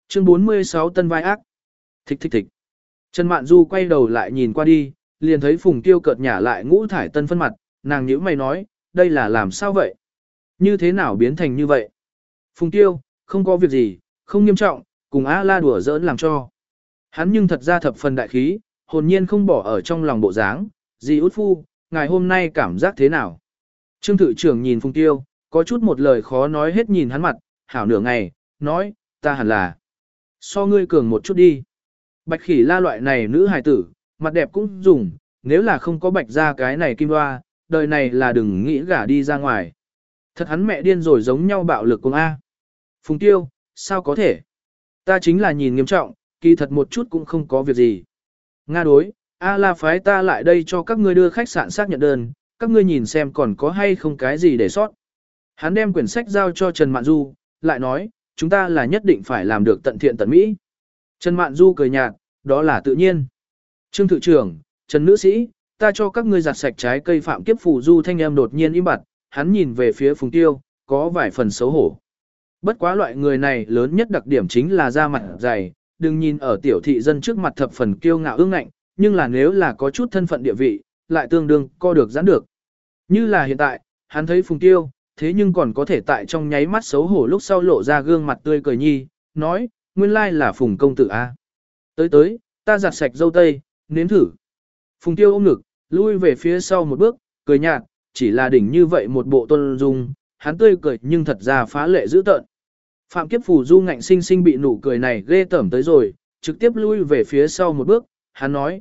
Chương 46 tân vai ác. Thích thích thích. Trần Mạn Du quay đầu lại nhìn qua đi, liền thấy Phùng Tiêu cợt nhả lại ngũ thải tân phân mặt, nàng nhíu mày nói, đây là làm sao vậy? Như thế nào biến thành như vậy? Phùng Tiêu, không có việc gì, không nghiêm trọng, cùng A La đùa giỡn làm cho. Hắn nhưng thật ra thập phần đại khí, hồn nhiên không bỏ ở trong lòng bộ dáng, dì út phu, ngài hôm nay cảm giác thế nào? Trương thự trưởng nhìn Phùng Tiêu, có chút một lời khó nói hết nhìn hắn mặt, hảo nửa ngày, nói, ta hẳn là so ngươi cường một chút đi. Bạch Khỉ La loại này nữ hài tử, mặt đẹp cũng dùng, nếu là không có bạch ra cái này kim hoa, đời này là đừng nghĩ gả đi ra ngoài. Thật hắn mẹ điên rồi giống nhau bạo lực cùng A. Phùng Tiêu, sao có thể? Ta chính là nhìn nghiêm trọng, kỳ thật một chút cũng không có việc gì. Nga đối, A La phái ta lại đây cho các ngươi đưa khách sạn xác nhận đơn, các ngươi nhìn xem còn có hay không cái gì để sót. Hắn đem quyển sách giao cho Trần Mạn Du, lại nói, chúng ta là nhất định phải làm được tận thiện tận mỹ. Trần Mạn Du cười nhạt, đó là tự nhiên. Trương thự trưởng, Trần nữ sĩ, ta cho các ngươi giặt sạch trái cây phạm kiếp phù du thanh em đột nhiên im bặt, hắn nhìn về phía Phùng Tiêu, có vài phần xấu hổ. Bất quá loại người này lớn nhất đặc điểm chính là da mặt dày, đừng nhìn ở tiểu thị dân trước mặt thập phần kiêu ngạo ương ngạnh, nhưng là nếu là có chút thân phận địa vị, lại tương đương co được giãn được. Như là hiện tại, hắn thấy Phùng Tiêu, thế nhưng còn có thể tại trong nháy mắt xấu hổ lúc sau lộ ra gương mặt tươi cười nhi, nói, nguyên lai là Phùng công tử a. Tới, ta giặt sạch dâu tây, nếm thử. Phùng Tiêu ôm ngực, lui về phía sau một bước, cười nhạt, chỉ là đỉnh như vậy một bộ tôn dung, hắn tươi cười nhưng thật ra phá lệ dữ tợn. Phạm Kiếp Phù Du ngạnh sinh sinh bị nụ cười này ghê tởm tới rồi, trực tiếp lui về phía sau một bước, hắn nói,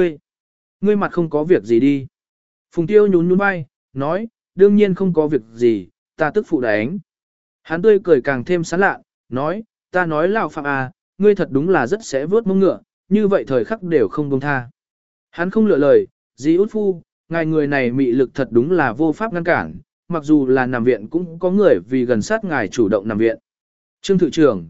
ngươi mặt không có việc gì đi. Phùng Tiêu nhún nhún vai, nói, đương nhiên không có việc gì, ta tức phụ đánh. Hắn tươi cười càng thêm sán lạ, nói, ta nói lão Phạm à, ngươi thật đúng là rất sẽ vớt mông ngựa, như vậy thời khắc đều không buông tha. Hắn không lựa lời, dì út phu, ngài người này mị lực thật đúng là vô pháp ngăn cản, mặc dù là nằm viện cũng có người vì gần sát ngài chủ động nằm viện. Trương thự trưởng,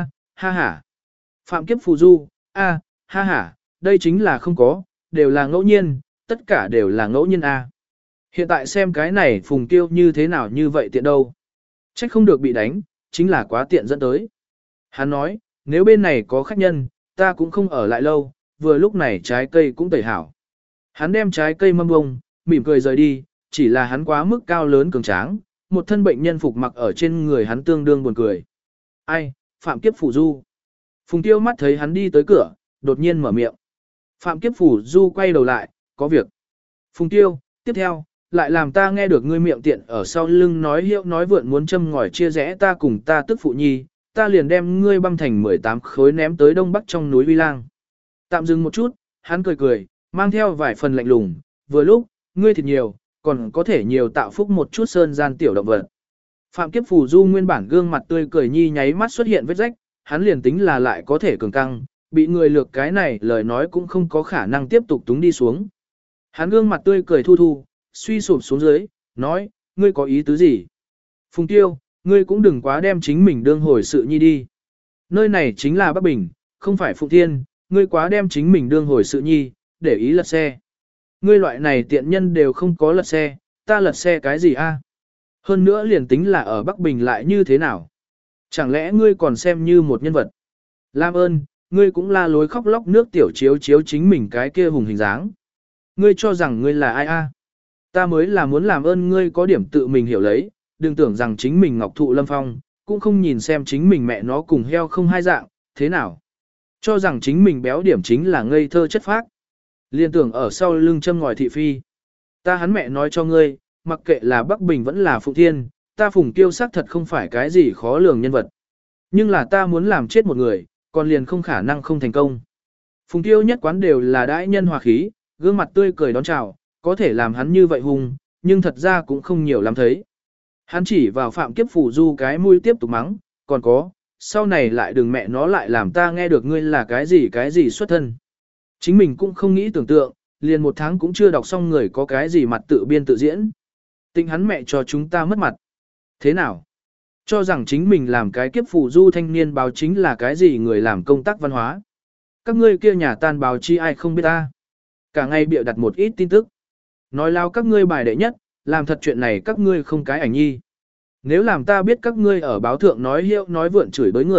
ha ha. Phạm Kiếp Phù Du, ha ha, đây chính là không có, đều là ngẫu nhiên, tất cả đều là ngẫu nhiên a. Hiện tại xem cái này Phùng Tiêu như thế nào như vậy tiện đâu. Trách không được bị đánh, chính là quá tiện dẫn tới. Hắn nói, nếu bên này có khách nhân, ta cũng không ở lại lâu, vừa lúc này trái cây cũng tẩy hảo. Hắn đem trái cây mâm bông, mỉm cười rời đi, chỉ là hắn quá mức cao lớn cường tráng, một thân bệnh nhân phục mặc ở trên người hắn tương đương buồn cười. Ai, Phạm Kiếp Phù Du. Phùng Tiêu mắt thấy hắn đi tới cửa, đột nhiên mở miệng. Phạm Kiếp Phù Du quay đầu lại, có việc. Phùng Tiêu, tiếp theo, lại làm ta nghe được ngươi miệng tiện ở sau lưng nói hiệu nói vượn muốn châm ngòi chia rẽ ta cùng ta tức phụ nhi, ta liền đem ngươi băm thành 18 khối ném tới đông bắc trong núi Vi Lang. Tạm dừng một chút, hắn cười, mang theo vài phần lạnh lùng, vừa lúc, ngươi thịt nhiều, còn có thể nhiều tạo phúc một chút sơn gian tiểu động vật. Phạm Kiếp Phù Du nguyên bản gương mặt tươi cười nhi nháy mắt xuất hiện vết rách, hắn liền tính là lại có thể cường căng, bị người lược cái này lời nói cũng không có khả năng tiếp tục túng đi xuống. Hắn gương mặt tươi cười thu, suy sụp xuống dưới, nói, ngươi có ý tứ gì? Phùng Tiêu, ngươi cũng đừng quá đem chính mình đương hồi sự nhi đi. Nơi này chính là Bắc Bình, không phải Phụng Thiên, ngươi quá đem chính mình đương hồi sự nhi, để ý lật xe. Ngươi loại này tiện nhân đều không có lật xe, ta lật xe cái gì a? Hơn nữa liền tính là ở Bắc Bình lại như thế nào? Chẳng lẽ ngươi còn xem như một nhân vật? Lam ơn, ngươi cũng la lối khóc lóc nước tiểu chiếu chiếu chính mình cái kia hùng hình dáng. Ngươi cho rằng ngươi là ai a? Ta mới là muốn làm ơn ngươi có điểm tự mình hiểu lấy, đừng tưởng rằng chính mình ngọc thụ lâm phong, cũng không nhìn xem chính mình mẹ nó cùng heo không hai dạng, thế nào? Cho rằng chính mình béo điểm chính là ngây thơ chất phác. Liên tưởng ở sau lưng châm ngòi thị phi. Ta hắn mẹ nói cho ngươi, mặc kệ là Bắc Bình vẫn là Phụng Thiên, ta Phùng Tiêu xác thật không phải cái gì khó lường nhân vật. Nhưng là ta muốn làm chết một người, còn liền không khả năng không thành công. Phùng Tiêu nhất quán đều là đãi nhân hòa khí, gương mặt tươi cười đón chào, có thể làm hắn như vậy hùng, nhưng thật ra cũng không nhiều lắm thấy. Hắn chỉ vào Phạm Kiếp Phù Du cái mũi tiếp tục mắng, còn có, sau này lại đừng mẹ nó lại làm ta nghe được ngươi là cái gì xuất thân. Chính mình cũng không nghĩ tưởng tượng, liền một tháng cũng chưa đọc xong người có cái gì mặt tự biên tự diễn. Tính hắn mẹ cho chúng ta mất mặt. Thế nào? Cho rằng chính mình làm cái kiếp phù du thanh niên báo chính là cái gì người làm công tác văn hóa. Các ngươi kia nhà tan báo chi ai không biết ta. Cả ngày bịa đặt một ít tin tức. Nói lao các ngươi bài đệ nhất, làm thật chuyện này các ngươi không cái ảnh nhi. Nếu làm ta biết các ngươi ở báo thượng nói hiệu nói vượn chửi bới người,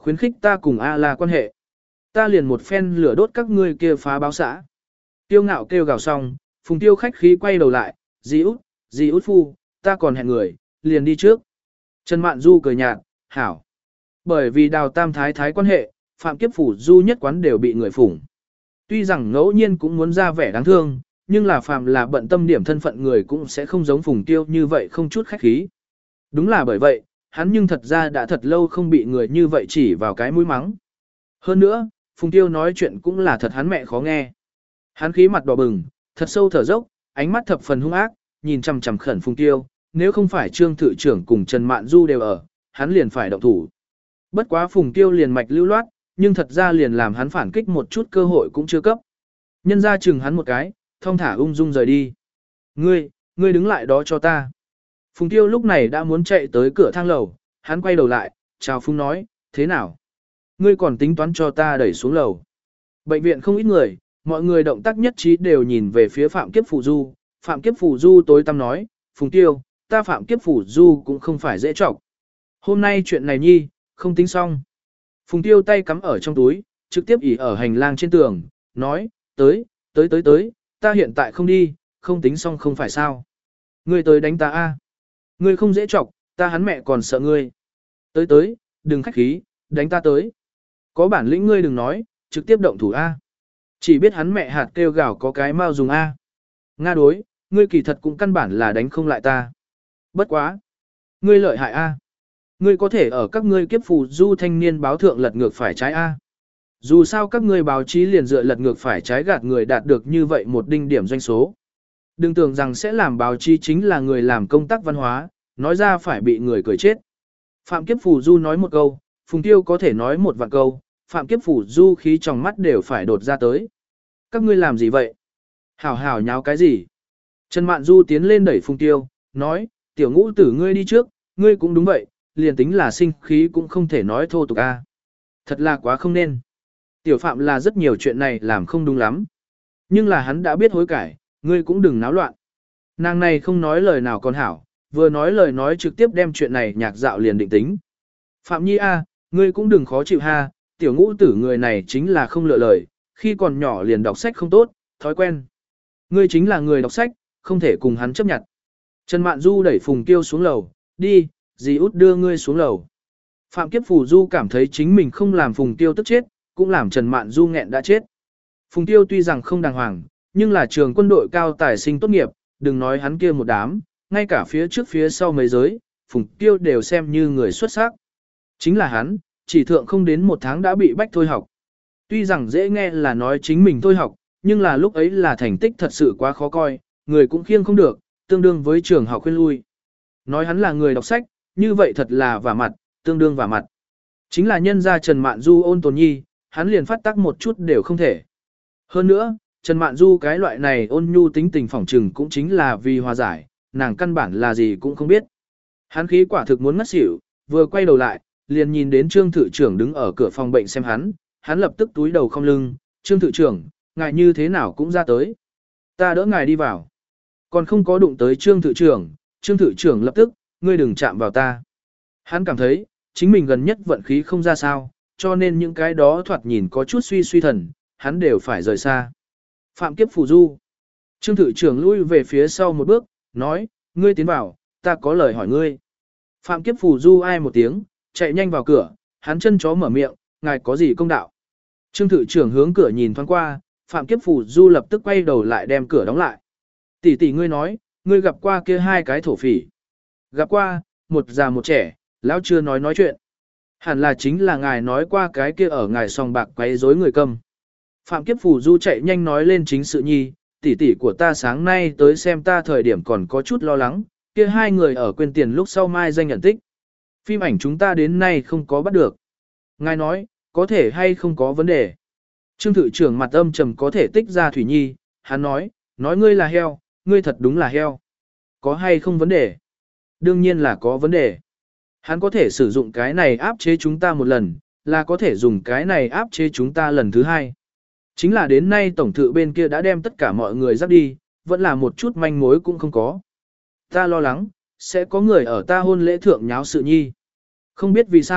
khuyến khích ta cùng A La quan hệ. Ta liền một phen lửa đốt các ngươi kia phá báo xã. Tiêu ngạo kêu gào xong, Phùng Tiêu khách khí quay đầu lại, dì út phu, ta còn hẹn người, liền đi trước. Trần Mạn Du cười nhạt, hảo. Bởi vì Đào Tam Thái Thái quan hệ, Phạm Kiếp Phủ Du nhất quán đều bị người phủng. Tuy rằng ngẫu nhiên cũng muốn ra vẻ đáng thương, nhưng là Phạm là bận tâm điểm thân phận người cũng sẽ không giống Phùng Tiêu như vậy không chút khách khí. Đúng là bởi vậy, hắn nhưng thật ra đã thật lâu không bị người như vậy chỉ vào cái mũi mắng. Hơn nữa, Phùng Tiêu nói chuyện cũng là thật hắn mẹ khó nghe. Hắn khí mặt đỏ bừng, thật sâu thở dốc, ánh mắt thập phần hung ác, nhìn chằm chằm khẩn Phùng Tiêu, nếu không phải Trương Thự trưởng cùng Trần Mạn Du đều ở, hắn liền phải động thủ. Bất quá Phùng Tiêu liền mạch lưu loát, nhưng thật ra liền làm hắn phản kích một chút cơ hội cũng chưa cấp. Nhân ra chừng hắn một cái, thong thả ung dung rời đi. Ngươi đứng lại đó cho ta. Phùng Tiêu lúc này đã muốn chạy tới cửa thang lầu, hắn quay đầu lại, chào Phùng nói, thế nào? Ngươi còn tính toán cho ta đẩy xuống lầu. Bệnh viện không ít người, mọi người động tác nhất trí đều nhìn về phía Phạm Kiếp Phủ Du. Phạm Kiếp Phủ Du tối tăm nói, Phùng Tiêu, ta Phạm Kiếp Phủ Du cũng không phải dễ trọng. Hôm nay chuyện này nhi, không tính xong. Phùng Tiêu tay cắm ở trong túi, trực tiếp ỉ ở hành lang trên tường, nói, tới, ta hiện tại không đi, không tính xong không phải sao. Ngươi tới đánh ta a, ngươi không dễ chọc, ta hắn mẹ còn sợ ngươi. Tới, đừng khách khí, đánh ta tới. Có bản lĩnh ngươi đừng nói, trực tiếp động thủ a. Chỉ biết hắn mẹ hạt kêu gào có cái mau dùng a. Nga đối, ngươi kỳ thật cũng căn bản là đánh không lại ta. Bất quá, ngươi lợi hại a. Ngươi có thể ở các ngươi kiếp phù du thanh niên báo thượng lật ngược phải trái a. Dù sao các ngươi báo chí liền dựa lật ngược phải trái gạt người đạt được như vậy một đinh điểm doanh số. Đừng tưởng rằng sẽ làm báo chí chính là người làm công tác văn hóa, nói ra phải bị người cười chết. Phạm Kiếp Phù Du nói một câu, Phùng Tiêu có thể nói một vạn câu, Phạm Kiếp Phù Du khí trong mắt đều phải đột ra tới. Các ngươi làm gì vậy? Hảo hảo nháo cái gì? Trần Mạn Du tiến lên đẩy Phùng Tiêu, nói, tiểu ngũ tử ngươi đi trước, ngươi cũng đúng vậy, liền tính là sinh khí cũng không thể nói thô tục a. Thật là quá không nên. Tiểu Phạm là rất nhiều chuyện này làm không đúng lắm. Nhưng là hắn đã biết hối cải, ngươi cũng đừng náo loạn. Nàng này không nói lời nào còn hảo, vừa nói lời nói trực tiếp đem chuyện này nhạc dạo liền định tính. Phạm Nhi a, ngươi cũng đừng khó chịu ha, tiểu ngũ tử người này chính là không lựa lời, khi còn nhỏ liền đọc sách không tốt, thói quen. Ngươi chính là người đọc sách, không thể cùng hắn chấp nhận. Trần Mạn Du đẩy Phùng Tiêu xuống lầu, đi, dì út đưa ngươi xuống lầu. Phạm Kiếp Phù Du cảm thấy chính mình không làm Phùng Tiêu tức chết, cũng làm Trần Mạn Du nghẹn đã chết. Phùng Tiêu tuy rằng không đàng hoàng, nhưng là trường quân đội cao tài sinh tốt nghiệp, đừng nói hắn kia một đám, ngay cả phía trước phía sau mấy giới, Phùng Tiêu đều xem như người xuất sắc. Chính là hắn, chỉ thượng không đến một tháng đã bị bách thôi học. Tuy rằng dễ nghe là nói chính mình thôi học, nhưng là lúc ấy là thành tích thật sự quá khó coi, người cũng khiêng không được, tương đương với trường học khuyên lui. Nói hắn là người đọc sách, như vậy thật là vả mặt, tương đương vả mặt. Chính là nhân gia Trần Mạn Du ôn tồn nhi, hắn liền phát tác một chút đều không thể. Hơn nữa, Trần Mạn Du cái loại này ôn nhu tính tình phỏng trừng cũng chính là vì hòa giải, nàng căn bản là gì cũng không biết. Hắn khí quả thực muốn ngất xỉu, vừa quay đầu lại, liền nhìn đến Trương Thự trưởng đứng ở cửa phòng bệnh xem hắn lập tức túi đầu không lưng, Trương Thự trưởng, ngài như thế nào cũng ra tới. Ta đỡ ngài đi vào. Còn không có đụng tới Trương Thự trưởng lập tức, ngươi đừng chạm vào ta. Hắn cảm thấy, chính mình gần nhất vận khí không ra sao, cho nên những cái đó thoạt nhìn có chút suy thần, hắn đều phải rời xa. Phạm Kiếp Phù Du. Trương Thự trưởng lui về phía sau một bước, nói, ngươi tiến vào, ta có lời hỏi ngươi. Phạm Kiếp Phù Du ai một tiếng, chạy nhanh vào cửa, hắn chân chó mở miệng, ngài có gì công đạo. Trương Thự trưởng hướng cửa nhìn thoáng qua, Phạm Kiếp Phù Du lập tức quay đầu lại đem cửa đóng lại. Tỷ ngươi nói, ngươi gặp qua kia hai cái thổ phỉ. Gặp qua, một già một trẻ, lão chưa nói chuyện. Hẳn là chính là ngài nói qua cái kia ở ngài sòng bạc quấy rối người câm. Phạm Kiếp Phù Du chạy nhanh nói lên chính sự nhi, tỷ của ta sáng nay tới xem ta thời điểm còn có chút lo lắng, kia hai người ở quên tiền lúc sau mai danh nhận tích. Phim ảnh chúng ta đến nay không có bắt được. Ngài nói, có thể hay không có vấn đề. Trương Thự trưởng mặt âm trầm có thể tích ra Thủy Nhi, hắn nói ngươi là heo, ngươi thật đúng là heo. Có hay không vấn đề? Đương nhiên là có vấn đề. Hắn có thể sử dụng cái này áp chế chúng ta một lần, là có thể dùng cái này áp chế chúng ta lần thứ hai. Chính là đến nay tổng thự bên kia đã đem tất cả mọi người dắt đi, vẫn là một chút manh mối cũng không có. Ta lo lắng, sẽ có người ở ta hôn lễ thượng nháo sự nhi. Không biết vì sao,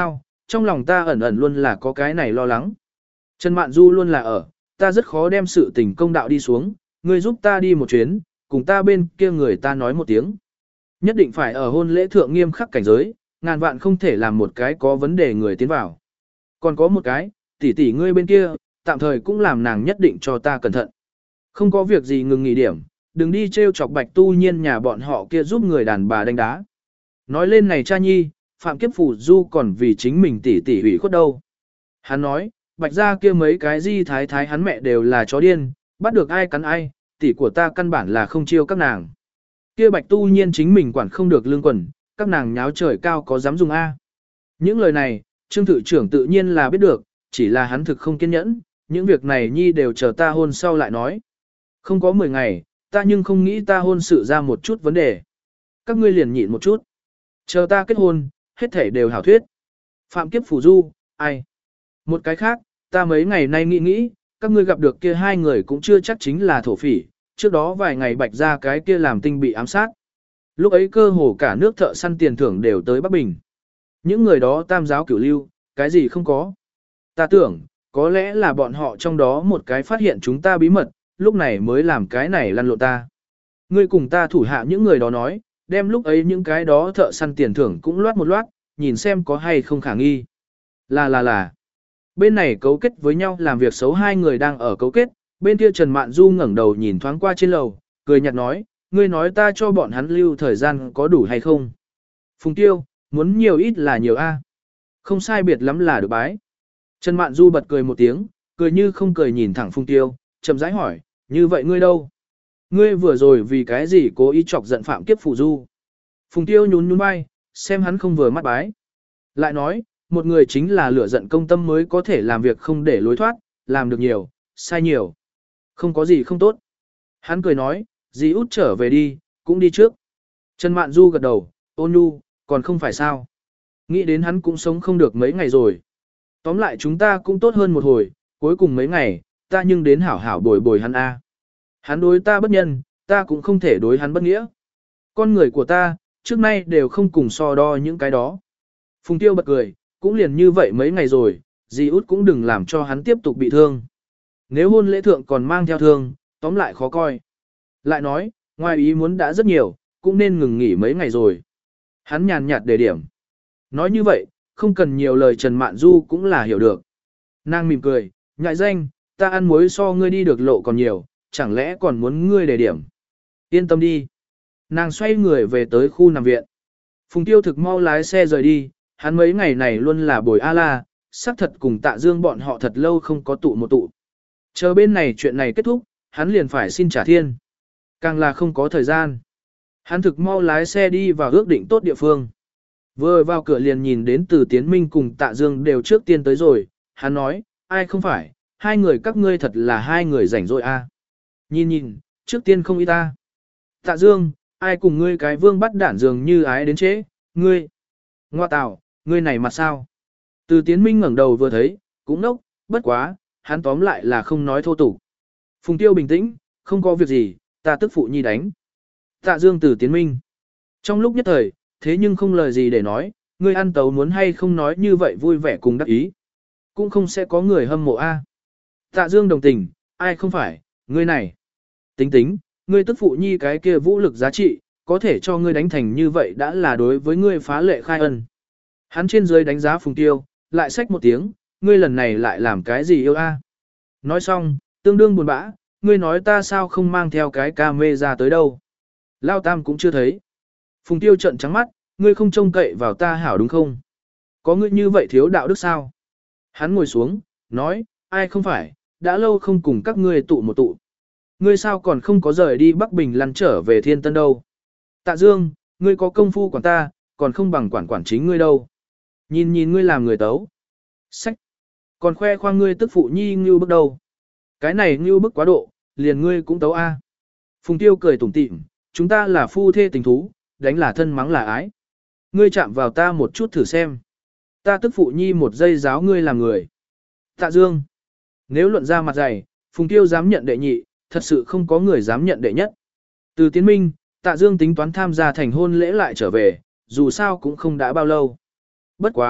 trong lòng ta ẩn ẩn luôn là có cái này lo lắng. Trần Mạn Du luôn là ở, ta rất khó đem sự tình công đạo đi xuống, ngươi giúp ta đi một chuyến, cùng ta bên kia người ta nói một tiếng. Nhất định phải ở hôn lễ thượng nghiêm khắc cảnh giới, ngàn vạn không thể làm một cái có vấn đề người tiến vào. Còn có một cái, tỷ tỷ ngươi bên kia, tạm thời cũng làm nàng nhất định cho ta cẩn thận. Không có việc gì ngừng nghỉ điểm, đừng đi trêu chọc Bạch Tu Nhiên nhà bọn họ kia giúp người đàn bà đánh đá. Nói lên này cha nhi, Phạm Kiếp Phủ Du còn vì chính mình tỷ tỷ hủy khuất đâu. Hắn nói, Bạch gia kia mấy cái di thái thái hắn mẹ đều là chó điên, bắt được ai cắn ai, tỷ của ta căn bản là không chiêu các nàng. Kia Bạch Tu Nhiên chính mình quản không được lương quần, các nàng nháo trời cao có dám dùng A. Những lời này, Trương Thự trưởng tự nhiên là biết được, chỉ là hắn thực không kiên nhẫn, những việc này nhi đều chờ ta hôn sau lại nói. Không có 10 ngày, ta nhưng không nghĩ ta hôn sự ra một chút vấn đề. Các ngươi liền nhịn một chút. Chờ ta kết hôn, hết thể đều hảo thuyết. Phạm Kiếp Phủ Du, ai? Một cái khác, ta mấy ngày nay nghĩ, các ngươi gặp được kia hai người cũng chưa chắc chính là thổ phỉ, trước đó vài ngày Bạch ra cái kia làm tinh bị ám sát. Lúc ấy cơ hồ cả nước thợ săn tiền thưởng đều tới Bắc Bình. Những người đó tam giáo cửu lưu, cái gì không có. Ta tưởng, có lẽ là bọn họ trong đó một cái phát hiện chúng ta bí mật, lúc này mới làm cái này lăn lộn ta. Ngươi cùng ta thủ hạ những người đó nói, đem lúc ấy những cái đó thợ săn tiền thưởng cũng loát một loát, nhìn xem có hay không khả nghi. Là. Bên này cấu kết với nhau làm việc xấu hai người đang ở cấu kết, bên kia Trần Mạn Du ngẩng đầu nhìn thoáng qua trên lầu, cười nhạt nói, ngươi nói ta cho bọn hắn lưu thời gian có đủ hay không? Phùng Tiêu, muốn nhiều ít là nhiều a. Không sai biệt lắm là được bái. Trần Mạn Du bật cười một tiếng, cười như không cười nhìn thẳng Phùng Tiêu, chậm rãi hỏi, như vậy ngươi đâu? Ngươi vừa rồi vì cái gì cố ý chọc giận Phạm Kiếp Phủ Du? Phùng Tiêu nhún vai, xem hắn không vừa mắt bái. Lại nói, một người chính là lửa giận công tâm mới có thể làm việc không để lối thoát, làm được nhiều, sai nhiều. Không có gì không tốt. Hắn cười nói, dì út trở về đi, cũng đi trước. Trần Mạn Du gật đầu, ôn nhu, còn không phải sao. Nghĩ đến hắn cũng sống không được mấy ngày rồi. Tóm lại chúng ta cũng tốt hơn một hồi, cuối cùng mấy ngày, ta nhưng đến hảo hảo bồi bồi hắn a. Hắn đối ta bất nhân, ta cũng không thể đối hắn bất nghĩa. Con người của ta, trước nay đều không cùng so đo những cái đó. Phùng Tiêu bật cười, cũng liền như vậy mấy ngày rồi, dì út cũng đừng làm cho hắn tiếp tục bị thương. Nếu hôn lễ thượng còn mang theo thương, tóm lại khó coi. Lại nói, ngoài ý muốn đã rất nhiều, cũng nên ngừng nghỉ mấy ngày rồi. Hắn nhàn nhạt đề điểm. Nói như vậy, không cần nhiều lời Trần Mạn Du cũng là hiểu được. Nàng mỉm cười, ngại danh, ta ăn muối so ngươi đi được lộ còn nhiều, chẳng lẽ còn muốn ngươi đề điểm. Yên tâm đi. Nàng xoay người về tới khu nằm viện. Phùng Tiêu thực mau lái xe rời đi, hắn mấy ngày này luôn là bồi A-la, xác thật cùng Tạ Dương bọn họ thật lâu không có tụ một tụ. Chờ bên này chuyện này kết thúc, hắn liền phải xin trả thiên. Càng là không có thời gian. Hắn thực mau lái xe đi vào ước định tốt địa phương. Vừa vào cửa liền nhìn đến Từ Tiến Minh cùng Tạ Dương đều trước tiên tới rồi, hắn nói, ai không phải, hai người các ngươi thật là hai người rảnh rỗi a. Nhìn, trước tiên không ý ta. Tạ Dương, ai cùng ngươi cái vương bắt đản dường như ái đến chế, ngươi. Ngoa tào, ngươi này mặt sao? Từ Tiến Minh ngẩng đầu vừa thấy, cũng nốc, bất quá, hắn tóm lại là không nói thô tục. Phùng Tiêu bình tĩnh, không có việc gì, ta tức phụ nhi đánh. Tạ Dương Từ Tiến Minh. Trong lúc nhất thời, thế nhưng không lời gì để nói, ngươi ăn tấu muốn hay không nói như vậy vui vẻ cùng đắc ý. Cũng không sẽ có người hâm mộ a. Tạ Dương đồng tình, ai không phải, ngươi này. Tính, ngươi tức phụ nhi cái kia vũ lực giá trị, có thể cho ngươi đánh thành như vậy đã là đối với ngươi phá lệ khai ân. Hắn trên dưới đánh giá Phùng Tiêu, lại xách một tiếng, ngươi lần này lại làm cái gì yêu a? Nói xong, tương đương buồn bã, ngươi nói ta sao không mang theo cái camera tới đâu. Lao Tam cũng chưa thấy. Phùng Tiêu trợn trắng mắt, ngươi không trông cậy vào ta hảo đúng không? Có ngươi như vậy thiếu đạo đức sao? Hắn ngồi xuống, nói, ai không phải, đã lâu không cùng các ngươi tụ một tụ. Ngươi sao còn không có rời đi Bắc Bình lăn trở về Thiên Tân đâu? Tạ Dương, ngươi có công phu quản ta, còn không bằng quản chính ngươi đâu. Nhìn ngươi làm người tấu. Sách. Còn khoe khoang ngươi tức phụ nhi ngưu bức đâu. Cái này ngưu bức quá độ, liền ngươi cũng tấu a. Phùng Tiêu cười tủm tỉm, chúng ta là phu thê tình thú, đánh là thân mắng là ái. Ngươi chạm vào ta một chút thử xem. Ta tức phụ nhi một giây giáo ngươi làm người. Tạ Dương. Nếu luận ra mặt dày, Phùng Tiêu dám nhận đệ nhị, thật sự không có người dám nhận đệ nhất. Từ Tiến Minh, Tạ Dương tính toán tham gia thành hôn lễ lại trở về, dù sao cũng không đã bao lâu. Bất quá,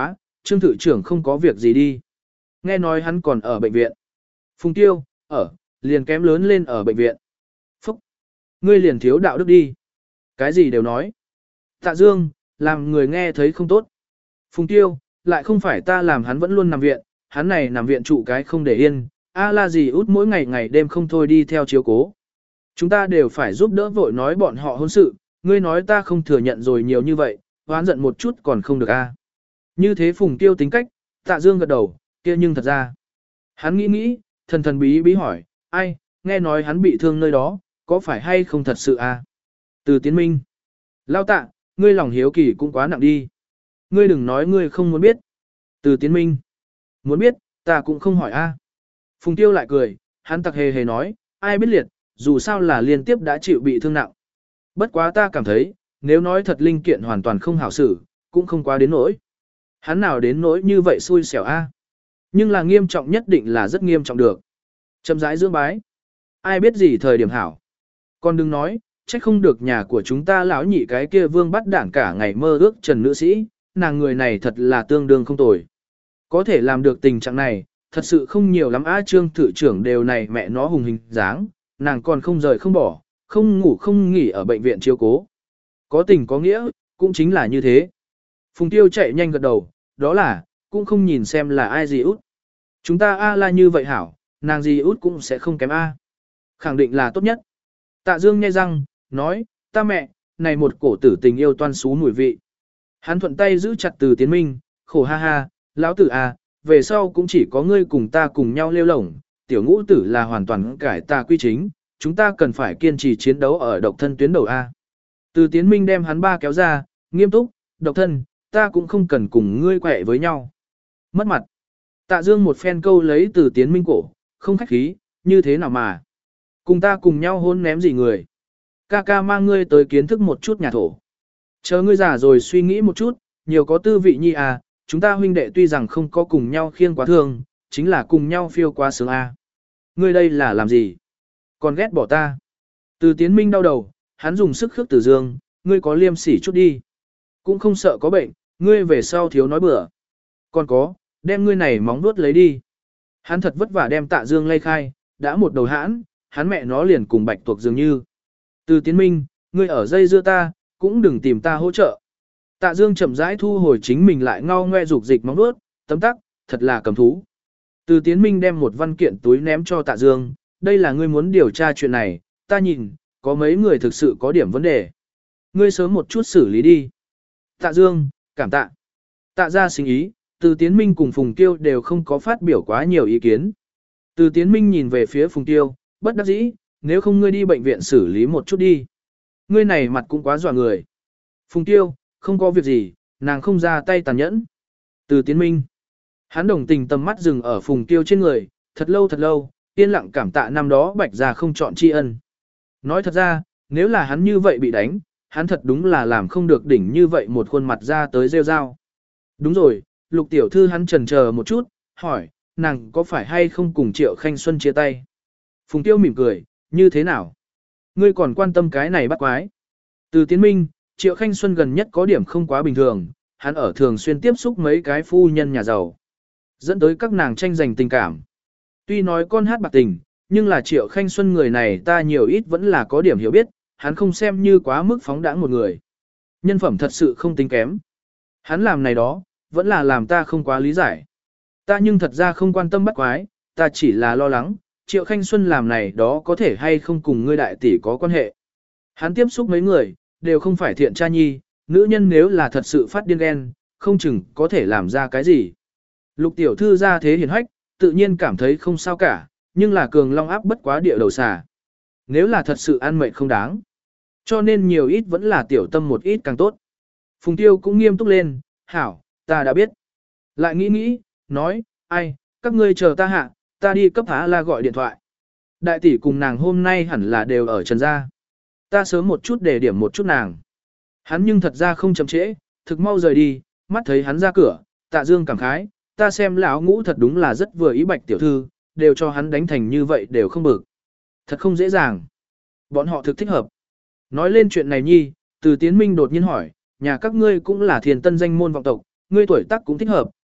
Trương thự trưởng không có việc gì đi. Nghe nói hắn còn ở bệnh viện. Phùng Tiêu, liền kém lớn lên ở bệnh viện. Phúc, ngươi liền thiếu đạo đức đi. Cái gì đều nói. Tạ Dương, làm người nghe thấy không tốt. Phùng Tiêu, lại không phải ta làm hắn vẫn luôn nằm viện, hắn này nằm viện trụ cái không để yên, la gì út mỗi ngày ngày đêm không thôi đi theo chiếu cố. Chúng ta đều phải giúp đỡ vội nói bọn họ hôn sự, ngươi nói ta không thừa nhận rồi nhiều như vậy, oán giận một chút còn không được a. Như thế Phùng Tiêu tính cách, Tạ Dương gật đầu, kia nhưng thật ra. Hắn nghĩ, thần thần bí bí hỏi, ai, nghe nói hắn bị thương nơi đó, có phải hay không thật sự a? Từ Tiến Minh. Lao Tạ, ngươi lòng hiếu kỳ cũng quá nặng đi. Ngươi đừng nói ngươi không muốn biết. Từ Tiến Minh. Muốn biết, ta cũng không hỏi a. Phùng Tiêu lại cười, hắn tặc hề hề nói, ai biết liệt, dù sao là liên tiếp đã chịu bị thương nặng. Bất quá ta cảm thấy, nếu nói thật linh kiện hoàn toàn không hảo xử, cũng không quá đến nỗi. Hắn nào đến nỗi như vậy xui xẻo a. Nhưng là nghiêm trọng nhất định là rất nghiêm trọng được. Chậm rãi dưỡng bái. Ai biết gì thời điểm hảo. Còn đừng nói, trách không được nhà của chúng ta lão nhị cái kia vương bắt đảng cả ngày mơ ước trần nữ sĩ, nàng người này thật là tương đương không tồi. Có thể làm được tình trạng này, thật sự không nhiều lắm á. Trương thự trưởng đều này mẹ nó hùng hình dáng, nàng còn không rời không bỏ, không ngủ không nghỉ ở bệnh viện chiếu cố. Có tình có nghĩa, cũng chính là như thế. Phùng Tiêu chạy nhanh gật đầu, đó là, cũng không nhìn xem là ai gì út. Chúng ta A là như vậy hảo, nàng gì út cũng sẽ không kém A. Khẳng định là tốt nhất. Tạ Dương nhai răng, nói, ta mẹ, này một cổ tử tình yêu toan xú mùi vị. Hắn thuận tay giữ chặt Từ Tiến Minh, khổ ha ha, lão tử à, về sau cũng chỉ có ngươi cùng ta cùng nhau lêu lổng, tiểu ngũ tử là hoàn toàn cải tà quy chính, chúng ta cần phải kiên trì chiến đấu ở độc thân tuyến đầu A. Từ Tiến Minh đem hắn ba kéo ra, nghiêm túc, độc thân, ta cũng không cần cùng ngươi quẹ với nhau. Mất mặt. Tạ Dương một phen câu lấy Từ Tiến Minh cổ, không khách khí, như thế nào mà. Cùng ta cùng nhau hôn ném gì người. Ca ca mang ngươi tới kiến thức một chút nhà thổ. Chờ ngươi già rồi suy nghĩ một chút, nhiều có tư vị nhi à, chúng ta huynh đệ tuy rằng không có cùng nhau khiêng quá thương, chính là cùng nhau phiêu quá sướng à. Ngươi đây là làm gì? Còn ghét bỏ ta. Từ Tiến Minh đau đầu, hắn dùng sức khước Từ Dương, ngươi có liêm sỉ chút đi. Cũng không sợ có bệnh, ngươi về sau thiếu nói bừa. Còn có, đem ngươi này móng vuốt lấy đi. Hắn thật vất vả đem Tạ Dương lay khai, đã một đầu hãn, hắn mẹ nó liền cùng bạch tuộc dường như. Từ Tiến Minh, ngươi ở dây dưa ta, cũng đừng tìm ta hỗ trợ. Tạ Dương chậm rãi thu hồi chính mình lại ngao ngoe dục dịch móng vuốt, tấm tắc, thật là cầm thú. Từ Tiến Minh đem một văn kiện túi ném cho Tạ Dương, đây là ngươi muốn điều tra chuyện này, ta nhìn, có mấy người thực sự có điểm vấn đề. Ngươi sớm một chút xử lý đi. Tạ Dương, cảm tạ. Tạ ra sinh ý, Từ Tiến Minh cùng Phùng Tiêu đều không có phát biểu quá nhiều ý kiến. Từ Tiến Minh nhìn về phía Phùng Tiêu, bất đắc dĩ, nếu không ngươi đi bệnh viện xử lý một chút đi. Ngươi này mặt cũng quá dọa người. Phùng Tiêu, không có việc gì, nàng không ra tay tàn nhẫn. Từ Tiến Minh, hắn đồng tình tầm mắt dừng ở Phùng Tiêu trên người, thật lâu, yên lặng cảm tạ năm đó bạch ra không chọn tri ân. Nói thật ra, nếu là hắn như vậy bị đánh, hắn thật đúng là làm không được đỉnh như vậy một khuôn mặt ra tới rêu rao. Đúng rồi, Lục tiểu thư hắn chần chờ một chút, hỏi, nàng có phải hay không cùng Triệu Khanh Xuân chia tay? Phùng Tiêu mỉm cười, như thế nào? Ngươi còn quan tâm cái này bắt quái. Từ Tiến Minh, Triệu Khanh Xuân gần nhất có điểm không quá bình thường, hắn ở thường xuyên tiếp xúc mấy cái phu nhân nhà giàu. Dẫn tới các nàng tranh giành tình cảm. Tuy nói con hát bạc tình, nhưng là Triệu Khanh Xuân người này ta nhiều ít vẫn là có điểm hiểu biết, hắn không xem như quá mức phóng đãng một người. Nhân phẩm thật sự không tính kém. Hắn làm này đó, vẫn là làm ta không quá lý giải. Ta nhưng thật ra không quan tâm bắt quái, ta chỉ là lo lắng, Triệu Khanh Xuân làm này đó có thể hay không cùng ngươi đại tỷ có quan hệ. Hắn tiếp xúc mấy người, đều không phải thiện cha nhi, nữ nhân nếu là thật sự phát điên ghen, không chừng có thể làm ra cái gì. Lục tiểu thư ra thế hiển hách, tự nhiên cảm thấy không sao cả, nhưng là cường long áp bất quá địa đầu xà. Nếu là thật sự ăn mệnh không đáng. Cho nên nhiều ít vẫn là tiểu tâm một ít càng tốt. Phùng Tiêu cũng nghiêm túc lên, hảo, ta đã biết. Lại nghĩ, nói, ai, các ngươi chờ ta hạ, ta đi cấp Á La gọi điện thoại. Đại tỷ cùng nàng hôm nay hẳn là đều ở Trần gia. Ta sớm một chút để điểm một chút nàng. Hắn nhưng thật ra không chậm trễ, thực mau rời đi, mắt thấy hắn ra cửa, Tạ Dương cảm khái, ta xem lão Ngũ thật đúng là rất vừa ý Bạch tiểu thư, đều cho hắn đánh thành như vậy đều không bực. Thật không dễ dàng. Bọn họ thực thích hợp. Nói lên chuyện này nhi, Từ Tiến Minh đột nhiên hỏi, nhà các ngươi cũng là thiền tân danh môn vọng tộc, ngươi tuổi tác cũng thích hợp,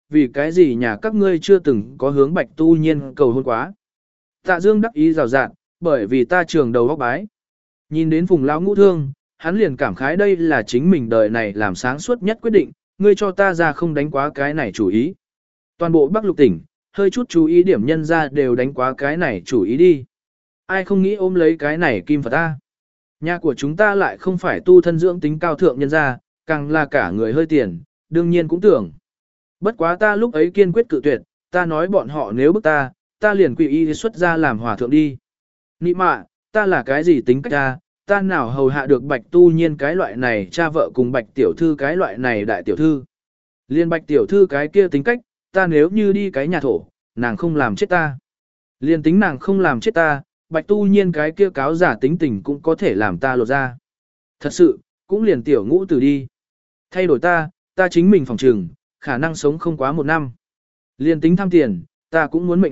vì cái gì nhà các ngươi chưa từng có hướng Bạch Tu Nhiên cầu hôn quá. Tạ Dương đắc ý rào rạt, bởi vì ta trường đầu góc bái. Nhìn đến Phùng lão ngũ thương, hắn liền cảm khái đây là chính mình đời này làm sáng suốt nhất quyết định, ngươi cho ta ra không đánh quá cái này chủ ý. Toàn bộ Bắc Lục tỉnh, hơi chút chú ý điểm nhân ra đều đánh quá cái này chủ ý đi. Ai không nghĩ ôm lấy cái này kim Phật ta. Nhà của chúng ta lại không phải tu thân dưỡng tính cao thượng nhân ra, càng là cả người hơi tiền, đương nhiên cũng tưởng. Bất quá ta lúc ấy kiên quyết cự tuyệt, ta nói bọn họ nếu bức ta liền quỷ y xuất ra làm hòa thượng đi. Nị mạ, ta là cái gì tính cách ta nào hầu hạ được Bạch Tu Nhiên cái loại này cha vợ cùng Bạch tiểu thư cái loại này đại tiểu thư. Liên Bạch tiểu thư cái kia tính cách, ta nếu như đi cái nhà thổ, nàng không làm chết ta. Liên tính nàng không làm chết ta, Bạch Tu Nhiên cái kia cáo giả tính tình cũng có thể làm ta lột ra. Thật sự, cũng liền tiểu ngũ tử đi. Thay đổi ta chính mình phòng trừng, khả năng sống không quá 1 năm. Liên tính tham tiền, ta cũng muốn mệnh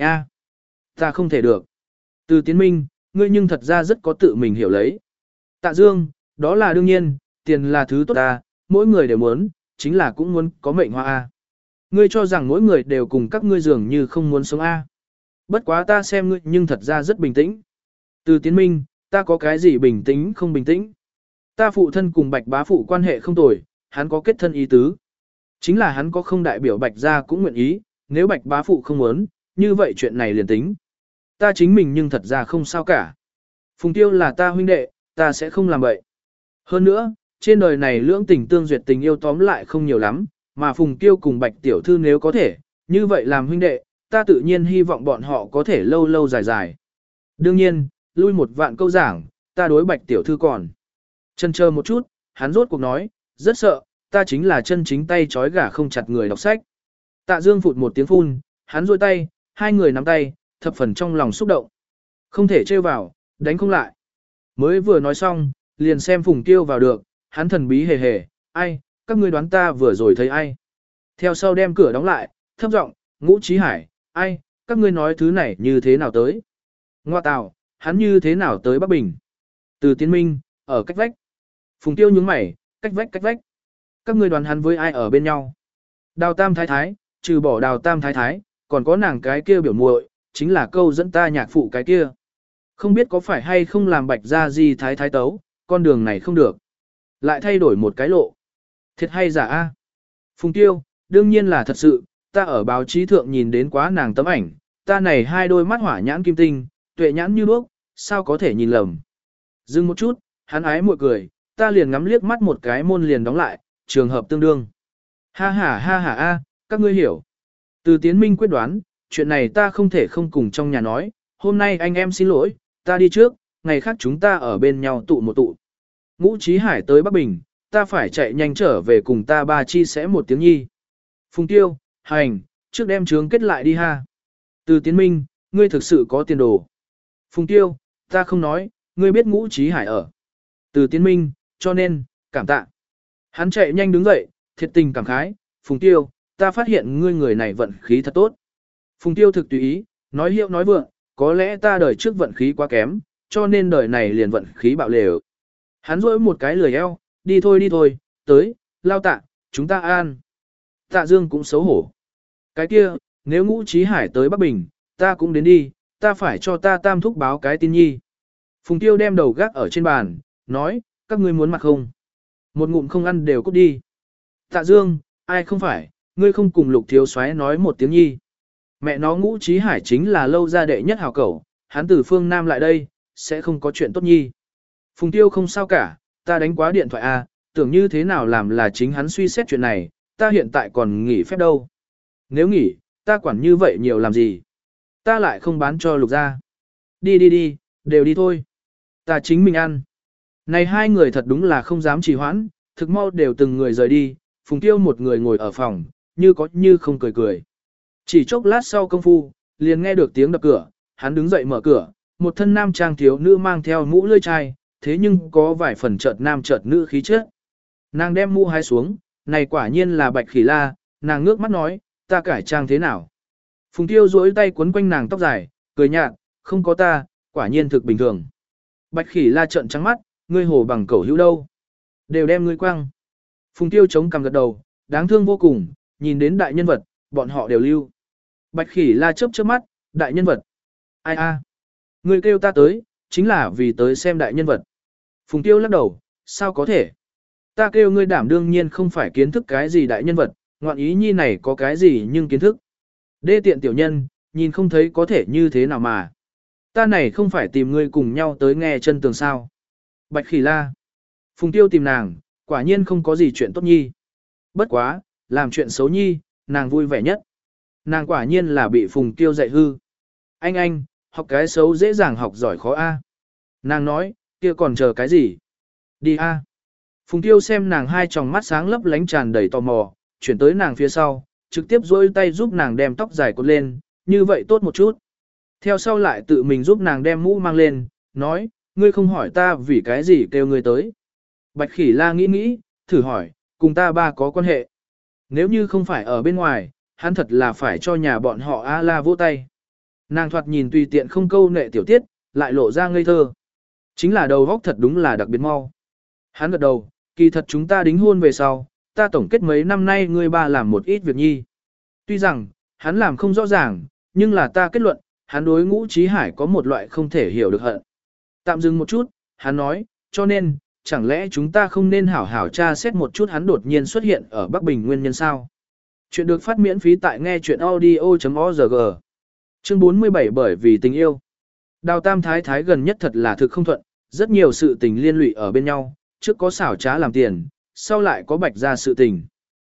Ta không thể được. Từ Tiến Minh, ngươi nhưng thật ra rất có tự mình hiểu lấy. Tạ Dương, đó là đương nhiên, tiền là thứ tốt mỗi người đều muốn, chính là cũng muốn có mệnh hoa Ngươi cho rằng mỗi người đều cùng các ngươi dường như không muốn sống Bất quá ta xem ngươi nhưng thật ra rất bình tĩnh. Từ Tiến Minh, ta có cái gì bình tĩnh không bình tĩnh. Ta phụ thân cùng Bạch bá phụ quan hệ không tồi, hắn có kết thân ý tứ. Chính là hắn có không đại biểu Bạch gia cũng nguyện ý, nếu Bạch bá phụ không muốn, như vậy chuyện này liền tính. Ta chính mình nhưng thật ra không sao cả. Phùng Tiêu là ta huynh đệ, ta sẽ không làm vậy. Hơn nữa, trên đời này lưỡng tình tương duyệt tình yêu tóm lại không nhiều lắm, mà Phùng Tiêu cùng Bạch tiểu thư nếu có thể, như vậy làm huynh đệ, ta tự nhiên hy vọng bọn họ có thể lâu lâu dài dài. Đương nhiên, lui một vạn câu giảng, ta đối Bạch tiểu thư còn. Chân chờ một chút, hắn rốt cuộc nói, rất sợ, ta chính là chân chính tay trói gà không chặt người đọc sách. Tạ Dương phụt một tiếng phun, hắn rôi tay, hai người nắm tay, thập phần trong lòng xúc động. Không thể trêu vào, đánh không lại. Mới vừa nói xong, liền xem Phùng Tiêu vào được, hắn thần bí hề hề, ai, các ngươi đoán ta vừa rồi thấy ai. Theo sau đem cửa đóng lại, thấp giọng, Ngũ Chí Hải, ai, các ngươi nói thứ này như thế nào tới. Ngoa tào, hắn như thế nào tới Bắc Bình. Từ Tiến Minh, ở cách vách. Phùng Tiêu nhướng mày, cách vách. Các ngươi đoán hắn với ai ở bên nhau. Đào Tam Thái Thái, trừ bỏ Đào Tam Thái Thái, còn có nàng cái kia biểu muội, chính là câu dẫn ta nhạc phụ cái kia. Không biết có phải hay không làm Bạch gia gì thái thái tấu, con đường này không được. Lại thay đổi một cái lộ. Thiệt hay giả Phùng Tiêu, đương nhiên là thật sự, ta ở báo chí thượng nhìn đến quá nàng tấm ảnh, ta này hai đôi mắt hỏa nhãn kim tinh, tuệ nhãn như đuốc, sao có thể nhìn lầm. Dừng một chút, hắn ái muội cười, ta liền ngắm liếc mắt một cái môn liền đóng lại, trường hợp tương đương. Ha ha các ngươi hiểu. Từ Tiến Minh quyết đoán, chuyện này ta không thể không cùng trong nhà nói, hôm nay anh em xin lỗi, ta đi trước, ngày khác chúng ta ở bên nhau tụ một tụ. Ngũ Chí Hải tới Bắc Bình, ta phải chạy nhanh trở về cùng ta ba chi sẽ một tiếng nhi. Phùng Tiêu, hành, trước đem trướng kết lại đi ha. Từ Tiến Minh, ngươi thực sự có tiền đồ. Phùng Tiêu, ta không nói, ngươi biết Ngũ Chí Hải ở. Từ Tiến Minh, cho nên, cảm tạ. Hắn chạy nhanh đứng dậy, thiệt tình cảm khái, Phùng Tiêu, ta phát hiện ngươi người này vận khí thật tốt. Phùng Tiêu thực tùy ý, nói hiệu nói vượng, có lẽ ta đời trước vận khí quá kém, cho nên đời này liền vận khí bạo lều. Hắn rỗi một cái lười eo, đi thôi, tới, lao tạ, chúng ta an. Tạ Dương cũng xấu hổ. Cái kia, nếu Ngũ Chí Hải tới Bắc Bình, ta cũng đến đi, ta phải cho ta tam thúc báo cái tin nhi. Phùng Tiêu đem đầu gác ở trên bàn, nói, các ngươi muốn mặt không? Một ngụm không ăn đều cút đi. Tạ Dương, ai không phải, ngươi không cùng Lục thiếu soái nói một tiếng nhi. Mẹ nó Ngũ Chí Hải chính là lâu gia đệ nhất hào cẩu, hắn từ phương Nam lại đây, sẽ không có chuyện tốt nhi. Phùng Tiêu không sao cả, ta đánh quá điện thoại tưởng như thế nào làm là chính hắn suy xét chuyện này, ta hiện tại còn nghỉ phép đâu. Nếu nghỉ, ta quản như vậy nhiều làm gì? Ta lại không bán cho Lục gia. Đi, đều đi thôi. Ta chính mình ăn. Này hai người thật đúng là không dám trì hoãn, thực mau đều từng người rời đi, Phùng Tiêu một người ngồi ở phòng, như có như không cười. Chỉ chốc lát sau công phu, liền nghe được tiếng đập cửa, hắn đứng dậy mở cửa, một thân nam trang thiếu nữ mang theo mũ lưỡi chai, thế nhưng có vài phần chợt nam chợt nữ khí chất. Nàng đem mũ hái xuống, này quả nhiên là Bạch Khỉ La, nàng ngước mắt nói, ta cải trang thế nào? Phùng Tiêu duỗi tay quấn quanh nàng tóc dài, cười nhạt, không có ta, quả nhiên thực bình thường. Bạch Khỉ La trợn trắng mắt, ngươi hồ bằng cẩu hữu đâu? Đều đem ngươi quăng. Phùng Tiêu chống cằm gật đầu, đáng thương vô cùng, nhìn đến đại nhân vật, bọn họ đều lưu. Bạch Khỉ La chớp chớp mắt, đại nhân vật. Ai a? Người kêu ta tới, chính là vì tới xem đại nhân vật. Phùng Tiêu lắc đầu, sao có thể? Ta kêu ngươi đảm đương nhiên không phải kiến thức cái gì đại nhân vật, ngoạn ý nhi này có cái gì nhưng kiến thức. Đê tiện tiểu nhân, nhìn không thấy có thể như thế nào mà. Ta này không phải tìm ngươi cùng nhau tới nghe chân tường sao. Bạch Khỉ La. Phùng Tiêu tìm nàng, quả nhiên không có gì chuyện tốt nhi. Bất quá, làm chuyện xấu nhi, nàng vui vẻ nhất. Nàng quả nhiên là bị Phùng Tiêu dạy hư. Anh, học cái xấu dễ dàng học giỏi khó a. Nàng nói, kia còn chờ cái gì? Đi a. Phùng Tiêu xem nàng hai tròng mắt sáng lấp lánh tràn đầy tò mò, chuyển tới nàng phía sau, trực tiếp duỗi tay giúp nàng đem tóc dài cột lên, như vậy tốt một chút. Theo sau lại tự mình giúp nàng đem mũ mang lên, nói, ngươi không hỏi ta vì cái gì kêu ngươi tới. Bạch Khỉ La nghĩ, thử hỏi, cùng ta ba có quan hệ. Nếu như không phải ở bên ngoài, hắn thật là phải cho nhà bọn họ A-la vỗ tay. Nàng thoạt nhìn tùy tiện không câu nệ tiểu tiết, lại lộ ra ngây thơ. Chính là đầu góc thật đúng là đặc biệt mau. Hắn gật đầu, kỳ thật chúng ta đính hôn về sau, ta tổng kết mấy năm nay ngươi ba làm một ít việc nhi. Tuy rằng, hắn làm không rõ ràng, nhưng là ta kết luận, hắn đối Ngũ Chí Hải có một loại không thể hiểu được hận. Tạm dừng một chút, hắn nói, cho nên, chẳng lẽ chúng ta không nên hảo hảo tra xét một chút hắn đột nhiên xuất hiện ở Bắc Bình nguyên nhân sao? Chuyện được phát miễn phí tại nghe chuyện audio.org. Chương 47 bởi vì tình yêu. Đào Tam Thái Thái gần nhất thật là thực không thuận, rất nhiều sự tình liên lụy ở bên nhau, trước có xảo trá làm tiền, sau lại có bạch ra sự tình.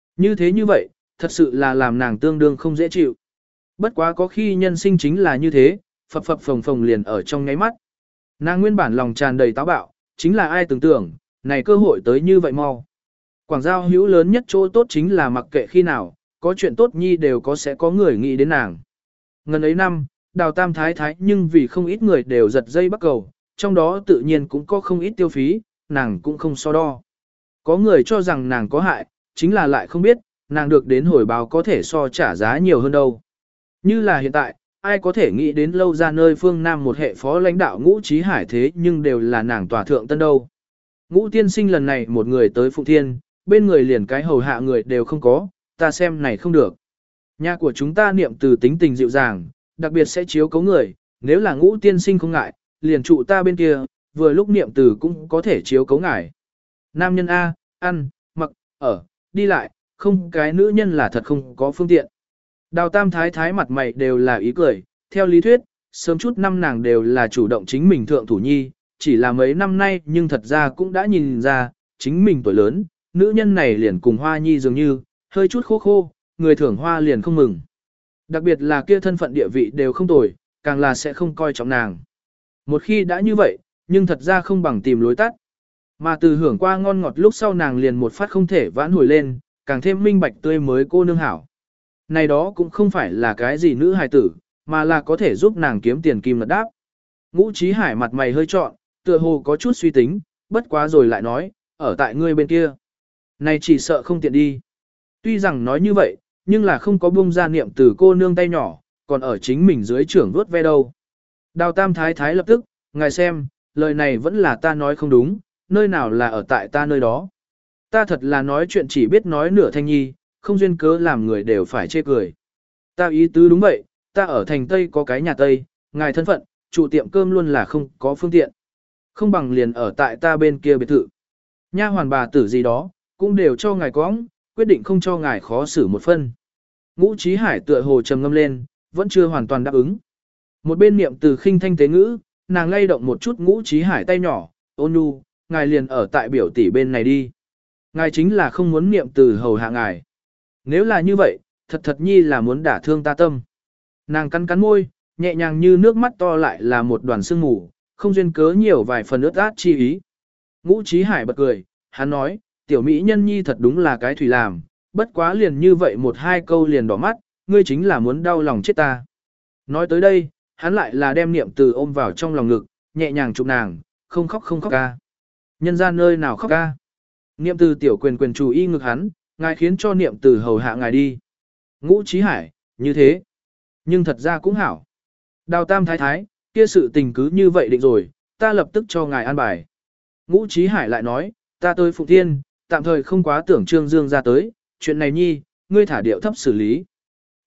Như vậy, thật sự là làm nàng tương đương không dễ chịu. Bất quá có khi nhân sinh chính là như thế, phập phập phồng phồng liền ở trong ngáy mắt. Nàng nguyên bản lòng tràn đầy táo bạo, chính là ai tưởng tượng, này cơ hội tới như vậy mau. Quảng giao hữu lớn nhất chỗ tốt chính là mặc kệ khi nào, có chuyện tốt nhi đều sẽ có người nghĩ đến nàng. Ngần ấy năm, Đào Tam Thái Thái nhưng vì không ít người đều giật dây bắt cầu, trong đó tự nhiên cũng có không ít tiêu phí, nàng cũng không so đo. Có người cho rằng nàng có hại, chính là lại không biết, nàng được đến hồi báo có thể so trả giá nhiều hơn đâu. Như là hiện tại, ai có thể nghĩ đến lâu ra nơi phương Nam một hệ phó lãnh đạo Ngũ Chí Hải thế nhưng đều là nàng tòa thượng tân đâu. Ngũ tiên sinh lần này một người tới Phụng Thiên, bên người liền cái hầu hạ người đều không có, ta xem này không được. Nhà của chúng ta niệm từ tính tình dịu dàng, đặc biệt sẽ chiếu cấu người, nếu là Ngũ tiên sinh không ngại, liền trụ ta bên kia, vừa lúc niệm từ cũng có thể chiếu cấu ngài. Nam nhân A, ăn, mặc, ở, đi lại, không cái nữ nhân là thật không có phương tiện. Đào Tam Thái Thái mặt mày đều là ý cười, theo lý thuyết, sớm chút năm nàng đều là chủ động chính mình thượng thủ nhi, chỉ là mấy năm nay nhưng thật ra cũng đã nhìn ra, chính mình tuổi lớn, nữ nhân này liền cùng Hoa Nhi dường như, hơi chút khô khô, người thưởng hoa liền không mừng. Đặc biệt là kia thân phận địa vị đều không tồi, càng là sẽ không coi trọng nàng. Một khi đã như vậy, nhưng thật ra không bằng tìm lối tắt. Mà từ hưởng qua ngon ngọt lúc sau nàng liền một phát không thể vãn hồi lên, càng thêm minh bạch tươi mới cô nương hảo. Này đó cũng không phải là cái gì nữ hài tử, mà là có thể giúp nàng kiếm tiền kim ngật đáp. Ngũ Chí Hải mặt mày hơi trọn, tựa hồ có chút suy tính, bất quá rồi lại nói, ở tại ngươi bên kia. Này chỉ sợ không tiện đi. Tuy rằng nói như vậy, nhưng là không có buông ra niệm từ cô nương tay nhỏ, còn ở chính mình dưới trưởng vuốt ve đâu. Đào Tam Thái Thái lập tức, ngài xem, lời này vẫn là ta nói không đúng, nơi nào là ở tại ta nơi đó. Ta thật là nói chuyện chỉ biết nói nửa thanh nhi, không duyên cớ làm người đều phải chê cười. Ta ý tứ đúng vậy, ta ở thành Tây có cái nhà Tây, ngài thân phận, chủ tiệm cơm luôn là không có phương tiện. Không bằng liền ở tại ta bên kia biệt thự. Nha hoàn bà tử gì đó, cũng đều cho ngài cóng, quyết định không cho ngài khó xử một phân. Ngũ Chí Hải tựa hồ trầm ngâm lên, vẫn chưa hoàn toàn đáp ứng. Một bên niệm từ khinh thanh tế ngữ, nàng lay động một chút Ngũ Chí Hải tay nhỏ, ôn nhu, ngài liền ở tại biểu tỷ bên này đi. Ngài chính là không muốn niệm từ hầu hạ ngài. Nếu là như vậy, thật nhi là muốn đả thương ta tâm. Nàng cắn cắn môi, nhẹ nhàng như nước mắt to lại là một đoàn sương mù, không duyên cớ nhiều vài phần ướt át chi ý. Ngũ Chí Hải bật cười, hắn nói, tiểu mỹ nhân nhi thật đúng là cái thủy làm, bất quá liền như vậy một hai câu liền đỏ mắt, ngươi chính là muốn đau lòng chết ta. Nói tới đây, hắn lại là đem niệm từ ôm vào trong lòng ngực, nhẹ nhàng chụp nàng, không khóc ca. Nhân ra nơi nào khóc ca. Niệm từ tiểu quyền chú y ngực hắn, ngài khiến cho niệm từ hầu hạ ngài đi. Ngũ Chí Hải, như thế. Nhưng thật ra cũng hảo. Đào Tam Thái Thái, kia sự tình cứ như vậy định rồi, ta lập tức cho ngài an bài. Ngũ Chí Hải lại nói, ta tới Phụng Thiên, tạm thời không quá tưởng Trương Dương ra tới, chuyện này nhi, ngươi thả điệu thấp xử lý.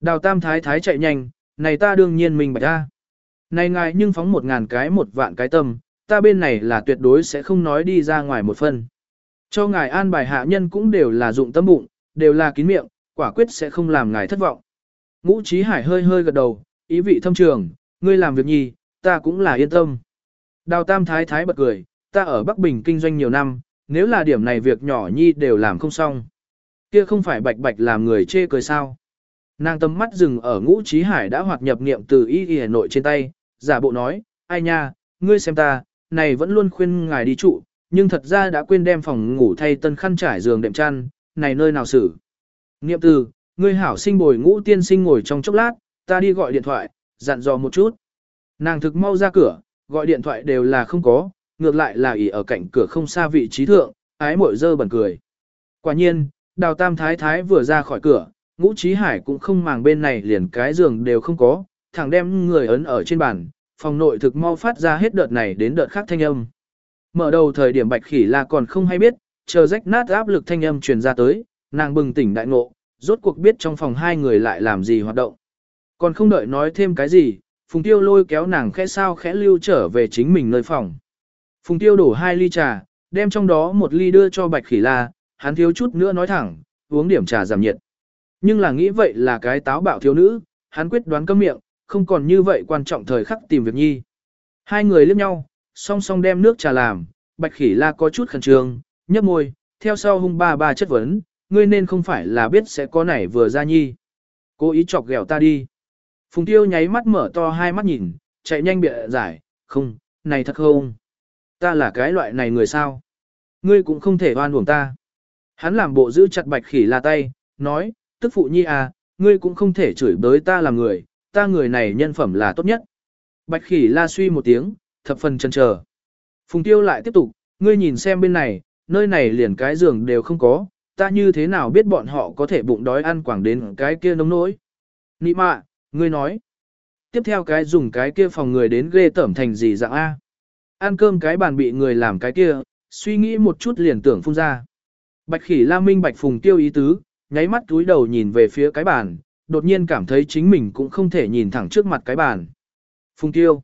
Đào Tam Thái Thái chạy nhanh, này ta đương nhiên mình bạch ra. Này ngài nhưng phóng 1.000 cái 1 vạn cái tâm, ta bên này là tuyệt đối sẽ không nói đi ra ngoài một phân. Cho ngài an bài hạ nhân cũng đều là dụng tâm bụng, đều là kín miệng, quả quyết sẽ không làm ngài thất vọng. Ngũ Chí Hải hơi hơi gật đầu, ý vị thâm trường, ngươi làm việc nhi, ta cũng là yên tâm. Đào Tam Thái Thái bật cười, ta ở Bắc Bình kinh doanh nhiều năm, nếu là điểm này việc nhỏ nhi đều làm không xong. Kia không phải bạch bạch làm người chê cười sao. Nàng tầm mắt dừng ở Ngũ Chí Hải đã hoạt nhập niệm từ y Hà Nội trên tay, giả bộ nói, ai nha, ngươi xem ta, này vẫn luôn khuyên ngài đi trụ, nhưng thật ra đã quên đem phòng ngủ thay tân khăn trải giường đệm chăn, này nơi nào xử. Niệm từ, ngươi hảo sinh bồi Ngũ tiên sinh ngồi trong chốc lát, ta đi gọi điện thoại, dặn dò một chút. Nàng thực mau ra cửa, gọi điện thoại đều là không có, ngược lại là ỉ ở cạnh cửa không xa vị trí thượng, ái mội dơ bẩn cười. Quả nhiên, Đào Tam Thái Thái vừa ra khỏi cửa, Ngũ Chí Hải cũng không màng bên này liền cái giường đều không có, thẳng đem người ấn ở trên bàn, phòng nội thực mau phát ra hết đợt này đến đợt khác thanh âm. Mở đầu thời điểm Bạch Khỉ là còn không hay biết, chờ rách nát áp lực thanh âm truyền ra tới, nàng bừng tỉnh đại ngộ, rốt cuộc biết trong phòng hai người lại làm gì hoạt động. Còn không đợi nói thêm cái gì, Phùng Tiêu lôi kéo nàng khẽ sao khẽ lưu trở về chính mình nơi phòng. Phùng Tiêu đổ 2 ly trà, đem trong đó 1 ly đưa cho Bạch Khỉ La, hắn thiếu chút nữa nói thẳng, uống điểm trà giảm nhiệt. Nhưng là nghĩ vậy là cái táo bạo thiếu nữ, hắn quyết đoán câm miệng, không còn như vậy quan trọng thời khắc tìm việc nhi. Hai người liếc nhau, song song đem nước trà làm, Bạch Khỉ La có chút khẩn trương, nhấp môi, theo sau hung ba ba chất vấn, ngươi nên không phải là biết sẽ có nảy vừa ra nhi. Cố ý chọc ghẹo ta đi. Phùng Tiêu nháy mắt mở to hai mắt nhìn, chạy nhanh bịa giải, không, này thật không. Ta là cái loại này người sao? Ngươi cũng không thể oan uổng ta. Hắn làm bộ giữ chặt Bạch Khỉ La tay, nói, tức phụ nhi à, ngươi cũng không thể chửi bới ta là người, ta người này nhân phẩm là tốt nhất. Bạch Khỉ La suy một tiếng, thập phần chần chờ. Phùng Tiêu lại tiếp tục, ngươi nhìn xem bên này, nơi này liền cái giường đều không có, ta như thế nào biết bọn họ có thể bụng đói ăn quảng đến cái kia nông nỗi. Nị mạ, ngươi nói. Tiếp theo cái dùng cái kia phòng người đến ghê tởm thành gì dạng A. Ăn cơm cái bàn bị người làm cái kia, suy nghĩ một chút liền tưởng phun ra. Bạch Khỉ La minh bạch Phùng Tiêu ý tứ, nháy mắt túi đầu nhìn về phía cái bàn, đột nhiên cảm thấy chính mình cũng không thể nhìn thẳng trước mặt cái bàn. Phùng Tiêu.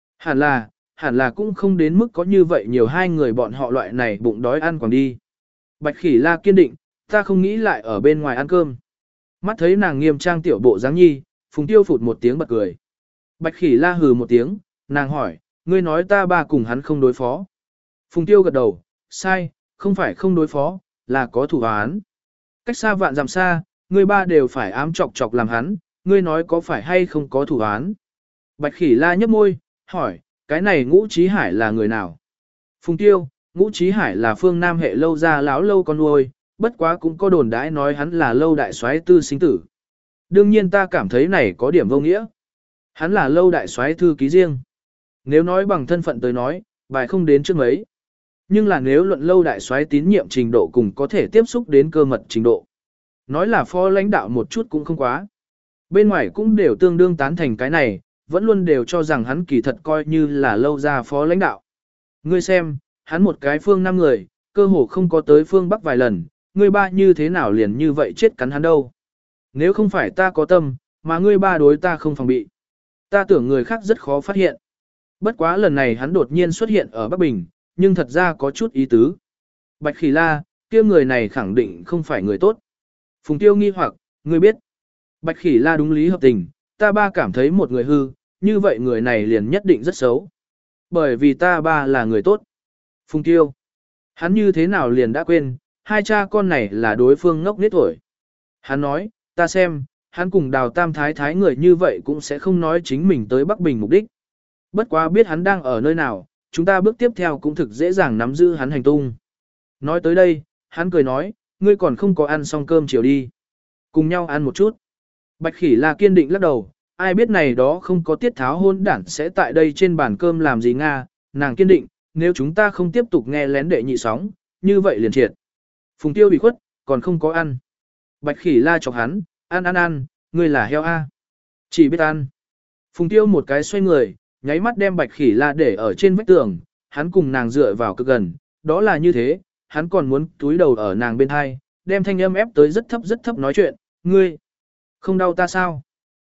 Hẳn là cũng không đến mức có như vậy nhiều hai người bọn họ loại này bụng đói ăn quảng đi. Bạch Khỉ La kiên định, ta không nghĩ lại ở bên ngoài ăn cơm. Mắt thấy nàng nghiêm trang tiểu bộ dáng nhi, Phùng Tiêu phụt một tiếng bật cười. Bạch Khỉ La hừ một tiếng, nàng hỏi, ngươi nói ta ba cùng hắn không đối phó. Phùng Tiêu gật đầu, sai, không phải không đối phó, là có thủ án. Cách xa vạn dặm xa, ngươi ba đều phải ám chọc chọc làm hắn, ngươi nói có phải hay không có thủ án. Bạch Khỉ La nhấp môi, hỏi, cái này Ngũ Chí Hải là người nào? Phùng Tiêu, Ngũ Chí Hải là phương Nam hệ lâu ra láo lâu con nuôi, bất quá cũng có đồn đãi nói hắn là lâu đại soái tư sinh tử. Đương nhiên ta cảm thấy này có điểm vô nghĩa. Hắn là lâu đại soái thư ký riêng. Nếu nói bằng thân phận tới nói, bài không đến trước mấy. Nhưng là nếu luận lâu đại soái tín nhiệm trình độ cùng có thể tiếp xúc đến cơ mật trình độ. Nói là phó lãnh đạo một chút cũng không quá. Bên ngoài cũng đều tương đương tán thành cái này, vẫn luôn đều cho rằng hắn kỳ thật coi như là lâu ra phó lãnh đạo. Ngươi xem, hắn một cái phương Nam người, cơ hồ không có tới phương Bắc vài lần, ngươi ba như thế nào liền như vậy chết cắn hắn đâu. Nếu không phải ta có tâm, mà ngươi ba đối ta không phòng bị. Ta tưởng người khác rất khó phát hiện. Bất quá lần này hắn đột nhiên xuất hiện ở Bắc Bình, nhưng thật ra có chút ý tứ. Bạch Khỉ La, kia người này khẳng định không phải người tốt. Phùng Tiêu nghi hoặc, ngươi biết. Bạch Khỉ La đúng lý hợp tình, ta ba cảm thấy một người hư, như vậy người này liền nhất định rất xấu. Bởi vì ta ba là người tốt. Phùng Tiêu, hắn như thế nào liền đã quên, hai cha con này là đối phương ngốc nết tuổi. Hắn nói, ta xem, hắn cùng Đào Tam Thái Thái người như vậy cũng sẽ không nói chính mình tới Bắc Bình mục đích. Bất quá biết hắn đang ở nơi nào, chúng ta bước tiếp theo cũng thực dễ dàng nắm giữ hắn hành tung. Nói tới đây, hắn cười nói, ngươi còn không có ăn xong cơm chiều đi. Cùng nhau ăn một chút. Bạch Khỉ La kiên định lắc đầu, ai biết này đó không có tiết tháo hôn đản sẽ tại đây trên bàn cơm làm gì Nga, nàng kiên định, nếu chúng ta không tiếp tục nghe lén đệ nhị sóng, như vậy liền triệt. Phùng Tiêu bị khuất, còn không có ăn. Bạch Khỉ La chọc hắn, ăn, ngươi là heo a. Chỉ biết ăn. Phùng Tiêu một cái xoay người, nháy mắt đem Bạch Khỉ La để ở trên vách tường, hắn cùng nàng dựa vào cực gần, đó là như thế, hắn còn muốn túi đầu ở nàng bên hai, đem thanh âm ép tới rất thấp nói chuyện, ngươi, không đau ta sao?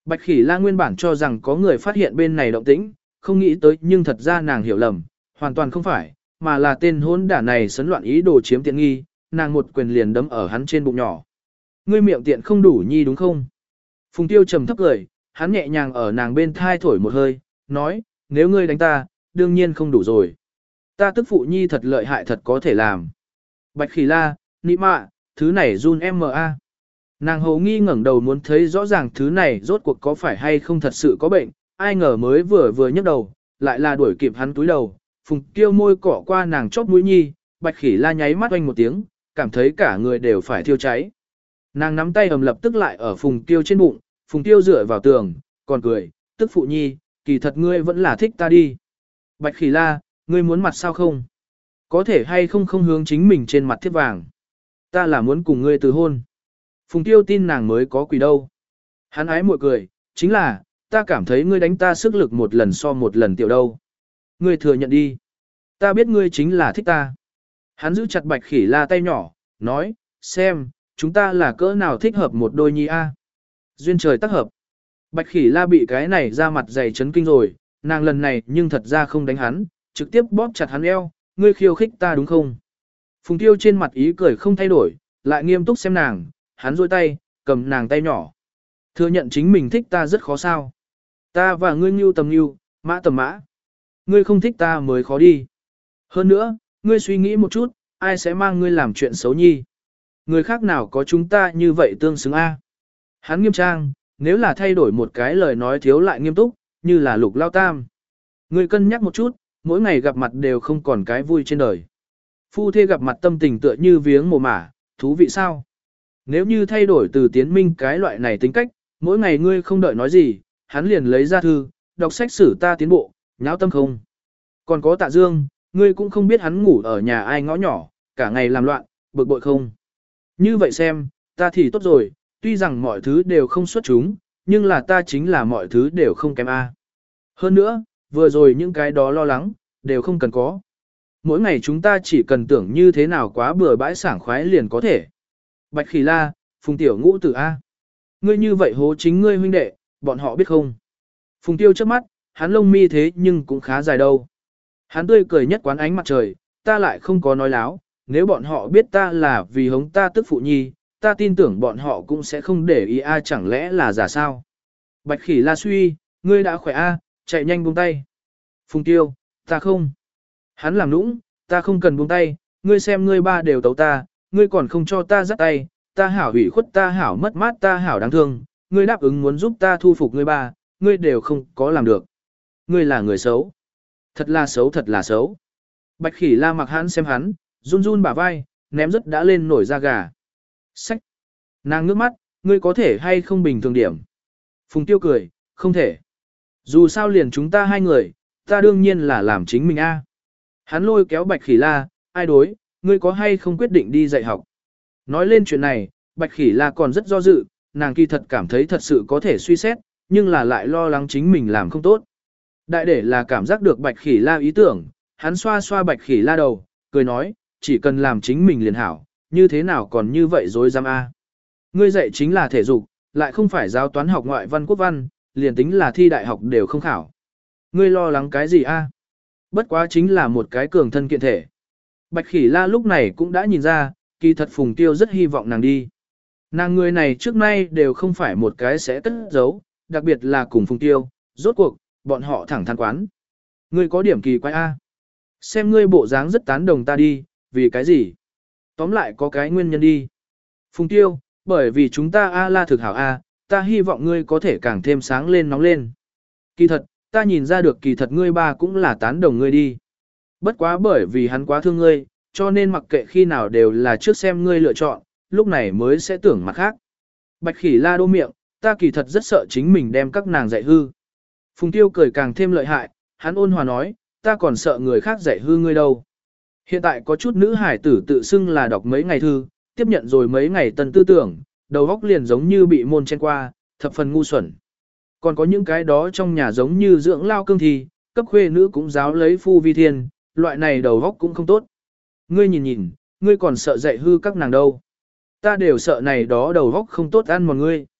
Bạch Khỉ La nguyên bản cho rằng có người phát hiện bên này động tĩnh, không nghĩ tới nhưng thật ra nàng hiểu lầm, hoàn toàn không phải, mà là tên hỗn đản này sấn loạn ý đồ chiếm tiện nghi, nàng một quyền liền đấm ở hắn trên bụng nhỏ. Ngươi miệng tiện không đủ nhi đúng không? Phùng Tiêu trầm thấp cười, hắn nhẹ nhàng ở nàng bên thai thổi một hơi, nói, nếu ngươi đánh ta, đương nhiên không đủ rồi. Ta tức phụ nhi thật lợi hại thật có thể làm. Bạch Khỉ La, nị mạ, thứ này run M.A. Nàng hầu nghi ngẩng đầu muốn thấy rõ ràng thứ này rốt cuộc có phải hay không thật sự có bệnh, ai ngờ mới vừa nhấc đầu, lại là đuổi kịp hắn túi đầu, Phùng Tiêu môi cỏ qua nàng chóp mũi nhi, Bạch Khỉ La nháy mắt oanh một tiếng, cảm thấy cả người đều phải thiêu cháy. Nàng nắm tay ầm lập tức lại ở Phùng Tiêu trên bụng, Phùng Tiêu dựa vào tường, còn cười, tức phụ nhi, kỳ thật ngươi vẫn là thích ta đi. Bạch Khỉ La, ngươi muốn mặt sao không? Có thể hay không không hướng chính mình trên mặt thiếp vàng. Ta là muốn cùng ngươi từ hôn. Phùng Tiêu tin nàng mới có quỷ đâu. Hắn ái muội cười, chính là, ta cảm thấy ngươi đánh ta sức lực một lần so một lần tiểu đâu. Ngươi thừa nhận đi. Ta biết ngươi chính là thích ta. Hắn giữ chặt Bạch Khỉ La tay nhỏ, nói, xem, chúng ta là cỡ nào thích hợp một đôi nhi a. Duyên trời tác hợp. Bạch Khỉ La bị cái này ra mặt dày chấn kinh rồi, nàng lần này nhưng thật ra không đánh hắn, trực tiếp bóp chặt hắn eo, ngươi khiêu khích ta đúng không? Phùng Tiêu trên mặt ý cười không thay đổi, lại nghiêm túc xem nàng, hắn duỗi tay, cầm nàng tay nhỏ. Thừa nhận chính mình thích ta rất khó sao. Ta và ngươi nhu tầm nhu, mã tầm mã. Ngươi không thích ta mới khó đi. Hơn nữa, ngươi suy nghĩ một chút, ai sẽ mang ngươi làm chuyện xấu nhi? Người khác nào có chúng ta như vậy tương xứng a? Hắn nghiêm trang, nếu là thay đổi một cái lời nói thiếu lại nghiêm túc, như là Lục Lao Tam. Ngươi cân nhắc một chút, mỗi ngày gặp mặt đều không còn cái vui trên đời. Phu thê gặp mặt tâm tình tựa như viếng mồ mả, thú vị sao? Nếu như thay đổi từ Tiến Minh cái loại này tính cách, mỗi ngày ngươi không đợi nói gì, hắn liền lấy ra thư, đọc sách sử ta tiến bộ, nháo tâm không. Còn có Tạ Dương, ngươi cũng không biết hắn ngủ ở nhà ai ngõ nhỏ, cả ngày làm loạn, bực bội không. Như vậy xem, ta thì tốt rồi, tuy rằng mọi thứ đều không xuất chúng, nhưng là ta chính là mọi thứ đều không kém a. Hơn nữa, vừa rồi những cái đó lo lắng, đều không cần có. Mỗi ngày chúng ta chỉ cần tưởng như thế nào quá bừa bãi sảng khoái liền có thể. Bạch Khỉ La, Phùng Tiểu Ngũ Tử A. Ngươi như vậy hố chính ngươi huynh đệ, bọn họ biết không? Phùng Tiêu trước mắt, hắn lông mi thế nhưng cũng khá dài đâu. Hắn tươi cười nhất quán ánh mặt trời, ta lại không có nói láo, nếu bọn họ biết ta là vì hống ta tức phụ nhi, ta tin tưởng bọn họ cũng sẽ không để ý a, chẳng lẽ là giả sao? Bạch Khỉ La suy, ngươi đã khỏe a, chạy nhanh buông tay. Phùng Tiêu, ta không. Hắn làm nũng, ta không cần buông tay, ngươi xem ngươi ba đều tấu ta, ngươi còn không cho ta dắt tay, ta hảo hủy khuất ta hảo mất mát ta hảo đáng thương, ngươi đáp ứng muốn giúp ta thu phục ngươi ba, ngươi đều không có làm được. Ngươi là người xấu. Thật là xấu thật là xấu. Bạch Khỉ La mặc hắn xem hắn, run run bả vai, ném rất đã lên nổi da gà. Sách. Nàng nước mắt, ngươi có thể hay không bình thường điểm. Phùng Tiêu cười, không thể. Dù sao liền chúng ta hai người, ta đương nhiên là làm chính mình a. Hắn lôi kéo Bạch Khỉ La, ai đối, ngươi có hay không quyết định đi dạy học. Nói lên chuyện này, Bạch Khỉ La còn rất do dự, nàng kỳ thật cảm thấy thật sự có thể suy xét, nhưng là lại lo lắng chính mình làm không tốt. Đại để là cảm giác được Bạch Khỉ La ý tưởng, hắn xoa xoa Bạch Khỉ La đầu, cười nói, chỉ cần làm chính mình liền hảo, như thế nào còn như vậy dối dám a. Ngươi dạy chính là thể dục, lại không phải giáo toán học ngoại văn quốc văn, liền tính là thi đại học đều không khảo. Ngươi lo lắng cái gì a? Bất quá chính là một cái cường thân kiện thể. Bạch Khỉ La lúc này cũng đã nhìn ra, kỳ thật Phùng Tiêu rất hy vọng nàng đi. Nàng người này trước nay đều không phải một cái sẽ cất giấu, đặc biệt là cùng Phùng Tiêu, rốt cuộc, bọn họ thẳng thắn quán. Ngươi có điểm kỳ quái a. Xem ngươi bộ dáng rất tán đồng ta đi, vì cái gì? Tóm lại có cái nguyên nhân đi. Phùng Tiêu, bởi vì chúng ta A La thực hảo a, ta hy vọng ngươi có thể càng thêm sáng lên nóng lên. Kỳ thật, ta nhìn ra được kỳ thật ngươi ba cũng là tán đồng ngươi đi. Bất quá bởi vì hắn quá thương ngươi, cho nên mặc kệ khi nào đều là trước xem ngươi lựa chọn, lúc này mới sẽ tưởng mặt khác. Bạch Khỉ La đô miệng, ta kỳ thật rất sợ chính mình đem các nàng dạy hư. Phùng Tiêu cười càng thêm lợi hại, hắn ôn hòa nói, ta còn sợ người khác dạy hư ngươi đâu. Hiện tại có chút nữ hải tử tự xưng là đọc mấy ngày thư, tiếp nhận rồi mấy ngày tân tư tưởng, đầu óc liền giống như bị môn chen qua, thập phần ngu xuẩn. Còn có những cái đó trong nhà giống như dưỡng lao cương thi, cấp khuê nữ cũng giáo lấy phu vi thiên, loại này đầu óc cũng không tốt. Ngươi nhìn nhìn, ngươi còn sợ dạy hư các nàng đâu. Ta đều sợ này đó đầu óc không tốt ăn một ngươi.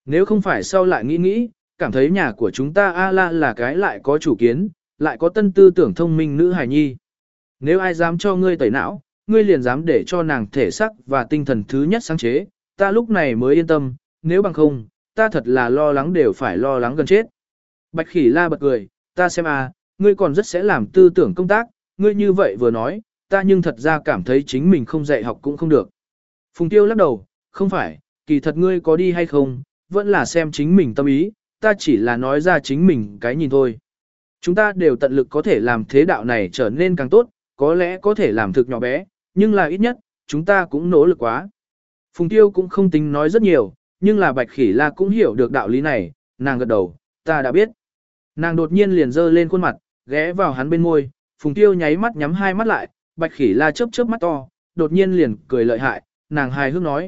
Nếu không phải sau lại nghĩ nghĩ, cảm thấy nhà của chúng ta A-la là cái lại có chủ kiến, lại có tân tư tưởng thông minh nữ hài nhi. Nếu ai dám cho ngươi tẩy não, ngươi liền dám để cho nàng thể sắc và tinh thần thứ nhất sáng chế, ta lúc này mới yên tâm, nếu bằng không, ta thật là lo lắng đều phải lo lắng gần chết. Bạch Khỉ La bật cười, ta xem à, ngươi còn rất sẽ làm tư tưởng công tác, ngươi như vậy vừa nói, ta nhưng thật ra cảm thấy chính mình không dạy học cũng không được. Phùng Tiêu lắc đầu, không phải, kỳ thật ngươi có đi hay không, vẫn là xem chính mình tâm ý, ta chỉ là nói ra chính mình cái nhìn thôi. Chúng ta đều tận lực có thể làm thế đạo này trở nên càng tốt, có lẽ có thể làm thực nhỏ bé, nhưng là ít nhất, chúng ta cũng nỗ lực quá. Phùng Tiêu cũng không tính nói rất nhiều, nhưng là Bạch Khỉ La cũng hiểu được đạo lý này, nàng gật đầu, ta đã biết. Nàng đột nhiên liền dơ lên khuôn mặt, ghé vào hắn bên môi, Phùng Tiêu nháy mắt nhắm hai mắt lại, Bạch Khỉ La chớp chớp mắt to, đột nhiên liền cười lợi hại, nàng hài hước nói,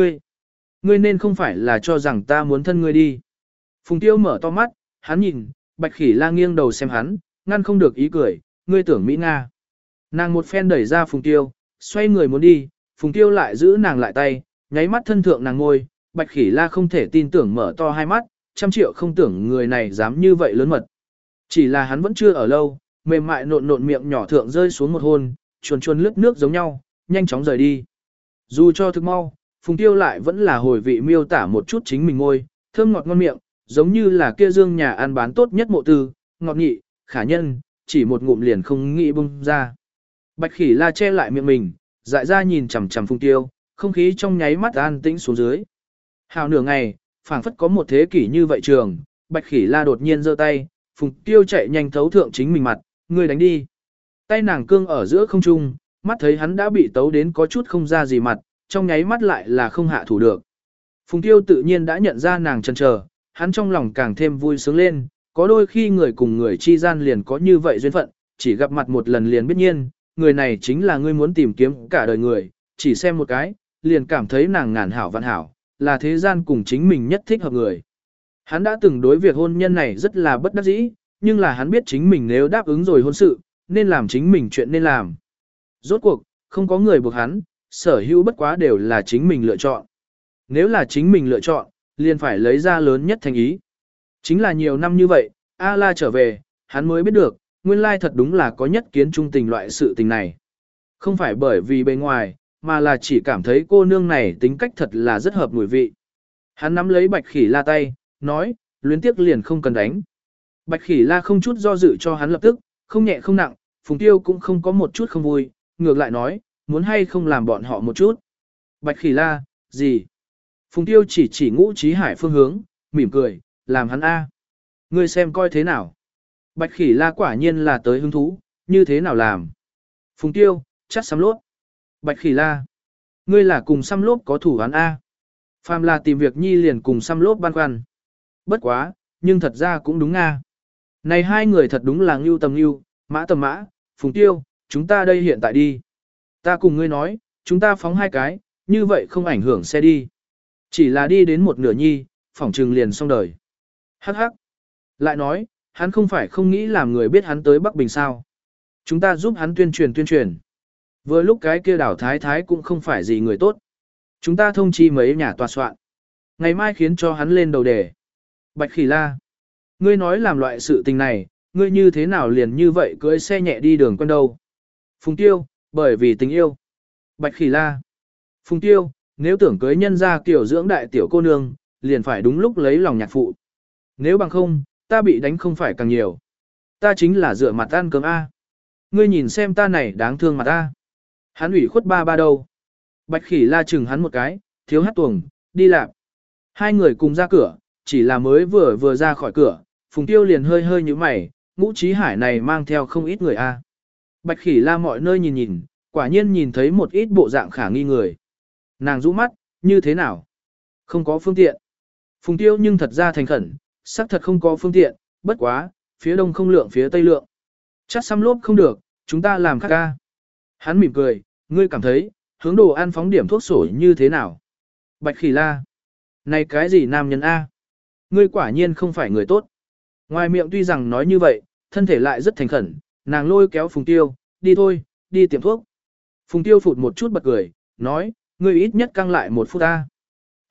ngươi nên không phải là cho rằng ta muốn thân ngươi đi. Phùng Tiêu mở to mắt, hắn nhìn, Bạch Khỉ La nghiêng đầu xem hắn, ngăn không được ý cười, ngươi tưởng Mỹ Nga. Nàng một phen đẩy ra Phùng Tiêu, xoay người muốn đi, Phùng Tiêu lại giữ nàng lại tay, nháy mắt thân thượng nàng ngôi, Bạch Khỉ La không thể tin tưởng mở to hai mắt, trăm triệu không tưởng người này dám như vậy lớn mật. Chỉ là hắn vẫn chưa ở lâu, mềm mại nộn nộn miệng nhỏ thượng rơi xuống một hôn, chuồn chuồn lướt nước giống nhau, nhanh chóng rời đi. Dù cho thực mau, Phùng Tiêu lại vẫn là hồi vị miêu tả một chút chính mình ngôi, thơm ngọt ngon miệng, giống như là kia dương nhà ăn bán tốt nhất mộ tư, ngọt nhị, khả nhân, chỉ một ngụm liền không nghĩ bung ra. Bạch Khỉ La che lại miệng mình, dại ra nhìn chằm chằm Phùng Tiêu, không khí trong nháy mắt an tĩnh xuống dưới. Hào nửa ngày, phảng phất có một thế kỷ như vậy trường, Bạch Khỉ La đột nhiên giơ tay, Phùng Tiêu chạy nhanh thấu thượng chính mình mặt, ngươi đánh đi. Tay nàng cương ở giữa không trung, mắt thấy hắn đã bị tấu đến có chút không ra gì mặt, trong nháy mắt lại là không hạ thủ được. Phùng Tiêu tự nhiên đã nhận ra nàng chần chờ, hắn trong lòng càng thêm vui sướng lên, có đôi khi người cùng người chi gian liền có như vậy duyên phận, chỉ gặp mặt một lần liền biết nhiên, người này chính là ngươi muốn tìm kiếm cả đời người, chỉ xem một cái, liền cảm thấy nàng ngàn hảo vạn hảo, là thế gian cùng chính mình nhất thích hợp người. Hắn đã từng đối việc hôn nhân này rất là bất đắc dĩ, nhưng là hắn biết chính mình nếu đáp ứng rồi hôn sự, nên làm chính mình chuyện nên làm. Rốt cuộc, không có người buộc hắn, sở hữu bất quá đều là chính mình lựa chọn. Nếu là chính mình lựa chọn, liền phải lấy ra lớn nhất thành ý. Chính là nhiều năm như vậy, A-la trở về, hắn mới biết được, nguyên lai thật đúng là có nhất kiến trung tình loại sự tình này. Không phải bởi vì bề ngoài, mà là chỉ cảm thấy cô nương này tính cách thật là rất hợp mùi vị. Hắn nắm lấy Bạch Khỉ La tay, nói, luyến tiếc liền không cần đánh. Bạch Khỉ La không chút do dự cho hắn lập tức, không nhẹ không nặng, Phùng Tiêu cũng không có một chút không vui, ngược lại nói, muốn hay không làm bọn họ một chút. Bạch Khỉ La, gì? Phùng Tiêu chỉ Ngũ Chí Hải phương hướng, mỉm cười, làm hắn A. Ngươi xem coi thế nào. Bạch Khỉ La quả nhiên là tới hứng thú, như thế nào làm. Phùng Tiêu, chắc xăm lốt. Bạch Khỉ La, ngươi là cùng xăm lốt có thủ án A. Phàm là tìm việc nhi liền cùng xăm lốt băn khoăn. Bất quá, nhưng thật ra cũng đúng Nga. Này hai người thật đúng là ngưu tầm ngưu, mã tầm mã, Phùng Tiêu, chúng ta đây hiện tại đi. Ta cùng ngươi nói, chúng ta phóng hai cái, như vậy không ảnh hưởng xe đi. Chỉ là đi đến một nửa nhi, phỏng trừng liền xong đời. Hắc hắc. Lại nói, hắn không phải không nghĩ làm người biết hắn tới Bắc Bình sao. Chúng ta giúp hắn tuyên truyền. Vừa lúc cái kia đảo thái thái cũng không phải gì người tốt. Chúng ta thông chi mấy nhà tòa soạn. Ngày mai khiến cho hắn lên đầu đề. Bạch Khỉ La, ngươi nói làm loại sự tình này, ngươi như thế nào liền như vậy cưỡi xe nhẹ đi đường con đâu. Phùng Tiêu, bởi vì tình yêu. Bạch Khỉ La, Phùng Tiêu, nếu tưởng cưới nhân ra kiểu dưỡng đại tiểu cô nương, liền phải đúng lúc lấy lòng nhạc phụ. Nếu bằng không, ta bị đánh không phải càng nhiều. Ta chính là dựa mặt ăn cơm A. Ngươi nhìn xem ta này đáng thương mặt A. Hắn ủy khuất ba đâu. Bạch Khỉ La chừng hắn một cái, thiếu hát tuồng, đi làm. Hai người cùng ra cửa, chỉ là mới vừa ra khỏi cửa, Phùng Tiêu liền hơi như mày, Ngũ Chí Hải này mang theo không ít người A. Bạch Khỉ La mọi nơi nhìn, quả nhiên nhìn thấy một ít bộ dạng khả nghi người. Nàng rũ mắt, như thế nào? Không có phương tiện. Phùng Tiêu nhưng thật ra thành khẩn, xác thật không có phương tiện, bất quá, phía đông không lượng phía tây lượng. Chắc xăm lốp không được, chúng ta làm khác ca. Hắn mỉm cười, ngươi cảm thấy, hướng đồ ăn phóng điểm thuốc sổ như thế nào? Bạch Khỉ La, này cái gì nam nhân A? Ngươi quả nhiên không phải người tốt. Ngoài miệng tuy rằng nói như vậy, thân thể lại rất thành khẩn, nàng lôi kéo Phùng Tiêu, đi thôi, đi tiệm thuốc. Phùng Tiêu phụt một chút bật cười, nói, ngươi ít nhất căng lại 1 phút A.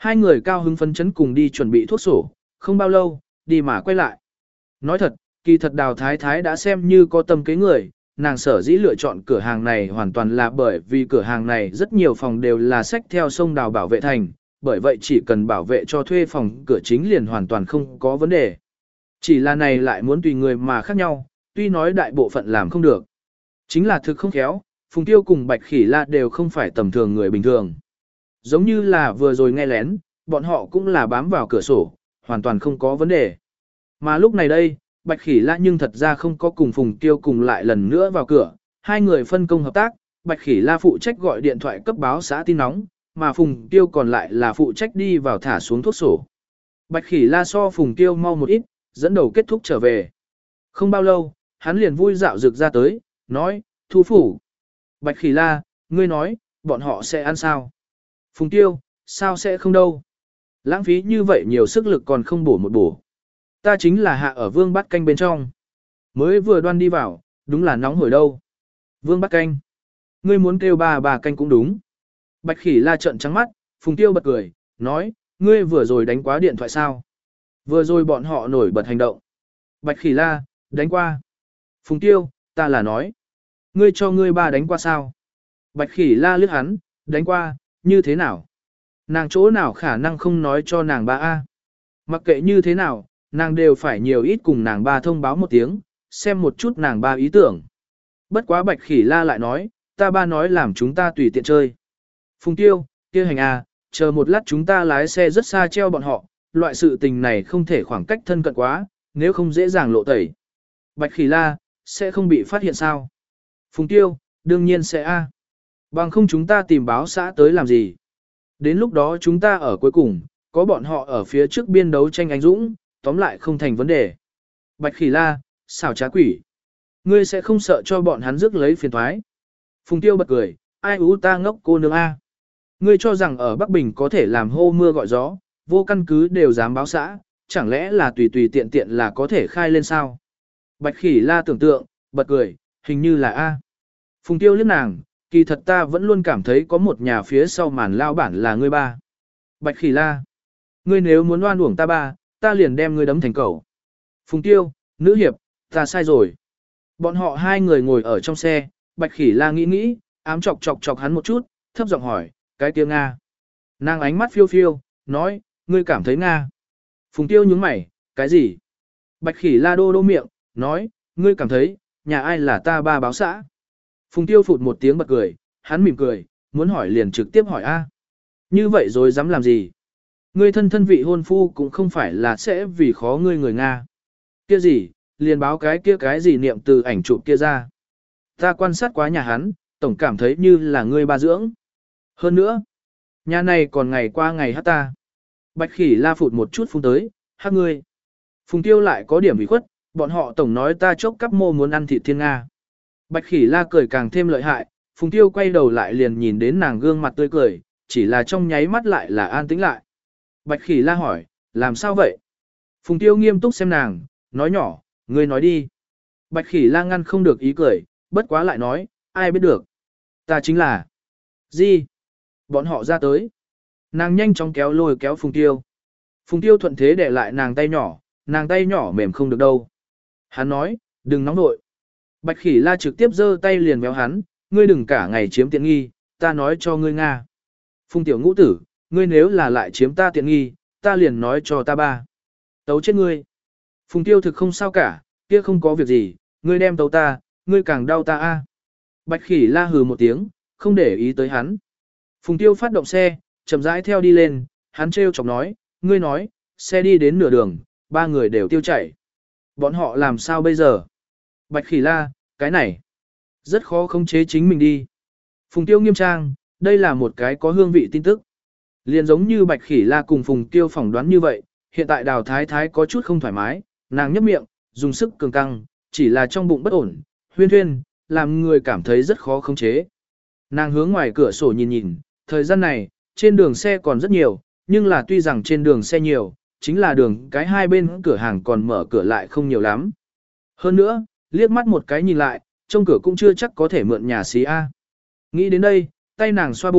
Hai người cao hứng phấn chấn cùng đi chuẩn bị thuốc sổ, không bao lâu, đi mà quay lại. Nói thật, kỳ thật Đào Thái Thái đã xem như có tâm kế người, nàng sở dĩ lựa chọn cửa hàng này hoàn toàn là bởi vì cửa hàng này rất nhiều phòng đều là sách theo sông Đào bảo vệ thành, bởi vậy chỉ cần bảo vệ cho thuê phòng cửa chính liền hoàn toàn không có vấn đề. Chỉ là này lại muốn tùy người mà khác nhau, tuy nói đại bộ phận làm không được. Chính là thực không khéo, Phùng Tiêu cùng Bạch Khỉ La đều không phải tầm thường người bình thường. Giống như là vừa rồi nghe lén, bọn họ cũng là bám vào cửa sổ, hoàn toàn không có vấn đề. Mà lúc này đây, Bạch Khỉ La nhưng thật ra không có cùng Phùng Tiêu cùng lại lần nữa vào cửa, hai người phân công hợp tác, Bạch Khỉ La phụ trách gọi điện thoại cấp báo xã tin nóng, mà Phùng Tiêu còn lại là phụ trách đi vào thả xuống thuốc sổ. Bạch Khỉ La so Phùng Tiêu mau một ít, dẫn đầu kết thúc trở về. Không bao lâu, hắn liền vui dạo rực ra tới, nói, thu phủ. Bạch Khỉ La, ngươi nói, bọn họ sẽ ăn sao? Phùng Tiêu, sao sẽ không đâu? Lãng phí như vậy nhiều sức lực còn không bổ một bổ. Ta chính là hạ ở vương bát canh bên trong. Mới vừa đoan đi vào, đúng là nóng hổi đâu. Vương bát canh. Ngươi muốn kêu bà canh cũng đúng. Bạch Khỉ La trợn trắng mắt, Phùng Tiêu bật cười, nói, ngươi vừa rồi đánh quá điện thoại sao? Vừa rồi bọn họ nổi bật hành động. Bạch Khỉ La, đánh qua. Phùng Tiêu, ta là nói. Ngươi cho ngươi ba đánh qua sao? Bạch Khỉ La liếc hắn, đánh qua, như thế nào? Nàng chỗ nào khả năng không nói cho nàng ba A. Mặc kệ như thế nào, nàng đều phải nhiều ít cùng nàng ba thông báo một tiếng, xem một chút nàng ba ý tưởng. Bất quá Bạch Khỉ La lại nói, ta ba nói làm chúng ta tùy tiện chơi. Phùng Tiêu, kia hành A, chờ một lát chúng ta lái xe rất xa treo bọn họ, loại sự tình này không thể khoảng cách thân cận quá, nếu không dễ dàng lộ tẩy. Bạch Khỉ La, sẽ không bị phát hiện sao? Phùng Tiêu, đương nhiên sẽ A. Bằng không chúng ta tìm báo xã tới làm gì? Đến lúc đó chúng ta ở cuối cùng, có bọn họ ở phía trước biên đấu tranh anh dũng, tóm lại không thành vấn đề. Bạch Khỉ La, xảo trá quỷ. Ngươi sẽ không sợ cho bọn hắn rước lấy phiền thoái. Phùng Tiêu bật cười, ai ú ta ngốc cô nương A. Ngươi cho rằng ở Bắc Bình có thể làm hô mưa gọi gió, vô căn cứ đều dám báo xã, chẳng lẽ là tùy tùy tiện tiện là có thể khai lên sao? Bạch Khỉ La tưởng tượng, bật cười, hình như là A. Phùng Tiêu liếc nàng, kỳ thật ta vẫn luôn cảm thấy có một nhà phía sau màn lao bản là ngươi ba. Bạch Khỉ La, ngươi nếu muốn oan uổng ta ba, ta liền đem ngươi đấm thành cẩu. Phùng Tiêu, nữ hiệp, ta sai rồi. Bọn họ hai người ngồi ở trong xe, Bạch Khỉ La nghĩ nghĩ, ám chọc chọc chọc hắn một chút, thấp giọng hỏi, cái kia Nga. Nàng ánh mắt phiêu phiêu, nói, ngươi cảm thấy Nga. Phùng Tiêu nhướng mày, cái gì? Bạch Khỉ La đô đô miệng, nói, ngươi cảm thấy, nhà ai là ta ba báo xã? Phùng Tiêu phụt một tiếng bật cười, hắn mỉm cười, muốn hỏi liền trực tiếp hỏi A. Như vậy rồi dám làm gì? Ngươi thân thân vị hôn phu cũng không phải là sẽ vì khó ngươi người Nga. Kia gì, liền báo cái gì niệm từ ảnh chụp kia ra. Ta quan sát quá nhà hắn, tổng cảm thấy như là ngươi ba dưỡng. Hơn nữa, nhà này còn ngày qua ngày hát ta. Bạch Khỉ La phụt một chút phun tới, hát ngươi. Phùng Tiêu lại có điểm bị khuất, bọn họ tổng nói ta chốc cắp mô muốn ăn thịt thiên Nga. Bạch Khỉ La cười càng thêm lợi hại, Phùng Tiêu quay đầu lại liền nhìn đến nàng gương mặt tươi cười, chỉ là trong nháy mắt lại là an tĩnh lại. Bạch Khỉ La hỏi, làm sao vậy? Phùng Tiêu nghiêm túc xem nàng, nói nhỏ, ngươi nói đi. Bạch Khỉ La ngăn không được ý cười, bất quá lại nói, ai biết được. Ta chính là. Gì? Bọn họ ra tới. Nàng nhanh chóng lôi kéo Phùng Tiêu. Phùng Tiêu thuận thế để lại nàng tay nhỏ mềm không được đâu. Hắn nói, đừng nóng nội. Bạch Khỉ La trực tiếp giơ tay liền méo hắn, ngươi đừng cả ngày chiếm tiện nghi, ta nói cho ngươi Nga. Phùng tiểu ngũ tử, ngươi nếu là lại chiếm ta tiện nghi, ta liền nói cho ta ba. Tấu chết ngươi. Phùng Tiêu thực không sao cả, kia không có việc gì, ngươi đem tấu ta, ngươi càng đau ta a. Bạch Khỉ La hừ một tiếng, không để ý tới hắn. Phùng Tiêu phát động xe, chậm rãi theo đi lên, hắn trêu chọc nói, ngươi nói, xe đi đến nửa đường, ba người đều tiêu chảy. Bọn họ làm sao bây giờ? Bạch Khỉ La, cái này, rất khó khống chế chính mình đi. Phùng Tiêu nghiêm trang, đây là một cái có hương vị tin tức. Liền giống như Bạch Khỉ La cùng Phùng Tiêu phỏng đoán như vậy, hiện tại Đào Thái Thái có chút không thoải mái, nàng nhấp miệng, dùng sức cường căng, chỉ là trong bụng bất ổn, huyên thuyên, làm người cảm thấy rất khó khống chế. Nàng hướng ngoài cửa sổ nhìn nhìn, thời gian này, trên đường xe còn rất nhiều, nhưng là tuy rằng trên đường xe nhiều, chính là đường cái hai bên cửa hàng còn mở cửa lại không nhiều lắm. Hơn nữa, liếc mắt một cái nhìn lại, trong cửa cũng chưa chắc có thể mượn nhà xí A. Nghĩ đến đây, tay nàng xoa bụng,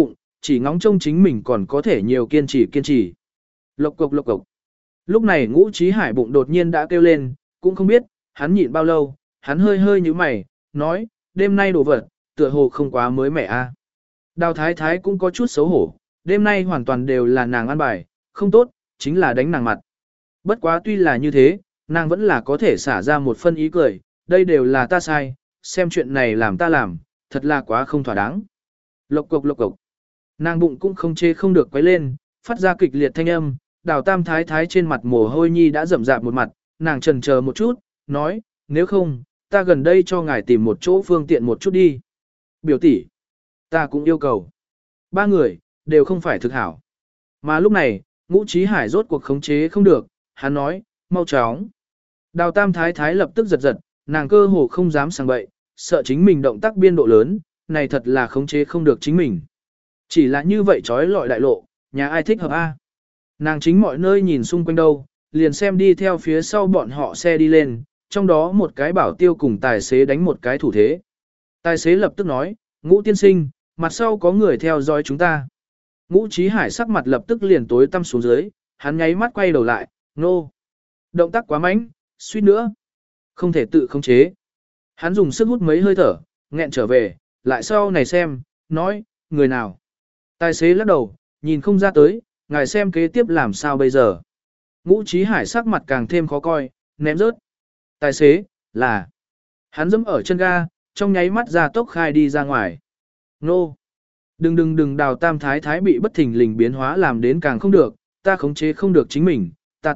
chỉ ngóng trông chính mình còn có thể nhiều kiên trì kiên trì. Lộc cộc lộc cộc. Lúc này Ngũ Chí Hải bụng đột nhiên đã kêu lên, cũng không biết, hắn nhịn bao lâu, hắn hơi hơi như mày, nói, đêm nay đồ vật, tựa hồ không quá mới mẻ a. Đào Thái Thái cũng có chút xấu hổ, đêm nay hoàn toàn đều là nàng ăn bài, không tốt, chính là đánh nàng mặt. Bất quá tuy là như thế, nàng vẫn là có thể xả ra một phân ý cười, đây đều là ta sai, xem chuyện này làm ta làm, thật là quá không thỏa đáng. Lộc cộc lộc cộc. Nàng bụng cũng không chê không được quấy lên, phát ra kịch liệt thanh âm, Đào Tam Thái Thái trên mặt mồ hôi nhi đã rậm rạp một mặt, nàng chần chờ một chút, nói, nếu không, ta gần đây cho ngài tìm một chỗ phương tiện một chút đi. Biểu tỷ, ta cũng yêu cầu. Ba người, đều không phải thực hảo. Mà lúc này, Ngũ Chí Hải rốt cuộc khống chế không được, hắn nói, mau chóng. Đào Tam Thái Thái lập tức giật giật, nàng cơ hồ không dám sang bậy, sợ chính mình động tác biên độ lớn, này thật là khống chế không được chính mình. Chỉ là như vậy trói lọi đại lộ, nhà ai thích hợp a? Nàng chính mọi nơi nhìn xung quanh đâu, liền xem đi theo phía sau bọn họ xe đi lên, trong đó một cái bảo tiêu cùng tài xế đánh một cái thủ thế. Tài xế lập tức nói, Ngũ tiên sinh, mặt sau có người theo dõi chúng ta. Ngũ Chí Hải sắc mặt lập tức liền tối tăm xuống dưới, hắn nháy mắt quay đầu lại, nô. Động tác quá mạnh, suýt nữa. Không thể tự khống chế. Hắn dùng sức hút mấy hơi thở, nghẹn trở về, lại sau này xem, nói, người nào. Tài xế lắc đầu, nhìn không ra tới, ngài xem kế tiếp làm sao bây giờ. Ngũ Chí Hải sắc mặt càng thêm khó coi, ném rớt. Tài xế, là. Hắn dẫm ở chân ga, trong nháy mắt ra tốc khai đi ra ngoài. Nô. Đừng Đào Tam Thái Thái bị bất thình lình biến hóa làm đến càng không được, ta khống chế không được chính mình,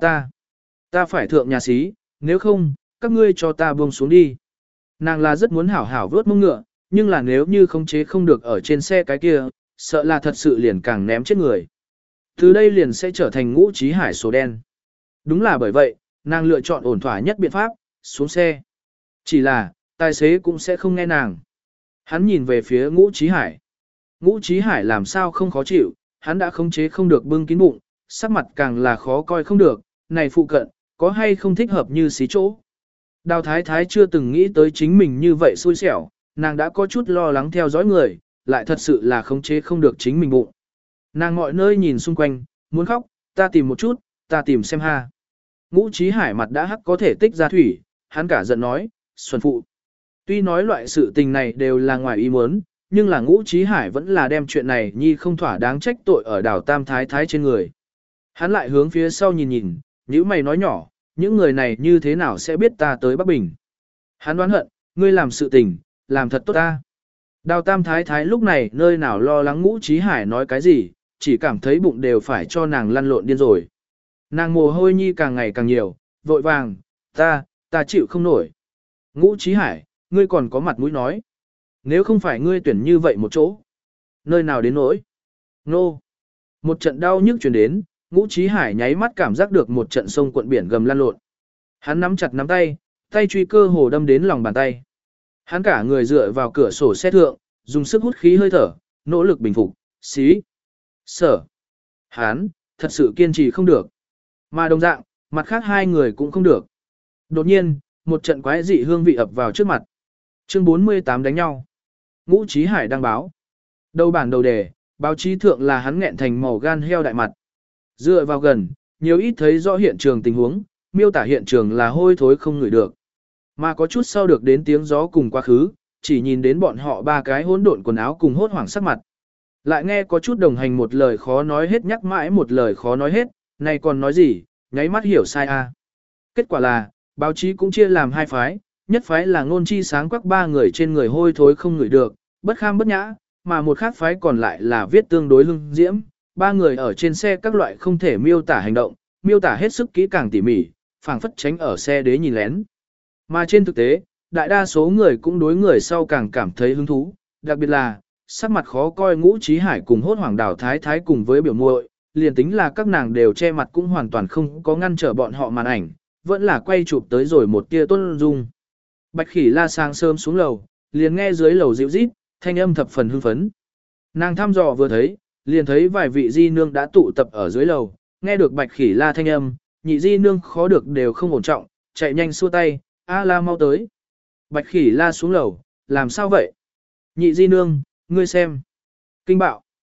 ta phải thượng nhà xí, nếu không, các ngươi cho ta buông xuống đi. Nàng là rất muốn hảo hảo vớt mông ngựa, nhưng là nếu như khống chế không được ở trên xe cái kia, sợ là thật sự liền càng ném chết người. Từ đây liền sẽ trở thành Ngũ Chí Hải số đen. Đúng là bởi vậy, nàng lựa chọn ổn thỏa nhất biện pháp, xuống xe. Chỉ là, tài xế cũng sẽ không nghe nàng. Hắn nhìn về phía Ngũ Chí Hải. Ngũ Chí Hải làm sao không khó chịu, hắn đã khống chế không được bưng kín bụng, sắc mặt càng là khó coi không được, này phụ cận, có hay không thích hợp như xí chỗ. Đào Thái Thái chưa từng nghĩ tới chính mình như vậy xui xẻo, nàng đã có chút lo lắng theo dõi người, lại thật sự là khống chế không được chính mình bụng. Nàng mọi nơi nhìn xung quanh, muốn khóc, ta tìm một chút, ta tìm xem ha. Ngũ Chí Hải mặt đã hắc có thể tích ra thủy, hắn cả giận nói, Xuân phụ. Tuy nói loại sự tình này đều là ngoài ý muốn, nhưng là Ngũ Chí Hải vẫn là đem chuyện này nhi không thỏa đáng trách tội ở Đào Tam Thái Thái trên người. Hắn lại hướng phía sau nhìn, nhíu mày nói nhỏ, những người này như thế nào sẽ biết ta tới Bắc Bình. Hắn đoán hận, ngươi làm sự tình, làm thật tốt ta. Đào Tam Thái Thái lúc này nơi nào lo lắng Ngũ Chí Hải nói cái gì, chỉ cảm thấy bụng đều phải cho nàng lăn lộn điên rồi. Nàng mồ hôi nhi càng ngày càng nhiều, vội vàng, ta chịu không nổi. Ngũ Chí Hải, ngươi còn có mặt mũi nói. Nếu không phải ngươi tuyển như vậy một chỗ, nơi nào đến nỗi. Nô. Một trận đau nhức truyền đến, Ngũ Chí Hải nháy mắt cảm giác được một trận sông cuộn biển gầm lăn lộn. Hắn nắm chặt nắm tay, tay truy cơ hồ đâm đến lòng bàn tay. Hắn cả người dựa vào cửa sổ xe thượng, dùng sức hút khí hơi thở, nỗ lực bình phục, xí. Sở. Hắn, thật sự kiên trì không được. Mà đồng dạng, mặt khác hai người cũng không được. Đột nhiên, một trận quái dị hương vị ập vào trước mặt. Chương 48 đánh nhau. Ngũ Chí Hải đăng báo. Đầu bản đầu đề, báo chí thượng là hắn nghẹn thành màu gan heo đại mặt. Dựa vào gần, nhiều ít thấy rõ hiện trường tình huống, miêu tả hiện trường là hôi thối không ngửi được. Mà có chút sau được đến tiếng gió cùng quá khứ, chỉ nhìn đến bọn họ ba cái hỗn độn quần áo cùng hốt hoảng sắc mặt. Lại nghe có chút đồng hành một lời khó nói hết nhắc mãi một lời khó nói hết, này còn nói gì, nháy mắt hiểu sai a. Kết quả là, báo chí cũng chia làm hai phái, nhất phái là ngôn chi sáng quắc ba người trên người hôi thối không ngửi được, bất kham bất nhã, mà một khác phái còn lại là viết tương đối hưng diễm, ba người ở trên xe các loại không thể miêu tả hành động, miêu tả hết sức kỹ càng tỉ mỉ, phảng phất tránh ở xe đế nhìn lén. Mà trên thực tế, đại đa số người cũng đối người sau càng cảm thấy hứng thú, đặc biệt là sắc mặt khó coi Ngũ Chí Hải cùng hốt hoảng Đào Thái Thái cùng với biểu muội, liền tính là các nàng đều che mặt cũng hoàn toàn không có ngăn trở bọn họ màn ảnh, vẫn là quay chụp tới rồi một tia tôn dung. Bạch Khỉ La sáng sớm xuống lầu, liền nghe dưới lầu dịu rít, thanh âm thập phần hưng phấn. Nàng thăm dò vừa thấy, liền thấy vài vị di nương đã tụ tập ở dưới lầu, nghe được Bạch Khỉ La thanh âm, nhị di nương khó được đều không ổn trọng, chạy nhanh xua tay, "A La mau tới." Bạch Khỉ La xuống lầu, "Làm sao vậy?" "Nhị di nương, ngươi xem." "Kinh bạo."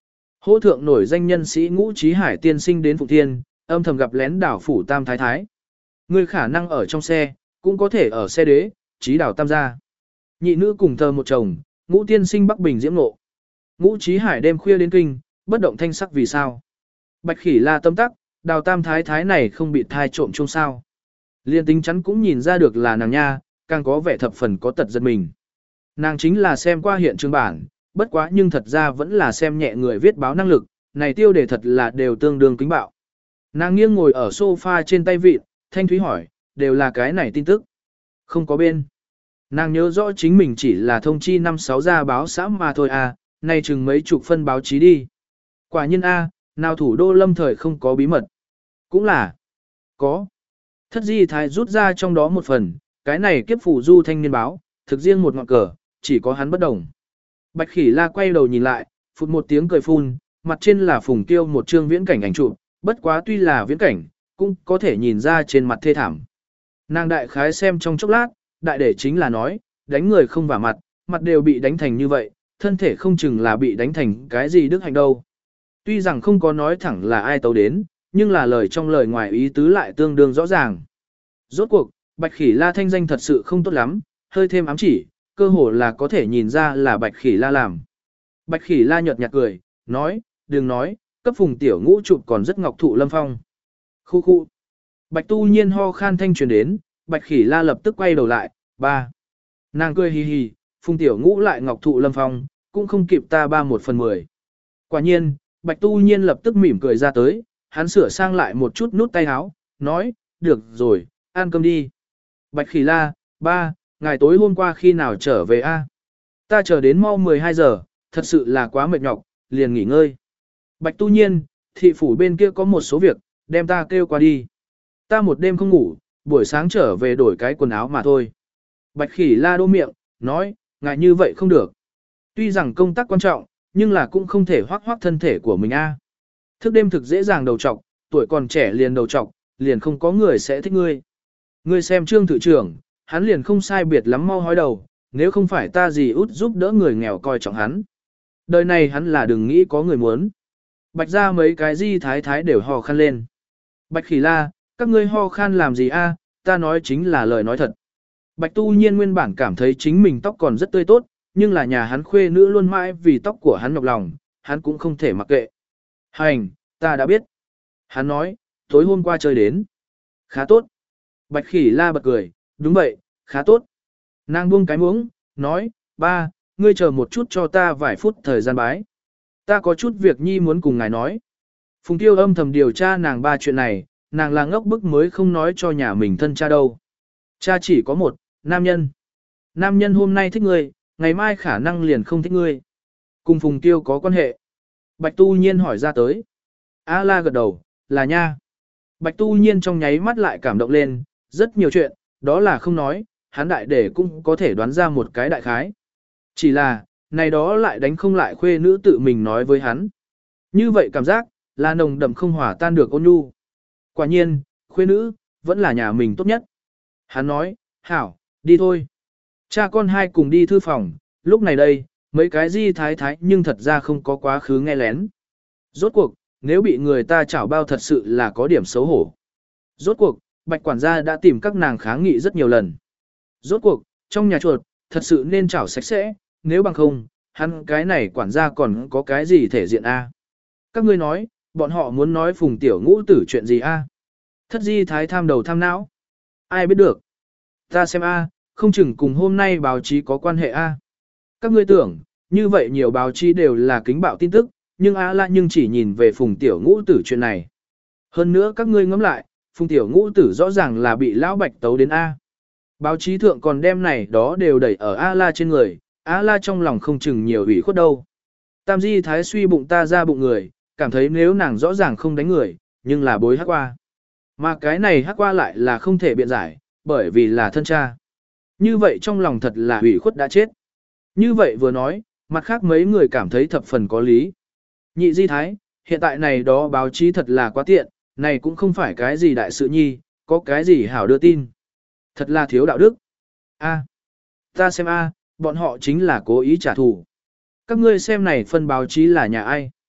Hỗ thượng nổi danh nhân sĩ Ngũ Chí Hải tiên sinh đến Phụng Thiên, âm thầm gặp lén đảo phủ Tam Thái Thái. Người khả năng ở trong xe, cũng có thể ở xe đế, Chí đảo Tam gia. Nhị nữ cùng thờ một chồng, Ngũ tiên sinh Bắc Bình diễm ngộ. Ngũ Chí Hải đêm khuya đến kinh, bất động thanh sắc vì sao? Bạch Khỉ La tâm tắc, đào Tam Thái Thái này không bị thai trộm chung sao? Liên tính chắn cũng nhìn ra được là nàng nha, càng có vẻ thập phần có tật giật mình. Nàng chính là xem qua hiện trường bản, bất quá nhưng thật ra vẫn là xem nhẹ người viết báo năng lực, này tiêu đề thật là đều tương đương kính bạo. Nàng nghiêng ngồi ở sofa trên tay vịt, thanh thúy hỏi, đều là cái này tin tức. Không có bên. Nàng nhớ rõ chính mình chỉ là thông chi 5-6 gia báo xã mà thôi à, nay chừng mấy chục phân báo chí đi. Quả nhiên a, nào thủ đô lâm thời không có bí mật. Cũng là có. Thất di thái rút ra trong đó một phần, cái này kiếp phủ du thanh niên báo, thực riêng một ngọn cờ, chỉ có hắn bất đồng. Bạch Khỉ La quay đầu nhìn lại, phụt một tiếng cười phun, mặt trên là Phùng Tiêu một chương viễn cảnh ảnh chụp, bất quá tuy là viễn cảnh, cũng có thể nhìn ra trên mặt thê thảm. Nàng đại khái xem trong chốc lát, đại để chính là nói, đánh người không vả mặt, mặt đều bị đánh thành như vậy, thân thể không chừng là bị đánh thành cái gì đức hạnh đâu. Tuy rằng không có nói thẳng là ai tấu đến, nhưng là lời trong lời ngoài ý tứ lại tương đương rõ ràng. Rốt cuộc, Bạch Khỉ La thanh danh thật sự không tốt lắm, hơi thêm ám chỉ, cơ hồ là có thể nhìn ra là Bạch Khỉ La làm. Bạch Khỉ La nhợt nhạt cười, nói, đừng nói, cấp Phùng tiểu ngũ chụp còn rất ngọc thụ lâm phong. Khu khu. Bạch Tu Nhiên ho khan thanh truyền đến, Bạch Khỉ La lập tức quay đầu lại, ba. Nàng cười hì hì, Phùng tiểu ngũ lại ngọc thụ lâm phong, cũng không kịp ta 3/1/10. Quả nhiên, Bạch Tu Nhiên lập tức mỉm cười ra tới, hắn sửa sang lại một chút nút tay áo, nói, được rồi, ăn cơm đi. Bạch Khỉ La, ba, ngày tối hôm qua khi nào trở về a? Ta chờ đến mau 12 giờ, thật sự là quá mệt nhọc, liền nghỉ ngơi. Bạch Tu Nhiên, thị phủ bên kia có một số việc, đem ta kêu qua đi. Ta một đêm không ngủ, buổi sáng trở về đổi cái quần áo mà thôi. Bạch Khỉ La đô miệng, nói, ngại như vậy không được. Tuy rằng công tác quan trọng, nhưng là cũng không thể hoác hoác thân thể của mình a. Thức đêm thực dễ dàng đầu trọc, tuổi còn trẻ liền đầu trọc, liền không có người sẽ thích ngươi. Ngươi xem Trương Thự trưởng, hắn liền không sai biệt lắm mau hói đầu, nếu không phải ta gì út giúp đỡ người nghèo coi trọng hắn. Đời này hắn là đừng nghĩ có người muốn. Bạch ra mấy cái di thái thái đều ho khan lên. Bạch Khỉ La, các ngươi ho khan làm gì a? Ta nói chính là lời nói thật. Bạch Tu Nhiên nguyên bản cảm thấy chính mình tóc còn rất tươi tốt, nhưng là nhà hắn khuê nữ luôn mãi vì tóc của hắn nhọc lòng, hắn cũng không thể mặc kệ. Hành, ta đã biết. Hắn nói, tối hôm qua chơi đến. Khá tốt. Bạch Khỉ La bật cười, đúng vậy, khá tốt. Nàng buông cái muỗng, nói, ba, ngươi chờ một chút cho ta vài phút thời gian bái. Ta có chút việc nhi muốn cùng ngài nói. Phùng Tiêu âm thầm điều tra nàng ba chuyện này, nàng là ngốc bức mới không nói cho nhà mình thân cha đâu. Cha chỉ có một, nam nhân. Nam nhân hôm nay thích ngươi, ngày mai khả năng liền không thích ngươi. Cùng Phùng Tiêu có quan hệ. Bạch Tu Nhiên hỏi ra tới. A La gật đầu, là nha. Bạch Tu Nhiên trong nháy mắt lại cảm động lên, rất nhiều chuyện, đó là không nói, hắn đại để cũng có thể đoán ra một cái đại khái. Chỉ là, này đó lại đánh không lại khuê nữ tự mình nói với hắn. Như vậy cảm giác, là nồng đậm không hòa tan được ôn nhu. Quả nhiên, khuê nữ, vẫn là nhà mình tốt nhất. Hắn nói, hảo, đi thôi. Cha con hai cùng đi thư phòng, lúc này đây, mấy cái di thái thái nhưng thật ra không có quá khứ nghe lén. Rốt cuộc, nếu bị người ta chảo bao thật sự là có điểm xấu hổ. Rốt cuộc, Bạch quản gia đã tìm các nàng kháng nghị rất nhiều lần. Rốt cuộc, trong nhà chuột, thật sự nên chảo sạch sẽ, nếu bằng không, hắn cái này quản gia còn có cái gì thể diện a? Các ngươi nói, bọn họ muốn nói Phùng tiểu ngũ tử chuyện gì a? Thất di thái tham đầu tham não. Ai biết được? Ta xem a, không chừng cùng hôm nay báo chí có quan hệ a. Các ngươi tưởng, như vậy nhiều báo chí đều là kính bạo tin tức, nhưng nhưng chỉ nhìn về Phùng tiểu ngũ tử chuyện này. Hơn nữa các ngươi ngẫm lại, Phùng tiểu ngũ tử rõ ràng là bị lão Bạch tấu đến a. Báo chí thượng còn đem này đó đều đẩy ở A-la trên người, A-la trong lòng không chừng nhiều ủy khuất đâu. Tam di thái suy bụng ta ra bụng người, cảm thấy nếu nàng rõ ràng không đánh người, nhưng là bối hắc qua. Mà cái này hắc qua lại là không thể biện giải, bởi vì là thân cha. Như vậy trong lòng thật là ủy khuất đã chết. Như vậy vừa nói, mặt khác mấy người cảm thấy thập phần có lý. Nhị di thái, hiện tại này đó báo chí thật là quá tiện, này cũng không phải cái gì đại sự nhi, có cái gì hảo đưa tin. Thật là thiếu đạo đức. A, ta xem a, bọn họ chính là cố ý trả thù. Các ngươi xem này phân báo chí là nhà ai?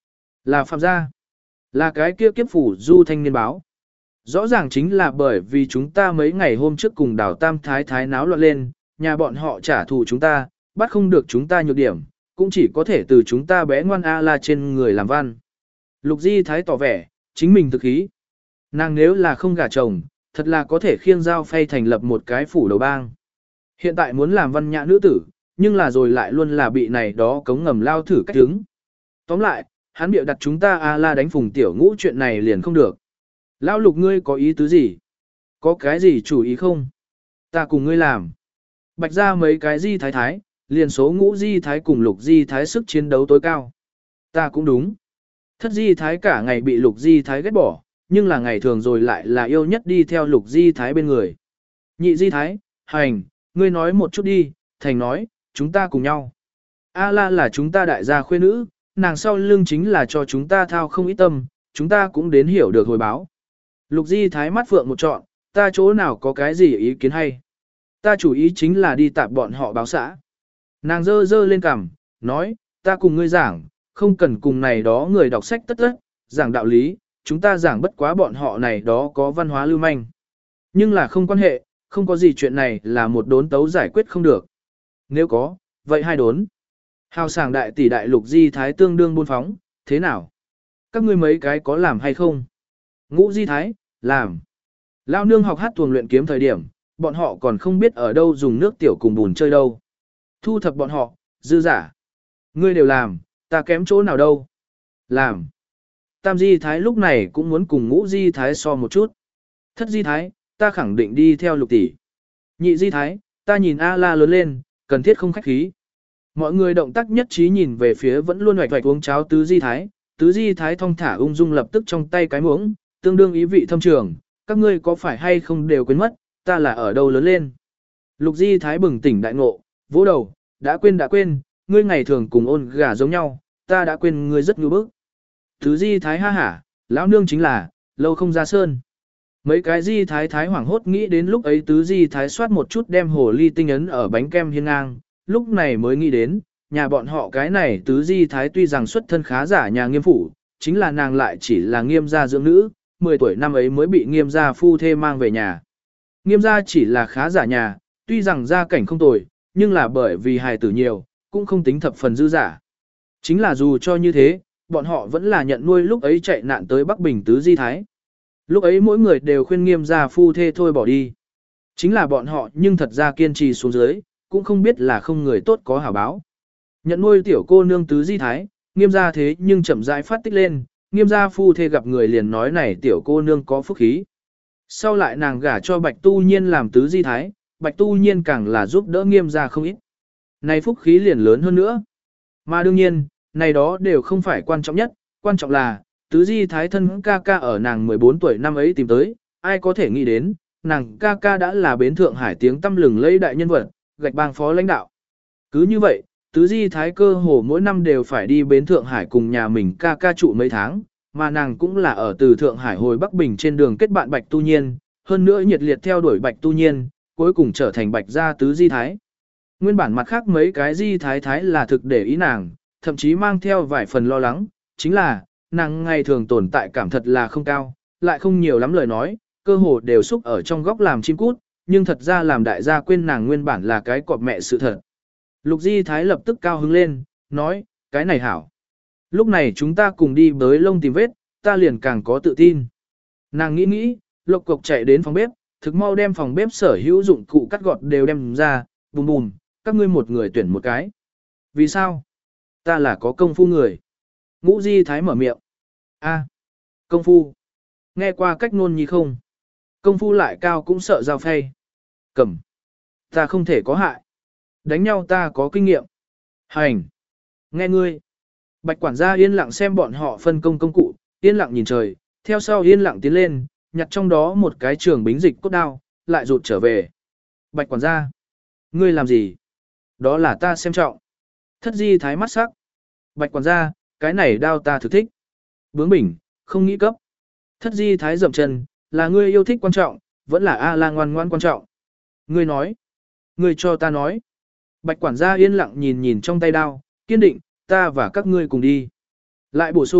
Là phạm gia. Là cái kia kiếp phủ du thanh niên báo. Rõ ràng chính là bởi vì chúng ta mấy ngày hôm trước cùng đảo Tam Thái Thái náo loạn lên, nhà bọn họ trả thù chúng ta, bắt không được chúng ta nhược điểm, cũng chỉ có thể từ chúng ta bé ngoan A-la trên người làm văn. Lục Di Thái tỏ vẻ, chính mình thực ý. Nàng nếu là không gả chồng, thật là có thể khiêng dao phay thành lập một cái phủ đầu bang. Hiện tại muốn làm văn nhã nữ tử, nhưng là rồi lại luôn là bị này đó cống ngầm lao thử cách đứng. Tóm lại, hắn bịa đặt chúng ta A-la đánh Phùng Tiểu Ngũ chuyện này liền không được. Lão Lục ngươi có ý tứ gì? Có cái gì chủ ý không? Ta cùng ngươi làm. Bạch ra mấy cái Di Thái Thái, liền số Ngũ Di Thái cùng Lục Di Thái sức chiến đấu tối cao. Ta cũng đúng. Thất Di Thái cả ngày bị Lục Di Thái ghét bỏ, nhưng là ngày thường rồi lại là yêu nhất đi theo Lục Di Thái bên người. Nhị Di Thái, hành, ngươi nói một chút đi, thành nói, chúng ta cùng nhau. A-la là chúng ta đại gia khuê nữ, nàng sau lưng chính là cho chúng ta thao không ít tâm, chúng ta cũng đến hiểu được hồi báo. Lục Di Thái mắt phượng một trọn, ta chỗ nào có cái gì ý kiến hay. Ta chủ ý chính là đi tạp bọn họ báo xã. Nàng dơ dơ lên cằm, nói, ta cùng ngươi giảng, không cần cùng này đó người đọc sách tất tất, giảng đạo lý, chúng ta giảng bất quá bọn họ này đó có văn hóa lưu manh. Nhưng là không quan hệ, không có gì chuyện này là một đốn tấu giải quyết không được. Nếu có, vậy hai đốn. Hào sảng đại tỷ đại Lục Di Thái tương đương buôn phóng, thế nào? Các ngươi mấy cái có làm hay không? Ngũ Di Thái, làm. Lao nương học hát tuồng luyện kiếm thời điểm, bọn họ còn không biết ở đâu dùng nước tiểu cùng bùn chơi đâu. Thu thập bọn họ, dư giả. Ngươi đều làm, ta kém chỗ nào đâu. Làm. Tam Di Thái lúc này cũng muốn cùng Ngũ Di Thái so một chút. Thất Di Thái, ta khẳng định đi theo Lục tỷ. Nhị Di Thái, ta nhìn A-la lớn lên, cần thiết không khách khí. Mọi người động tác nhất trí nhìn về phía vẫn luôn hoạch hoạch uống cháo Tứ Di Thái. Tứ Di Thái thong thả ung dung lập tức trong tay cái muỗng, tương đương ý vị thâm trường. Các ngươi có phải hay không đều quên mất, ta là ở đâu lớn lên. Lục Di Thái bừng tỉnh đại ngộ, vỗ đầu, đã quên, ngươi ngày thường cùng ôn gà giống nhau, ta đã quên ngươi rất ngu bức. Tứ Di Thái ha hả, lão nương chính là, lâu không ra sơn. Mấy cái Di Thái Thái hoảng hốt nghĩ đến lúc ấy Tứ Di Thái soát một chút đem hồ ly tinh ấn ở bánh kem hiên ngang, lúc này mới nghĩ đến, nhà bọn họ cái này Tứ Di Thái tuy rằng xuất thân khá giả nhà Nghiêm phủ, chính là nàng lại chỉ là Nghiêm gia dưỡng nữ, 10 tuổi năm ấy mới bị Nghiêm gia phu thê mang về nhà. Nghiêm gia chỉ là khá giả nhà, tuy rằng gia cảnh không tồi, nhưng là bởi vì hài tử nhiều, cũng không tính thập phần dư giả. Chính là dù cho như thế, bọn họ vẫn là nhận nuôi lúc ấy chạy nạn tới Bắc Bình Tứ Di Thái. Lúc ấy mỗi người đều khuyên Nghiêm gia phu thê thôi bỏ đi. Chính là bọn họ nhưng thật ra kiên trì xuống dưới, cũng không biết là không người tốt có hảo báo. Nhận nuôi tiểu cô nương Tứ Di Thái, Nghiêm gia thế nhưng chậm rãi phát tích lên, Nghiêm gia phu thê gặp người liền nói này tiểu cô nương có phúc khí. Sau lại nàng gả cho Bạch Tu Nhiên làm Tứ Di Thái, Bạch Tu Nhiên càng là giúp đỡ Nghiêm gia không ít. Này phúc khí liền lớn hơn nữa. Mà đương nhiên, này đó đều không phải quan trọng nhất, quan trọng là, Tứ Di Thái thân ca ca ở nàng 14 tuổi năm ấy tìm tới, ai có thể nghĩ đến, nàng ca ca đã là bến Thượng Hải tiếng tăm lừng lẫy đại nhân vật, gạch bang phó lãnh đạo. Cứ như vậy, Tứ Di Thái cơ hồ mỗi năm đều phải đi bến Thượng Hải cùng nhà mình ca ca trụ mấy tháng, mà nàng cũng là ở từ Thượng Hải hồi Bắc Bình trên đường kết bạn Bạch Tu Nhiên, hơn nữa nhiệt liệt theo đuổi Bạch Tu Nhiên, cuối cùng trở thành Bạch gia Tứ Di Thái. Nguyên bản mặt khác mấy cái Di Thái Thái là thực để ý nàng, thậm chí mang theo vài phần lo lắng, chính là, nàng ngày thường tồn tại cảm thật là không cao, lại không nhiều lắm lời nói, cơ hồ đều xúc ở trong góc làm chim cút, nhưng thật ra làm đại gia quên nàng nguyên bản là cái cọp mẹ sự thật. Lục Di Thái lập tức cao hứng lên, nói, cái này hảo. Lúc này chúng ta cùng đi bới lông tìm vết, ta liền càng có tự tin. Nàng nghĩ, lộc cộc chạy đến phòng bếp, thực mau đem phòng bếp sở hữu dụng cụ cắt gọt đều đem ra, bùm bùm, các ngươi một người tuyển một cái. Vì sao? Ta là có công phu người. Ngũ Di Thái mở miệng. A, công phu. Nghe qua cách ngôn nhi không? Công phu lại cao cũng sợ dao phay. Cầm. Ta không thể có hại. Đánh nhau ta có kinh nghiệm. Hành. Nghe ngươi. Bạch quản gia yên lặng xem bọn họ phân công công cụ, yên lặng nhìn trời, theo sau yên lặng tiến lên, nhặt trong đó một cái trường bính dịch cốt đao, lại rụt trở về. Bạch quản gia. Ngươi làm gì? Đó là ta xem trọng. Thất Di Thái mắt sắc. Bạch quản gia, cái này đao ta thực thích. Bướng bỉnh, không nghĩ cấp. Thất Di Thái dậm chân, là ngươi yêu thích quan trọng, vẫn là A-la ngoan ngoan quan trọng. Ngươi nói. Ngươi cho ta nói. Bạch quản gia yên lặng nhìn nhìn trong tay đao, kiên định, ta và các ngươi cùng đi. Lại bổ sung,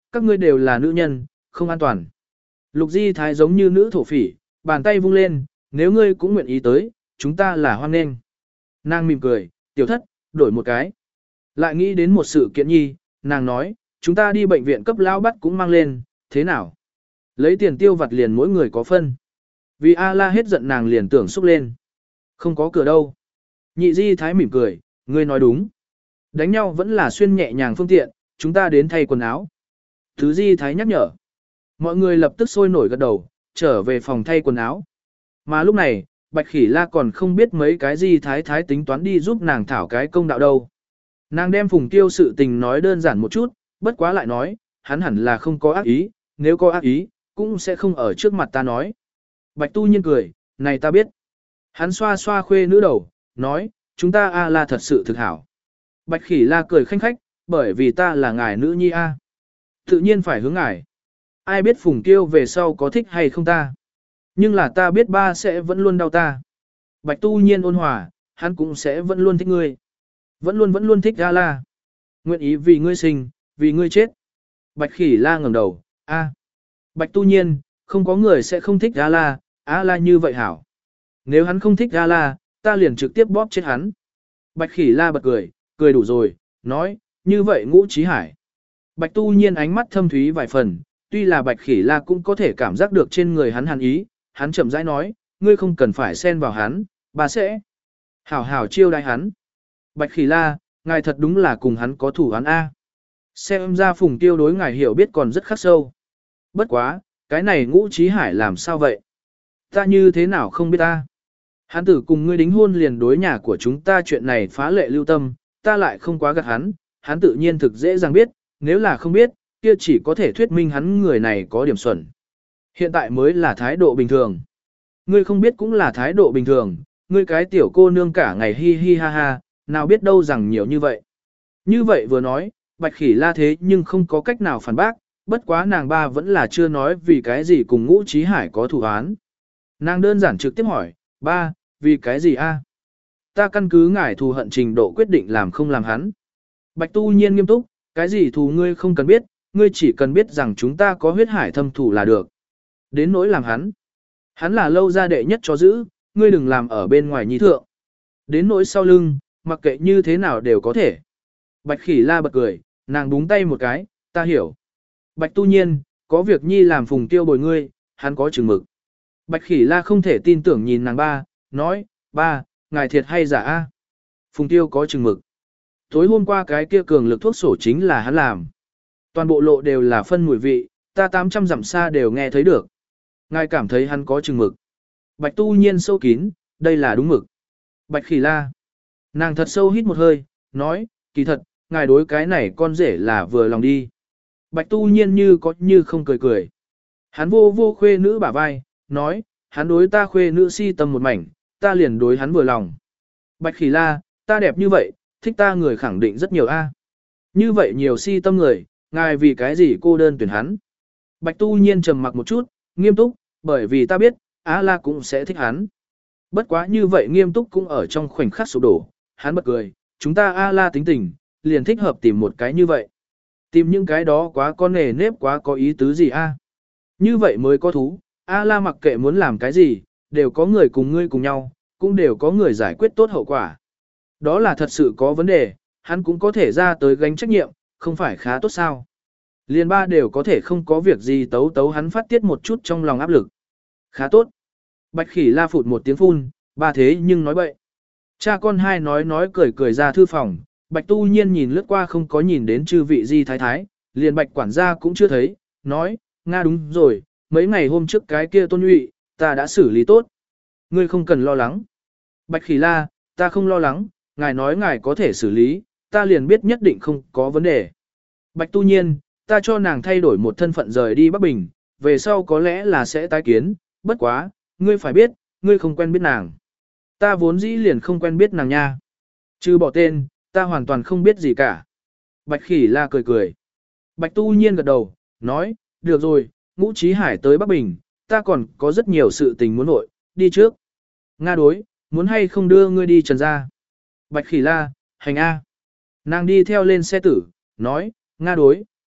các ngươi đều là nữ nhân, không an toàn. Lục Di Thái giống như nữ thổ phỉ, bàn tay vung lên, nếu ngươi cũng nguyện ý tới, chúng ta là hoan nghênh. Nàng mỉm cười, tiểu thất, đổi một cái. Lại nghĩ đến một sự kiện nhi, nàng nói, chúng ta đi bệnh viện cấp lao bắt cũng mang lên, thế nào? Lấy tiền tiêu vặt liền mỗi người có phân. Vì A-la hết giận nàng liền tưởng xúc lên. Không có cửa đâu. Nhị Di Thái mỉm cười, ngươi nói đúng. Đánh nhau vẫn là xuyên nhẹ nhàng phương tiện, chúng ta đến thay quần áo. Thứ Di Thái nhắc nhở. Mọi người lập tức sôi nổi gật đầu, trở về phòng thay quần áo. Mà lúc này, Bạch Khỉ La còn không biết mấy cái Di Thái Thái tính toán đi giúp nàng thảo cái công đạo đâu. Nàng đem Phùng Tiêu sự tình nói đơn giản một chút, bất quá lại nói, hắn hẳn là không có ác ý, nếu có ác ý, cũng sẽ không ở trước mặt ta nói. Bạch Tu Nhiên cười, này ta biết. Hắn xoa xoa khuê nữ đầu, nói, chúng ta A-la thật sự thực hảo. Bạch Khỉ La cười khanh khách, bởi vì ta là ngài nữ nhi A. Tự nhiên phải hướng ngài. Ai biết Phùng Tiêu về sau có thích hay không ta. Nhưng là ta biết ba sẽ vẫn luôn đau ta. Bạch Tu Nhiên ôn hòa, hắn cũng sẽ vẫn luôn thích ngươi. Vẫn luôn thích A-la. Nguyện ý vì ngươi sinh, vì ngươi chết. Bạch Khỉ La ngẩng đầu, A. Bạch Tu Nhiên, không có người sẽ không thích A-la, A-la như vậy hảo. Nếu hắn không thích A-la, ta liền trực tiếp bóp chết hắn. Bạch Khỉ La bật cười, cười đủ rồi, nói, như vậy Ngũ Chí Hải. Bạch Tu Nhiên ánh mắt thâm thúy vài phần, tuy là Bạch Khỉ La cũng có thể cảm giác được trên người hắn hàn ý, hắn chậm rãi nói, ngươi không cần phải xen vào hắn, bà sẽ hảo hảo chiêu đãi hắn. Bạch Khỉ La, ngài thật đúng là cùng hắn có thủ hắn A. Xem ra Phùng Tiêu đối ngài hiểu biết còn rất khắc sâu. Bất quá, cái này Ngũ Chí Hải làm sao vậy? Ta như thế nào không biết ta? Hắn tử cùng ngươi đính hôn liền đối nhà của chúng ta chuyện này phá lệ lưu tâm, ta lại không quá gạt hắn tự nhiên thực dễ dàng biết, nếu là không biết, kia chỉ có thể thuyết minh hắn người này có điểm xuẩn. Hiện tại mới là thái độ bình thường. Ngươi không biết cũng là thái độ bình thường, ngươi cái tiểu cô nương cả ngày hi hi ha ha, nào biết đâu rằng nhiều như vậy. Như vậy vừa nói, Bạch Khỉ La thế nhưng không có cách nào phản bác, bất quá nàng ba vẫn là chưa nói vì cái gì cùng Ngũ Chí Hải có thủ án. Nàng đơn giản trực tiếp hỏi, ba, vì cái gì a? Ta căn cứ ngải thù hận trình độ quyết định làm không làm hắn. Bạch Tu Nhiên nghiêm túc, cái gì thù ngươi không cần biết, ngươi chỉ cần biết rằng chúng ta có huyết hải thâm thù là được. Đến nỗi làm hắn. Hắn là lâu gia đệ nhất cho giữ, ngươi đừng làm ở bên ngoài nhi thượng. Đến nỗi sau lưng, mặc kệ như thế nào đều có thể. Bạch Khỉ La bật cười, nàng búng tay một cái, ta hiểu. Bạch Tu Nhiên, có việc nhi làm Phùng Tiêu bồi ngươi, hắn có chừng mực. Bạch Khỉ La không thể tin tưởng nhìn nàng ba, nói, ba, ngài thiệt hay giả a? Phùng Tiêu có chừng mực. Tối hôm qua cái kia cường lực thuốc sổ chính là hắn làm. Toàn bộ lộ đều là phân mùi vị, ta 800 dặm xa đều nghe thấy được. Ngài cảm thấy hắn có chừng mực. Bạch Tu Nhiên sâu kín, đây là đúng mực. Bạch Khỉ La. Nàng thật sâu hít một hơi, nói, kỳ thật, ngài đối cái này con rể là vừa lòng đi. Bạch Tu Nhiên như có như không cười cười. Hắn vô vô khuê nữ bả vai, nói, hắn đối ta khuê nữ si tâm một mảnh, ta liền đối hắn vừa lòng. Bạch Khỉ La, ta đẹp như vậy, thích ta người khẳng định rất nhiều a. Như vậy nhiều si tâm người, ngài vì cái gì cô đơn tuyển hắn. Bạch Tu Nhiên trầm mặc một chút, nghiêm túc, bởi vì ta biết, A-la cũng sẽ thích hắn. Bất quá như vậy nghiêm túc cũng ở trong khoảnh khắc sụp đổ, hắn bật cười, chúng ta A-la tính tình, liền thích hợp tìm một cái như vậy. Tìm những cái đó quá có nề nếp quá có ý tứ gì a? Như vậy mới có thú, A-la mặc kệ muốn làm cái gì, đều có người cùng ngươi cùng nhau, cũng đều có người giải quyết tốt hậu quả. Đó là thật sự có vấn đề, hắn cũng có thể ra tới gánh trách nhiệm, không phải khá tốt sao. Liên ba đều có thể không có việc gì tấu tấu hắn phát tiết một chút trong lòng áp lực. Khá tốt. Bạch Khỉ La phụt một tiếng phun, ba thế nhưng nói bậy. Cha con hai nói cười cười ra thư phòng, Bạch Tu Nhiên nhìn lướt qua không có nhìn đến chư vị Di Thái Thái, liền Bạch quản gia cũng chưa thấy, nói, Nga đúng rồi, mấy ngày hôm trước cái kia Tôn Nhụy, ta đã xử lý tốt. Ngươi không cần lo lắng. Bạch Khỉ La, ta không lo lắng, ngài nói ngài có thể xử lý, ta liền biết nhất định không có vấn đề. Bạch Tu Nhiên, ta cho nàng thay đổi một thân phận rời đi Bắc Bình, về sau có lẽ là sẽ tái kiến, bất quá, ngươi phải biết, ngươi không quen biết nàng. Ta vốn dĩ liền không quen biết nàng nha. Chứ bỏ tên, ta hoàn toàn không biết gì cả. Bạch Khỉ La cười cười. Bạch Tu Nhiên gật đầu, nói, được rồi, Ngũ Chí Hải tới Bắc Bình, ta còn có rất nhiều sự tình muốn nội, đi trước. Nga đối, muốn hay không đưa ngươi đi Trần gia. Bạch Khỉ La, hành A. Nàng đi theo lên xe tử, nói, Nga đối,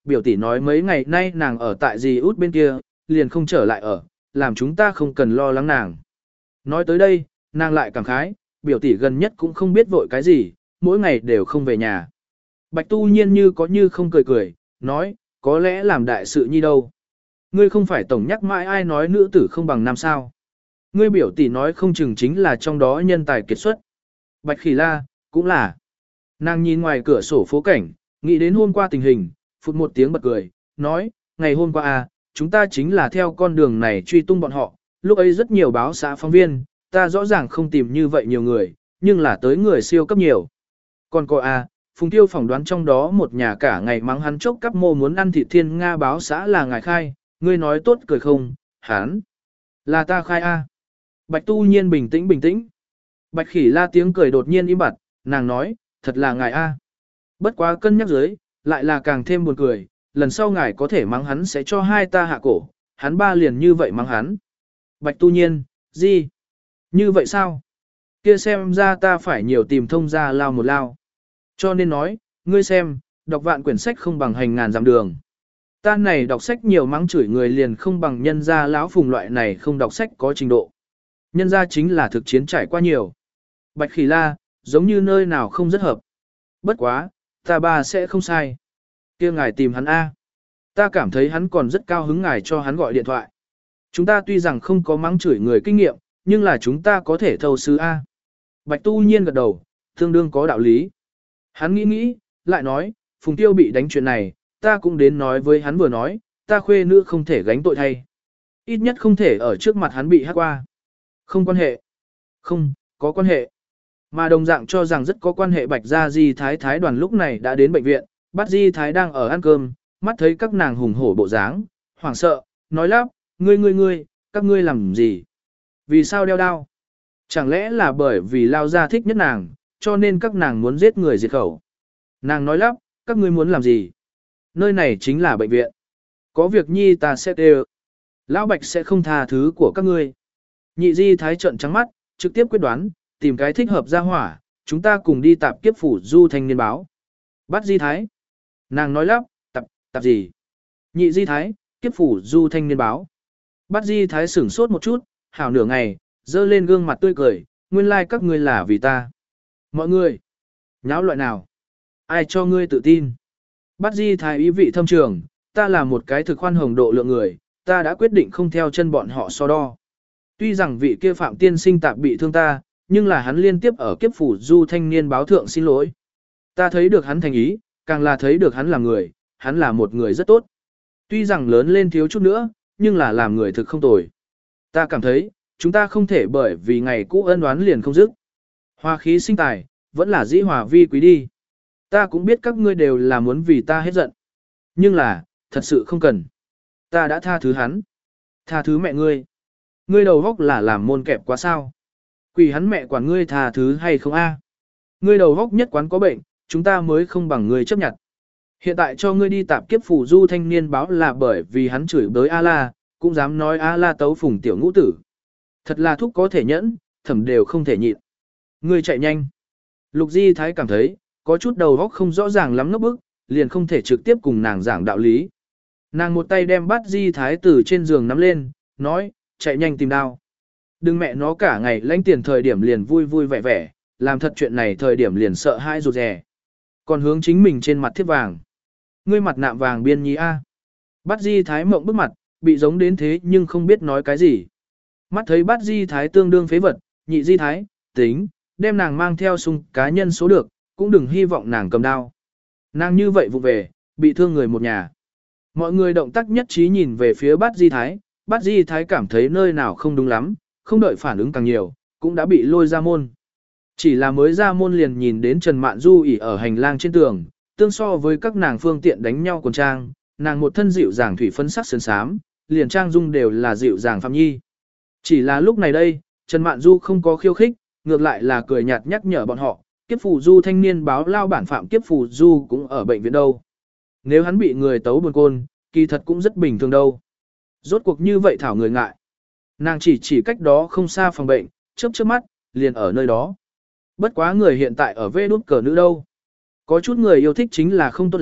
biểu tỷ nói mấy ngày nay nàng ở tại dì út bên kia, liền không trở lại ở, làm chúng ta không cần lo lắng nàng. Nói tới đây, nàng lại cảm khái, biểu tỷ gần nhất cũng không biết vội cái gì, mỗi ngày đều không về nhà. Bạch Tu Nhiên như có như không cười cười, nói, có lẽ làm đại sự nhi đâu. Ngươi không phải tổng nhắc mãi ai nói nữ tử không bằng nam sao. Ngươi biểu tỷ nói không chừng chính là trong đó nhân tài kiệt xuất. Bạch Khỉ La, cũng là. Nàng nhìn ngoài cửa sổ phố cảnh, nghĩ đến hôm qua tình hình, phụt một tiếng bật cười, nói, ngày hôm qua à, chúng ta chính là theo con đường này truy tung bọn họ, lúc ấy rất nhiều báo xã phóng viên, ta rõ ràng không tìm như vậy nhiều người, nhưng là tới người siêu cấp nhiều. Còn có à, Phùng Tiêu phỏng đoán trong đó một nhà cả ngày mắng hắn chốc cắp mô muốn ăn thịt thiên Nga báo xã là ngài khai, ngươi nói tốt cười không, hắn, là ta khai a. Bạch Tu Nhiên bình tĩnh bình tĩnh. Bạch Khỉ La tiếng cười đột nhiên im bặt, nàng nói, thật là ngài a. Bất quá cân nhắc dưới, lại là càng thêm buồn cười, lần sau ngài có thể mắng hắn sẽ cho hai ta hạ cổ, hắn ba liền như vậy mắng hắn. Bạch Tu Nhiên, gì? Như vậy sao? Kia xem ra ta phải nhiều tìm thông ra lao một lao. Cho nên nói, ngươi xem, đọc vạn quyển sách không bằng hành ngàn dặm đường. Ta này đọc sách nhiều mắng chửi người liền không bằng nhân gia lão Phùng loại này không đọc sách có trình độ. Nhân gia chính là thực chiến trải qua nhiều. Bạch Khỉ La, giống như nơi nào không rất hợp. Bất quá, ta ba sẽ không sai. Kia ngài tìm hắn A. Ta cảm thấy hắn còn rất cao hứng ngài cho hắn gọi điện thoại. Chúng ta tuy rằng không có mắng chửi người kinh nghiệm, nhưng là chúng ta có thể thâu sư A. Bạch Tu Nhiên gật đầu, tương đương có đạo lý. Hắn nghĩ nghĩ, lại nói, Phùng Tiêu bị đánh chuyện này, ta cũng đến nói với hắn vừa nói, ta khuê nữ không thể gánh tội thay. Ít nhất không thể ở trước mặt hắn bị hát qua. Không quan hệ. Không, có quan hệ. Mà đồng dạng cho rằng rất có quan hệ Bạch Gia Di Thái Thái đoàn lúc này đã đến bệnh viện, Bát Di Thái đang ở ăn cơm, mắt thấy các nàng hùng hổ bộ dáng, hoảng sợ, nói lắp, ngươi, các ngươi làm gì? Vì sao đeo đao? Chẳng lẽ là bởi vì Lao Gia thích nhất nàng, cho nên các nàng muốn giết người diệt khẩu? Nàng nói lắp, các ngươi muốn làm gì? Nơi này chính là bệnh viện. Có việc nhi ta sẽ đều. Lão Bạch sẽ không tha thứ của các ngươi. Nhị Di Thái trợn trắng mắt, trực tiếp quyết đoán, tìm cái thích hợp ra hỏa, chúng ta cùng đi tạp kiếp phủ du thanh niên báo. Bắt Di Thái. Nàng nói lắp, tạp gì? Nhị Di Thái, kiếp phủ du thanh niên báo. Bắt Di Thái sửng sốt một chút, hảo nửa ngày, dơ lên gương mặt tươi cười, nguyên lai các ngươi là vì ta. Mọi người, nháo loại nào? Ai cho ngươi tự tin? Bắt Di Thái ý vị thâm trường, ta là một cái thực khoan hồng độ lượng người, ta đã quyết định không theo chân bọn họ so đo. Tuy rằng vị kia Phạm tiên sinh tạp bị thương ta, nhưng là hắn liên tiếp ở kiếp phủ du thanh niên báo thượng xin lỗi. Ta thấy được hắn thành ý, càng là thấy được hắn là người, hắn là một người rất tốt. Tuy rằng lớn lên thiếu chút nữa, nhưng là làm người thực không tồi. Ta cảm thấy, chúng ta không thể bởi vì ngày cũ ân oán liền không dứt. Hòa khí sinh tài, vẫn là dĩ hòa vi quý đi. Ta cũng biết các ngươi đều là muốn vì ta hết giận. Nhưng là, thật sự không cần. Ta đã tha thứ hắn. Tha thứ mẹ ngươi. Ngươi đầu góc là làm môn kẹp quá sao. Quỷ hắn mẹ quản ngươi tha thứ hay không a? Ngươi đầu góc nhất quán có bệnh, chúng ta mới không bằng ngươi chấp nhận. Hiện tại cho ngươi đi tạp kiếp phủ du thanh niên báo là bởi vì hắn chửi bới A-la, cũng dám nói A-la tấu Phùng tiểu ngũ tử. Thật là thúc có thể nhẫn, thẩm đều không thể nhịn. Ngươi chạy nhanh. Lục Di Thái cảm thấy, có chút đầu óc không rõ ràng lắm ngốc bức, liền không thể trực tiếp cùng nàng giảng đạo lý. Nàng một tay đem bát Di Thái từ trên giường nắm lên, nói, chạy nhanh tìm đao. Đừng mẹ nó cả ngày lãnh tiền thời điểm liền vui vui vẻ vẻ, làm thật chuyện này thời điểm liền sợ hãi rụt rè. Còn hướng chính mình trên mặt thiếp vàng. Ngươi mặt nạm vàng biên nhí a. Bát Di Thái mộng bức mặt, bị giống đến thế nhưng không biết nói cái gì. Mắt thấy Bát Di Thái tương đương phế vật, nhị Di Thái, tính, đem nàng mang theo sung cá nhân số được, cũng đừng hy vọng nàng cầm đao. Nàng như vậy vụ về, bị thương người một nhà. Mọi người động tác nhất trí nhìn về phía Bát Di Thái, Bát Di Thái cảm thấy nơi nào không đúng lắm, không đợi phản ứng càng nhiều, cũng đã bị lôi ra môn. Chỉ là mới ra môn liền nhìn đến Trần Mạn Du ỉ ở hành lang trên tường, tương so với các nàng phương tiện đánh nhau quần trang, nàng một thân dịu dàng thủy phấn sắc sơn sám, liền trang dung đều là dịu dàng phạm nhi. Chỉ là lúc này đây, Trần Mạn Du không có khiêu khích, ngược lại là cười nhạt nhắc nhở bọn họ, kiếp phù du thanh niên báo lao bản phạm kiếp phù du cũng ở bệnh viện đâu. Nếu hắn bị người tấu buồn côn, kỳ thật cũng rất bình thường đâu. Rốt cuộc như vậy thảo người ngại. Nàng chỉ cách đó không xa phòng bệnh, chớp mắt, liền ở nơi đó. Bất quá người hiện tại ở vê đút cờ nữ đâu. Có chút người yêu thích chính là không tốt lắm,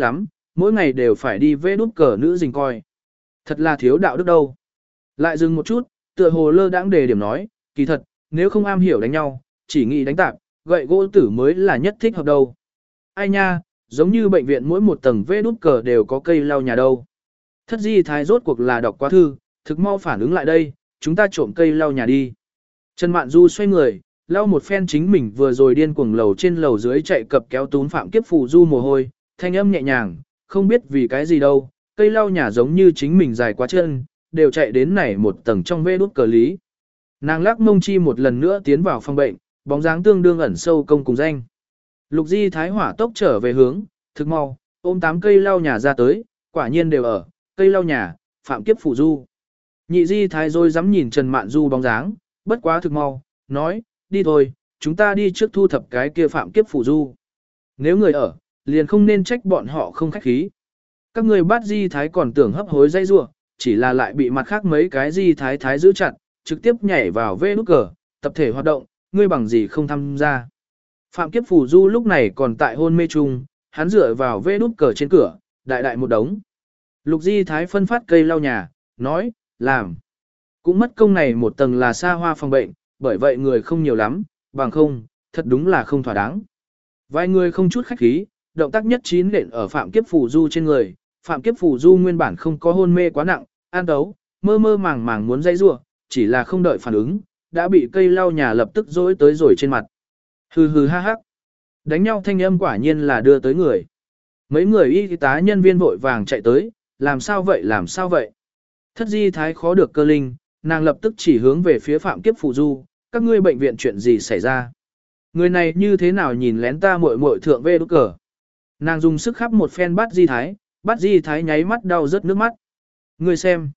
mỗi ngày đều phải đi vê đút cờ nữ dình coi. Thật là thiếu đạo đức đâu. Lại dừng một chút, tựa hồ lơ đãng đề điểm nói, kỳ thật, nếu không am hiểu đánh nhau, chỉ nghĩ đánh tạp, gậy gỗ tử mới là nhất thích hợp đâu. Ai nha, giống như bệnh viện mỗi một tầng vê đút cờ đều có cây lau nhà đâu. Thất di thái rốt cuộc là đọc quá thư, thực mau phản ứng lại đây, chúng ta trộm cây lau nhà đi. Trần Mạn Du xoay người, lau một phen chính mình vừa rồi điên cuồng lầu trên lầu dưới chạy cập kéo tún Phạm Kiếp Phù Du mồ hôi, thanh âm nhẹ nhàng, không biết vì cái gì đâu, cây lau nhà giống như chính mình dài quá chân, đều chạy đến này một tầng trong vê đút cờ lý. Nàng lắc mông chi một lần nữa tiến vào phòng bệnh, bóng dáng tương đương ẩn sâu công cùng danh. Lục Di Thái hỏa tốc trở về hướng, thực mau, ôm 8 cây lau nhà ra tới, quả nhiên đều ở, cây lau nhà, Phạm Kiếp Phù Du. Nhị Di Thái rồi dám nhìn Trần Mạn Du bóng dáng, bất quá thực mau, nói, đi thôi, chúng ta đi trước thu thập cái kia Phạm Kiếp Phù Du. Nếu người ở, liền không nên trách bọn họ không khách khí. Các người bắt Di Thái còn tưởng hấp hối dây rua, chỉ là lại bị mặt khác mấy cái Di Thái Thái giữ chặt, trực tiếp nhảy vào vê nút cờ, tập thể hoạt động, ngươi bằng gì không tham gia. Phạm Kiếp Phù Du lúc này còn tại hôn mê chung, hắn dựa vào vê nút cờ trên cửa, đại đại một đống. Lục Di Thái phân phát cây lau nhà, nói, làm. Cũng mất công này một tầng là xa hoa phòng bệnh, bởi vậy người không nhiều lắm, bằng không, thật đúng là không thỏa đáng. Vài người không chút khách khí, động tác nhất trí nện ở Phạm Kiếp Phù Du trên người. Phạm Kiếp Phù Du nguyên bản không có hôn mê quá nặng, an đấu, mơ mơ màng màng muốn dây rủa, chỉ là không đợi phản ứng, đã bị cây lau nhà lập tức dối tới rồi trên mặt. Hừ hừ ha hắc. Đánh nhau thanh âm quả nhiên là đưa tới người. Mấy người y tá nhân viên vội vàng chạy tới, làm sao vậy làm sao vậy. Thất Di Thái khó được cơ linh, nàng lập tức chỉ hướng về phía Phạm Kiếp Phù Du, các ngươi bệnh viện chuyện gì xảy ra. Người này như thế nào nhìn lén ta muội muội thượng vê đút cờ. Nàng dùng sức khắp một phen bắt Di Thái nháy mắt đau rớt nước mắt. Ngươi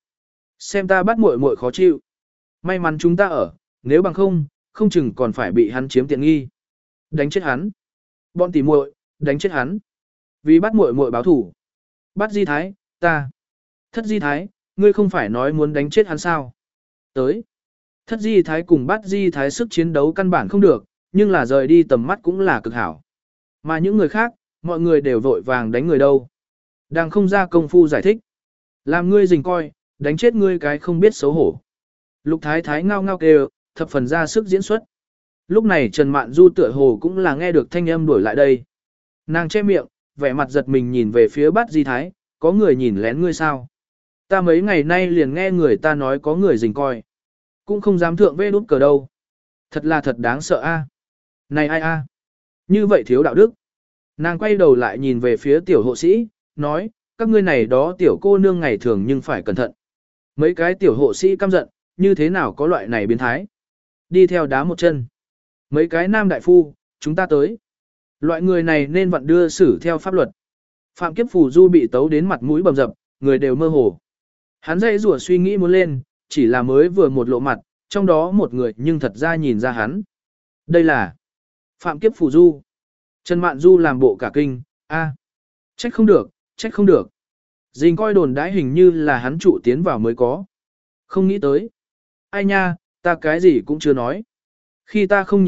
xem ta bắt muội muội khó chịu. May mắn chúng ta ở, nếu bằng không chừng còn phải bị hắn chiếm tiện nghi. Đánh chết hắn. Bọn tỉ muội, đánh chết hắn. Vì bắt muội muội báo thủ. Bắt Di Thái, ta. Thất Di Thái, ngươi không phải nói muốn đánh chết hắn sao? Tới. Thất Di Thái cùng bắt Di Thái sức chiến đấu căn bản không được, nhưng là rời đi tầm mắt cũng là cực hảo. Mà những người khác, mọi người đều vội vàng đánh người đâu. Đang không ra công phu giải thích. Làm ngươi rình coi, đánh chết ngươi cái không biết xấu hổ. Lục Thái Thái ngao ngao kêu, thập phần ra sức diễn xuất. Lúc này Trần Mạn Du tựa hồ cũng là nghe được thanh âm đuổi lại đây. Nàng che miệng, vẻ mặt giật mình nhìn về phía Bát Di Thái, có người nhìn lén ngươi sao? Ta mấy ngày nay liền nghe người ta nói có người rình coi. Cũng không dám thượng vê đút cờ đâu. Thật là thật đáng sợ a. Này ai a? Như vậy thiếu đạo đức. Nàng quay đầu lại nhìn về phía tiểu hộ sĩ, nói, các ngươi này đó tiểu cô nương ngày thường nhưng phải cẩn thận. Mấy cái tiểu hộ sĩ căm giận, như thế nào có loại này biến thái. Đi theo đá một chân. Mấy cái nam đại phu, chúng ta tới. Loại người này nên vặn đưa xử theo pháp luật. Phạm Kiếp Phù Du bị tấu đến mặt mũi bầm dập, người đều mơ hồ. Hắn dây rủa suy nghĩ muốn lên, chỉ là mới vừa một lộ mặt, trong đó một người nhưng thật ra nhìn ra hắn. Đây là Phạm Kiếp Phù Du. Trần Mạn Du làm bộ cả kinh, trách không được. Dình coi đồn đãi hình như là hắn trụ tiến vào mới có. Không nghĩ tới. Ai nha, ta cái gì cũng chưa nói. Khi ta không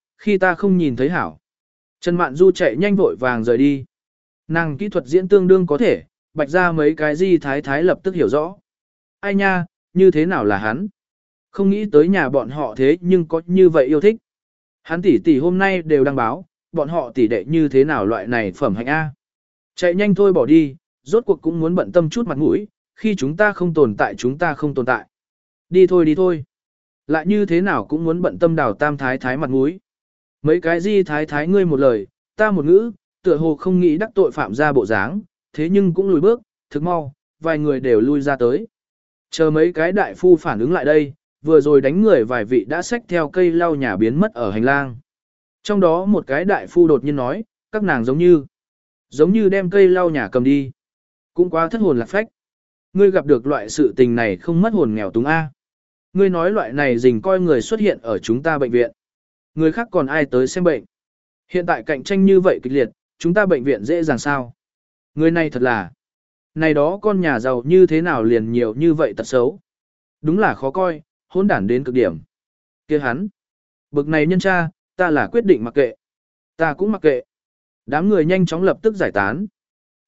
nhìn thấy hảo. Trần Mạn Du chạy nhanh vội vàng rời đi. Nàng kỹ thuật diễn tương đương có thể, bạch ra mấy cái Di Thái Thái lập tức hiểu rõ. Ai nha, như thế nào là hắn? Không nghĩ tới nhà bọn họ thế nhưng có như vậy yêu thích. Hắn tỷ hôm nay đều đăng báo, bọn họ tỷ đệ như thế nào loại này phẩm hạnh A. Chạy nhanh thôi bỏ đi, rốt cuộc cũng muốn bận tâm chút mặt mũi, khi chúng ta không tồn tại. Đi thôi. Lại như thế nào cũng muốn bận tâm Đào Tam Thái Thái mặt mũi. Mấy cái Di Thái Thái ngươi một lời, ta một ngữ, tựa hồ không nghĩ đắc tội phạm ra bộ dáng, thế nhưng cũng lùi bước, thực mau, vài người đều lui ra tới. Chờ mấy cái đại phu phản ứng lại đây, vừa rồi đánh người vài vị đã xách theo cây lau nhà biến mất ở hành lang. Trong đó một cái đại phu đột nhiên nói, các nàng giống như đem cây lau nhà cầm đi. Cũng quá thất hồn lạc phách. Ngươi gặp được loại sự tình này không mất hồn nghèo túng A. Ngươi nói loại này dình coi người xuất hiện ở chúng ta bệnh viện. Người khác còn ai tới xem bệnh. Hiện tại cạnh tranh như vậy kịch liệt, chúng ta bệnh viện dễ dàng sao. Người này thật là. Này đó con nhà giàu như thế nào liền nhiều như vậy tật xấu. Đúng là khó coi, hỗn đản đến cực điểm. Kia hắn. Bực này nhân cha, ta là quyết định mặc kệ. Ta cũng mặc kệ. Đám người nhanh chóng lập tức giải tán.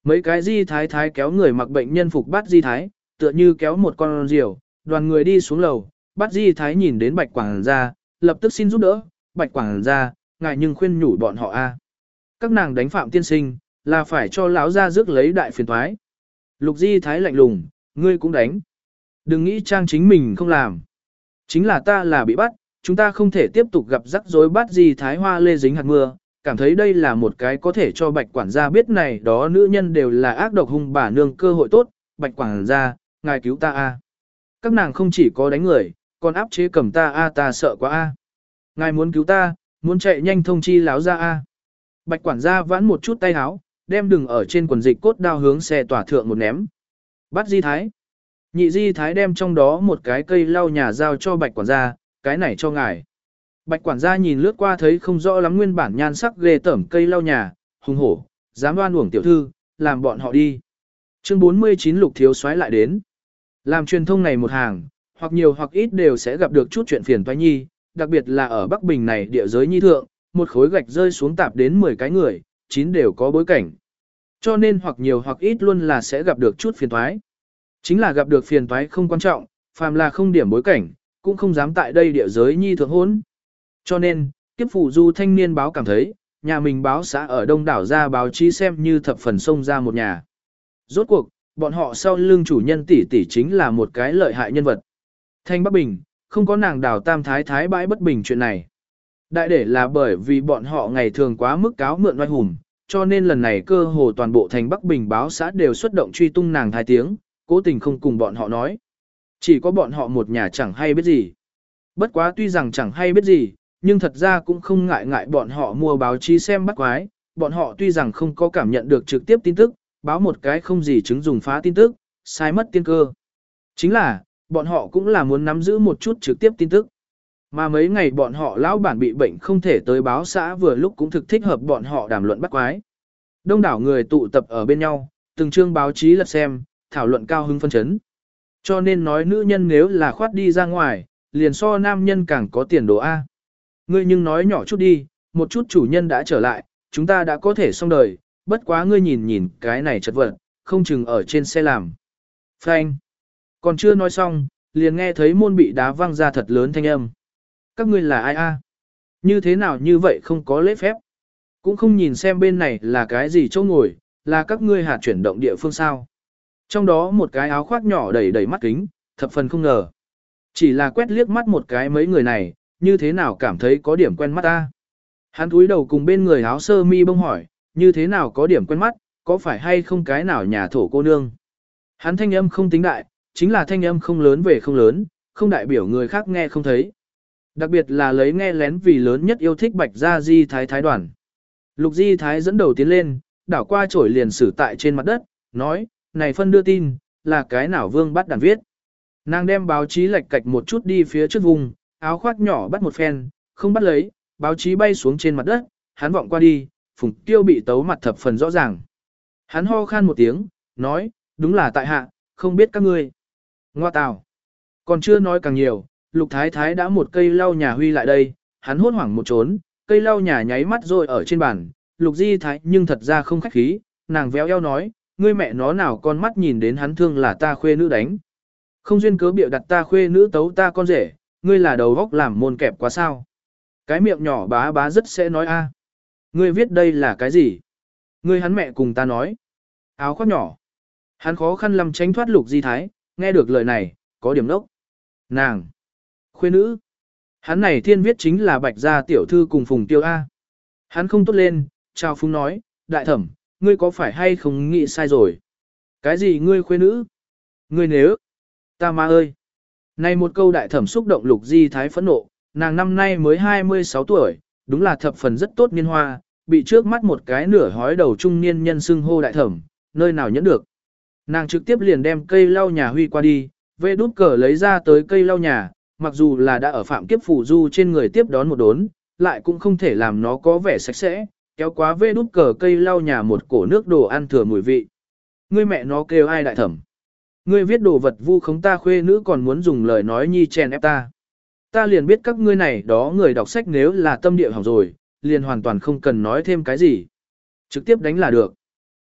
Mấy cái di thái thái kéo người mặc bệnh nhân phục bắt di thái, tựa như kéo một con diều, đoàn người đi xuống lầu, bắt di thái nhìn đến bạch quảng gia, lập tức xin giúp đỡ, bạch quảng gia, ngài nhưng khuyên nhủ bọn họ a. Các nàng đánh phạm tiên sinh, là phải cho lão gia rước lấy đại phiền toái. Lục di thái lạnh lùng, ngươi cũng đánh. Đừng nghĩ trang chính mình không làm. Chính là ta là bị bắt, chúng ta không thể tiếp tục gặp rắc rối bắt di thái hoa lê dính hạt mưa, cảm thấy đây là một cái có thể cho bạch quản gia biết này đó nữ nhân đều là ác độc hung bà nương cơ hội tốt, bạch quản gia, ngài cứu ta a. Các nàng không chỉ có đánh người, còn áp chế cầm ta a, ta sợ quá a. Ngài muốn cứu ta, muốn chạy nhanh thông chi láo ra a. Bạch quản gia vãn một chút tay áo, đem đừng ở trên quần dịch cốt đao hướng xe tỏa thượng một ném. Bắt di thái. Nhị di thái đem trong đó một cái cây lau nhà giao cho bạch quản gia, cái này cho ngài. Bạch quản gia nhìn lướt qua thấy không rõ lắm nguyên bản nhan sắc ghê tởm cây lau nhà, hùng hổ, dám đoan uổng tiểu thư, làm bọn họ đi. Chương 49 Lục thiếu soái lại đến. Làm truyền thông này một hàng, hoặc nhiều hoặc ít đều sẽ gặp được chút chuyện phiền toái nhi, đặc biệt là ở Bắc Bình này địa giới nhi thượng, một khối gạch rơi xuống tạp đến 10 cái người, 9 đều có bối cảnh. Cho nên hoặc nhiều hoặc ít luôn là sẽ gặp được chút phiền toái. Chính là gặp được phiền toái không quan trọng, phàm là không điểm bối cảnh, cũng không dám tại đây địa giới nhi thượng hỗn. Cho nên, kiếp phủ du thanh niên báo cảm thấy, nhà mình báo xã ở đông đảo ra báo chí xem như thập phần xông ra một nhà. Rốt cuộc, bọn họ sau lưng chủ nhân tỷ tỷ chính là một cái lợi hại nhân vật. Thanh Bắc Bình, không có nàng đào tam thái thái bãi bất bình chuyện này. Đại để là bởi vì bọn họ ngày thường quá mức cáo mượn oai hùng, cho nên lần này cơ hồ toàn bộ thành Bắc Bình báo xã đều xuất động truy tung nàng thái tiếng, cố tình không cùng bọn họ nói. Chỉ có bọn họ một nhà chẳng hay biết gì. Bất quá tuy rằng chẳng hay biết gì, nhưng thật ra cũng không ngại bọn họ mua báo chí xem bắt quái, bọn họ tuy rằng không có cảm nhận được trực tiếp tin tức, báo một cái không gì chứng dùng phá tin tức, sai mất tiên cơ. Chính là, bọn họ cũng là muốn nắm giữ một chút trực tiếp tin tức. Mà mấy ngày bọn họ lão bản bị bệnh không thể tới báo xã vừa lúc cũng thực thích hợp bọn họ đàm luận bắt quái. Đông đảo người tụ tập ở bên nhau, từng chương báo chí lật xem, thảo luận cao hứng phân chấn. Cho nên nói nữ nhân nếu là khoát đi ra ngoài, liền so nam nhân càng có tiền đồ A. Ngươi nhưng nói nhỏ chút đi, một chút chủ nhân đã trở lại, chúng ta đã có thể xong đời, bất quá ngươi nhìn nhìn cái này chật vật, không chừng ở trên xe làm. Phanh. Còn chưa nói xong, liền nghe thấy môn bị đá văng ra thật lớn thanh âm. Các ngươi là ai a? Như thế nào như vậy không có lễ phép? Cũng không nhìn xem bên này là cái gì chỗ ngồi, là các ngươi hạt chuyển động địa phương sao? Trong đó một cái áo khoác nhỏ đầy đầy mắt kính, thập phần không ngờ. Chỉ là quét liếc mắt một cái mấy người này, như thế nào cảm thấy có điểm quen mắt ta? Hắn cúi đầu cùng bên người áo sơ mi bông hỏi, như thế nào có điểm quen mắt, có phải hay không cái nào nhà thổ cô nương? Hắn thanh âm không tính đại, chính là thanh âm không lớn về không lớn, không đại biểu người khác nghe không thấy. Đặc biệt là lấy nghe lén vì lớn nhất yêu thích bạch gia di thái thái đoàn. Lục di thái dẫn đầu tiến lên, đảo qua chổi liền xử tại trên mặt đất, nói, này phân đưa tin, là cái nào vương bắt đàn viết. Nàng đem báo chí lệch cạch một chút đi phía trước vùng, áo khoác nhỏ bắt một phen, không bắt lấy, báo chí bay xuống trên mặt đất, hắn vọng qua đi, Phùng Tiêu bị tấu mặt thập phần rõ ràng. Hắn ho khan một tiếng, nói, đúng là tại hạ, không biết các ngươi. Ngoa tào. Còn chưa nói càng nhiều, Lục Thái Thái đã một cây lau nhà huy lại đây, hắn hốt hoảng một trốn, cây lau nhà nháy mắt rồi ở trên bàn, Lục Di Thái nhưng thật ra không khách khí, nàng véo eo nói, ngươi mẹ nó nào con mắt nhìn đến hắn thương là ta khuê nữ đánh. Không duyên cớ bịa đặt ta khuê nữ tấu ta con rể, ngươi là đầu góc làm môn kẹp quá sao. Cái miệng nhỏ bá bá rất sẽ nói a. Ngươi viết đây là cái gì? Ngươi hắn mẹ cùng ta nói. Áo khoác nhỏ. Hắn khó khăn lắm tránh thoát Lục Di Thái, nghe được lời này, có điểm đốc. Nàng. Khuê nữ. Hắn này thiên viết chính là Bạch gia tiểu thư cùng Phùng Tiêu A. Hắn không tốt lên, Trao Phúng nói, đại thẩm, ngươi có phải hay không nghĩ sai rồi? Cái gì ngươi khuê nữ? Ngươi nếu. Ta ma ơi. Này một câu đại thẩm xúc động Lục Di Thái phẫn nộ, nàng năm nay mới 26 tuổi, đúng là thập phần rất tốt niên hoa, bị trước mắt một cái nửa hói đầu trung niên nhân xưng hô đại thẩm, nơi nào nhẫn được. Nàng trực tiếp liền đem cây lau nhà huy qua đi, vê đút cờ lấy ra tới cây lau nhà, mặc dù là đã ở phạm kiếp phủ du trên người tiếp đón một đốn, lại cũng không thể làm nó có vẻ sạch sẽ, kéo quá vê đút cờ cây lau nhà một cổ nước đồ ăn thừa mùi vị. Ngươi mẹ nó kêu ai đại thẩm? Ngươi viết đồ vật vu khống ta khuê nữ còn muốn dùng lời nói nhi chèn ép ta. Ta liền biết các ngươi này đó người đọc sách nếu là tâm địa hỏng rồi, liền hoàn toàn không cần nói thêm cái gì. Trực tiếp đánh là được.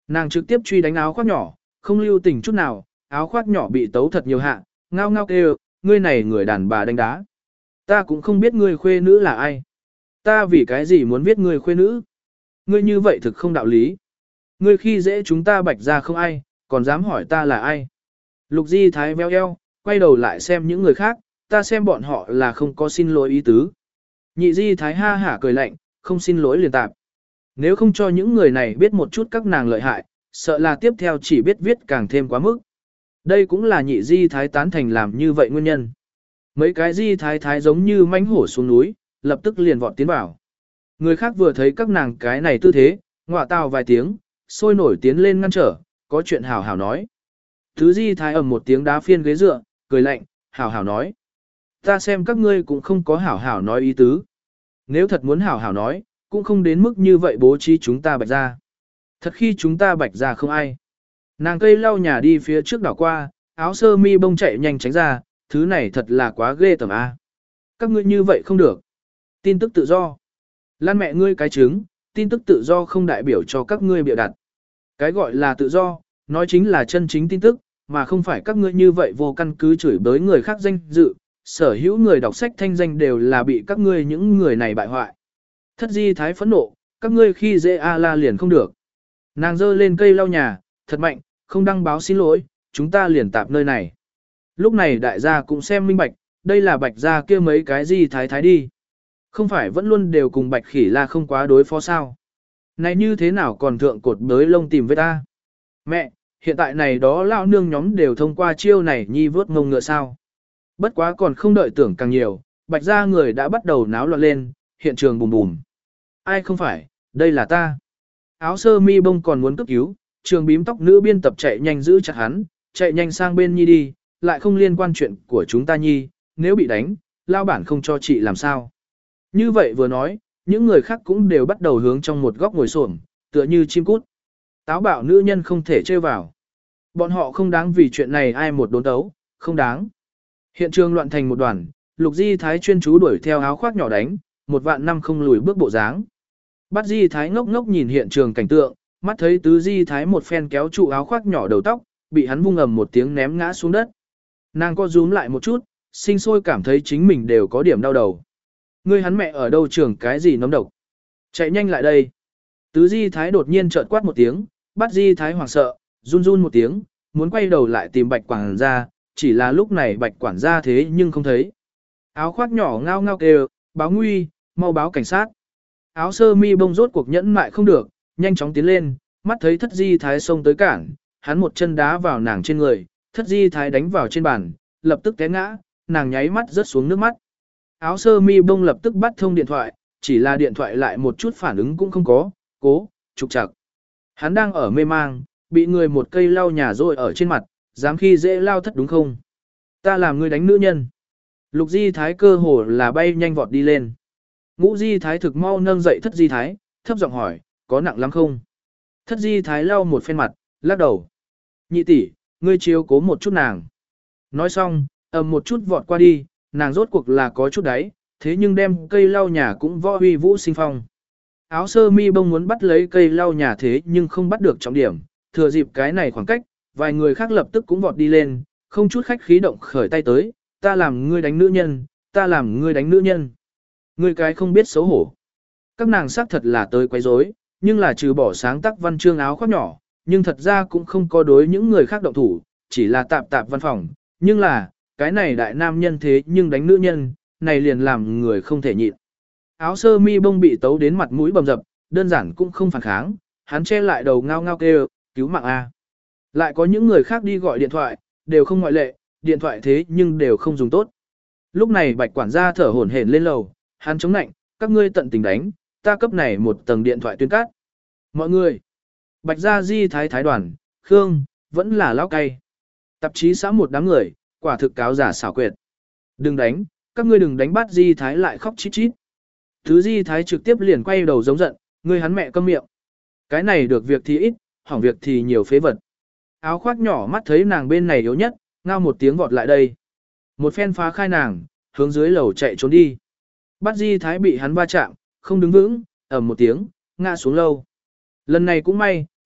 Nàng trực tiếp truy đánh áo khoác nhỏ, không lưu tình chút nào, áo khoác nhỏ bị tấu thật nhiều hạ, ngao ngao kêu, ngươi này người đàn bà đánh đá. Ta cũng không biết ngươi khuê nữ là ai. Ta vì cái gì muốn biết ngươi khuê nữ. Ngươi như vậy thực không đạo lý. Ngươi khi dễ chúng ta Bạch gia không ai, còn dám hỏi ta là ai. Lục Di Thái véo eo, quay đầu lại xem những người khác, ta xem bọn họ là không có xin lỗi ý tứ. Nhị Di Thái ha hả cười lạnh, không xin lỗi liền tạp. Nếu không cho những người này biết một chút các nàng lợi hại, sợ là tiếp theo chỉ biết viết càng thêm quá mức. Đây cũng là nhị Di Thái tán thành làm như vậy nguyên nhân. Mấy cái Di Thái Thái giống như mãnh hổ xuống núi, lập tức liền vọt tiến vào. Người khác vừa thấy các nàng cái này tư thế, ngọa tào vài tiếng, sôi nổi tiến lên ngăn trở, có chuyện hảo hảo nói. Thứ Di Thái ầm một tiếng đá phiên ghế dựa, cười lạnh, hảo hảo nói. Ta xem các ngươi cũng không có hảo hảo nói ý tứ. Nếu thật muốn hảo hảo nói, cũng không đến mức như vậy bố trí chúng ta Bạch gia. Thật khi chúng ta Bạch gia không ai. Nàng cây lau nhà đi phía trước đảo qua, áo sơ mi bông chạy nhanh tránh ra, thứ này thật là quá ghê tởm a. Các ngươi như vậy không được. Tin tức tự do. Lan mẹ ngươi cái trứng, tin tức tự do không đại biểu cho các ngươi bịa đặt. Cái gọi là tự do, nói chính là chân chính tin tức, mà không phải các ngươi như vậy vô căn cứ chửi bới người khác danh dự, sở hữu người đọc sách thanh danh đều là bị các ngươi những người này bại hoại. Thất Di Thái phẫn nộ, các ngươi khi dễ A-la liền không được. Nàng giơ lên cây lau nhà, thật mạnh, không đăng báo xin lỗi, chúng ta liền tạp nơi này. Lúc này đại gia cũng xem minh bạch, đây là Bạch gia kia mấy cái Di Thái Thái đi. Không phải vẫn luôn đều cùng Bạch Khỉ La không quá đối phó sao. Này như thế nào còn thượng cột bới lông tìm với ta? Mẹ, hiện tại này đó lão nương nhóm đều thông qua chiêu này nhi vớt ngông ngựa sao. Bất quá còn không đợi tưởng càng nhiều, Bạch gia người đã bắt đầu náo loạn lên, hiện trường bùm bùm. Ai không phải, đây là ta. Áo sơ mi bông còn muốn cấp cứu, trường bím tóc nữ biên tập chạy nhanh giữ chặt hắn, chạy nhanh sang bên nhi đi, lại không liên quan chuyện của chúng ta nhi, nếu bị đánh, lao bản không cho chị làm sao. Như vậy vừa nói, những người khác cũng đều bắt đầu hướng trong một góc ngồi xổm, tựa như chim cút. Táo bạo nữ nhân không thể chơi vào. Bọn họ không đáng vì chuyện này ai một đốn đấu, không đáng. Hiện trường loạn thành một đoàn, Lục Di Thái chuyên chú đuổi theo áo khoác nhỏ đánh, một vạn năm không lùi bước bộ dáng. Bắt Di Thái ngốc ngốc nhìn hiện trường cảnh tượng, mắt thấy tứ Di Thái một phen kéo trụ áo khoác nhỏ đầu tóc, bị hắn vung ầm một tiếng ném ngã xuống đất. Nàng co rúm lại một chút, sinh sôi cảm thấy chính mình đều có điểm đau đầu. Ngươi hắn mẹ ở đâu trưởng cái gì nấm độc? Chạy nhanh lại đây. Tứ Di Thái đột nhiên trợn quát một tiếng, bắt Di Thái hoảng sợ, run run một tiếng, muốn quay đầu lại tìm Bạch quản gia, chỉ là lúc này Bạch quản gia thế nhưng không thấy. Áo khoác nhỏ ngao ngao kêu, báo nguy, mau báo cảnh sát. Áo sơ mi bông rốt cuộc nhẫn mại không được, nhanh chóng tiến lên, mắt thấy Thất Di Thái xông tới cản, hắn một chân đá vào nàng trên người, Thất Di Thái đánh vào trên bàn, lập tức té ngã, nàng nháy mắt rớt xuống nước mắt. Áo sơ mi bông lập tức bắt thông điện thoại, chỉ là điện thoại lại một chút phản ứng cũng không có, cố, trục trặc. Hắn đang ở mê mang, bị người một cây lau nhà rội ở trên mặt, dám khi dễ lao thất đúng không? Ta làm ngươi đánh nữ nhân. Lục Di Thái cơ hồ là bay nhanh vọt đi lên. Ngũ Di Thái thực mau nâng dậy Thất Di Thái, thấp giọng hỏi, có nặng lắm không? Thất Di Thái lau một phen mặt, lắc đầu. Nhị tỷ, ngươi chiếu cố một chút nàng. Nói xong, ầm một chút vọt qua đi, nàng rốt cuộc là có chút đáy, thế nhưng đem cây lau nhà cũng võ huy vũ sinh phong. Áo sơ mi bông muốn bắt lấy cây lau nhà thế nhưng không bắt được trọng điểm, thừa dịp cái này khoảng cách, vài người khác lập tức cũng vọt đi lên, không chút khách khí động khởi tay tới, ta làm ngươi đánh nữ nhân, ta làm ngươi đánh nữ nhân. Ngươi cái không biết xấu hổ. Các nàng xác thật là tới quấy rối, nhưng là trừ bỏ sáng tác văn chương áo khoác nhỏ, nhưng thật ra cũng không có đối những người khác động thủ, chỉ là tạp tạp văn phòng, nhưng là, cái này đại nam nhân thế nhưng đánh nữ nhân, này liền làm người không thể nhịn. Áo sơ mi bông bị tấu đến mặt mũi bầm dập, đơn giản cũng không phản kháng, hắn che lại đầu ngao ngao kêu, cứu mạng A. Lại có những người khác đi gọi điện thoại, đều không ngoại lệ, điện thoại thế nhưng đều không dùng tốt. Lúc này Bạch quản gia thở hổn hển lên lầu, hắn chống nạnh, các ngươi tận tình đánh, ta cấp này một tầng điện thoại tuyên cát. Mọi người, Bạch gia Di Thái Thái đoàn, Khương, vẫn là lão cay. Tạp chí xã một đám người, quả thực cáo giả xảo quyệt. Đừng đánh, các ngươi đừng đánh bắt Di Thái lại khóc chít chít. Thứ Di Thái trực tiếp liền quay đầu giống giận, ngươi hắn mẹ câm miệng. Cái này được việc thì ít, hỏng việc thì nhiều phế vật. Áo khoác nhỏ mắt thấy nàng bên này yếu nhất, ngao một tiếng vọt lại đây. Một phen phá khai nàng, hướng dưới lầu chạy trốn đi. Bắt Di Thái bị hắn va chạm, không đứng vững, ầm một tiếng, ngã xuống lâu. Lần này cũng may,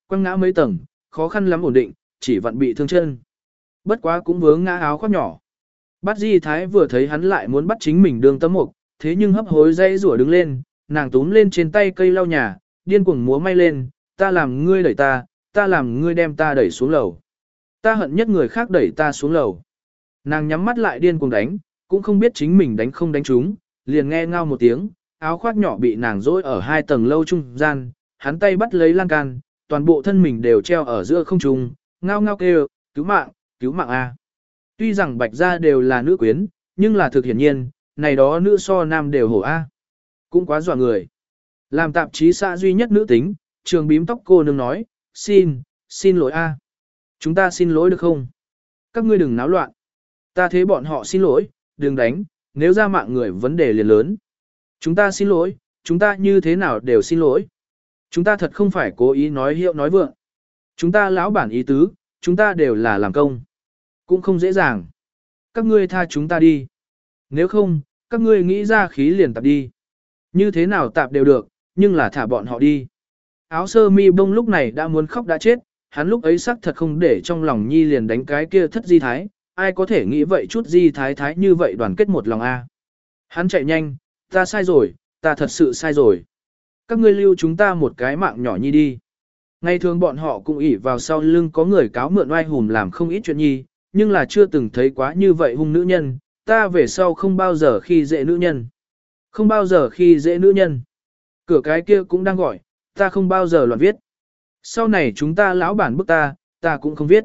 quăng ngã mấy tầng, khó khăn lắm ổn định, chỉ vặn bị thương chân. Bất quá cũng vướng ngã áo khoác nhỏ. Bát Di Thái vừa thấy hắn lại muốn bắt chính mình đương tấm mục, thế nhưng hấp hối dây rủa đứng lên, nàng túm lên trên tay cây lau nhà, điên cuồng múa may lên, ta làm ngươi đẩy ta làm ngươi đem ta đẩy xuống lầu. Ta hận nhất người khác đẩy ta xuống lầu. Nàng nhắm mắt lại điên cuồng đánh, cũng không biết chính mình đánh không đánh trúng, liền nghe ngao một tiếng, áo khoác nhỏ bị nàng dỗi ở 2 tầng lâu trung gian, hắn tay bắt lấy lan can, toàn bộ thân mình đều treo ở giữa không trung, ngao ngao kêu, cứu mạng a. Tuy rằng Bạch gia đều là nữ quyến, nhưng là thực hiển nhiên, này đó nữ so nam đều hổ a. Cũng quá dọa người. Làm tạp chí xã duy nhất nữ tính, trường bím tóc cô nương nói, xin lỗi a. Chúng ta xin lỗi được không? Các ngươi đừng náo loạn. Ta thế bọn họ xin lỗi, đừng đánh, nếu ra mạng người vấn đề liền lớn. Chúng ta xin lỗi, chúng ta như thế nào đều xin lỗi. Chúng ta thật không phải cố ý nói hiệu nói vượng. Chúng ta lão bản ý tứ, chúng ta đều là làm công. Cũng không dễ dàng. Các ngươi tha chúng ta đi. Nếu không, các ngươi nghĩ ra khí liền tạp đi. Như thế nào tạp đều được, nhưng là thả bọn họ đi. Áo sơ mi bông lúc này đã muốn khóc đã chết, hắn lúc ấy xác thật không để trong lòng nhi liền đánh cái kia thất Di Thái. Ai có thể nghĩ vậy chút Di Thái như vậy đoàn kết một lòng a. Hắn chạy nhanh, ta sai rồi, ta thật sự sai rồi. Các ngươi lưu chúng ta một cái mạng nhỏ nhi đi. Ngày thường bọn họ cũng ỷ vào sau lưng có người cáo mượn oai hùm làm không ít chuyện nhi, nhưng là chưa từng thấy quá như vậy hung nữ nhân, ta về sau không bao giờ khi dễ nữ nhân. Không bao giờ khi dễ nữ nhân. Cửa cái kia cũng đang gọi, ta không bao giờ loạn viết. Sau này chúng ta lão bản bức ta cũng không viết.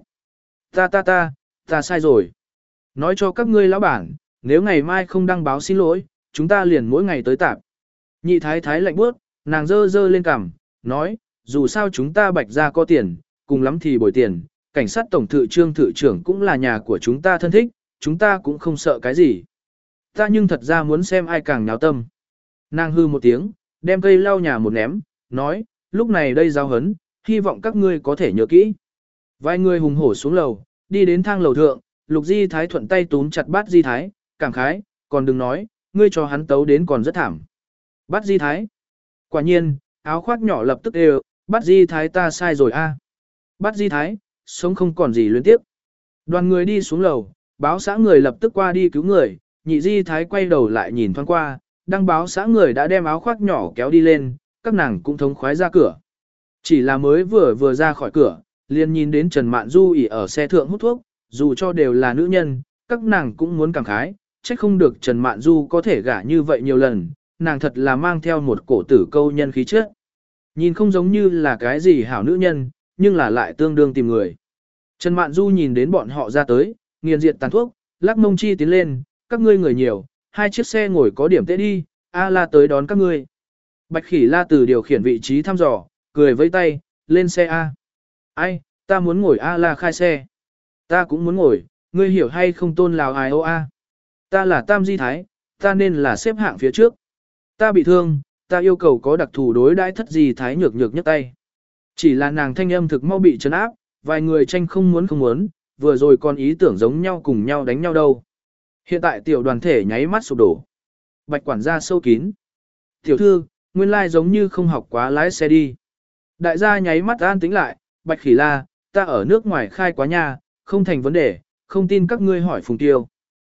Ta sai rồi. Nói cho các ngươi lão bản, nếu ngày mai không đăng báo xin lỗi, chúng ta liền mỗi ngày tới tạp. Nhị thái thái lạnh bước, nàng dơ lên cằm, nói, dù sao chúng ta Bạch gia có tiền, cùng lắm thì bồi tiền, cảnh sát tổng thự trương thự trưởng cũng là nhà của chúng ta thân thích, chúng ta cũng không sợ cái gì. Ta nhưng thật ra muốn xem ai càng nháo tâm. Nàng hư một tiếng, đem cây lau nhà một ném, nói, lúc này đây giao hấn, hy vọng các ngươi có thể nhớ kỹ. Vài người hùng hổ xuống lầu, đi đến thang lầu thượng, Lục Di Thái thuận tay túm chặt Bát Di Thái, cảm khái, còn đừng nói, ngươi cho hắn tấu đến còn rất thảm. Bát Di Thái. Quả nhiên, áo khoác nhỏ lập tức đều, Bát Di Thái ta sai rồi a. Bát Di Thái, sống không còn gì luyến tiếp. Đoàn người đi xuống lầu, báo xã người lập tức qua đi cứu người, nhị Di Thái quay đầu lại nhìn thoáng qua, đăng báo xã người đã đem áo khoác nhỏ kéo đi lên, các nàng cũng thống khoái ra cửa. Chỉ là mới vừa ra khỏi cửa, liền nhìn đến Trần Mạn Du ỉ ở xe thượng hút thuốc, dù cho đều là nữ nhân, các nàng cũng muốn cảm khái, trách không được Trần Mạn Du có thể gả như vậy nhiều lần, nàng thật là mang theo một cổ tử câu nhân khí chất. Nhìn không giống như là cái gì hảo nữ nhân, nhưng là lại tương đương tìm người. Trần Mạn Du nhìn đến bọn họ ra tới, nghiền diệt tàn thuốc, lắc mông chi tiến lên, các ngươi người nhiều, 2 chiếc xe ngồi có điểm tệ đi, A La tới đón các ngươi. Bạch Khỉ La từ điều khiển vị trí thăm dò, cười vẫy tay, lên xe A. Ai, ta muốn ngồi A La khai xe. Ta cũng muốn ngồi, ngươi hiểu hay không tôn lào ai ô A. Ta là Tam Di Thái, ta nên là xếp hạng phía trước. Ta bị thương, ta yêu cầu có đặc thù đối đãi thất Di Thái nhược nhấc tay. Chỉ là nàng thanh âm thực mau bị trấn áp, vài người tranh không muốn, vừa rồi còn ý tưởng giống nhau cùng nhau đánh nhau đâu. Hiện tại tiểu đoàn thể nháy mắt sụp đổ. Bạch quản gia sâu kín. Tiểu thư, nguyên lai giống như không học quá lái xe đi. Đại gia nháy mắt an tĩnh lại, Bạch Khỉ La, ta ở nước ngoài khai quá nha, không thành vấn đề, không tin các ngươi hỏi Phùng Tiêu.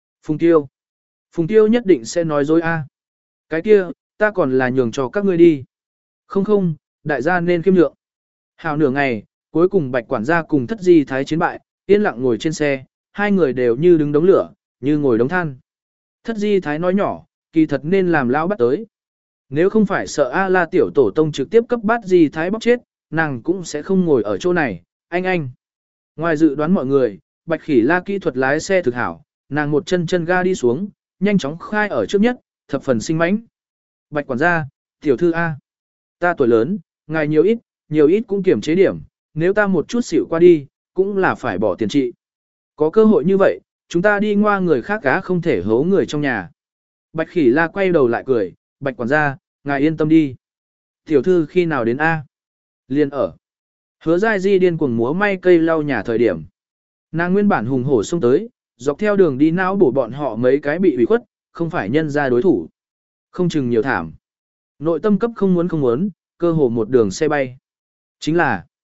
Phùng Tiêu nhất định sẽ nói dối a. Cái kia, ta còn là nhường cho các ngươi đi. Không, đại gia nên khiêm lượng. Hào nửa ngày, cuối cùng Bạch quản gia cùng thất Di Thái chiến bại, yên lặng ngồi trên xe, hai người đều như đứng đống lửa, như ngồi đống than. Thất Di Thái nói nhỏ, kỳ thật nên làm lão bắt tới. Nếu không phải sợ A La tiểu tổ tông trực tiếp cấp Bát Di Thái bóc chết, nàng cũng sẽ không ngồi ở chỗ này, anh. Ngoài dự đoán mọi người, Bạch Khỉ La kỹ thuật lái xe thực hảo, nàng một chân ga đi xuống, nhanh chóng khai ở trước nhất, thập phần sinh mãnh. Bạch quản gia, tiểu thư A. Ta tuổi lớn, ngài nhiều ít cũng kiểm chế điểm, nếu ta một chút xỉu qua đi, cũng là phải bỏ tiền trị. Có cơ hội như vậy, chúng ta đi ngoa người khác cá không thể hố người trong nhà. Bạch Khỉ La quay đầu lại cười, Bạch quản gia, ngài yên tâm đi. Tiểu thư khi nào đến A? Liên ở. Hứa Giai Di điên cuồng múa may cây lau nhà thời điểm. Nàng nguyên bản hùng hổ xông tới, dọc theo đường đi não bổ bọn họ mấy cái bị ủy khuất, không phải nhân ra đối thủ. Không chừng nhiều thảm. Nội tâm cấp không muốn, cơ hồ một đường xe bay. Chính là,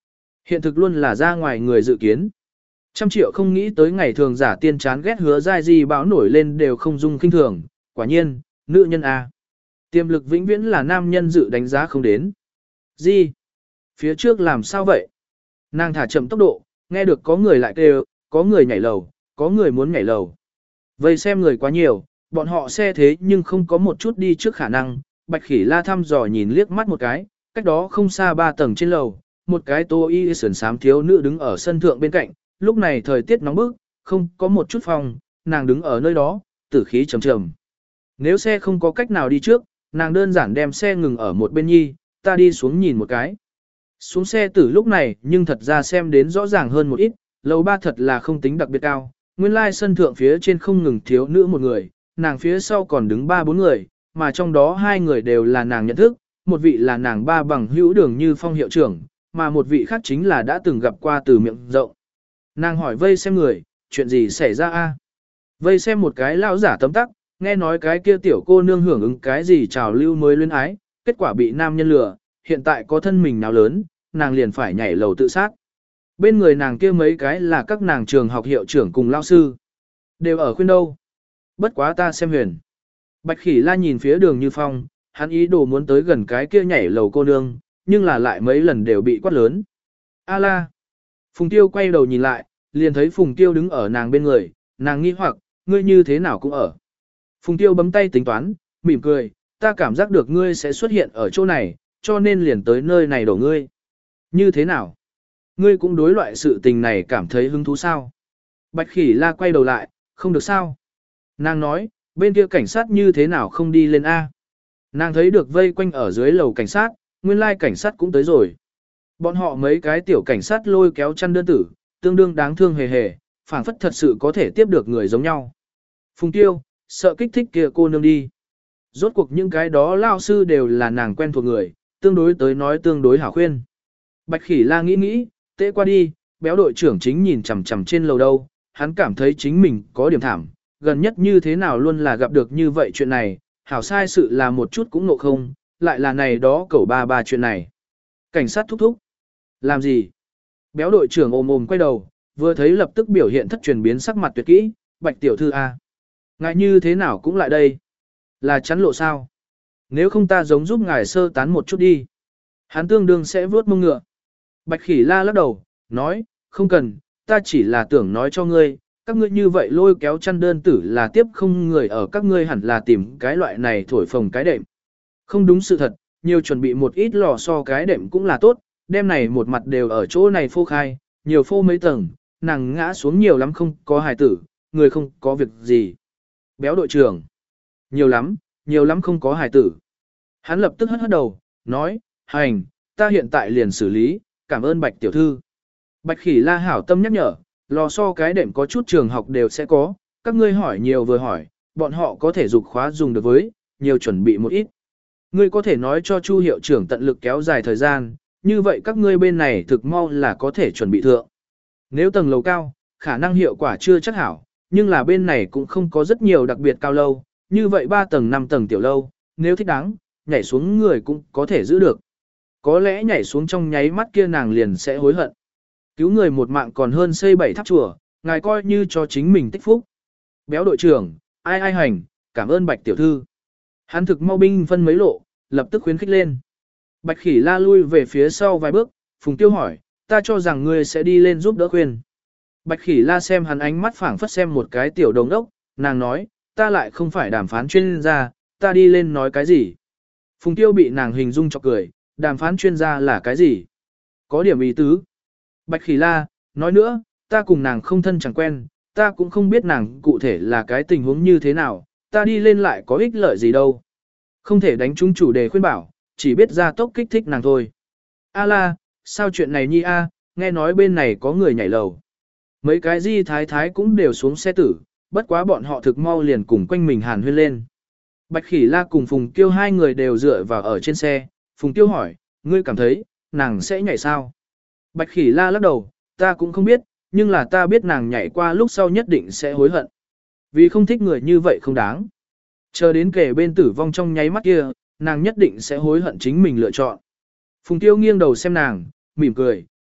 Hiện thực luôn là ra ngoài người dự kiến. Trăm triệu không nghĩ tới ngày thường giả tiên chán ghét hứa dai gì bão nổi lên đều không dung kinh thường, quả nhiên, nữ nhân A. Tiềm lực vĩnh viễn là nam nhân dự đánh giá không đến. Gì? Phía trước làm sao vậy? Nàng thả chậm tốc độ, nghe được có người lại kêu, có người nhảy lầu, có người muốn nhảy lầu. Vây xem người quá nhiều, bọn họ xe thế nhưng không có một chút đi trước khả năng. Bạch Khỉ La thăm dò nhìn liếc mắt một cái, cách đó không xa 3 tầng trên lầu, một cái tô y sườn xám thiếu nữ đứng ở sân thượng bên cạnh, lúc này thời tiết nóng bức, không có một chút phòng, nàng đứng ở nơi đó, tử khí trầm trầm. Nếu xe không có cách nào đi trước, nàng đơn giản đem xe ngừng ở một bên nhi, ta đi xuống nhìn một cái. Xuống xe từ lúc này nhưng thật ra xem đến rõ ràng hơn một ít, lầu 3 thật là không tính đặc biệt cao, nguyên lai sân thượng phía trên không ngừng thiếu nữ một người, nàng phía sau còn đứng 3-4 người, mà trong đó 2 người đều là nàng nhận thức, một vị là nàng ba bằng hữu Đường Như Phong hiệu trưởng, mà một vị khác chính là đã từng gặp qua từ miệng rộng. Nàng hỏi vây xem người, chuyện gì xảy ra a? Vây xem một cái lão giả tấm tắc, nghe nói cái kia tiểu cô nương hưởng ứng cái gì trào lưu mới luyến ái, kết quả bị nam nhân lừa, hiện tại có thân mình nào lớn, nàng liền phải nhảy lầu tự sát. Bên người nàng kia mấy cái là các nàng trường học hiệu trưởng cùng lao sư. Đều ở khuyên đâu. Bất quá ta xem huyền. Bạch Khỉ La nhìn phía Đường Như Phong, hắn ý đồ muốn tới gần cái kia nhảy lầu cô nương, nhưng là lại mấy lần đều bị quát lớn. A la. Phùng Tiêu quay đầu nhìn lại, liền thấy Phùng Tiêu đứng ở nàng bên người, nàng nghi hoặc, ngươi như thế nào cũng ở. Phùng Tiêu bấm tay tính toán, mỉm cười, ta cảm giác được ngươi sẽ xuất hiện ở chỗ này, cho nên liền tới nơi này đổ ngươi. Như thế nào? Ngươi cũng đối loại sự tình này cảm thấy hứng thú sao? Bạch Khỉ La quay đầu lại, không được sao? Nàng nói, bên kia cảnh sát như thế nào không đi lên A? Nàng thấy được vây quanh ở dưới lầu cảnh sát, nguyên lai cảnh sát cũng tới rồi. Bọn họ mấy cái tiểu cảnh sát lôi kéo chăn đơn tử, tương đương đáng thương hề hề, phảng phất thật sự có thể tiếp được người giống nhau. Phùng Tiêu, sợ kích thích kia cô nương đi. Rốt cuộc những cái đó lao sư đều là nàng quen thuộc người, tương đối tới nói tương đối hảo khuyên. Bạch Khỉ La nghĩ, tệ qua đi, béo đội trưởng chính nhìn chằm chằm trên lầu đâu, hắn cảm thấy chính mình có điểm thảm, gần nhất như thế nào luôn là gặp được như vậy chuyện này, hảo sai sự là một chút cũng nộ không, lại là này đó cẩu ba chuyện này. Cảnh sát thúc thúc. Làm gì? Béo đội trưởng ôm quay đầu, vừa thấy lập tức biểu hiện thất truyền biến sắc mặt tuyệt kỹ, Bạch tiểu thư A. Ngại như thế nào cũng lại đây. Là chắn lộ sao? Nếu không ta giống giúp ngài sơ tán một chút đi. Hắn tương đương sẽ vớt mông ngựa. Bạch Khỉ La lắc đầu, nói, không cần, ta chỉ là tưởng nói cho ngươi, các ngươi như vậy lôi kéo chăn đơn tử là tiếp không người ở các ngươi hẳn là tìm cái loại này thổi phồng cái đệm. Không đúng sự thật, nhiều chuẩn bị một ít lò xo cái đệm cũng là tốt, đêm này một mặt đều ở chỗ này phô khai, nhiều phô mấy tầng, nàng ngã xuống nhiều lắm không có hài tử, người không có việc gì. Béo đội trưởng, nhiều lắm không có hài tử. Hắn lập tức hất đầu, nói, hành, ta hiện tại liền xử lý, cảm ơn Bạch tiểu thư. Bạch Khỉ La hảo tâm nhắc nhở, lò xo cái đệm có chút trường học đều sẽ có, các ngươi hỏi nhiều vừa hỏi, bọn họ có thể dục khóa dùng được với, nhiều chuẩn bị một ít. Ngươi có thể nói cho Chu hiệu trưởng tận lực kéo dài thời gian, như vậy các ngươi bên này thực mau là có thể chuẩn bị thượng. Nếu tầng lầu cao, khả năng hiệu quả chưa chắc hảo, nhưng là bên này cũng không có rất nhiều đặc biệt cao lâu, như vậy 3 tầng 5 tầng tiểu lâu, nếu thích đáng, nhảy xuống người cũng có thể giữ được. Có lẽ nhảy xuống trong nháy mắt kia nàng liền sẽ hối hận. Cứu người một mạng còn hơn xây 7 tháp chùa, ngài coi như cho chính mình tích phúc. Béo đội trưởng, ai hành, cảm ơn Bạch tiểu thư. Hắn thực mau binh phân mấy lộ, lập tức khuyến khích lên. Bạch Khỉ La lui về phía sau vài bước, Phùng Tiêu hỏi, ta cho rằng ngươi sẽ đi lên giúp đỡ khuyên. Bạch Khỉ La xem hắn ánh mắt phảng phất xem một cái tiểu đồng đốc, nàng nói, ta lại không phải đàm phán chuyên gia, ta đi lên nói cái gì. Phùng Tiêu bị nàng hình dung cho cười, đàm phán chuyên gia là cái gì? Có điểm ý tứ. Bạch Khỉ La, nói nữa, ta cùng nàng không thân chẳng quen, ta cũng không biết nàng cụ thể là cái tình huống như thế nào, ta đi lên lại có ích lợi gì đâu. Không thể đánh trúng chủ đề khuyên bảo, chỉ biết ra tốc kích thích nàng thôi. A la, sao chuyện này nhi a, nghe nói bên này có người nhảy lầu. Mấy cái di thái thái cũng đều xuống xe tử, bất quá bọn họ thực mau liền cùng quanh mình hàn huyên lên. Bạch Khỉ La cùng Phùng Tiêu hai người đều dựa vào ở trên xe, Phùng Tiêu hỏi, ngươi cảm thấy, nàng sẽ nhảy sao? Bạch Khỉ La lắc đầu, ta cũng không biết, nhưng là ta biết nàng nhảy qua lúc sau nhất định sẽ hối hận. Vì không thích người như vậy không đáng. Chờ đến kể bên tử vong trong nháy mắt kia, nàng nhất định sẽ hối hận chính mình lựa chọn. Phùng Tiêu nghiêng đầu xem nàng, mỉm cười,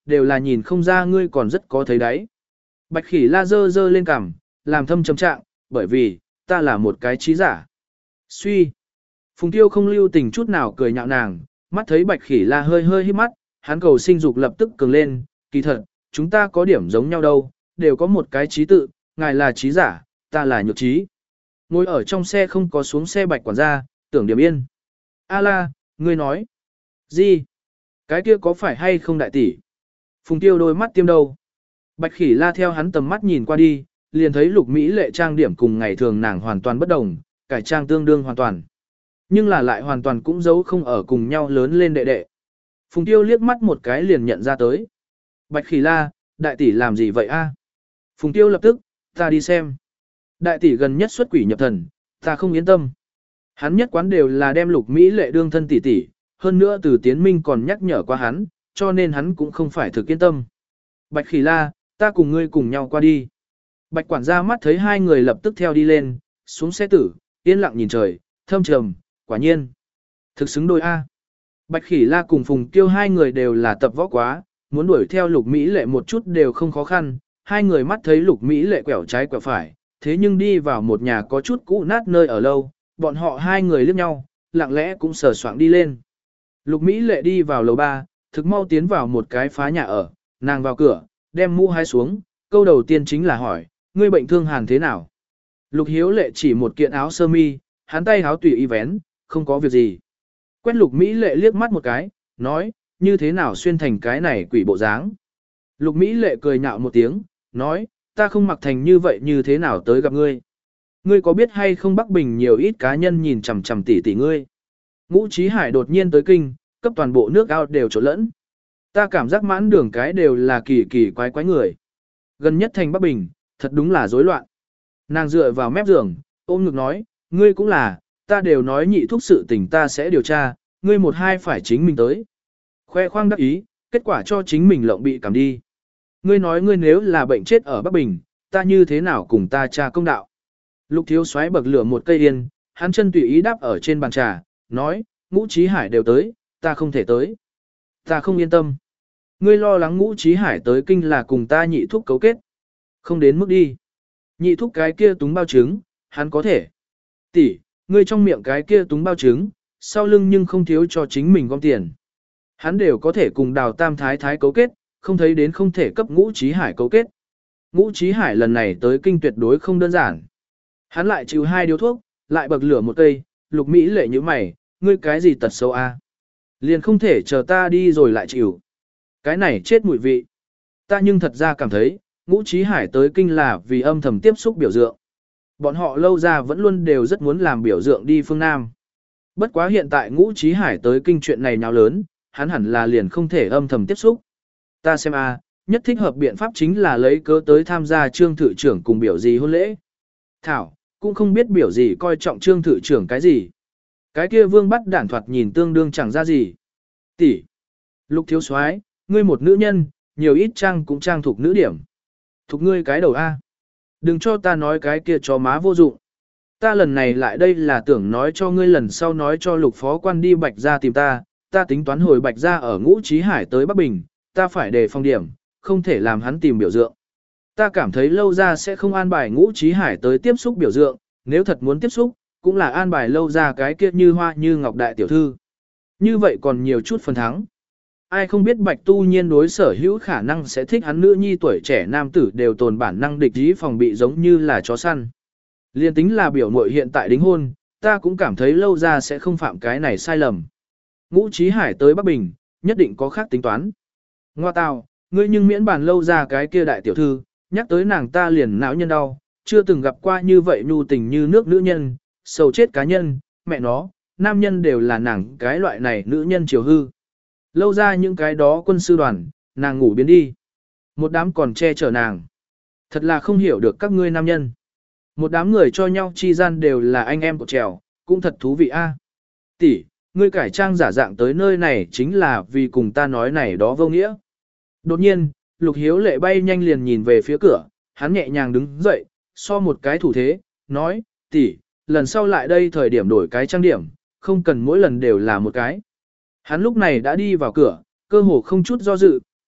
đều là nhìn không ra ngươi còn rất có thấy đấy. Bạch khỉ la dơ dơ lên cằm, làm thâm trầm trạng, bởi vì, ta là một cái trí giả. Suy. Phùng Tiêu không lưu tình chút nào cười nhạo nàng, mắt thấy bạch khỉ la hơi hơi hít mắt, hắn cầu sinh dục lập tức cường lên, kỳ thật, chúng ta có điểm giống nhau đâu, đều có một cái trí tự, ngài là trí giả, ta là nhược trí. Ngồi ở trong xe không có xuống xe bạch quản gia, tưởng điểm yên. A la, ngươi nói. Gì? Cái kia có phải hay không đại tỷ? Phùng Tiêu đôi mắt tiêm đầu. Bạch khỉ la theo hắn tầm mắt nhìn qua đi, liền thấy lục mỹ lệ trang điểm cùng ngày thường nàng hoàn toàn bất đồng, cải trang tương đương hoàn toàn. Nhưng là lại hoàn toàn cũng giấu không ở cùng nhau lớn lên đệ đệ. Phùng Tiêu liếc mắt một cái liền nhận ra tới. Bạch khỉ la, đại tỷ làm gì vậy a? Phùng Tiêu lập tức, ta đi xem. Đại tỷ gần nhất xuất quỷ nhập thần, ta không yên tâm. Hắn nhất quán đều là đem lục mỹ lệ đương thân tỷ tỷ, hơn nữa từ tiến minh còn nhắc nhở qua hắn, cho nên hắn cũng không phải thực yên tâm. Bạch khỉ la, ta cùng ngươi cùng nhau qua đi. Bạch quản gia mắt thấy hai người lập tức theo đi lên, xuống xe tử, yên lặng nhìn trời, thâm trầm, quả nhiên. Thực xứng đôi A. Bạch khỉ la cùng Phùng Kiêu hai người đều là tập võ quá, muốn đuổi theo lục mỹ lệ một chút đều không khó khăn, hai người mắt thấy lục mỹ lệ quẹo trái quẹo phải, thế nhưng đi vào một nhà có chút cũ nát nơi ở lâu, bọn họ hai người liếc nhau, lặng lẽ cũng sờ soạng đi lên. Lục mỹ lệ đi vào lầu 3, thực mau tiến vào một cái phá nhà ở, nàng vào cửa, đem mũ hai xuống, câu đầu tiên chính là hỏi, ngươi bệnh thương hàn thế nào? Lục hiếu lệ chỉ một kiện áo sơ mi, hắn tay áo tùy y vén, không có việc gì. Quét lục Mỹ lệ liếc mắt một cái, nói, như thế nào xuyên thành cái này quỷ bộ dáng. Lục Mỹ lệ cười nhạo một tiếng, nói, ta không mặc thành như vậy như thế nào tới gặp ngươi. Ngươi có biết hay không Bắc Bình nhiều ít cá nhân nhìn chằm chằm tỉ tỉ ngươi. Ngũ Chí Hải đột nhiên tới kinh, cấp toàn bộ nước ao đều trộn lẫn. Ta cảm giác mãn đường cái đều là kỳ kỳ quái quái người. Gần nhất thành Bắc Bình, thật đúng là rối loạn. Nàng dựa vào mép giường, ôm ngực nói, ngươi cũng là, ta đều nói nhị thúc sự tình ta sẽ điều tra, ngươi một hai phải chính mình tới. Khoe khoang đắc ý, kết quả cho chính mình lộng bị cảm đi. Ngươi nói ngươi nếu là bệnh chết ở Bắc Bình, ta như thế nào cùng ta tra công đạo. Lục thiếu xoáy bậc lửa một cây yên, hắn chân tùy ý đáp ở trên bàn trà, nói, Ngũ Chí Hải đều tới, ta không thể tới. Ta không yên tâm. Ngươi lo lắng Ngũ Chí Hải tới kinh là cùng ta nhị thúc cấu kết. Không đến mức đi. Nhị thúc cái kia túng bao trứng, hắn có thể. Tỷ, ngươi trong miệng cái kia túng bao trứng, sau lưng nhưng không thiếu cho chính mình gom tiền. Hắn đều có thể cùng Đào Tam Thái Thái cấu kết, không thấy đến không thể cấp Ngũ Chí Hải cấu kết. Ngũ Chí Hải lần này tới kinh tuyệt đối không đơn giản. Hắn lại chịu 2 điếu thuốc, lại bậc lửa một cây, Lục Mỹ lệ như mày, ngươi cái gì tật xấu a? Liền không thể chờ ta đi rồi lại chịu. Cái này chết mùi vị. Ta nhưng thật ra cảm thấy, Ngũ Chí Hải tới kinh là vì âm thầm tiếp xúc biểu tượng. Bọn họ lâu ra vẫn luôn đều rất muốn làm biểu tượng đi phương Nam. Bất quá hiện tại Ngũ Chí Hải tới kinh chuyện này nào lớn, hắn hẳn là liền không thể âm thầm tiếp xúc. Ta xem a, nhất thích hợp biện pháp chính là lấy cớ tới tham gia trương thự trưởng cùng biểu gì hôn lễ. Thảo, cũng không biết biểu gì coi trọng trương thự trưởng cái gì. Cái kia vương bắt đản thoạt nhìn tương đương chẳng ra gì. Tỷ, Lục thiếu soái, ngươi một nữ nhân, nhiều ít trang cũng trang thuộc nữ điểm. Thuộc ngươi cái đầu A. Đừng cho ta nói cái kia cho má vô dụng. Ta lần này lại đây là tưởng nói cho ngươi lần sau nói cho lục phó quan đi Bạch Gia tìm ta, ta tính toán hồi Bạch Gia ở Ngũ Chí Hải tới Bắc Bình, ta phải đề phòng điểm, không thể làm hắn tìm biểu tượng. Ta cảm thấy lâu ra sẽ không an bài Ngũ Chí Hải tới tiếp xúc biểu tượng, nếu thật muốn tiếp xúc, cũng là an bài lâu ra cái kia như hoa như ngọc đại tiểu thư. Như vậy còn nhiều chút phần thắng. Ai không biết Bạch Tu Nhiên đối sở hữu khả năng sẽ thích hắn nữ nhi tuổi trẻ nam tử đều tồn bản năng địch ý phòng bị giống như là chó săn. Liên tính là biểu muội hiện tại đính hôn, ta cũng cảm thấy lâu ra sẽ không phạm cái này sai lầm. Ngũ Chí Hải tới Bắc Bình, nhất định có khác tính toán. Ngoa tào, ngươi nhưng miễn bàn lâu ra cái kia đại tiểu thư, nhắc tới nàng ta liền não nhân đau, chưa từng gặp qua như vậy nhu tình như nước nữ nhân, sầu chết cá nhân, mẹ nó, nam nhân đều là nàng cái loại này nữ nhân chiều hư. Lâu ra những cái đó quân sư đoàn, nàng ngủ biến đi. Một đám còn che chở nàng. Thật là không hiểu được các ngươi nam nhân. Một đám người cho nhau chi gian đều là anh em của trèo, cũng thật thú vị a. Tỷ, ngươi cải trang giả dạng tới nơi này chính là vì cùng ta nói này đó vô nghĩa. Đột nhiên, Lục Hiếu lệ bay nhanh liền nhìn về phía cửa, hắn nhẹ nhàng đứng dậy, so một cái thủ thế, nói, tỷ, lần sau lại đây thời điểm đổi cái trang điểm, không cần mỗi lần đều là một cái. Hắn lúc này đã đi vào cửa, cơ hồ không chút do dự,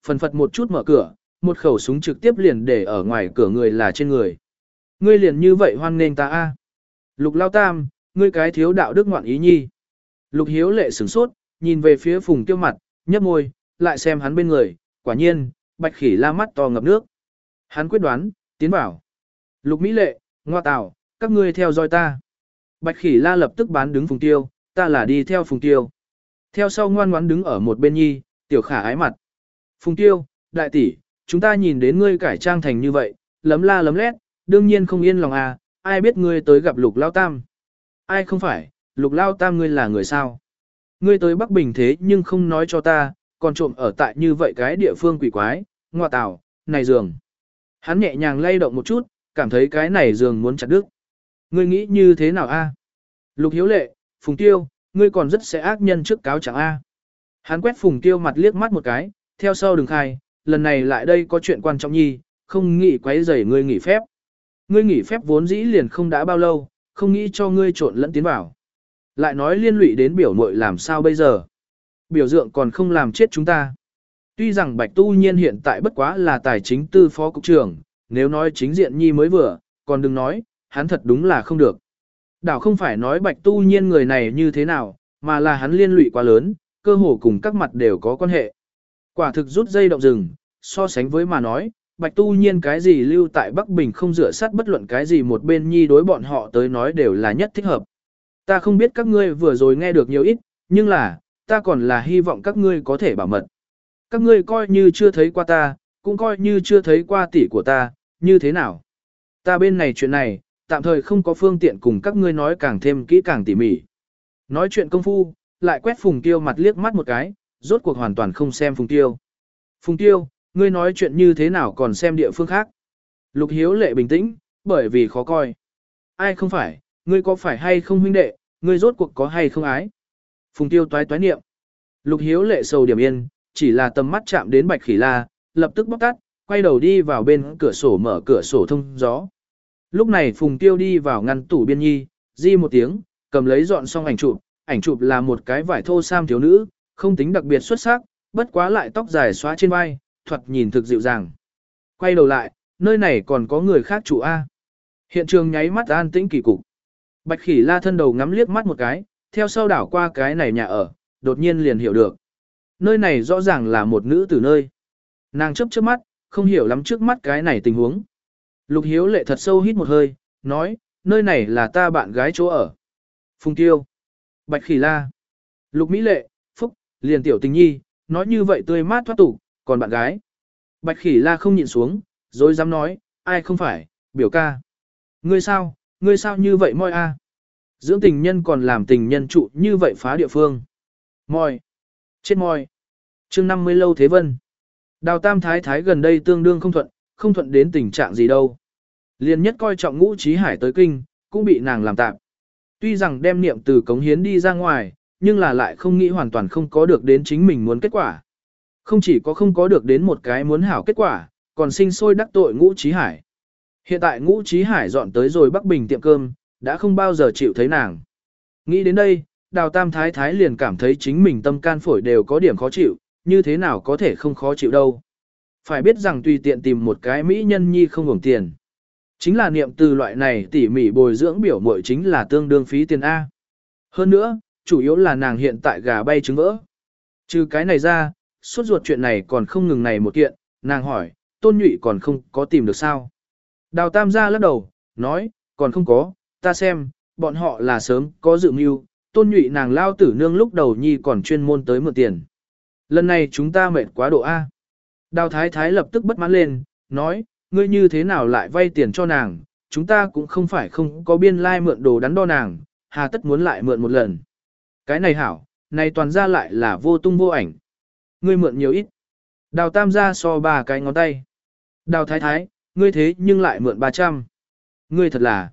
phần phật một chút mở cửa, một khẩu súng trực tiếp liền để ở ngoài cửa người là trên người. Ngươi liền như vậy hoan nghênh ta a? Lục Lao Tam, ngươi cái thiếu đạo đức ngoạn ý nhi. Lục Hiếu Lệ sửng sốt, nhìn về phía Phùng Tiêu mặt, nhấp môi, lại xem hắn bên người, quả nhiên, Bạch Khỉ La mắt to ngập nước. Hắn quyết đoán, tiến vào. Lục Mỹ Lệ, Ngoa Tào, các ngươi theo dõi ta. Bạch Khỉ La lập tức bán đứng Phùng Tiêu, ta là đi theo Phùng Tiêu. Theo sau ngoan ngoãn đứng ở một bên nhi, Tiểu Khả ái mặt. Phùng Tiêu, đại tỷ, chúng ta nhìn đến ngươi cải trang thành như vậy, lấm la lấm lét, đương nhiên không yên lòng à, ai biết ngươi tới gặp Lục Lao Tam. Ai không phải, Lục Lao Tam ngươi là người sao? Ngươi tới Bắc Bình thế nhưng không nói cho ta, còn trộm ở tại như vậy cái địa phương quỷ quái, Ngoa Tào, này giường. Hắn nhẹ nhàng lay động một chút, cảm thấy cái này giường muốn chặt đứt. Ngươi nghĩ như thế nào a? Lục Hiếu Lệ, Phùng Tiêu, ngươi còn rất sẽ ác nhân trước cáo chẳng a. Hắn quét Phùng Tiêu mặt liếc mắt một cái, theo sau đừng khai, lần này lại đây có chuyện quan trọng nhi, không nghĩ quấy rầy ngươi nghỉ phép. Ngươi nghỉ phép vốn dĩ liền không đã bao lâu, không nghĩ cho ngươi trộn lẫn tiến vào. Lại nói liên lụy đến biểu muội làm sao bây giờ. Biểu dượng còn không làm chết chúng ta. Tuy rằng Bạch Tu Nhiên hiện tại bất quá là tài chính tư phó cục trưởng, nếu nói chính diện nhi mới vừa, còn đừng nói, hắn thật đúng là không được. Đảo không phải nói Bạch Tu Nhiên người này như thế nào, mà là hắn liên lụy quá lớn, cơ hồ cùng các mặt đều có quan hệ. Quả thực rút dây động rừng, so sánh với mà nói, Bạch Tu Nhiên cái gì lưu tại Bắc Bình không rửa sát bất luận cái gì một bên nhi đối bọn họ tới nói đều là nhất thích hợp. Ta không biết các ngươi vừa rồi nghe được nhiều ít, nhưng là, ta còn là hy vọng các ngươi có thể bảo mật. Các ngươi coi như chưa thấy qua ta, cũng coi như chưa thấy qua tỷ của ta, như thế nào? Ta bên này chuyện này, tạm thời không có phương tiện cùng các ngươi nói càng thêm kỹ càng tỉ mỉ. Nói chuyện công phu, lại quét Phùng Tiêu mặt liếc mắt một cái, rốt cuộc hoàn toàn không xem Phùng Tiêu. Phùng Tiêu, ngươi nói chuyện như thế nào còn xem địa phương khác? Lục Hiếu Lệ bình tĩnh, bởi vì khó coi. Ai không phải, ngươi có phải hay không huynh đệ, ngươi rốt cuộc có hay không ái? Phùng Tiêu toái toái niệm. Lục Hiếu Lệ sầu điểm yên, chỉ là tầm mắt chạm đến Bạch Khỉ La, lập tức bóc tắt, quay đầu đi vào bên cửa sổ mở cửa sổ thông gió. Lúc này Phùng Tiêu đi vào ngăn tủ biên nhi, di một tiếng, cầm lấy dọn xong ảnh chụp là một cái vải thô sam thiếu nữ, không tính đặc biệt xuất sắc, bất quá lại tóc dài xóa trên vai, thoạt nhìn thực dịu dàng. Quay đầu lại, nơi này còn có người khác trụ A. Hiện trường nháy mắt an tĩnh kỳ cục. Bạch Khỉ La thân đầu ngắm liếc mắt một cái, theo sau đảo qua cái này nhà ở, đột nhiên liền hiểu được. Nơi này rõ ràng là một nữ tử nơi. Nàng chớp chớp mắt, không hiểu lắm trước mắt cái này tình huống. Lục Hiếu Lệ thật sâu hít một hơi, nói, nơi này là ta bạn gái chỗ ở. Phùng Tiêu, Bạch Khỉ La, Lục Mỹ Lệ, Phúc, liền tiểu tình nhi, nói như vậy tươi mát thoát tục, còn bạn gái. Bạch Khỉ La không nhịn xuống, rồi dám nói, ai không phải, biểu ca. Ngươi sao như vậy moi a? Dưỡng tình nhân còn làm tình nhân trụ như vậy phá địa phương. Moi. Chết moi. Chương 50 Lâu Thế Vân. Đào Tam Thái Thái gần đây tương đương không thuận đến tình trạng gì đâu. Liên nhất coi trọng Ngũ Chí Hải tới kinh, cũng bị nàng làm tạm. Tuy rằng đem niệm từ cống hiến đi ra ngoài, nhưng là lại không nghĩ hoàn toàn không có được đến chính mình muốn kết quả. Không chỉ có không có được đến một cái muốn hảo kết quả, còn sinh sôi đắc tội Ngũ Chí Hải. Hiện tại Ngũ Chí Hải dọn tới rồi Bắc Bình tiệm cơm, đã không bao giờ chịu thấy nàng. Nghĩ đến đây, Đào Tam Thái Thái liền cảm thấy chính mình tâm can phổi đều có điểm khó chịu, như thế nào có thể không khó chịu đâu. Phải biết rằng tùy tiện tìm một cái mỹ nhân nhi không hưởng tiền. Chính là niệm từ loại này tỉ mỉ bồi dưỡng biểu muội chính là tương đương phí tiền A. Hơn nữa, chủ yếu là nàng hiện tại gà bay trứng vỡ. Trừ cái này ra, suốt ruột chuyện này còn không ngừng này một kiện, nàng hỏi, Tôn Nhụy còn không có tìm được sao. Đào Tam gia lắc đầu, nói, còn không có, ta xem, bọn họ là sớm có dự mưu, Tôn Nhụy nàng lao tử nương lúc đầu nhi còn chuyên môn tới mượn tiền. Lần này chúng ta mệt quá độ A. Đào Thái Thái lập tức bất mãn lên, nói, ngươi như thế nào lại vay tiền cho nàng, chúng ta cũng không phải không có biên lai mượn đồ đắn đo nàng, hà tất muốn lại mượn một lần. Cái này hảo, này toàn ra lại là vô tung vô ảnh. Ngươi mượn nhiều ít. Đào Tam gia so 3 cái ngón tay. Đào Thái Thái, ngươi thế nhưng lại mượn 300. Ngươi thật là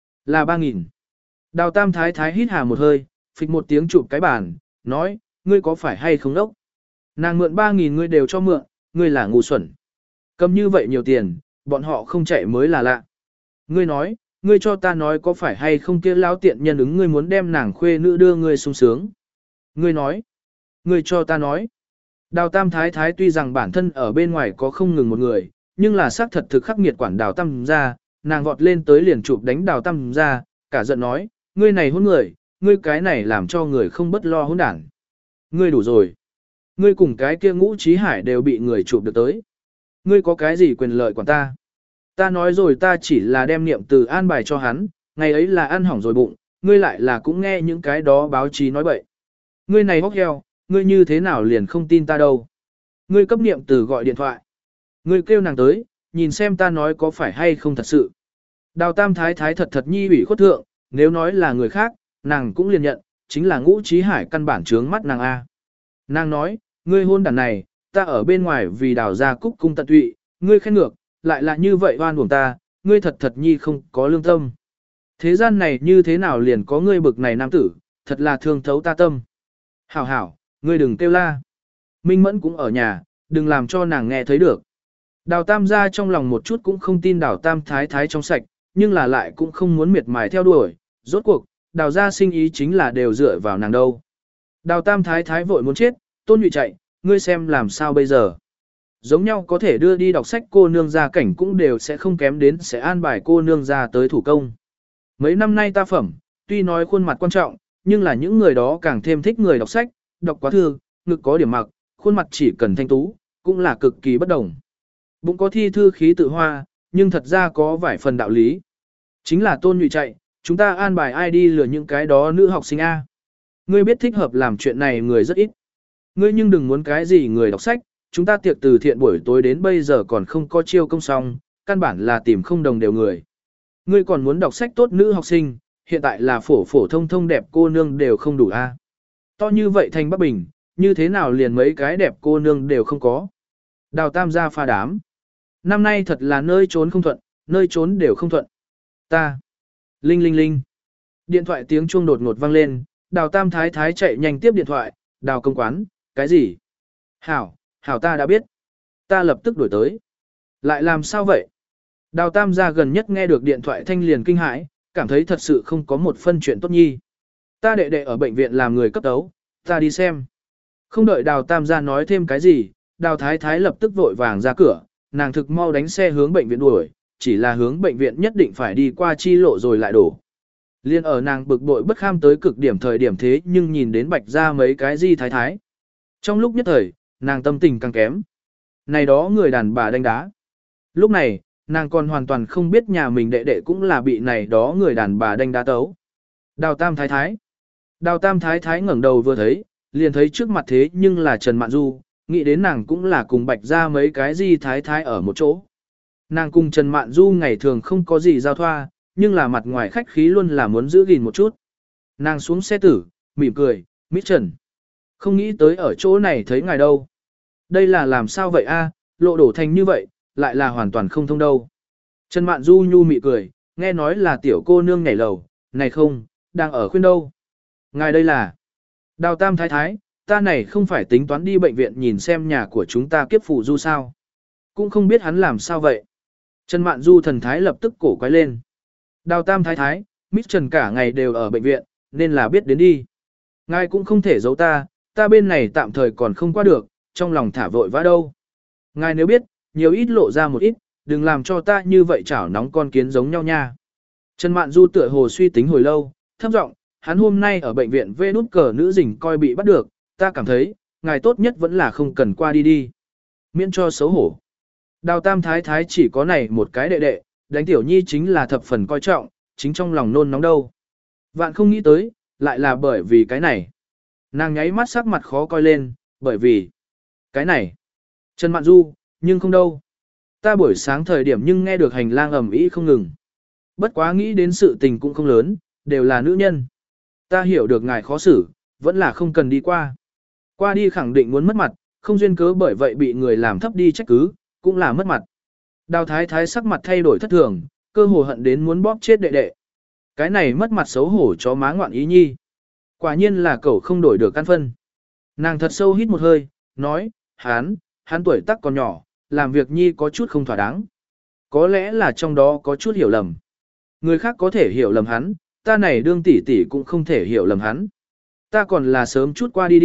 3.000. Đào Tam Thái Thái hít hà một hơi, phịch một tiếng chụp cái bàn, nói, ngươi có phải hay không đốc? Nàng mượn 3.000 ngươi đều cho mượn, ngươi là ngu xuẩn. Cầm như vậy nhiều tiền, bọn họ không chạy mới là lạ. Ngươi nói, ngươi cho ta nói có phải hay không kia lão tiện nhân ứng ngươi muốn đem nàng khuê nữ đưa ngươi sung sướng. Ngươi nói, ngươi cho ta nói. Đào Tam Thái Thái tuy rằng bản thân ở bên ngoài có không ngừng một người, nhưng là xác thật thực khắc nghiệt quản Đào Tam gia, nàng vọt lên tới liền chụp đánh Đào Tam gia, cả giận nói, ngươi này hôn người, ngươi cái này làm cho người không bất lo hỗn đản. Ngươi đủ rồi. Ngươi cùng cái kia Ngũ Chí Hải đều bị người chụp được tới. Ngươi có cái gì quyền lợi quản ta? Ta nói rồi ta chỉ là đem niệm từ an bài cho hắn, ngày ấy là ăn hỏng rồi bụng, ngươi lại là cũng nghe những cái đó báo chí nói bậy. Ngươi này hốc heo, ngươi như thế nào liền không tin ta đâu. Ngươi cấp niệm từ gọi điện thoại. Ngươi kêu nàng tới, nhìn xem ta nói có phải hay không thật sự. Đào Tam Thái Thái thật thật nhi ủy khuất thượng, nếu nói là người khác, nàng cũng liền nhận, chính là Ngũ Chí Hải căn bản trướng mắt nàng A. Nàng nói, ngươi hôn đàn này, ta ở bên ngoài vì đào ra cúc cung tận tụy, ngươi khen ngược, lại là như vậy oan uổng ta, ngươi thật thật nhi không có lương tâm. Thế gian này như thế nào liền có ngươi bực này nam tử, thật là thương thấu ta tâm. Hảo hảo, ngươi đừng kêu la. Minh Mẫn cũng ở nhà, đừng làm cho nàng nghe thấy được. Đào Tam gia trong lòng một chút cũng không tin Đào Tam Thái Thái trong sạch, nhưng là lại cũng không muốn miệt mài theo đuổi. Rốt cuộc, Đào gia sinh ý chính là đều dựa vào nàng đâu. Đào Tam Thái Thái vội muốn chết, Tôn Nhụy chạy, ngươi xem làm sao bây giờ. Giống nhau có thể đưa đi đọc sách cô nương gia cảnh cũng đều sẽ không kém đến sẽ an bài cô nương ra tới thủ công. Mấy năm nay ta phẩm, tuy nói khuôn mặt quan trọng, nhưng là những người đó càng thêm thích người đọc sách, đọc quá thư, ngực có điểm mặc, khuôn mặt chỉ cần thanh tú, cũng là cực kỳ bất đồng. Bụng có thi thư khí tự hoa, nhưng thật ra có vài phần đạo lý. Chính là Tôn Nhụy chạy, chúng ta an bài ai đi lừa những cái đó nữ học sinh A. Ngươi biết thích hợp làm chuyện này người rất ít. Ngươi nhưng đừng muốn cái gì người đọc sách, chúng ta tiệc từ thiện buổi tối đến bây giờ còn không có chiêu công xong, căn bản là tìm không đồng đều người. Ngươi còn muốn đọc sách tốt nữ học sinh, hiện tại là phổ phổ thông thông đẹp cô nương đều không đủ a. To như vậy thành Bắc Bình, như thế nào liền mấy cái đẹp cô nương đều không có. Đào Tam gia pha đám. Năm nay thật là nơi trốn không thuận, nơi trốn đều không thuận. Ta. Linh linh linh. Điện thoại tiếng chuông đột ngột vang lên, Đào Tam Thái Thái chạy nhanh tiếp điện thoại, Đào công quán, cái gì? Hảo, hảo ta đã biết. Ta lập tức đổi tới. Lại làm sao vậy? Đào Tam gia gần nhất nghe được điện thoại thanh liền kinh hãi, cảm thấy thật sự không có một phân chuyện tốt nhi. Ta đệ đệ ở bệnh viện làm người cấp tấu, ta đi xem. Không đợi Đào Tam gia nói thêm cái gì, Đào Thái Thái lập tức vội vàng ra cửa, nàng thực mau đánh xe hướng bệnh viện đuổi, chỉ là hướng bệnh viện nhất định phải đi qua chi lộ rồi lại đổ. Liên ở nàng bực bội bất kham tới cực điểm thời điểm thế nhưng nhìn đến Bạch ra mấy cái Di Thái Thái. Trong lúc nhất thời, nàng tâm tình càng kém. Này đó người đàn bà đánh đá. Lúc này, nàng còn hoàn toàn không biết nhà mình đệ đệ cũng là bị này đó người đàn bà đánh đá tấu. Đào Tam Thái Thái. Đào Tam Thái Thái ngẩng đầu vừa thấy, liền thấy trước mặt thế nhưng là Trần Mạn Du, nghĩ đến nàng cũng là cùng Bạch ra mấy cái Di Thái Thái ở một chỗ. Nàng cùng Trần Mạn Du ngày thường không có gì giao thoa, nhưng là mặt ngoài khách khí luôn là muốn giữ gìn một chút. Nàng xuống xe tử, mỉm cười, Mít Trần. Không nghĩ tới ở chỗ này thấy ngài đâu. Đây là làm sao vậy a? Lộ đổ thành như vậy, lại là hoàn toàn không thông đâu. Trần Mạn Du nhu mị cười, nghe nói là tiểu cô nương nhảy lầu, này không, đang ở khuyên đâu. Ngài đây là Đào Tam Thái Thái, ta này không phải tính toán đi bệnh viện nhìn xem nhà của chúng ta kiếp phụ Du sao. Cũng không biết hắn làm sao vậy. Trần Mạn Du thần thái lập tức cổ quái lên. Đào Tam Thái Thái, Mít Trần cả ngày đều ở bệnh viện, nên là biết đến đi. Ngài cũng không thể giấu ta, ta bên này tạm thời còn không qua được, trong lòng thả vội vã đâu. Ngài nếu biết, nhiều ít lộ ra một ít, đừng làm cho ta như vậy chảo nóng con kiến giống nhau nha. Trần Mạn Du tựa hồ suy tính hồi lâu, thấp giọng, hắn hôm nay ở bệnh viện vê nút cờ nữ rình coi bị bắt được, ta cảm thấy, ngài tốt nhất vẫn là không cần qua đi đi. Miễn cho xấu hổ. Đào Tam Thái Thái chỉ có này một cái đệ đệ, đánh tiểu nhi chính là thập phần coi trọng, chính trong lòng nôn nóng đâu. Vạn không nghĩ tới, lại là bởi vì cái này. Nàng nháy mắt sắc mặt khó coi lên, bởi vì cái này. Trần Mạn Du, nhưng không đâu. Ta buổi sáng thời điểm nhưng nghe được hành lang ầm ĩ không ngừng. Bất quá nghĩ đến sự tình cũng không lớn, đều là nữ nhân. Ta hiểu được ngài khó xử, vẫn là không cần đi qua. Qua đi khẳng định muốn mất mặt, không duyên cớ bởi vậy bị người làm thấp đi trách cứ, cũng là mất mặt. Đào Thái Thái sắc mặt thay đổi thất thường, cơ hồ hận đến muốn bóp chết đệ đệ. Cái này mất mặt xấu hổ chó má ngoạn ý nhi. Quả nhiên là cậu không đổi được căn phân. Nàng thật sâu hít một hơi, nói, hắn tuổi tác còn nhỏ, làm việc nhi có chút không thỏa đáng. Có lẽ là trong đó có chút hiểu lầm. Người khác có thể hiểu lầm hắn, ta này đương tỷ tỷ cũng không thể hiểu lầm hắn. Ta còn là sớm chút qua đi đi,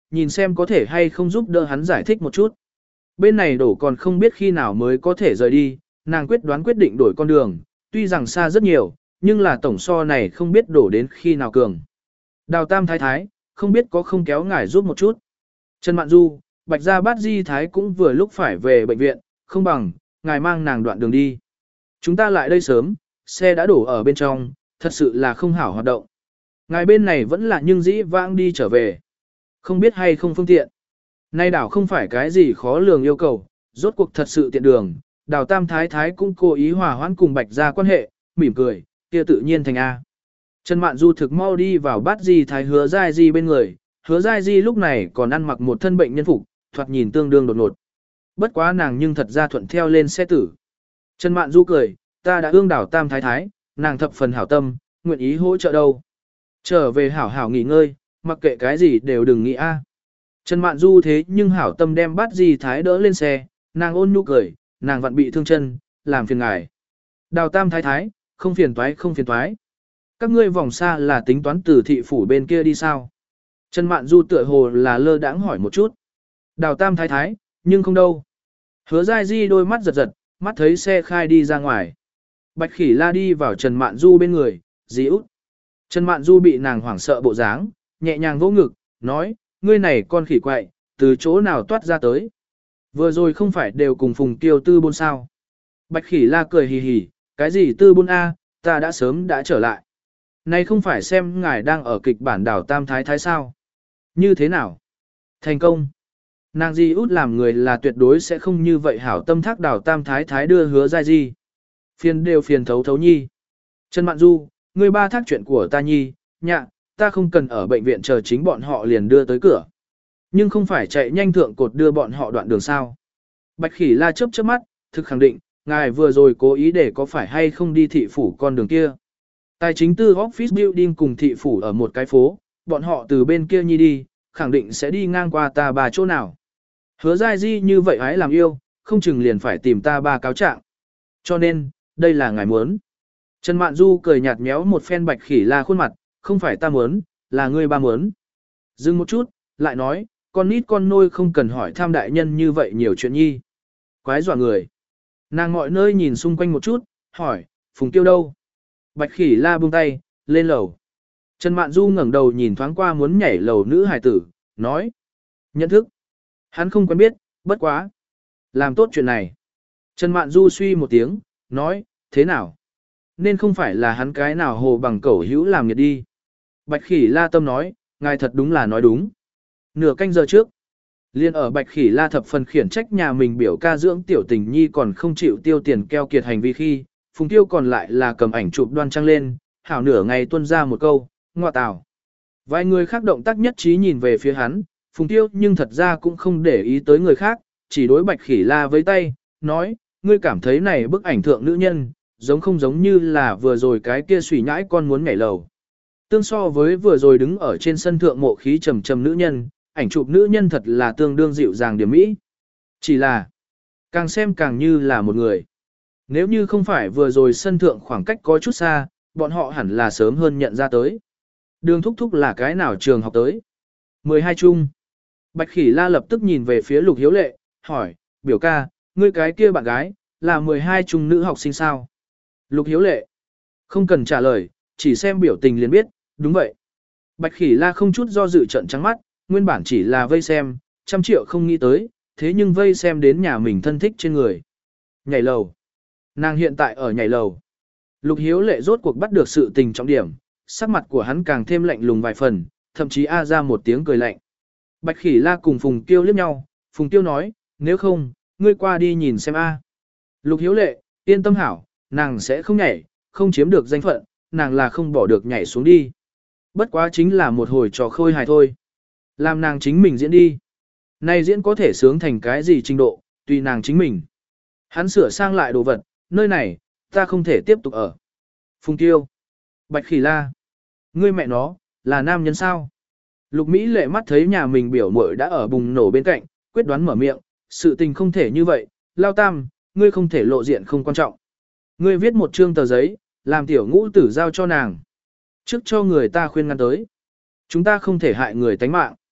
nhìn xem có thể hay không giúp đỡ hắn giải thích một chút. Bên này đổ còn không biết khi nào mới có thể rời đi, nàng quyết định đổi con đường, tuy rằng xa rất nhiều, nhưng là tổng so này không biết đổ đến khi nào cường. Đào Tam Thái Thái, không biết có không kéo ngài giúp một chút. Trần Mạn Du, Bạch Gia Bát Di Thái cũng vừa lúc phải về bệnh viện, không bằng, ngài mang nàng đoạn đường đi. Chúng ta lại đây sớm, xe đã đổ ở bên trong, thật sự là không hảo hoạt động. Ngài bên này vẫn là nhưng dĩ vãng đi trở về. Không biết hay không phương tiện. Nay đảo không phải cái gì khó lường yêu cầu, rốt cuộc thật sự tiện đường. Đào Tam Thái Thái cũng cố ý hòa hoãn cùng Bạch Gia quan hệ, mỉm cười, kia tự nhiên thành A. Trần Mạn Du thực mau đi vào Bát Di Thái Hứa Giai Di bên người, Hứa Giai Di lúc này còn ăn mặc một thân bệnh nhân phục, thoạt nhìn tương đương đột ngột. Bất quá nàng nhưng thật ra thuận theo lên xe tử. Trần Mạn Du cười, ta đã ương Đào Tam Thái Thái, nàng thập phần hảo tâm, nguyện ý hỗ trợ đâu. Trở về hảo hảo nghỉ ngơi, mặc kệ cái gì đều đừng nghĩ A. Trần Mạn Du thế nhưng hảo tâm đem Bát Di Thái đỡ lên xe, nàng ôn nhu cười, nàng vặn bị thương chân, làm phiền ngài. Đào Tam Thái Thái, không phiền toái không phiền toái. Các ngươi vòng xa là tính toán từ thị phủ bên kia đi sao? Trần Mạn Du tựa hồ là lơ đãng hỏi một chút. Đào Tam Thái Thái, nhưng không đâu. Hứa Giai Di đôi mắt giật giật, mắt thấy xe khai đi ra ngoài. Bạch Khỉ La đi vào Trần Mạn Du bên người, dì út. Trần Mạn Du bị nàng hoảng sợ bộ dáng, nhẹ nhàng vỗ ngực, nói, ngươi này con khỉ quậy, từ chỗ nào toát ra tới. Vừa rồi không phải đều cùng Phùng Tiêu Tư Bôn sao. Bạch Khỉ La cười hì hì, cái gì Tư Bôn A, ta đã sớm đã trở lại. Này không phải xem ngài đang ở kịch bản Đào Tam Thái Thái sao. Như thế nào? Thành công. Nàng Di út làm người là tuyệt đối sẽ không như vậy hảo tâm thác Đào Tam Thái Thái đưa Hứa Giai Di. Phiền đều phiền thấu thấu nhi. Trần Mạn Du, ngươi ba thác chuyện của ta nhi, nhạ, ta không cần ở bệnh viện chờ chính bọn họ liền đưa tới cửa. Nhưng không phải chạy nhanh thượng cột đưa bọn họ đoạn đường sao. Bạch Khỉ La chớp chớp mắt, thực khẳng định, ngài vừa rồi cố ý để có phải hay không đi thị phủ con đường kia. Tài chính tư office building cùng thị phủ ở một cái phố, bọn họ từ bên kia nhi đi, khẳng định sẽ đi ngang qua ta ba chỗ nào. Hứa Giai Di như vậy hãy làm yêu, không chừng liền phải tìm ta ba cáo trạng. Cho nên, đây là ngài muốn. Trần Mạn Du cười nhạt méo một phen Bạch Khỉ La khuôn mặt, không phải ta muốn, là ngươi ba muốn. Dừng một chút, lại nói, con nít con nôi không cần hỏi tham đại nhân như vậy nhiều chuyện nhi. Quái dọa người. Nàng mọi nơi nhìn xung quanh một chút, hỏi, Phùng Tiêu đâu? Bạch Khỉ La buông tay, lên lầu. Trần Mạn Du ngẩng đầu nhìn thoáng qua muốn nhảy lầu nữ hài tử, nói. Nhận thức. Hắn không quen biết, bất quá. Làm tốt chuyện này. Trần Mạn Du suy một tiếng, nói, thế nào? Nên không phải là hắn cái nào hồ bằng cẩu hữu làm nghiệt đi. Bạch Khỉ La tâm nói, ngài thật đúng là nói đúng. Nửa canh giờ trước, liên ở Bạch Khỉ La thập phần khiển trách nhà mình biểu ca dưỡng tiểu tình nhi còn không chịu tiêu tiền keo kiệt hành vi khi, Phùng Tiêu còn lại là cầm ảnh chụp đoan trang lên, hảo nửa ngày tuân ra một câu, ngoa tào. Vài người khác động tác nhất trí nhìn về phía hắn, Phùng Tiêu nhưng thật ra cũng không để ý tới người khác, chỉ đối Bạch Khỉ La với tay, nói, ngươi cảm thấy này bức ảnh thượng nữ nhân, giống không giống như là vừa rồi cái kia xùy nhãi con muốn nhảy lầu. Tương so với vừa rồi đứng ở trên sân thượng mộ khí trầm trầm nữ nhân, ảnh chụp nữ nhân thật là tương đương dịu dàng điểm mỹ. Chỉ là, càng xem càng như là một người. Nếu như không phải vừa rồi sân thượng khoảng cách có chút xa, bọn họ hẳn là sớm hơn nhận ra tới. Đường thúc thúc là cái nào trường học tới? 12 chung. Bạch Khỉ La lập tức nhìn về phía Lục Hiếu Lệ, hỏi, biểu ca, ngươi cái kia bạn gái, là 12 chung nữ học sinh sao? Lục Hiếu Lệ. Không cần trả lời, chỉ xem biểu tình liền biết, đúng vậy. Bạch Khỉ La không chút do dự trận trắng mắt, nguyên bản chỉ là vây xem, 100 triệu không nghĩ tới, thế nhưng vây xem đến nhà mình thân thích trên người. Nhảy lầu. Nàng hiện tại ở nhảy lầu. Lục Hiếu Lệ rốt cuộc bắt được sự tình trọng điểm, sắc mặt của hắn càng thêm lạnh lùng vài phần, thậm chí a ra một tiếng cười lạnh. Bạch Khỉ La cùng Phùng Tiêu liếc nhau, Phùng Tiêu nói, nếu không, ngươi qua đi nhìn xem a. Lục Hiếu Lệ, yên tâm hảo, nàng sẽ không nhảy, không chiếm được danh phận, nàng là không bỏ được nhảy xuống đi. Bất quá chính là một hồi trò khôi hài thôi. Làm nàng chính mình diễn đi. Này diễn có thể sướng thành cái gì trình độ, tùy nàng chính mình. Hắn sửa sang lại đồ vật, nơi này, ta không thể tiếp tục ở. Phùng Tiêu. Bạch Khỉ La. Ngươi mẹ nó, là nam nhân sao? Lục Mỹ Lệ mắt thấy nhà mình biểu muội đã ở bùng nổ bên cạnh, quyết đoán mở miệng, sự tình không thể như vậy, Lao Tam, ngươi không thể lộ diện không quan trọng. Ngươi viết một chương tờ giấy, làm tiểu ngũ tử giao cho nàng. Trước cho người ta khuyên ngăn tới. Chúng ta không thể hại người tánh mạng.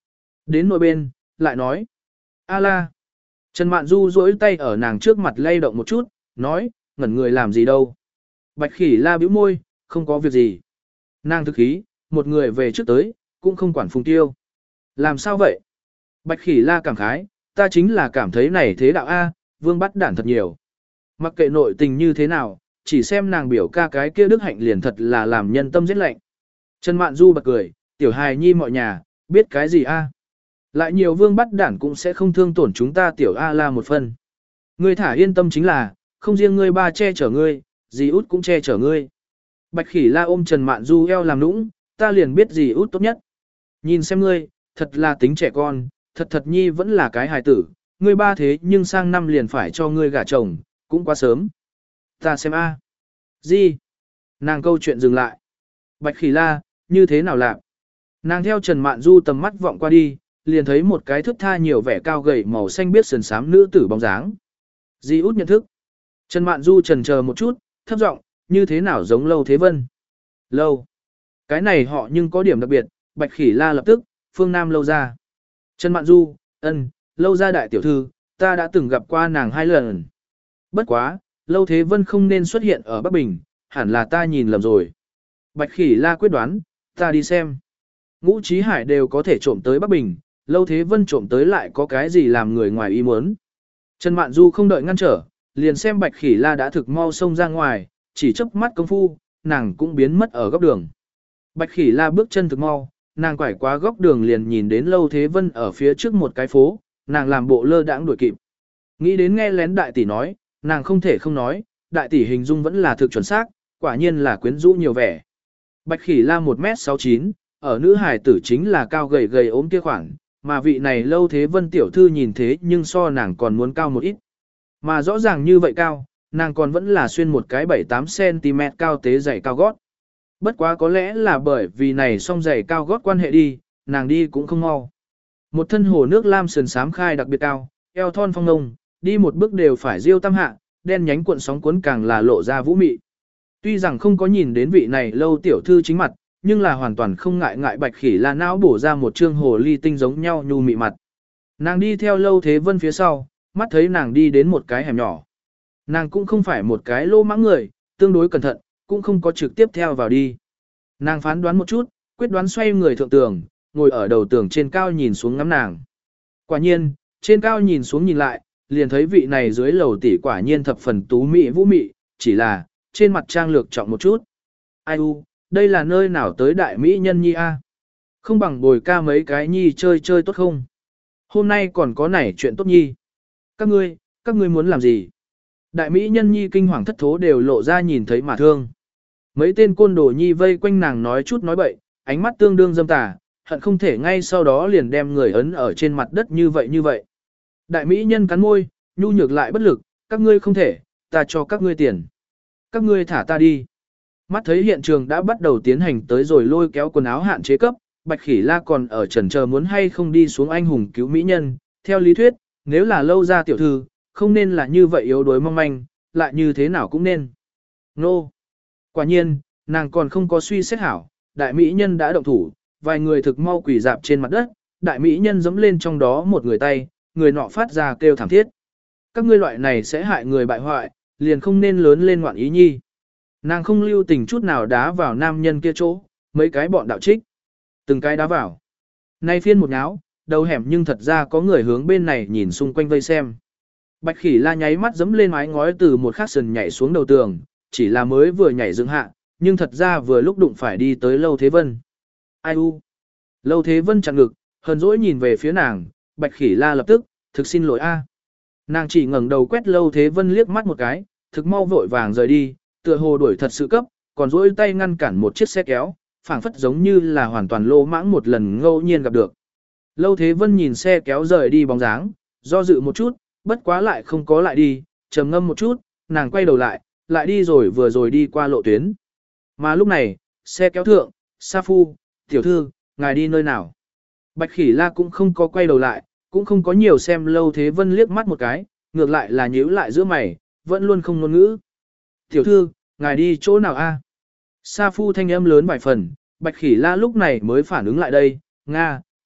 Đến nội bên, lại nói. A la. Trần Mạn Du duỗi tay ở nàng trước mặt lay động một chút, nói, ngẩn người làm gì đâu. Bạch Khỉ La bĩu môi, không có việc gì. Nàng thực khí, một người về trước tới, cũng không quản Phùng Tiêu. Làm sao vậy? Bạch Khỉ La cảm khái, ta chính là cảm thấy này thế đạo A, vương bắt đản thật nhiều. Mặc kệ nội tình như thế nào, chỉ xem nàng biểu ca cái kia đức hạnh liền thật là làm nhân tâm giết lạnh. Trần Mạn Du bật cười, tiểu hài nhi mọi nhà, biết cái gì A. Lại nhiều vương bắt đản cũng sẽ không thương tổn chúng ta tiểu A la một phần. Ngươi thả yên tâm chính là, không riêng ngươi ba che chở ngươi, dì út cũng che chở ngươi. Bạch Khỉ La ôm Trần Mạn Du eo làm nũng, ta liền biết dì út tốt nhất. Nhìn xem ngươi, thật là tính trẻ con, thật nhi vẫn là cái hài tử, ngươi ba thế nhưng sang năm liền phải cho ngươi gả chồng, cũng quá sớm. Ta xem A. Gì? Nàng câu chuyện dừng lại. Bạch Khỉ La, như thế nào lạc? Nàng theo Trần Mạn Du tầm mắt vọng qua đi, liền thấy một cái thước tha nhiều vẻ cao gầy màu xanh biết sườn xám nữ tử bóng dáng. Di út nhận thức. Trần Mạn Du chần chờ một chút, thấp giọng, như thế nào giống Lâu Thế Vân? Lâu. Cái này họ nhưng có điểm đặc biệt, Bạch Khỉ La lập tức, phương Nam Lâu ra. Trần Mạn Du, Lâu ra đại tiểu thư, ta đã từng gặp qua nàng 2 lần. Bất quá, Lâu Thế Vân không nên xuất hiện ở Bắc Bình, hẳn là ta nhìn lầm rồi. Bạch Khỉ La quyết đoán, ta đi xem. Ngũ Chí Hải đều có thể trộm tới Bắc Bình, Lâu Thế Vân trộm tới lại có cái gì làm người ngoài ý muốn. Trần Mạn Du không đợi ngăn trở, liền xem Bạch Khỉ La đã thực mau xông ra ngoài, chỉ chớp mắt công phu, nàng cũng biến mất ở góc đường. Bạch Khỉ La bước chân thực mau, nàng quải qua góc đường liền nhìn đến Lâu Thế Vân ở phía trước một cái phố, nàng làm bộ lơ đãng đuổi kịp. Nghĩ đến nghe lén đại tỷ nói, nàng không thể không nói, đại tỷ hình dung vẫn là thực chuẩn xác, quả nhiên là quyến rũ nhiều vẻ. Bạch Khỉ La 1m69, ở nữ hài tử chính là cao gầy gầy ốm kia khoảng, mà vị này Lâu Thế Vân tiểu thư nhìn thế nhưng so nàng còn muốn cao một ít. Mà rõ ràng như vậy cao, nàng còn vẫn là xuyên một cái 7-8cm cao tế giày cao gót. Bất quá có lẽ là bởi vì này song giày cao gót quan hệ đi, nàng đi cũng không mau. Một thân hồ nước lam sườn xám khai đặc biệt cao, eo thon phong nông, đi một bước đều phải diêu tam hạ, đen nhánh cuộn sóng cuốn càng là lộ ra vũ mị. Tuy rằng không có nhìn đến vị này Lâu tiểu thư chính mặt, nhưng là hoàn toàn không ngại Bạch Khỉ La não bổ ra một trương hồ ly tinh giống nhau nhu mị mặt. Nàng đi theo Lâu Thế Vân phía sau, mắt thấy nàng đi đến một cái hẻm nhỏ. Nàng cũng không phải một cái lô mãng người, tương đối cẩn thận, cũng không có trực tiếp theo vào đi. Nàng phán đoán một chút, quyết đoán xoay người thượng tường, ngồi ở đầu tường trên cao nhìn xuống ngắm nàng. Quả nhiên, trên cao nhìn xuống nhìn lại, liền thấy vị này dưới lầu tỷ quả nhiên thập phần tú mỹ vũ mị, chỉ là, trên mặt trang lược trọng một chút. Ai u, đây là nơi nào tới đại mỹ nhân nhi a? Không bằng bồi ca mấy cái nhi chơi chơi tốt không? Hôm nay còn có nảy chuyện tốt nhi. Các ngươi muốn làm gì? Đại mỹ nhân nhi kinh hoàng thất thố đều lộ ra nhìn thấy mà thương. Mấy tên côn đồ nhi vây quanh nàng nói chút nói bậy, ánh mắt tương đương dâm tà, hận không thể ngay sau đó liền đem người ấn ở trên mặt đất như vậy. Đại mỹ nhân cắn môi, nhu nhược lại bất lực, các ngươi không thể, ta cho các ngươi tiền. Các ngươi thả ta đi. Mắt thấy hiện trường đã bắt đầu tiến hành tới rồi lôi kéo quần áo hạn chế cấp, Bạch Khỉ La còn ở chần chờ muốn hay không đi xuống anh hùng cứu mỹ nhân. Theo lý thuyết, nếu là Lâu ra tiểu thư, không nên là như vậy yếu đuối mong manh, lại như thế nào cũng nên. Nô! Quả nhiên, nàng còn không có suy xét hảo, đại mỹ nhân đã động thủ, vài người thực mau quỳ dạp trên mặt đất, đại mỹ nhân giẫm lên trong đó một người tay, người nọ phát ra kêu thảm thiết. Các ngươi loại này sẽ hại người bại hoại, liền không nên lớn lên ngoạn ý nhi. Nàng không lưu tình chút nào đá vào nam nhân kia chỗ, mấy cái bọn đạo trích. Từng cái đá vào. Nay phiên một nháo, đầu hẻm nhưng thật ra có người hướng bên này nhìn xung quanh vây xem. Bạch Khỉ La nháy mắt giẫm lên mái ngói từ một khắc sườn nhảy xuống đầu tường, chỉ là mới vừa nhảy dựng hạ, nhưng thật ra vừa lúc đụng phải đi tới Lâu Thế Vân. Ai u? Lâu Thế Vân chặn ngực, hờn dỗi nhìn về phía nàng, Bạch Khỉ La lập tức, thực xin lỗi a. Nàng chỉ ngẩng đầu quét Lâu Thế Vân liếc mắt một cái, thực mau vội vàng rời đi, tựa hồ đuổi thật sự cấp, còn dỗi tay ngăn cản một chiếc xe kéo, phảng phất giống như là hoàn toàn lô mãng một lần ngẫu nhiên gặp được. Lâu Thế Vân nhìn xe kéo rời đi bóng dáng, do dự một chút, bất quá lại không có lại đi, trầm ngâm một chút, nàng quay đầu lại đi rồi vừa rồi đi qua lộ tuyến. Mà lúc này, xe kéo thượng, Sa Phu, tiểu thư, ngài đi nơi nào? Bạch Khỉ La cũng không có quay đầu lại, cũng không có nhiều xem Lâu Thế Vân liếc mắt một cái, ngược lại là nhíu lại giữa mày, vẫn luôn không ngôn ngữ. Tiểu thư, ngài đi chỗ nào a? Sa Phu thanh âm lớn vài phần, Bạch Khỉ La lúc này mới phản ứng lại đây, Nga,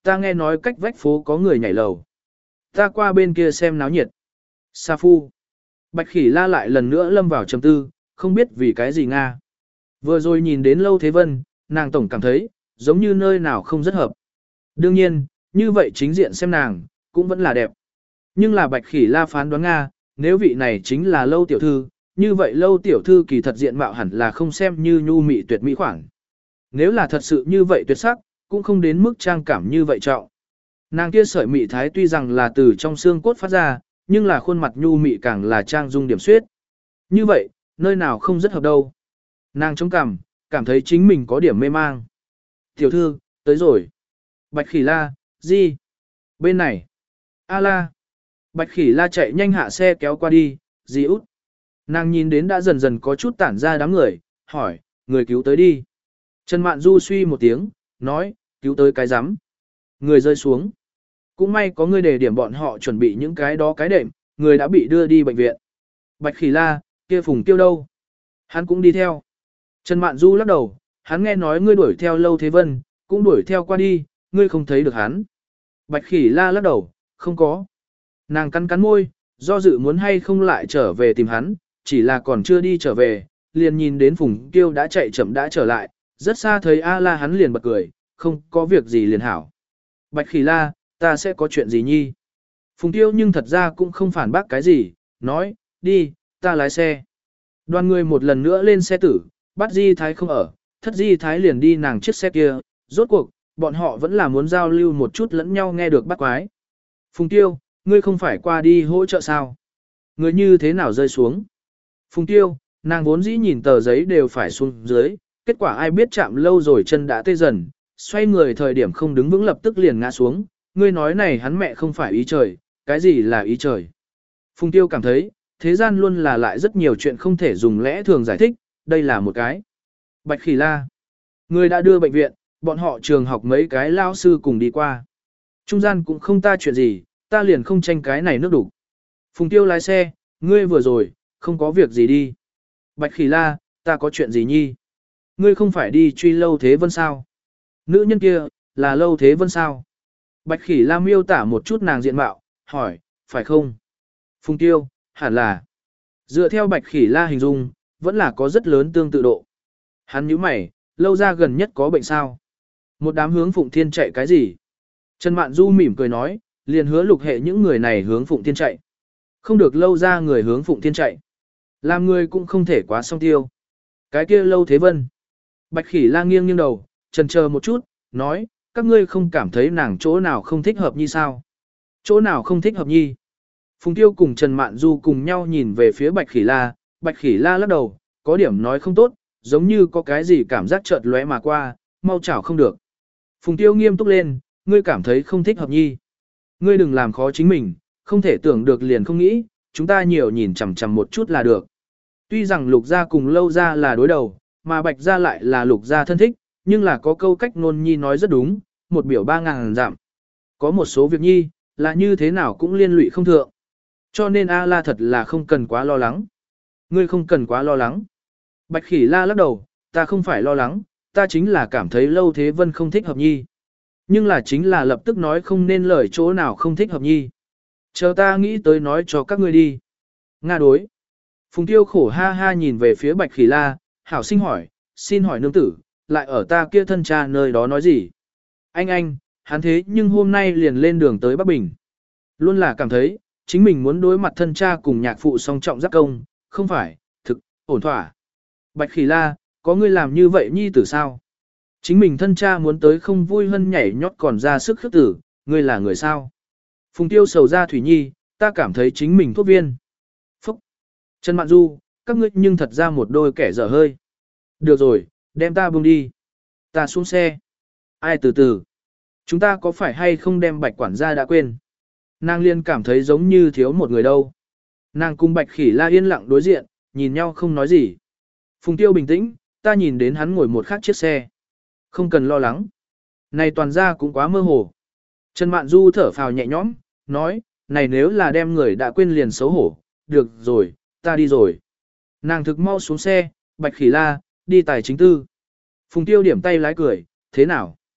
ta nghe nói cách vách phố có người nhảy lầu. Ta qua bên kia xem náo nhiệt. Sa Phu. Bạch Khỉ La lại lần nữa lâm vào trầm tư, không biết vì cái gì Nga. Vừa rồi nhìn đến Lâu Thế Vân, nàng tổng cảm thấy, giống như nơi nào không rất hợp. Đương nhiên, như vậy chính diện xem nàng, cũng vẫn là đẹp. Nhưng là Bạch Khỉ La phán đoán Nga, nếu vị này chính là Lâu Tiểu Thư, như vậy Lâu Tiểu Thư kỳ thật diện mạo hẳn là không xem như nhu mị tuyệt mỹ khoảng. Nếu là thật sự như vậy tuyệt sắc, cũng không đến mức trang cảm như vậy trọng. Nàng kia sợi mị thái tuy rằng là từ trong xương cốt phát ra, nhưng là khuôn mặt nhu mị càng là trang dung điểm suyết. Như vậy, nơi nào không rất hợp đâu. Nàng chống cằm, cảm thấy chính mình có điểm mê mang. Tiểu thư, tới rồi. Bạch Khỉ La, gì? Bên này. A la. Bạch Khỉ La chạy nhanh hạ xe kéo qua đi, gì út. Nàng nhìn đến đã dần dần có chút tản ra đám người, hỏi, người cứu tới đi. Trần Mạn Du suy một tiếng, nói, cứu tới cái rắm. Người rơi xuống. Cũng may có người đề điểm bọn họ chuẩn bị những cái đó cái đệm, người đã bị đưa đi bệnh viện. Bạch Khỉ La, kia Phùng Tiêu đâu? Hắn cũng đi theo. Trần Mạn Du lắc đầu, hắn nghe nói ngươi đuổi theo Lâu Thế Vân, cũng đuổi theo qua đi, ngươi không thấy được hắn. Bạch Khỉ La lắc đầu, không có. Nàng cắn cắn môi, do dự muốn hay không lại trở về tìm hắn, chỉ là còn chưa đi trở về, liền nhìn đến Phùng Tiêu đã chạy chậm đã trở lại, rất xa thấy A La hắn liền bật cười, không có việc gì liền hảo. Bạch Khỉ La, ta sẽ có chuyện gì nhi? Phùng Tiêu nhưng thật ra cũng không phản bác cái gì, nói, đi, ta lái xe. Đoàn người một lần nữa lên xe tử, bắt Di Thái không ở, thất Di Thái liền đi nàng chiếc xe kia, rốt cuộc, bọn họ vẫn là muốn giao lưu một chút lẫn nhau nghe được bắt quái. Phùng Tiêu, ngươi không phải qua đi hỗ trợ sao? Ngươi như thế nào rơi xuống? Phùng Tiêu, nàng vốn dĩ nhìn tờ giấy đều phải xuống dưới, kết quả ai biết chạm lâu rồi chân đã tê dần, xoay người thời điểm không đứng vững lập tức liền ngã xuống, ngươi nói này hắn mẹ không phải ý trời, cái gì là ý trời? Phùng Tiêu cảm thấy, thế gian luôn là lại rất nhiều chuyện không thể dùng lẽ thường giải thích, đây là một cái. Bạch Khỉ La, người đã đưa bệnh viện, bọn họ trường học mấy cái lao sư cùng đi qua. Trung gian cũng không ta chuyện gì, ta liền không tranh cái này nước đủ. Phùng Tiêu lái xe, ngươi vừa rồi, không có việc gì đi. Bạch Khỉ La, ta có chuyện gì nhi? Ngươi không phải đi truy Lâu Thế Vân sao? Nữ nhân kia, là Lâu Thế Vân sao? Bạch Khỉ La miêu tả một chút nàng diện mạo, hỏi, phải không? Phùng Tiêu, hẳn là. Dựa theo Bạch Khỉ La hình dung, vẫn là có rất lớn tương tự độ. Hắn nhíu mày, Lâu ra gần nhất có bệnh sao? Một đám hướng Phụng Thiên chạy cái gì? Trần Mạn Du mỉm cười nói, liền hứa Lục Hệ những người này hướng Phụng Thiên chạy. Không được Lâu ra người hướng Phụng Thiên chạy. Làm người cũng không thể quá song tiêu. Cái kia Lâu Thế Vân. Bạch Khỉ La nghiêng nghiêng đầu, chần chờ một chút, nói, các ngươi không cảm thấy nàng chỗ nào không thích hợp nhi sao? Chỗ nào không thích hợp nhi? Phùng Tiêu cùng Trần Mạn Du cùng nhau nhìn về phía Bạch Khỉ La, Bạch Khỉ La lắc đầu, có điểm nói không tốt, giống như có cái gì cảm giác chợt lóe mà qua, mau chảo không được. Phùng Tiêu nghiêm túc lên, ngươi cảm thấy không thích hợp nhi. Ngươi đừng làm khó chính mình, không thể tưởng được liền không nghĩ, chúng ta nhiều nhìn chằm chằm một chút là được. Tuy rằng Lục gia cùng Lâu gia là đối đầu, mà Bạch gia lại là Lục gia thân thích, nhưng là có câu cách ngôn nhi nói rất đúng, một biểu 3.000 giảm. Có một số việc nhi, là như thế nào cũng liên lụy không thượng. Cho nên A La thật là không cần quá lo lắng. Ngươi không cần quá lo lắng. Bạch Khỉ La lắc đầu, ta không phải lo lắng, ta chính là cảm thấy Lâu Thế Vân không thích hợp nhi. Nhưng là chính là lập tức nói không nên lời chỗ nào không thích hợp nhi. Chờ ta nghĩ tới nói cho các ngươi đi. Nga đối. Phùng Tiêu khổ ha ha nhìn về phía Bạch Khỉ La, hảo sinh hỏi, xin hỏi nương tử, lại ở ta kia thân cha nơi đó nói gì? Anh, hắn thế nhưng hôm nay liền lên đường tới Bắc Bình. Luôn là cảm thấy, chính mình muốn đối mặt thân cha cùng nhạc phụ song trọng giác công, không phải, thực, ổn thỏa. Bạch Khỉ La, có ngươi làm như vậy nhi tử sao? Chính mình thân cha muốn tới không vui hơn nhảy nhót còn ra sức khước tử, ngươi là người sao? Phùng Tiêu sầu ra Thủy Nhi, ta cảm thấy chính mình thuốc viên. Phúc! Trần Mạn Du, các ngươi nhưng thật ra một đôi kẻ dở hơi. Được rồi, đem ta buông đi. Ta xuống xe. Ai từ từ? Chúng ta có phải hay không đem Bạch quản gia đã quên? Nàng liên cảm thấy giống như thiếu một người đâu. Nàng cùng Bạch Khỉ La yên lặng đối diện, nhìn nhau không nói gì. Phùng Tiêu bình tĩnh, ta nhìn đến hắn ngồi một khác chiếc xe. Không cần lo lắng. Này toàn ra cũng quá mơ hồ. Trần Mạn Du thở phào nhẹ nhõm, nói, này nếu là đem người đã quên liền xấu hổ, được rồi, ta đi rồi. Nàng thực mau xuống xe, Bạch Khỉ La, đi tài chính tư. Phùng Tiêu điểm tay lái cười, thế nào?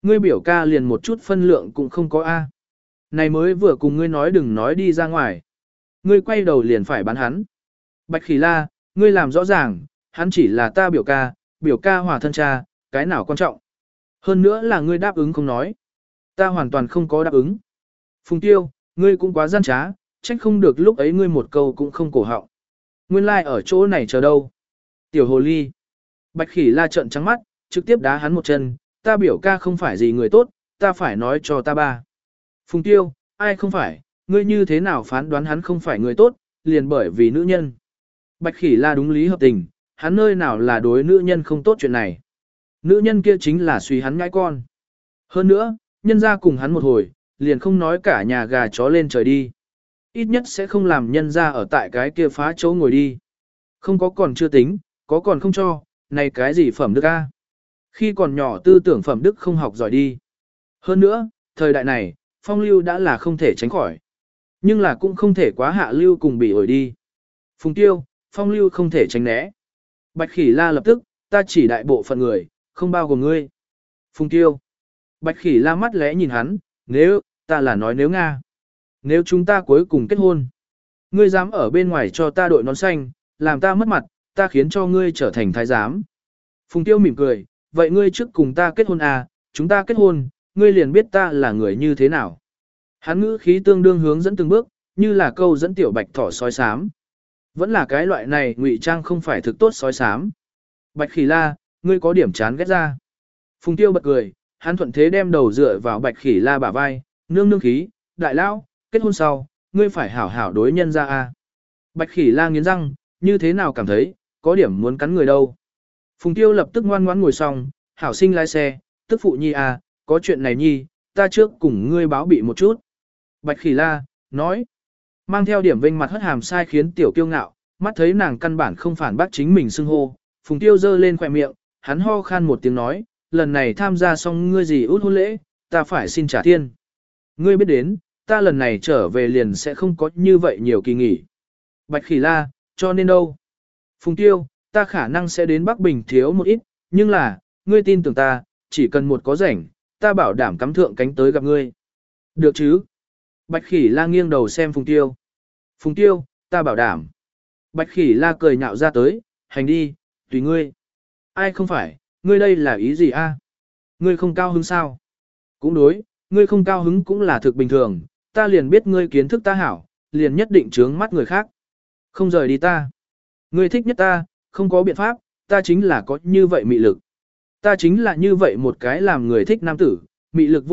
ngươi biểu ca liền một chút phân lượng cũng không có a. Này mới vừa cùng ngươi nói đừng nói đi ra ngoài. Ngươi quay đầu liền phải bán hắn. Bạch Khỉ La, ngươi làm rõ ràng, hắn chỉ là ta biểu ca hòa thân cha, cái nào quan trọng. Hơn nữa là ngươi đáp ứng không nói. Ta hoàn toàn không có đáp ứng. Phùng Tiêu, ngươi cũng quá gian trá, trách không được lúc ấy ngươi một câu cũng không cổ họng. Nguyên lai like ở chỗ này chờ đâu. Tiểu hồ ly. Bạch Khỉ La trợn trắng mắt, trực tiếp đá hắn một chân, ta biểu ca không phải gì người tốt, ta phải nói cho ta ba. Phùng Tiêu, ai không phải, ngươi như thế nào phán đoán hắn không phải người tốt, liền bởi vì nữ nhân. Bạch Khỉ La đúng lý hợp tình, hắn nơi nào là đối nữ nhân không tốt chuyện này. Nữ nhân kia chính là suy hắn ngãi con. Hơn nữa, nhân ra cùng hắn một hồi, liền không nói cả nhà gà chó lên trời đi. Ít nhất sẽ không làm nhân ra ở tại cái kia phá chỗ ngồi đi. Không có còn chưa tính, có còn không cho, này cái gì phẩm đức a? Khi còn nhỏ tư tưởng phẩm đức không học giỏi đi. Hơn nữa, thời đại này, phong lưu đã là không thể tránh khỏi. Nhưng là cũng không thể quá hạ lưu cùng bị ổi đi. Phùng Tiêu, phong lưu không thể tránh né. Bạch Khỉ La lập tức, ta chỉ đại bộ phận người, không bao gồm ngươi. Phùng Tiêu. Bạch Khỉ La mắt lẽ nhìn hắn, nếu, ta là nói nếu Nga. Nếu chúng ta cuối cùng kết hôn, ngươi dám ở bên ngoài cho ta đội nón xanh, làm ta mất mặt, ta khiến cho ngươi trở thành thái giám. Phùng Tiêu mỉm cười, vậy ngươi trước cùng ta kết hôn à, chúng ta kết hôn, ngươi liền biết ta là người như thế nào. Hắn ngữ khí tương đương hướng dẫn từng bước, như là câu dẫn tiểu bạch thỏ sói xám. Vẫn là cái loại này ngụy trang không phải thực tốt sói xám. Bạch Khỉ La, ngươi có điểm chán ghét ra. Phùng Tiêu bật cười, hắn thuận thế đem đầu dựa vào Bạch Khỉ La bả vai, nương nương khí, đại lão, kết hôn sau, ngươi phải hảo hảo đối nhân ra a. Bạch Khỉ La nghiến răng, như thế nào cảm thấy, có điểm muốn cắn người đâu. Phùng Tiêu lập tức ngoan ngoãn ngồi xong, hảo sinh lái xe, tức phụ nhi a, có chuyện này nhi, ta trước cùng ngươi báo bị một chút. Bạch Khỉ La, nói, mang theo điểm vênh mặt hất hàm sai khiến tiểu kiêu ngạo, mắt thấy nàng căn bản không phản bác chính mình xưng hô, Phùng Tiêu giơ lên khỏe miệng, hắn ho khan một tiếng nói, lần này tham gia xong ngươi gì út hôn lễ, ta phải xin trả thiên. Ngươi biết đến, ta lần này trở về liền sẽ không có như vậy nhiều kỳ nghỉ. Bạch Khỉ La, cho nên đâu? Phùng Tiêu, ta khả năng sẽ đến Bắc Bình thiếu một ít, nhưng là, ngươi tin tưởng ta, chỉ cần một có rảnh, ta bảo đảm cắm thượng cánh tới gặp ngươi. Được chứ? Bạch Khỉ La nghiêng đầu xem Phùng Tiêu. Phùng Tiêu, ta bảo đảm. Bạch Khỉ La cười nhạo ra tới, hành đi, tùy ngươi. Ai không phải, ngươi đây là ý gì a? Ngươi không cao hứng sao? Cũng đối, ngươi không cao hứng cũng là thực bình thường, ta liền biết ngươi kiến thức ta hảo, liền nhất định trướng mắt người khác. Không rời đi ta. Ngươi thích nhất ta, không có biện pháp, ta chính là có như vậy mị lực. Ta chính là như vậy một cái làm người thích nam tử, mị lực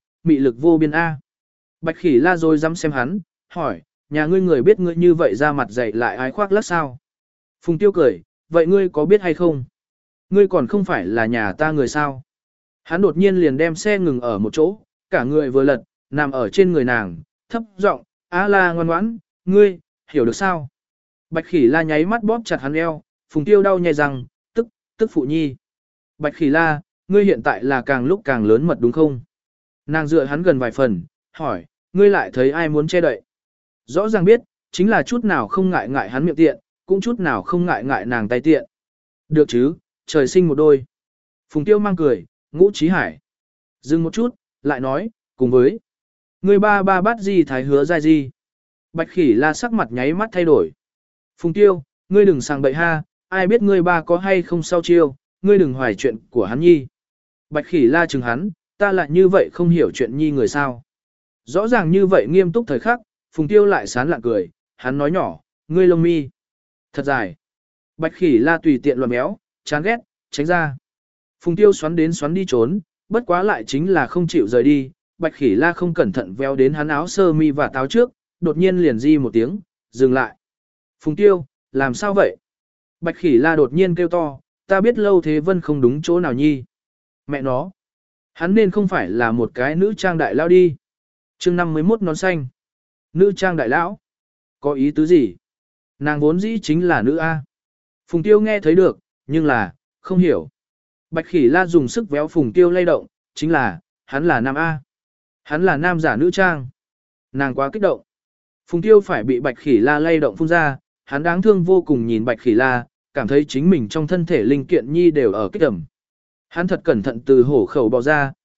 vô biên a. Bạch Khỉ La rồi dám xem hắn, hỏi, nhà ngươi người biết ngươi như vậy ra mặt dày lại ái khoác lác sao? Phùng Tiêu cười, vậy ngươi có biết hay không? Ngươi còn không phải là nhà ta người sao? Hắn đột nhiên liền đem xe ngừng ở một chỗ, cả người vừa lật, nằm ở trên người nàng, thấp giọng, á la ngoan ngoãn, ngươi, hiểu được sao? Bạch Khỉ La nháy mắt bóp chặt hắn eo, Phùng Tiêu đau nhè rằng, tức phụ nhi. Bạch Khỉ La, ngươi hiện tại là càng lúc càng lớn mật đúng không? Nàng dựa hắn gần vài phần, hỏi, ngươi lại thấy ai muốn che đậy? Rõ ràng biết, chính là chút nào không ngại ngại hắn miệng tiện, cũng chút nào không ngại ngại nàng tay tiện. Được chứ, trời sinh một đôi. Phùng Tiêu mang cười, Ngũ Chí Hải. Dừng một chút, lại nói, cùng với ngươi ba bắt gì thái hứa dai gì. Bạch Khỉ La sắc mặt nháy mắt thay đổi. Phùng Tiêu, ngươi đừng sang bậy ha, ai biết ngươi ba có hay không sau chiêu, ngươi đừng hoài chuyện của hắn nhi. Bạch Khỉ La chừng hắn, ta lại như vậy không hiểu chuyện nhi người sao. Rõ ràng như vậy nghiêm túc thời khắc, Phùng Tiêu lại sán lạ cười, hắn nói nhỏ, ngươi lông mi. Thật dài. Bạch Khỉ La tùy tiện loạn méo, chán ghét, tránh ra. Phùng Tiêu xoắn đến xoắn đi trốn, bất quá lại chính là không chịu rời đi. Bạch Khỉ La không cẩn thận véo đến hắn áo sơ mi và táo trước, đột nhiên liền di một tiếng, dừng lại. Phùng Tiêu, làm sao vậy? Bạch Khỉ La đột nhiên kêu to, ta biết Lâu Thế Vân không đúng chỗ nào nhi. Mẹ nó. Hắn nên không phải là một cái nữ trang đại lao đi. Chương 51 nón xanh. Nữ trang đại lão. Có ý tứ gì? Nàng vốn dĩ chính là nữ A. Phùng Tiêu nghe thấy được, nhưng là, không hiểu. Bạch Khỉ La dùng sức véo Phùng Tiêu lay động, chính là, hắn là nam A. Hắn là nam giả nữ trang. Nàng quá kích động. Phùng Tiêu phải bị Bạch Khỉ La lay động phun ra, hắn đáng thương vô cùng nhìn Bạch Khỉ La, cảm thấy chính mình trong thân thể linh kiện nhi đều ở kích động. Hắn thật cẩn thận từ hổ khẩu bò ra,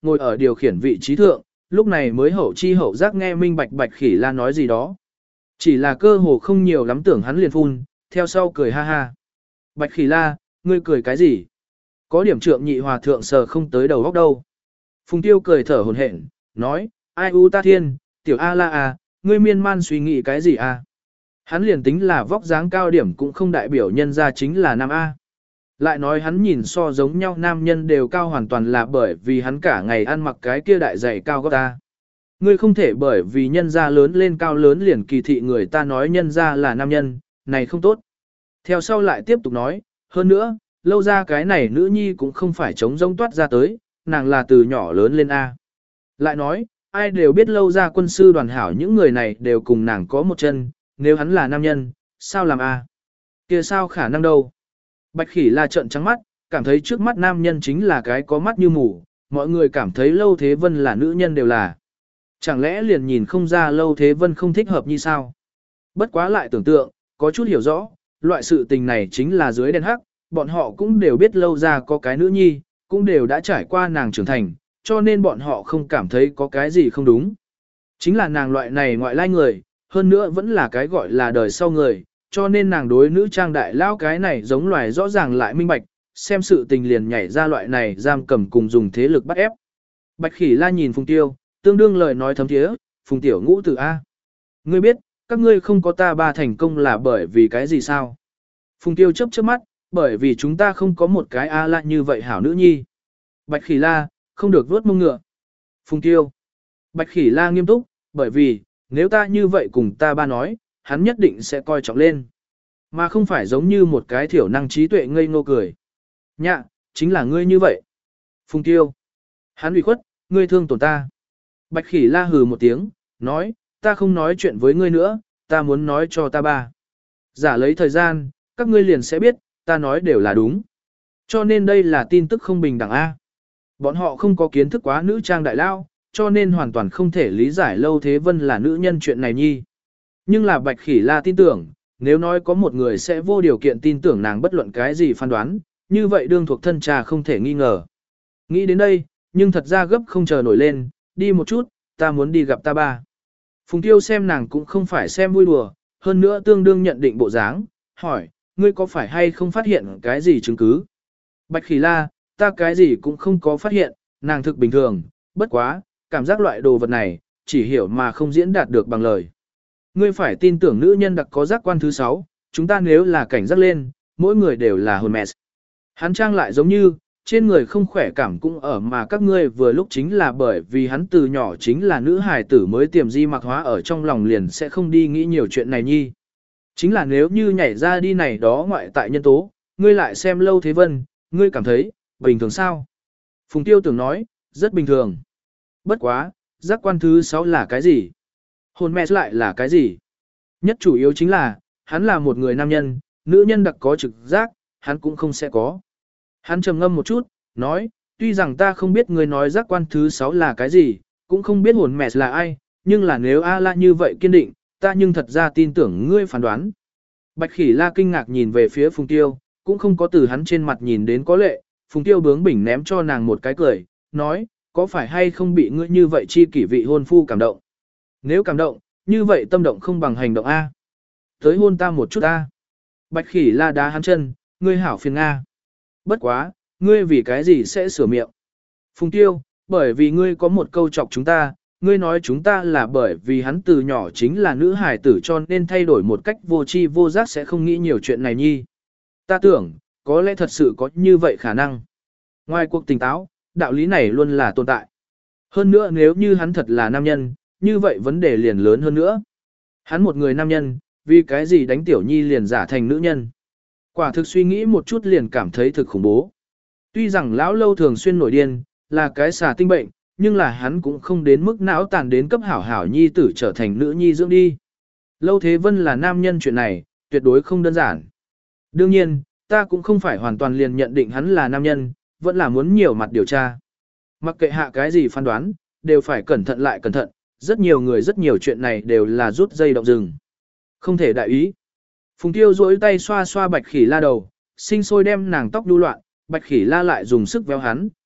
ngồi ở điều khiển vị trí thượng, lúc này mới hậu chi hậu giác nghe minh bạch Bạch Khỉ La nói gì đó. Chỉ là cơ hồ không nhiều lắm tưởng hắn liền phun, theo sau cười ha ha. Bạch Khỉ La, ngươi cười cái gì? Có điểm trượng nhị hòa thượng sờ không tới đầu góc đâu. Phùng Tiêu cười thở hổn hển, nói, ai u ta thiên, tiểu A La à, ngươi miên man suy nghĩ cái gì à? Hắn liền tính là vóc dáng cao điểm cũng không đại biểu nhân ra chính là nam A. Lại nói hắn nhìn so giống nhau nam nhân đều cao hoàn toàn là bởi vì hắn cả ngày ăn mặc cái kia đại dày cao gót ta. Ngươi không thể bởi vì nhân ra lớn lên cao lớn liền kỳ thị người ta nói nhân ra là nam nhân, này không tốt. Theo sau lại tiếp tục nói, hơn nữa, lâu ra cái này nữ nhi cũng không phải chống rông toát ra tới, nàng là từ nhỏ lớn lên A. Lại nói, ai đều biết lâu ra quân sư đoàn hảo những người này đều cùng nàng có một chân, nếu hắn là nam nhân, sao làm A? Kia sao khả năng đâu? Bạch Khỉ La trợn trắng mắt, cảm thấy trước mắt nam nhân chính là cái có mắt như mù, mọi người cảm thấy Lâu Thế Vân là nữ nhân đều là. Chẳng lẽ liền nhìn không ra Lâu Thế Vân không thích hợp như sao? Bất quá lại tưởng tượng, có chút hiểu rõ, loại sự tình này chính là dưới đèn hắc, bọn họ cũng đều biết Lâu ra có cái nữ nhi, cũng đều đã trải qua nàng trưởng thành, cho nên bọn họ không cảm thấy có cái gì không đúng. Chính là nàng loại này ngoại lai người, hơn nữa vẫn là cái gọi là đời sau người, cho nên nàng đối nữ trang đại lao cái này giống loài rõ ràng lại minh bạch, xem sự tình liền nhảy ra loại này giam cầm cùng dùng thế lực bắt ép. Bạch Khỉ La nhìn Phùng Tiêu, tương đương lời nói thấm thiế, Phùng Tiểu Ngũ từ A. Ngươi biết, các ngươi không có ta ba thành công là bởi vì cái gì sao? Phùng Tiêu chớp chớp mắt, bởi vì chúng ta không có một cái A La như vậy hảo nữ nhi. Bạch Khỉ La, không được vuốt mông ngựa. Phùng Tiêu. Bạch Khỉ La nghiêm túc, bởi vì, nếu ta như vậy cùng ta ba nói, hắn nhất định sẽ coi trọng lên. Mà không phải giống như một cái thiểu năng trí tuệ ngây ngô cười. Nhạ, chính là ngươi như vậy. Phùng Tiêu. Hắn ủy khuất, ngươi thương tổn ta. Bạch Khỉ La hừ một tiếng, nói, ta không nói chuyện với ngươi nữa, ta muốn nói cho ta ba. Giả lấy thời gian, các ngươi liền sẽ biết, ta nói đều là đúng. Cho nên đây là tin tức không bình đẳng A. Bọn họ không có kiến thức quá nữ trang đại lao, cho nên hoàn toàn không thể lý giải Lâu Thế Vân là nữ nhân chuyện này nhi. Nhưng là Bạch Khỉ La tin tưởng, nếu nói có một người sẽ vô điều kiện tin tưởng nàng bất luận cái gì phán đoán, như vậy đương thuộc thân trà không thể nghi ngờ. Nghĩ đến đây, nhưng thật ra gấp không chờ nổi lên, đi một chút, ta muốn đi gặp ta ba. Phùng Tiêu xem nàng cũng không phải xem vui đùa, hơn nữa tương đương nhận định bộ dáng, hỏi, ngươi có phải hay không phát hiện cái gì chứng cứ? Bạch Khỉ La, ta cái gì cũng không có phát hiện, nàng thực bình thường, bất quá, cảm giác loại đồ vật này, chỉ hiểu mà không diễn đạt được bằng lời. Ngươi phải tin tưởng nữ nhân đặc có giác quan thứ 6, chúng ta nếu là cảnh giác lên, mỗi người đều là hồn mẹ. Hắn trang lại giống như, trên người không khỏe cảm cũng ở mà các ngươi vừa lúc chính là bởi vì hắn từ nhỏ chính là nữ hài tử mới tiềm di mặc hóa ở trong lòng liền sẽ không đi nghĩ nhiều chuyện này nhi. Chính là nếu như nhảy ra đi này đó ngoại tại nhân tố, ngươi lại xem Lâu Thế Vân, ngươi cảm thấy, bình thường sao? Phùng Tiêu tưởng nói, rất bình thường. Bất quá, giác quan thứ 6 là cái gì? Hồn mẹ lại là cái gì? Nhất chủ yếu chính là, hắn là một người nam nhân, nữ nhân đặc có trực giác, hắn cũng không sẽ có. Hắn trầm ngâm một chút, nói, tuy rằng ta không biết người nói giác quan thứ 6 là cái gì, cũng không biết hồn mẹ là ai, nhưng là nếu A La như vậy kiên định, ta nhưng thật ra tin tưởng ngươi phán đoán. Bạch Khỉ La kinh ngạc nhìn về phía Phùng Tiêu, cũng không có từ hắn trên mặt nhìn đến có lệ, Phùng Tiêu bướng bỉnh ném cho nàng một cái cười, nói, có phải hay không bị ngươi như vậy chi kỷ vị hôn phu cảm động? Nếu cảm động, như vậy tâm động không bằng hành động A. Tới hôn ta một chút A. Bạch Khỉ La đá hắn chân, ngươi hảo phiền A. Bất quá, ngươi vì cái gì sẽ sửa miệng? Phùng Tiêu, bởi vì ngươi có một câu chọc chúng ta, ngươi nói chúng ta là bởi vì hắn từ nhỏ chính là nữ hài tử cho nên thay đổi một cách vô tri vô giác sẽ không nghĩ nhiều chuyện này nhi. Ta tưởng, có lẽ thật sự có như vậy khả năng. Ngoài cuộc tỉnh táo, đạo lý này luôn là tồn tại. Hơn nữa nếu như hắn thật là nam nhân, như vậy vấn đề liền lớn hơn nữa. Hắn một người nam nhân, vì cái gì đánh tiểu nhi liền giả thành nữ nhân. Quả thực suy nghĩ một chút liền cảm thấy thực khủng bố. Tuy rằng lão Lâu thường xuyên nổi điên, là cái xà tinh bệnh, nhưng là hắn cũng không đến mức não tàn đến cấp hảo hảo nhi tử trở thành nữ nhi dưỡng đi. Lâu Thế Vân là nam nhân chuyện này, tuyệt đối không đơn giản. Đương nhiên, ta cũng không phải hoàn toàn liền nhận định hắn là nam nhân, vẫn là muốn nhiều mặt điều tra. Mặc kệ hạ cái gì phán đoán, đều phải cẩn thận lại cẩn thận, rất nhiều người rất nhiều chuyện này đều là rút dây động rừng. Không thể đại ý. Phùng Tiêu duỗi tay xoa xoa Bạch Khỉ La đầu, sinh sôi đem nàng tóc đu loạn, Bạch Khỉ La lại dùng sức véo hắn,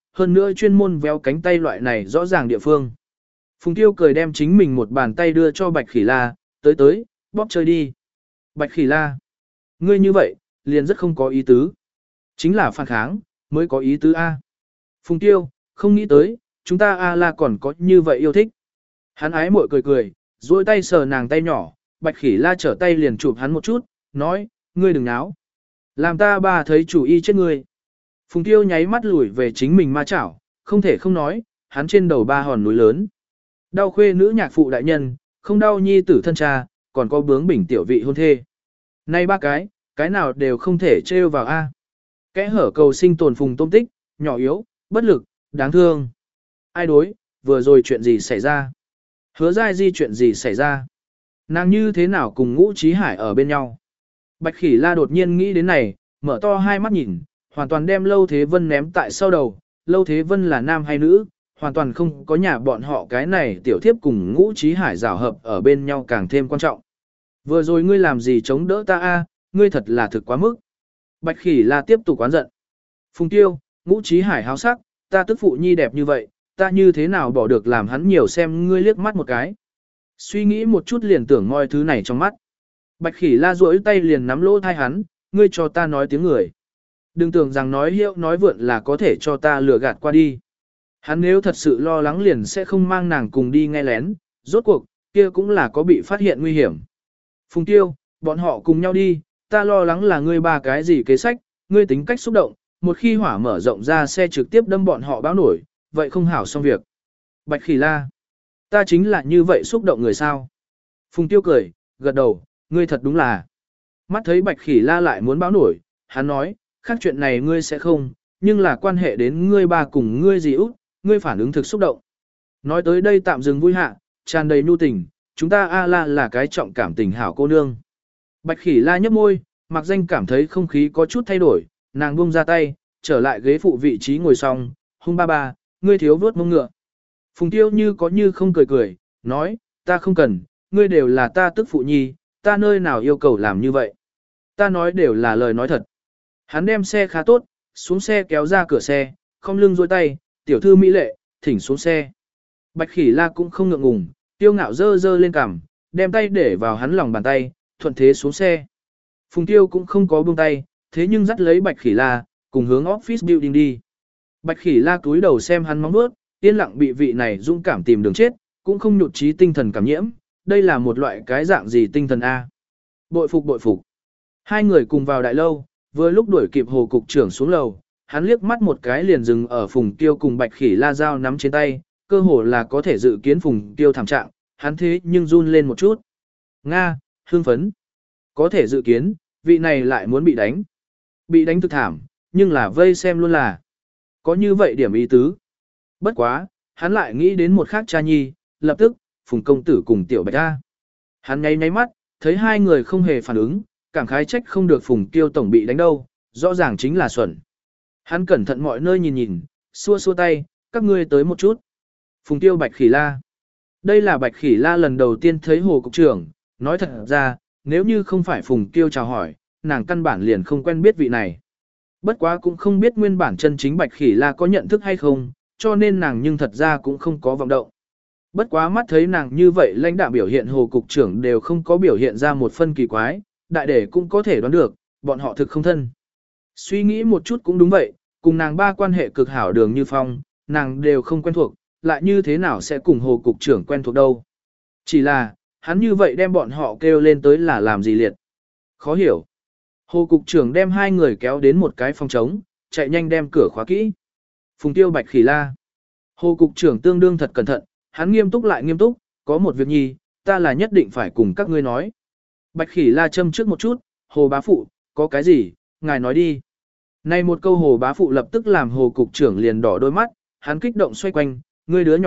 hơn nữa chuyên môn véo cánh tay loại này rõ ràng địa phương. Phùng Tiêu cười đem chính mình một bàn tay đưa cho Bạch Khỉ La, tới, bóp chơi đi. Bạch Khỉ La, ngươi như vậy, liền rất không có ý tứ. Chính là phản kháng, mới có ý tứ A. Phùng Tiêu, không nghĩ tới, chúng ta A-la còn có như vậy yêu thích. Hắn ái muội cười, duỗi tay sờ nàng tay nhỏ, Bạch Khỉ La trở tay liền chụp hắn một chút, nói, ngươi đừng náo. Làm ta ba thấy chủ y chết ngươi. Phùng Tiêu nháy mắt lùi về chính mình ma chảo, không thể không nói, hắn trên đầu ba hòn núi lớn. Đau khuê nữ nhạc phụ đại nhân, không đau nhi tử thân cha, còn có bướng bỉnh tiểu vị hôn thê. Nay ba cái nào đều không thể trêu vào A. Kẽ hở cầu sinh tồn Phùng Tôm Tích, nhỏ yếu, bất lực, đáng thương. Ai đối, vừa rồi chuyện gì xảy ra? Hứa Giai Di chuyện gì xảy ra? Nàng như thế nào cùng Ngũ Chí Hải ở bên nhau? Bạch Khỉ La đột nhiên nghĩ đến này, mở to hai mắt nhìn, hoàn toàn đem Lâu Thế Vân ném tại sau đầu. Lâu Thế Vân là nam hay nữ, hoàn toàn không có nhà bọn họ cái này tiểu thiếp cùng Ngũ Chí Hải rào hợp ở bên nhau càng thêm quan trọng. Vừa rồi ngươi làm gì chống đỡ ta a? Ngươi thật là thực quá mức. Bạch Khỉ La tiếp tục oán giận. Phùng Tiêu, Ngũ Chí Hải háo sắc, ta tức phụ nhi đẹp như vậy, ta như thế nào bỏ được làm hắn nhiều xem ngươi liếc mắt một cái. Suy nghĩ một chút liền tưởng ngoi thứ này trong mắt. Bạch Khỉ La duỗi tay liền nắm lỗ thai hắn, ngươi cho ta nói tiếng người. Đừng tưởng rằng nói hiệu nói vượn là có thể cho ta lừa gạt qua đi. Hắn nếu thật sự lo lắng liền sẽ không mang nàng cùng đi nghe lén, rốt cuộc, kia cũng là có bị phát hiện nguy hiểm. Phùng Tiêu, bọn họ cùng nhau đi, ta lo lắng là ngươi ba cái gì kế sách, ngươi tính cách xúc động, một khi hỏa mở rộng ra xe trực tiếp đâm bọn họ báo nổi, vậy không hảo xong việc. Bạch Khỉ La, ta chính là như vậy xúc động người sao? Phùng Tiêu cười, gật đầu, ngươi thật đúng là. Mắt thấy Bạch Khỉ La lại muốn báo nổi, hắn nói, khác chuyện này ngươi sẽ không, nhưng là quan hệ đến ngươi ba cùng ngươi gì út, ngươi phản ứng thực xúc động. Nói tới đây tạm dừng vui hạ, tràn đầy nhu tình, chúng ta A-la là cái trọng cảm tình hảo cô nương. Bạch Khỉ La nhấp môi, mặc danh cảm thấy không khí có chút thay đổi, nàng buông ra tay, trở lại ghế phụ vị trí ngồi xong, hung ba, ngươi thiếu vớt mông ngựa. Phùng Tiêu như có như không cười, nói, ta không cần, ngươi đều là ta tức phụ nhi, ta nơi nào yêu cầu làm như vậy. Ta nói đều là lời nói thật. Hắn đem xe khá tốt, xuống xe kéo ra cửa xe, không lưng dôi tay, tiểu thư mỹ lệ, thỉnh xuống xe. Bạch Khỉ La cũng không ngượng ngùng, tiêu ngạo dơ lên cằm, đem tay để vào hắn lòng bàn tay, thuận thế xuống xe. Phùng Tiêu cũng không có buông tay, thế nhưng dắt lấy Bạch Khỉ La, cùng hướng office building đi. Bạch Khỉ La cúi đầu xem hắn móng vuốt, yên lặng bị vị này dũng cảm tìm đường chết, cũng không nhụt chí tinh thần cảm nhiễm, đây là một loại cái dạng gì tinh thần A. Bội phục. Hai người cùng vào đại lâu, vừa lúc đuổi kịp Hồ cục trưởng xuống lầu, hắn liếc mắt một cái liền dừng ở Phùng Tiêu cùng Bạch Khỉ La dao nắm trên tay, cơ hồ là có thể dự kiến Phùng Tiêu thảm trạng, hắn thế nhưng run lên một chút. Nga, hương phấn. Có thể dự kiến, vị này lại muốn bị đánh. Bị đánh thực thảm, nhưng là vây xem luôn là. Có như vậy điểm ý tứ. Bất quá, hắn lại nghĩ đến một khác cha nhi, lập tức, Phùng công tử cùng Tiểu Bạch A. Hắn nháy mắt, thấy hai người không hề phản ứng, cảm khái trách không được Phùng Tiêu tổng bị đánh đâu, rõ ràng chính là xuẩn. Hắn cẩn thận mọi nơi nhìn, xua tay, các ngươi tới một chút. Phùng Tiêu Bạch Khỉ La. Đây là Bạch Khỉ La lần đầu tiên thấy Hồ cục trưởng, nói thật ra, nếu như không phải Phùng Tiêu chào hỏi, nàng căn bản liền không quen biết vị này. Bất quá cũng không biết nguyên bản chân chính Bạch Khỉ La có nhận thức hay không, cho nên nàng nhưng thật ra cũng không có vọng động. Bất quá mắt thấy nàng như vậy lãnh đạo biểu hiện Hồ cục trưởng đều không có biểu hiện ra một phân kỳ quái, đại để cũng có thể đoán được, bọn họ thực không thân. Suy nghĩ một chút cũng đúng vậy, cùng nàng ba quan hệ cực hảo Đường Như Phong, nàng đều không quen thuộc, lại như thế nào sẽ cùng Hồ cục trưởng quen thuộc đâu. Chỉ là, hắn như vậy đem bọn họ kêu lên tới là làm gì liệt. Khó hiểu. Hồ cục trưởng đem hai người kéo đến một cái phòng trống, chạy nhanh đem cửa khóa kỹ. Phùng Tiêu Bạch Khỉ La. Hồ cục trưởng tương đương thật cẩn thận, hắn nghiêm túc lại nghiêm túc, có một việc nhi, ta là nhất định phải cùng các ngươi nói. Bạch Khỉ La châm trước một chút, Hồ bá phụ, có cái gì, ngài nói đi. Này một câu Hồ bá phụ lập tức làm Hồ cục trưởng liền đỏ đôi mắt, hắn kích động xoay quanh, ngươi đứa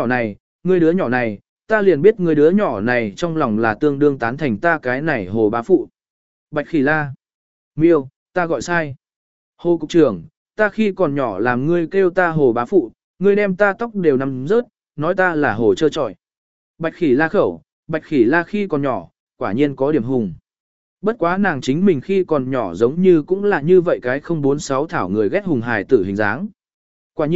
nhỏ này, ta liền biết ngươi đứa nhỏ này trong lòng là tương đương tán thành ta cái này Hồ bá phụ. Bạch Khỉ La. Miêu, ta gọi sai. Hồ cục trưởng, ta khi còn nhỏ làm ngươi kêu ta Hồ bá phụ, ngươi đem ta tóc đều nằm rớt, nói ta là Hồ trơ trọi. Bạch Khỉ La khẩu, Bạch Khỉ La khi còn nhỏ, quả nhiên có điểm hùng. Bất quá nàng chính mình khi còn nhỏ giống như cũng là như vậy cái 046 thảo người ghét hùng hài tử hình dáng. Quả nhiên,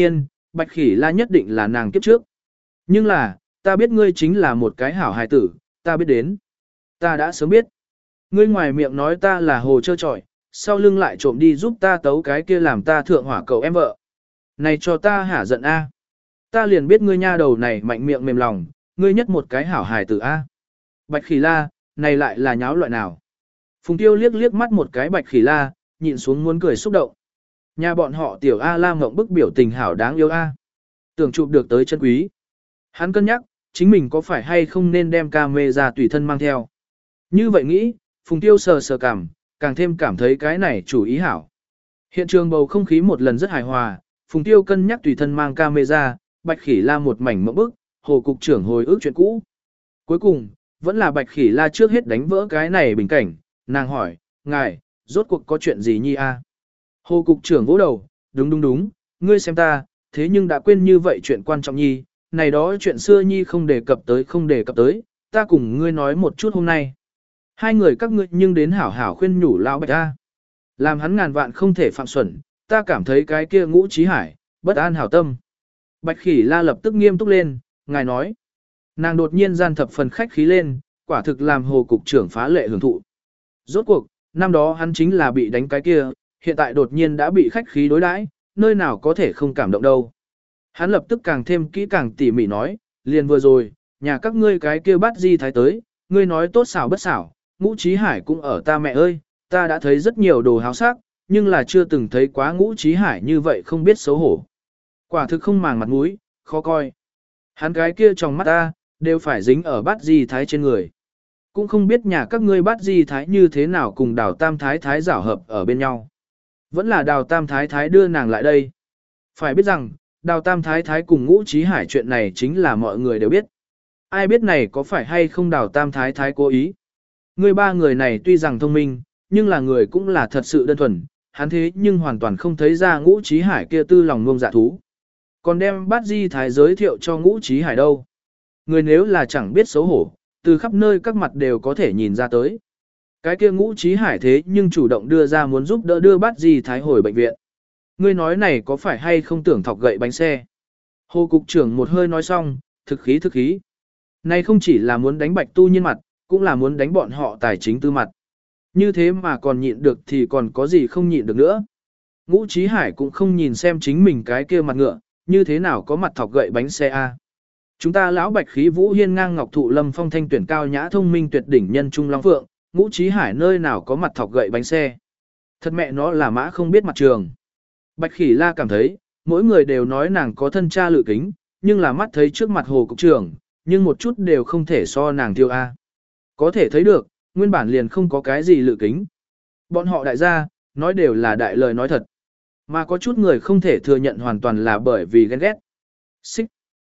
Bạch Khỉ La nhất định là nàng kiếp trước. Nhưng là, ta biết ngươi chính là một cái hảo hài tử, ta biết đến. Ta đã sớm biết. Ngươi ngoài miệng nói ta là hồ trơ trọi, sau lưng lại trộm đi giúp ta tấu cái kia làm ta thượng hỏa cầu em vợ. Này cho ta hả giận a. Ta liền biết ngươi nha đầu này mạnh miệng mềm lòng, ngươi nhất một cái hảo hài tử a. Bạch Khỉ La, này lại là nháo loại nào? Phùng Tiêu liếc liếc mắt một cái Bạch Khỉ La, nhịn xuống muốn cười xúc động. Nhà bọn họ tiểu A La ngậm bức biểu tình hảo đáng yêu a. Tưởng chụp được tới chân quý. Hắn cân nhắc, chính mình có phải hay không nên đem camera tùy thân mang theo. Như vậy nghĩ, Phùng Tiêu sờ sờ cảm, càng thêm cảm thấy cái này chủ ý hảo. Hiện trường bầu không khí một lần rất hài hòa, Phùng Tiêu cân nhắc tùy thân mang camera, Bạch Khỉ La một mảnh mộng bức, Hồ cục trưởng hồi ức chuyện cũ. Cuối cùng, vẫn là Bạch Khỉ La trước hết đánh vỡ cái này bình cảnh, nàng hỏi, ngài, rốt cuộc có chuyện gì nhi a? Hồ cục trưởng vỗ đầu, đúng, ngươi xem ta, thế nhưng đã quên như vậy chuyện quan trọng nhi, này đó chuyện xưa nhi không đề cập tới, ta cùng ngươi nói một chút hôm nay. Hai người các ngươi nhưng đến hảo hảo khuyên nhủ lão Bạch a. Làm hắn ngàn vạn không thể phạm xuẩn, ta cảm thấy cái kia Ngũ Chí Hải, bất an hảo tâm. Bạch Khỉ La lập tức nghiêm túc lên, ngài nói. Nàng đột nhiên gian thập phần khách khí lên, quả thực làm Hồ cục trưởng phá lệ hưởng thụ. Rốt cuộc, năm đó hắn chính là bị đánh cái kia, hiện tại đột nhiên đã bị khách khí đối đãi, nơi nào có thể không cảm động đâu. Hắn lập tức càng thêm kỹ càng tỉ mỉ nói, liền vừa rồi, nhà các ngươi cái kia bắt di thái tới, ngươi nói tốt xảo bất xảo, Ngũ Chí Hải cũng ở ta mẹ ơi, ta đã thấy rất nhiều đồ háo sắc, nhưng là chưa từng thấy quá Ngũ Chí Hải như vậy không biết xấu hổ. Quả thực không màng mặt mũi, khó coi. Hắn cái kia trong mắt ta, đều phải dính ở bát di thái trên người. Cũng không biết nhà các ngươi bát di thái như thế nào cùng đào tam thái thái giảo hợp ở bên nhau. Vẫn là đào tam thái thái đưa nàng lại đây. Phải biết rằng, đào tam thái thái cùng Ngũ Chí Hải chuyện này chính là mọi người đều biết. Ai biết này có phải hay không đào tam thái thái cố ý. Người ba người này tuy rằng thông minh, nhưng là người cũng là thật sự đơn thuần, hắn thế nhưng hoàn toàn không thấy ra Ngũ Chí Hải kia tư lòng ngông dạ thú. Còn đem bát di thái giới thiệu cho Ngũ Chí Hải đâu. Người nếu là chẳng biết xấu hổ, từ khắp nơi các mặt đều có thể nhìn ra tới. Cái kia Ngũ Chí Hải thế nhưng chủ động đưa ra muốn giúp đỡ đưa bát di thái hồi bệnh viện. Ngươi nói này có phải hay không tưởng thọc gậy bánh xe. Hồ cục trưởng một hơi nói xong, thực khí. Này không chỉ là muốn đánh Bạch Tu Nhiên mặt, cũng là muốn đánh bọn họ tài chính tư mặt. Như thế mà còn nhịn được thì còn có gì không nhịn được nữa. Ngũ Chí Hải cũng không nhìn xem chính mình cái kia mặt ngựa, như thế nào có mặt thọc gậy bánh xe a. Chúng ta lão Bạch khí vũ hiên ngang ngọc thụ lâm phong thanh tuyển cao nhã thông minh tuyệt đỉnh nhân trung long phượng, Ngũ Chí Hải nơi nào có mặt thọc gậy bánh xe. Thật mẹ nó là mã không biết mặt trường. Bạch Khỉ La cảm thấy, mỗi người đều nói nàng có thân cha lự kính, nhưng là mắt thấy trước mặt Hồ cục trưởng, nhưng một chút đều không thể so nàng tiêu a. Có thể thấy được, nguyên bản liền không có cái gì lự kính. Bọn họ đại gia, nói đều là đại lời nói thật. Mà có chút người không thể thừa nhận hoàn toàn là bởi vì ghen ghét. Xích.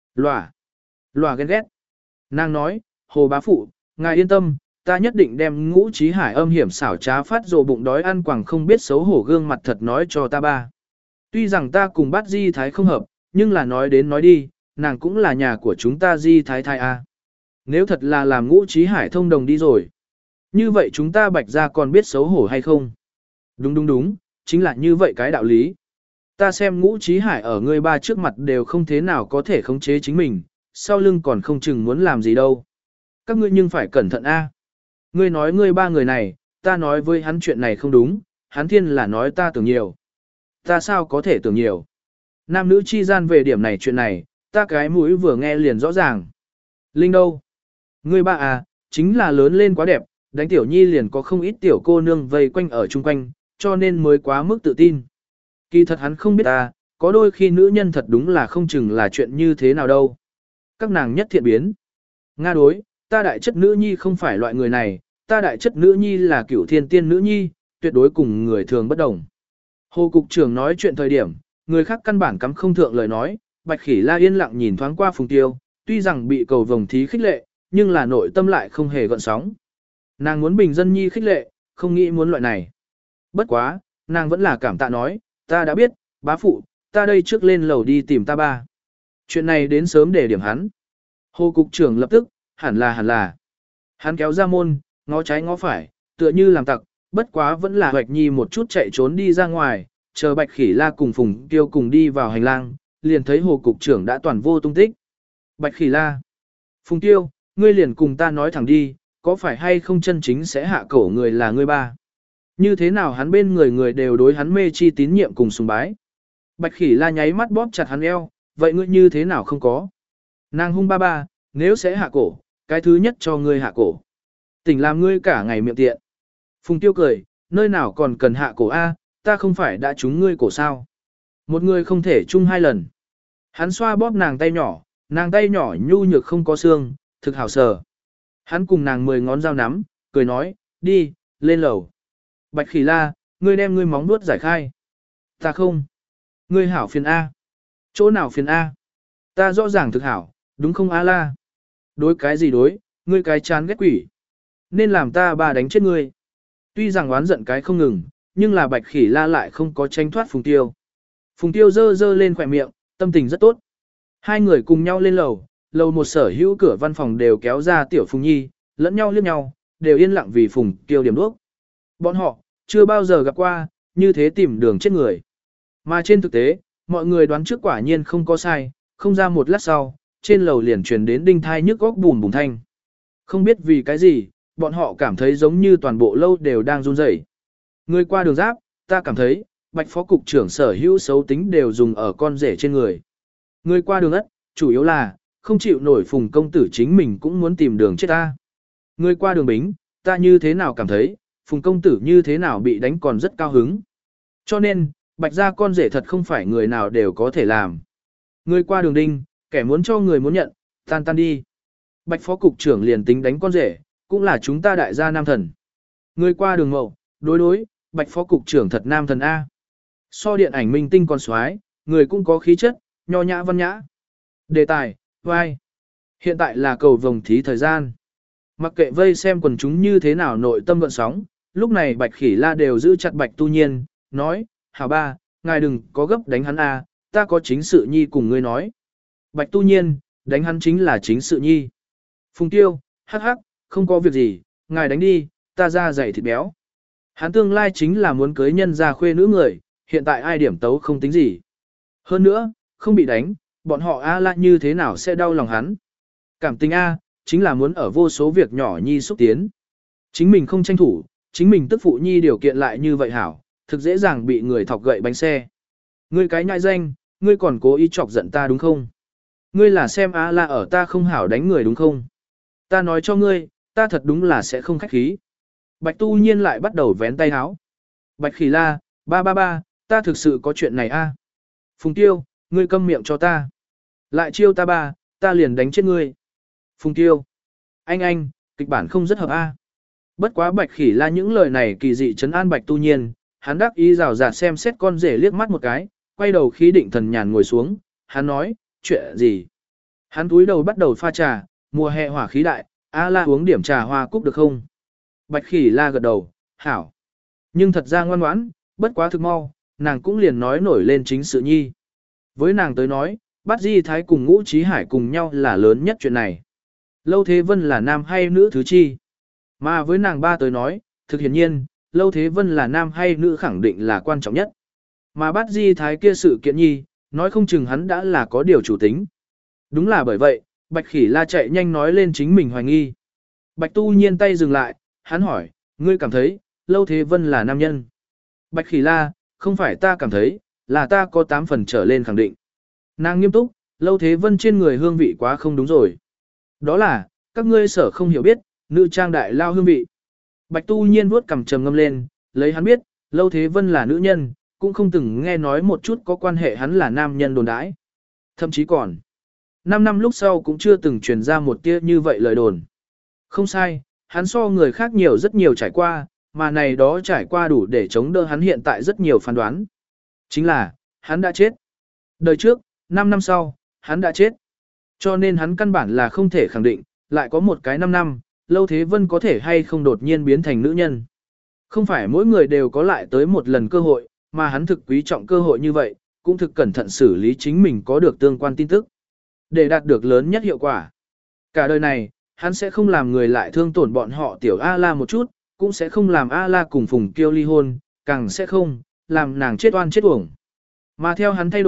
Lòa ghen ghét. Nàng nói, Hồ bá phụ, ngài yên tâm, ta nhất định đem Ngũ Chí Hải âm hiểm xảo trá phát rồ bụng đói ăn quẳng không biết xấu hổ gương mặt thật nói cho ta ba. Tuy rằng ta cùng bát di thái không hợp, nhưng là nói đến nói đi, nàng cũng là nhà của chúng ta di thái thái a. Nếu thật là làm Ngũ Chí Hải thông đồng đi rồi, như vậy chúng ta Bạch gia còn biết xấu hổ hay không? Đúng, chính là như vậy cái đạo lý. Ta xem Ngũ Chí Hải ở ngươi ba trước mặt đều không thế nào có thể khống chế chính mình, sau lưng còn không chừng muốn làm gì đâu. Các ngươi nhưng phải cẩn thận a. Ngươi nói ngươi ba người này, ta nói với hắn chuyện này không đúng, hắn thiên là nói ta tưởng nhiều. Ta sao có thể tưởng nhiều. Nam nữ chi gian về điểm này chuyện này, ta cái mũi vừa nghe liền rõ ràng. Linh đâu? Ngươi ba à, chính là lớn lên quá đẹp, đánh tiểu nhi liền có không ít tiểu cô nương vây quanh ở chung quanh, cho nên mới quá mức tự tin. Kỳ thật hắn không biết ta, có đôi khi nữ nhân thật đúng là không chừng là chuyện như thế nào đâu. Các nàng nhất thiện biến. Nga đối, ta đại chất nữ nhi không phải loại người này, ta đại chất nữ nhi là cửu thiên tiên nữ nhi, tuyệt đối cùng người thường bất đồng. Hồ cục trưởng nói chuyện thời điểm, người khác căn bản cắm không thượng lời nói, Bạch Khỉ La yên lặng nhìn thoáng qua Phùng Tiêu, tuy rằng bị cầu vồng thí khích lệ, nhưng là nội tâm lại không hề gợn sóng. Nàng muốn bình dân nhi khích lệ, không nghĩ muốn loại này. Bất quá, nàng vẫn là cảm tạ nói, ta đã biết, bá phụ, ta đây trước lên lầu đi tìm ta ba. Chuyện này đến sớm để điểm hắn. Hồ cục trưởng lập tức, hẳn là. Hắn kéo ra môn, ngó trái ngó phải, tựa như làm tặc, bất quá vẫn là Hoạch Nhi một chút chạy trốn đi ra ngoài, chờ Bạch Khỉ La cùng Phùng Tiêu cùng đi vào hành lang, liền thấy Hồ cục trưởng đã toàn vô tung tích. Bạch Khỉ La. Phùng Tiêu, ngươi liền cùng ta nói thẳng đi, có phải hay không chân chính sẽ hạ cổ người là ngươi ba? Như thế nào hắn bên người người đều đối hắn mê chi tín nhiệm cùng sùng bái? Bạch Khỉ La nháy mắt bóp chặt hắn eo, vậy ngươi như thế nào không có? Nàng hung ba ba, nếu sẽ hạ cổ, cái thứ nhất cho ngươi hạ cổ. Tỉnh làm ngươi cả ngày miệng tiện. Phùng Tiêu cười, nơi nào còn cần hạ cổ A, ta không phải đã trúng ngươi cổ sao? Một người không thể chung hai lần. Hắn xoa bóp nàng tay nhỏ nhu nhược không có xương, thực hảo sờ. Hắn cùng nàng 10 ngón dao nắm, cười nói, đi, lên lầu. Bạch Khỉ La, ngươi đem ngươi móng vuốt giải khai. Ta không. Ngươi hảo phiền A. Chỗ nào phiền A? Ta rõ ràng thực hảo, đúng không A La? Đối cái gì đối, ngươi cái chán ghét quỷ. Nên làm ta ba đánh chết ngươi. Tuy rằng oán giận cái không ngừng, nhưng là Bạch Khỉ La lại không có tránh thoát Phùng Tiêu. Phùng Tiêu dơ dơ lên khỏe miệng, tâm tình rất tốt. Hai người cùng nhau lên lầu, lầu một sở hữu cửa văn phòng đều kéo ra tiểu Phùng Nhi, lẫn nhau liếc nhau, đều yên lặng vì Phùng Tiêu điểm đuốc. Bọn họ, chưa bao giờ gặp qua, như thế tìm đường chết người. Mà trên thực tế, mọi người đoán trước quả nhiên không có sai, không ra một lát sau, trên lầu liền truyền đến đinh thai nhức góc bùm bùm thanh. Không biết vì cái gì, bọn họ cảm thấy giống như toàn bộ lâu đều đang run rẩy. Người qua đường giáp, ta cảm thấy, Bạch phó cục trưởng sở hữu xấu tính đều dùng ở con rể trên người. Người qua đường ất, chủ yếu là, không chịu nổi Phùng công tử chính mình cũng muốn tìm đường chết ta. Người qua đường bính, ta như thế nào cảm thấy, Phùng công tử như thế nào bị đánh còn rất cao hứng. Cho nên, Bạch gia con rể thật không phải người nào đều có thể làm. Người qua đường đinh, kẻ muốn cho người muốn nhận, tan tan đi. Bạch phó cục trưởng liền tính đánh con rể, cũng là chúng ta đại gia nam thần. Người qua đường mậu, đối, Bạch phó cục trưởng thật nam thần A. So điện ảnh minh tinh con soái, người cũng có khí chất, nho nhã văn nhã. Đề tài, vai. Hiện tại là cầu vồng thí thời gian. Mặc kệ vây xem quần chúng như thế nào nội tâm gợn sóng, lúc này Bạch Khỉ La đều giữ chặt Bạch Tu Nhiên, nói, hảo ba, ngài đừng có gấp đánh hắn A, ta có chính sự nhi cùng ngươi nói. Bạch Tu Nhiên, đánh hắn chính là chính sự nhi. Phùng Tiêu, hắc hắc, không có việc gì, ngài đánh đi, ta ra dày thịt béo. Hắn tương lai chính là muốn cưới nhân ra khuê nữ người, hiện tại ai điểm tấu không tính gì. Hơn nữa, không bị đánh, bọn họ A La như thế nào sẽ đau lòng hắn. Cảm tình A, chính là muốn ở vô số việc nhỏ nhi xúc tiến. Chính mình không tranh thủ, chính mình tức phụ nhi điều kiện lại như vậy hảo, thực dễ dàng bị người thọc gậy bánh xe. Ngươi cái nhại danh, ngươi còn cố ý chọc giận ta đúng không? Ngươi là xem A La ở ta không hảo đánh người đúng không? Ta nói cho ngươi, ta thật đúng là sẽ không khách khí. Bạch Tu Nhiên lại bắt đầu vén tay háo. Bạch Khỉ La, ba, ta thực sự có chuyện này a. Phùng Tiêu, ngươi câm miệng cho ta. Lại chiêu ta ba, ta liền đánh chết ngươi. Phùng Tiêu, anh, kịch bản không rất hợp a. Bất quá Bạch Khỉ La những lời này kỳ dị trấn an Bạch Tu Nhiên, hắn đắc ý rào rạt xem xét con rể liếc mắt một cái, quay đầu khí định thần nhàn ngồi xuống, hắn nói, chuyện gì? Hắn túi đầu bắt đầu pha trà, mùa hè hỏa khí đại, A La uống điểm trà hoa cúc được không? Bạch Khỉ La gật đầu, hảo. Nhưng thật ra ngoan ngoãn, bất quá thực mau, nàng cũng liền nói nổi lên chính sự nhi. Với nàng tới nói, Bát Di Thái cùng Ngũ Chí Hải cùng nhau là lớn nhất chuyện này. Lâu Thế Vân là nam hay nữ thứ chi? Mà với nàng ba tới nói, thực hiển nhiên, Lâu Thế Vân là nam hay nữ khẳng định là quan trọng nhất. Mà Bát Di Thái kia sự kiện nhi, nói không chừng hắn đã là có điều chủ tính. Đúng là bởi vậy, Bạch Khỉ La chạy nhanh nói lên chính mình hoài nghi. Bạch Tu Nhiên tay dừng lại, hắn hỏi, ngươi cảm thấy, Lâu Thế Vân là nam nhân. Bạch Khỉ La, không phải ta cảm thấy, là ta có 8 phần trở lên khẳng định. Nàng nghiêm túc, Lâu Thế Vân trên người hương vị quá không đúng rồi. Đó là, các ngươi sở không hiểu biết, nữ trang đại lao hương vị. Bạch Tu Nhiên vuốt cằm trầm ngâm lên, lấy hắn biết, Lâu Thế Vân là nữ nhân, cũng không từng nghe nói một chút có quan hệ hắn là nam nhân đồn đãi. Thậm chí còn, 5 năm lúc sau cũng chưa từng truyền ra một tia như vậy lời đồn. Không sai, hắn so người khác nhiều rất nhiều trải qua, mà này đó trải qua đủ để chống đỡ hắn hiện tại rất nhiều phán đoán. Chính là, hắn đã chết. Đời trước, 5 năm sau, hắn đã chết. Cho nên hắn căn bản là không thể khẳng định, lại có một cái 5 năm, Lâu Thế Vân có thể hay không đột nhiên biến thành nữ nhân. Không phải mỗi người đều có lại tới một lần cơ hội, mà hắn thực quý trọng cơ hội như vậy, cũng thực cẩn thận xử lý chính mình có được tương quan tin tức. Để đạt được lớn nhất hiệu quả. Cả đời này, hắn sẽ không làm người lại thương tổn bọn họ tiểu A-la một chút, cũng sẽ không làm A-la cùng Phùng Kiêu ly hôn, càng sẽ không làm nàng chết oan chết uổng. Mà theo hắn thay đổi,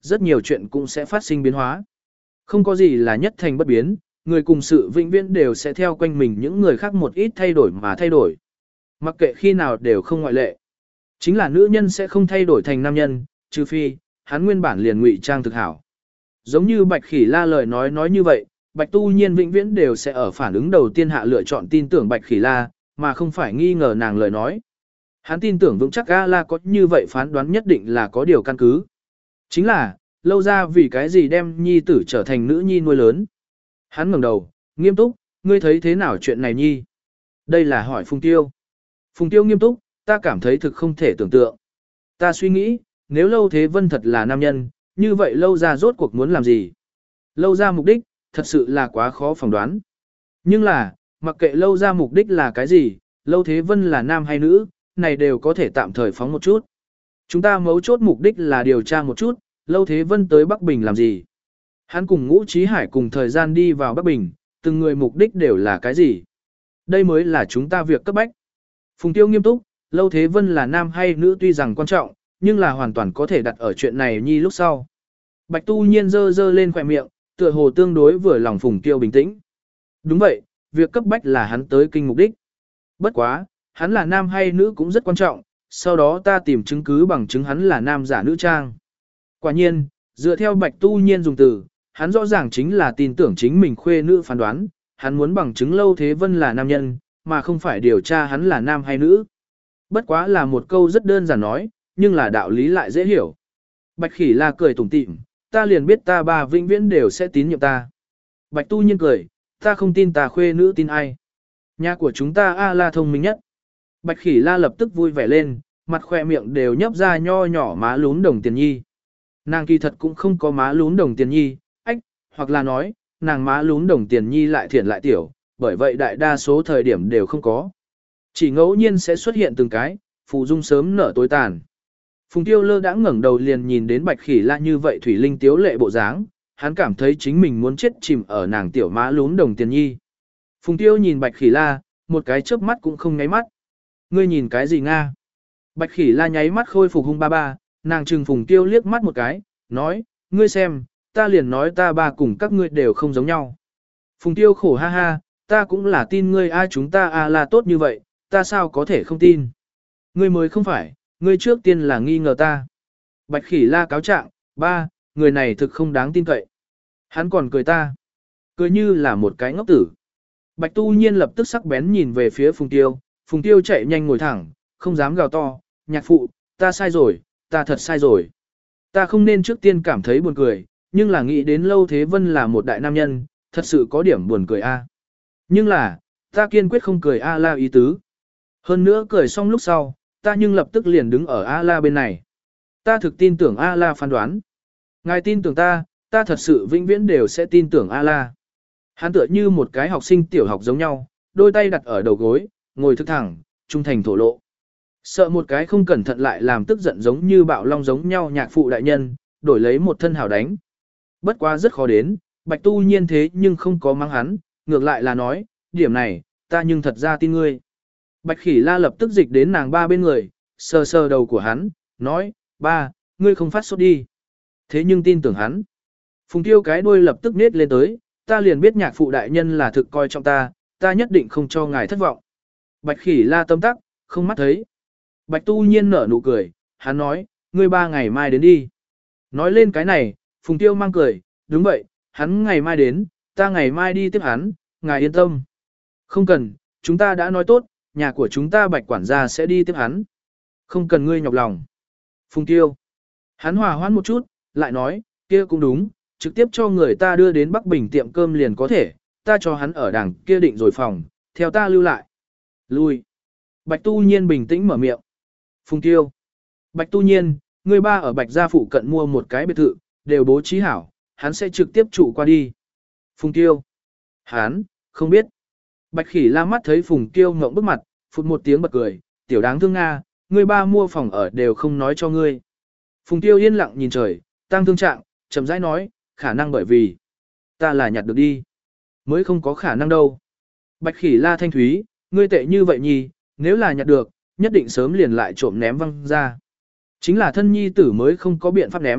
rất nhiều chuyện cũng sẽ phát sinh biến hóa. Không có gì là nhất thành bất biến, người cùng sự vĩnh viễn đều sẽ theo quanh mình những người khác một ít thay đổi mà thay đổi. Mặc kệ khi nào đều không ngoại lệ. Chính là nữ nhân sẽ không thay đổi thành nam nhân, trừ phi, hắn nguyên bản liền ngụy trang thực hảo. Giống như Bạch Khỉ La lời nói như vậy, Bạch Tu Nhiên vĩnh viễn đều sẽ ở phản ứng đầu tiên hạ lựa chọn tin tưởng Bạch Khỉ La, mà không phải nghi ngờ nàng lời nói. Hắn tin tưởng vững chắc A-la có như vậy phán đoán nhất định là có điều căn cứ. Chính là, lâu ra vì cái gì đem nhi tử trở thành nữ nhi nuôi lớn. Hắn ngẩng đầu, nghiêm túc, ngươi thấy thế nào chuyện này nhi? Đây là hỏi Phùng Tiêu. Phùng Tiêu nghiêm túc, ta cảm thấy thực không thể tưởng tượng. Ta suy nghĩ, nếu Lâu Thế Vân thật là nam nhân, như vậy Lâu ra rốt cuộc muốn làm gì? Lâu ra mục đích, thật sự là quá khó phỏng đoán. Nhưng là, mặc kệ Lâu ra mục đích là cái gì, Lâu Thế Vân là nam hay nữ, này đều có thể tạm thời phóng một chút. Chúng ta mấu chốt mục đích là điều tra một chút, Lâu Thế Vân tới Bắc Bình làm gì? Hắn cùng Ngũ Chí Hải cùng thời gian đi vào Bắc Bình, từng người mục đích đều là cái gì? Đây mới là chúng ta việc cấp bách. Phùng Tiêu nghiêm túc, Lâu Thế Vân là nam hay nữ tuy rằng quan trọng, nhưng là hoàn toàn có thể đặt ở chuyện này nhi lúc sau. Bạch Tu Nhiên dơ lên khỏe miệng, tựa hồ tương đối vừa lòng Phùng Tiêu bình tĩnh. Đúng vậy, việc cấp bách là hắn tới kinh mục đích. Bất quá, hắn là nam hay nữ cũng rất quan trọng, sau đó ta tìm chứng cứ bằng chứng hắn là nam giả nữ trang. Quả nhiên, dựa theo Bạch Tu Nhiên dùng từ, hắn rõ ràng chính là tin tưởng chính mình khuê nữ phán đoán, hắn muốn bằng chứng Lâu Thế Vân là nam nhân, mà không phải điều tra hắn là nam hay nữ. Bất quá là một câu rất đơn giản nói, nhưng là đạo lý lại dễ hiểu. Bạch Khỉ La cười tủm tỉm, ta liền biết ta ba vĩnh viễn đều sẽ tín nhiệm ta. Bạch Tu Nhiên cười, ta không tin ta khuê nữ tin ai. Nhà của chúng ta A-la thông minh nhất. Bạch Khỉ La lập tức vui vẻ lên, mặt khoe miệng đều nhấp ra nho nhỏ má lún đồng tiền nhi. Nàng kỳ thật cũng không có má lún đồng tiền nhi, hoặc là nói, nàng má lún đồng tiền nhi lại thiện lại tiểu, bởi vậy đại đa số thời điểm đều không có. Chỉ ngẫu nhiên sẽ xuất hiện từng cái, phù dung sớm nở tối tàn. Phùng Tiêu lơ đã ngẩng đầu liền nhìn đến Bạch Khỉ La như vậy thủy linh tiếu lệ bộ dáng, hắn cảm thấy chính mình muốn chết chìm ở nàng tiểu má lún đồng tiền nhi. Phùng Tiêu nhìn Bạch Khỉ La, một cái chớp mắt cũng không nháy mắt. Ngươi nhìn cái gì Nga? Bạch Khỉ La nháy mắt khôi phục hung ba ba, nàng trừng Phùng Tiêu liếc mắt một cái, nói, ngươi xem, ta liền nói ta ba cùng các ngươi đều không giống nhau. Phùng Tiêu khổ ha ha, ta cũng là tin ngươi ai chúng ta là tốt như vậy, ta sao có thể không tin. Ngươi mới không phải, ngươi trước tiên là nghi ngờ ta. Bạch Khỉ La cáo trạng, ba, người này thực không đáng tin cậy. Hắn còn cười ta. Cười như là một cái ngốc tử. Bạch Tu Nhiên lập tức sắc bén nhìn về phía Phùng Tiêu, Phùng Tiêu chạy nhanh ngồi thẳng, không dám gào to, nhạc phụ, ta sai rồi, ta thật sai rồi. Ta không nên trước tiên cảm thấy buồn cười, nhưng là nghĩ đến Lâu Thế Vân là một đại nam nhân, thật sự có điểm buồn cười a. Nhưng là, ta kiên quyết không cười A-la ý tứ. Hơn nữa cười xong lúc sau, ta nhưng lập tức liền đứng ở A-la bên này. Ta thực tin tưởng A-la phán đoán. Ngài tin tưởng ta, ta thật sự vĩnh viễn đều sẽ tin tưởng A-la. Hắn tựa như một cái học sinh tiểu học giống nhau, đôi tay đặt ở đầu gối, ngồi thức thẳng, trung thành thổ lộ. Sợ một cái không cẩn thận lại làm tức giận giống như bạo long giống nhau nhạc phụ đại nhân, đổi lấy một thân hảo đánh. Bất quá rất khó đến, Bạch Tu Nhiên thế nhưng không có mắng hắn, ngược lại là nói, điểm này, ta nhưng thật ra tin ngươi. Bạch Khỉ La lập tức dịch đến nàng ba bên người, sờ sờ đầu của hắn, nói, ba, ngươi không phát sốt đi. Thế nhưng tin tưởng hắn. Phùng Tiêu cái đuôi lập tức nết lên tới, ta liền biết nhạc phụ đại nhân là thực coi trọng ta, ta nhất định không cho ngài thất vọng. Bạch Khỉ La tâm tắc, không mắt thấy. Bạch Tu Nhiên nở nụ cười, hắn nói, ngươi ba ngày mai đến đi. Nói lên cái này, Phùng Tiêu mang cười, đúng vậy, hắn ngày mai đến, ta ngày mai đi tiếp hắn, ngài yên tâm. Không cần, chúng ta đã nói tốt, nhà của chúng ta Bạch quản gia sẽ đi tiếp hắn. Không cần ngươi nhọc lòng. Phùng Tiêu. Hắn hòa hoãn một chút, lại nói, kia cũng đúng, trực tiếp cho người ta đưa đến Bắc Bình tiệm cơm liền có thể, ta cho hắn ở đằng kia định rồi phòng, theo ta lưu lại. Lui. Bạch Tu Nhiên bình tĩnh mở miệng. Phùng Tiêu. Bạch Tu Nhiên, người ba ở Bạch gia phụ cận mua một cái biệt thự, đều bố trí hảo, hắn sẽ trực tiếp trụ qua đi. Phùng Tiêu. Hắn, không biết. Bạch Khỉ La mắt thấy Phùng Tiêu ngậm bức mặt, phụt một tiếng bật cười, tiểu đáng thương Nga, người ba mua phòng ở đều không nói cho ngươi. Phùng Tiêu yên lặng nhìn trời, tăng thương trạng, chậm rãi nói, khả năng bởi vì ta là nhặt được đi. Mới không có khả năng đâu. Bạch Khỉ La thanh thúy, ngươi tệ như vậy nhì, nếu là nhặt được, nhất định sớm liền lại trộm ném văng ra. Chính là thân nhi tử mới không có biện pháp ném,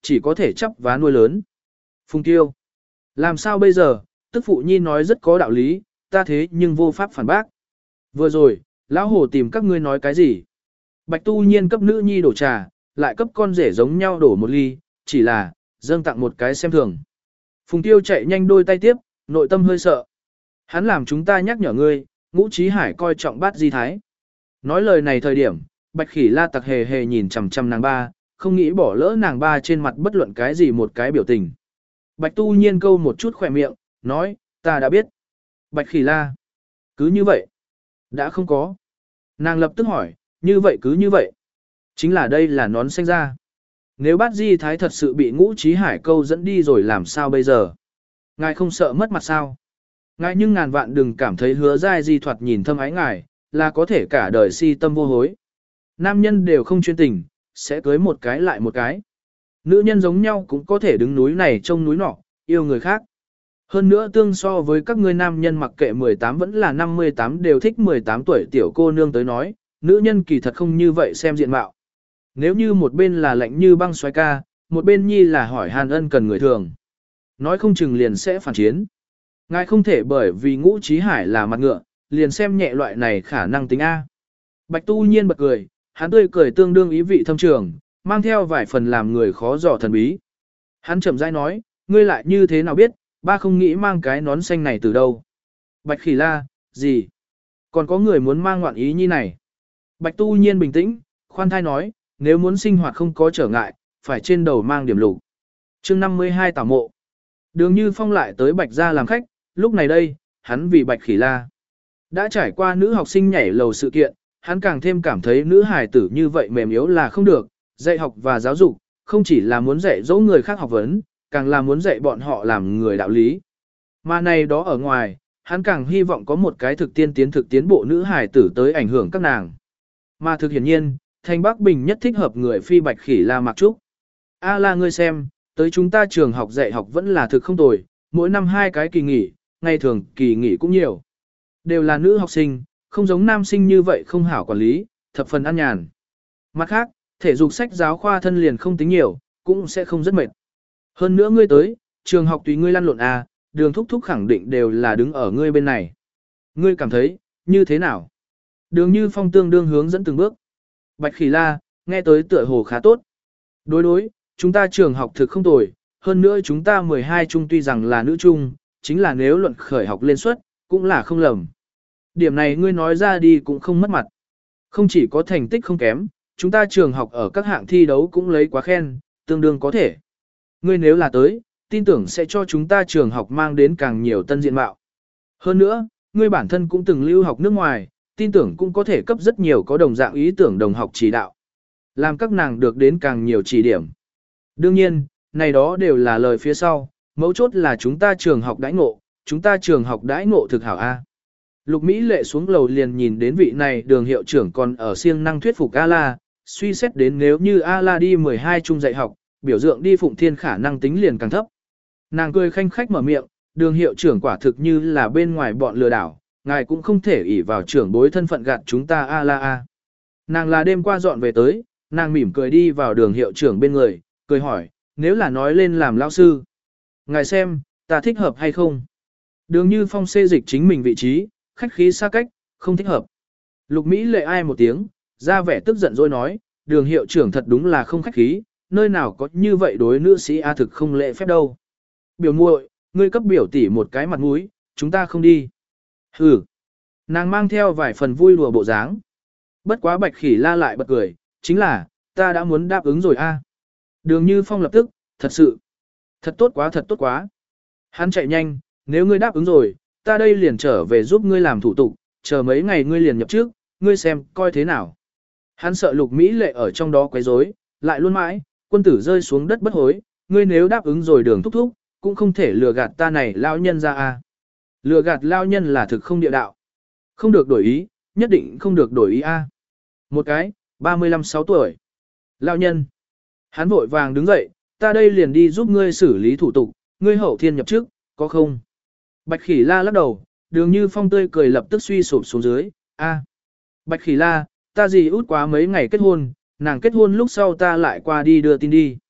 chỉ có thể chấp vá nuôi lớn. Phùng Tiêu, làm sao bây giờ, tức phụ nhi nói rất có đạo lý, ta thế nhưng vô pháp phản bác. Vừa rồi, lão hồ tìm các ngươi nói cái gì? Bạch Tu Nhiên cấp nữ nhi đổ trà, lại cấp con rể giống nhau đổ một ly, chỉ là, dâng tặng một cái xem thường. Phùng Tiêu chạy nhanh đôi tay tiếp, nội tâm hơi sợ. Hắn làm chúng ta nhắc nhở ngươi, Ngũ Chí Hải coi trọng Bát Di Thái. Nói lời này thời điểm, Bạch Khỉ La tặc hề hề nhìn chằm chằm nàng ba, không nghĩ bỏ lỡ nàng ba trên mặt bất luận cái gì một cái biểu tình. Bạch Tu Nhiên câu một chút khỏe miệng, nói, ta đã biết. Bạch Khỉ La, cứ như vậy. Đã không có. Nàng lập tức hỏi, như vậy cứ như vậy. Chính là đây là nón xanh ra. Nếu Bát Di Thái thật sự bị Ngũ Chí Hải câu dẫn đi rồi làm sao bây giờ? Ngài không sợ mất mặt sao? Ngài nhưng ngàn vạn đừng cảm thấy Hứa Giai Di thoạt nhìn thâm ái ngài, là có thể cả đời si tâm vô hối. Nam nhân đều không chuyên tình, sẽ cưới một cái lại một cái. Nữ nhân giống nhau cũng có thể đứng núi này trông núi nọ, yêu người khác. Hơn nữa tương so với các ngươi nam nhân mặc kệ 18 vẫn là 58 đều thích 18 tuổi tiểu cô nương tới nói, nữ nhân kỳ thật không như vậy xem diện mạo. Nếu như một bên là lạnh như băng xoái ca, một bên nhi là hỏi hàn ân cần người thường. Nói không chừng liền sẽ phản chiến. Ngài không thể bởi vì Ngũ Chí Hải là mặt ngựa, liền xem nhẹ loại này khả năng tính A. Bạch Tu Nhiên bật cười, hắn tươi cười tương đương ý vị thâm trường, mang theo vài phần làm người khó dò thần bí. Hắn chậm rãi nói, ngươi lại như thế nào biết, ba không nghĩ mang cái nón xanh này từ đâu. Bạch Khỉ La, gì? Còn có người muốn mang ngoạn ý như này. Bạch Tu Nhiên bình tĩnh, khoan thai nói, nếu muốn sinh hoạt không có trở ngại, phải trên đầu mang điểm lục. Chương 52 tảo mộ. Đường Như Phong lại tới Bạch gia làm khách, lúc này đây, hắn vì Bạch Khỉ La. Đã trải qua nữ học sinh nhảy lầu sự kiện, hắn càng thêm cảm thấy nữ hài tử như vậy mềm yếu là không được, dạy học và giáo dục, không chỉ là muốn dạy dỗ người khác học vấn, càng là muốn dạy bọn họ làm người đạo lý. Mà này đó ở ngoài, hắn càng hy vọng có một cái thực tiến bộ nữ hài tử tới ảnh hưởng các nàng. Mà thực hiển nhiên, Thanh Bắc Bình nhất thích hợp người phi Bạch Khỉ La Mạc Trúc. A La ngươi xem, tới chúng ta trường học dạy học vẫn là thực không tồi, mỗi năm 2 cái kỳ nghỉ, ngày thường kỳ nghỉ cũng nhiều. Đều là nữ học sinh, không giống nam sinh như vậy không hảo quản lý, thập phần an nhàn. Mặt khác, thể dục sách giáo khoa thân liền không tính nhiều, cũng sẽ không rất mệt. Hơn nữa ngươi tới, trường học tùy ngươi lăn lộn à, đường thúc thúc khẳng định đều là đứng ở ngươi bên này. Ngươi cảm thấy, như thế nào? Đường Như Phong tương đương hướng dẫn từng bước. Bạch Khỉ La, nghe tới tựa hồ khá tốt. Đối, chúng ta trường học thực không tồi, hơn nữa chúng ta 12 trung tuy rằng là nữ trung, chính là nếu luận khởi học lên suất, cũng là không lầm. Điểm này ngươi nói ra đi cũng không mất mặt. Không chỉ có thành tích không kém, chúng ta trường học ở các hạng thi đấu cũng lấy quá khen, tương đương có thể. Ngươi nếu là tới, tin tưởng sẽ cho chúng ta trường học mang đến càng nhiều tân diện mạo. Hơn nữa, ngươi bản thân cũng từng lưu học nước ngoài, tin tưởng cũng có thể cấp rất nhiều có đồng dạng ý tưởng đồng học chỉ đạo. Làm các nàng được đến càng nhiều chỉ điểm. Đương nhiên, này đó đều là lời phía sau, mấu chốt là chúng ta trường học đãi ngộ, chúng ta trường học đãi ngộ thực hảo A. Lục Mỹ Lệ xuống lầu liền nhìn đến vị này đường hiệu trưởng còn ở siêng năng thuyết phục A-la, suy xét đến nếu như A-la đi 12 trung dạy học, biểu tượng đi Phụng Thiên khả năng tính liền càng thấp. Nàng cười khanh khách mở miệng, đường hiệu trưởng quả thực như là bên ngoài bọn lừa đảo, ngài cũng không thể ỷ vào trưởng bối thân phận gạt chúng ta A-la A. Nàng là đêm qua dọn về tới, nàng mỉm cười đi vào đường hiệu trưởng bên người, cười hỏi, nếu là nói lên làm lão sư. Ngài xem, ta thích hợp hay không? Đường Như Phong xê dịch chính mình vị trí, khách khí xa cách, không thích hợp. Lục Mỹ Lệ ai một tiếng, ra vẻ tức giận rồi nói, đường hiệu trưởng thật đúng là không khách khí, nơi nào có như vậy đối nữ sĩ A thực không lễ phép đâu. Biểu muội, ngươi cấp biểu tỷ một cái mặt mũi, chúng ta không đi. Hừ. Nàng mang theo vài phần vui đùa bộ dáng. Bất quá Bạch Khỉ La lại bật cười, chính là, ta đã muốn đáp ứng rồi a. Đường Như Phong lập tức, thật sự. Thật tốt quá. Hắn chạy nhanh, nếu ngươi đáp ứng rồi, ta đây liền trở về giúp ngươi làm thủ tục, chờ mấy ngày ngươi liền nhập trước, ngươi xem, coi thế nào. Hắn sợ Lục Mỹ Lệ ở trong đó quấy rối, lại luôn mãi, quân tử rơi xuống đất bất hối, ngươi nếu đáp ứng rồi đường thúc thúc, cũng không thể lừa gạt ta này lao nhân ra a. Lừa gạt lao nhân là thực không địa đạo. Không được đổi ý, nhất định không được đổi ý a. Một cái, 35-6 tuổi. Lao nhân. Hắn vội vàng đứng dậy, ta đây liền đi giúp ngươi xử lý thủ tục, ngươi hậu thiên nhập trước, có không? Bạch Khỉ La lắc đầu, đường Như Phong tươi cười lập tức suy sụp xuống dưới, a. Bạch Khỉ La, ta gì út quá mấy ngày kết hôn, nàng kết hôn lúc sau ta lại qua đi đưa tin đi.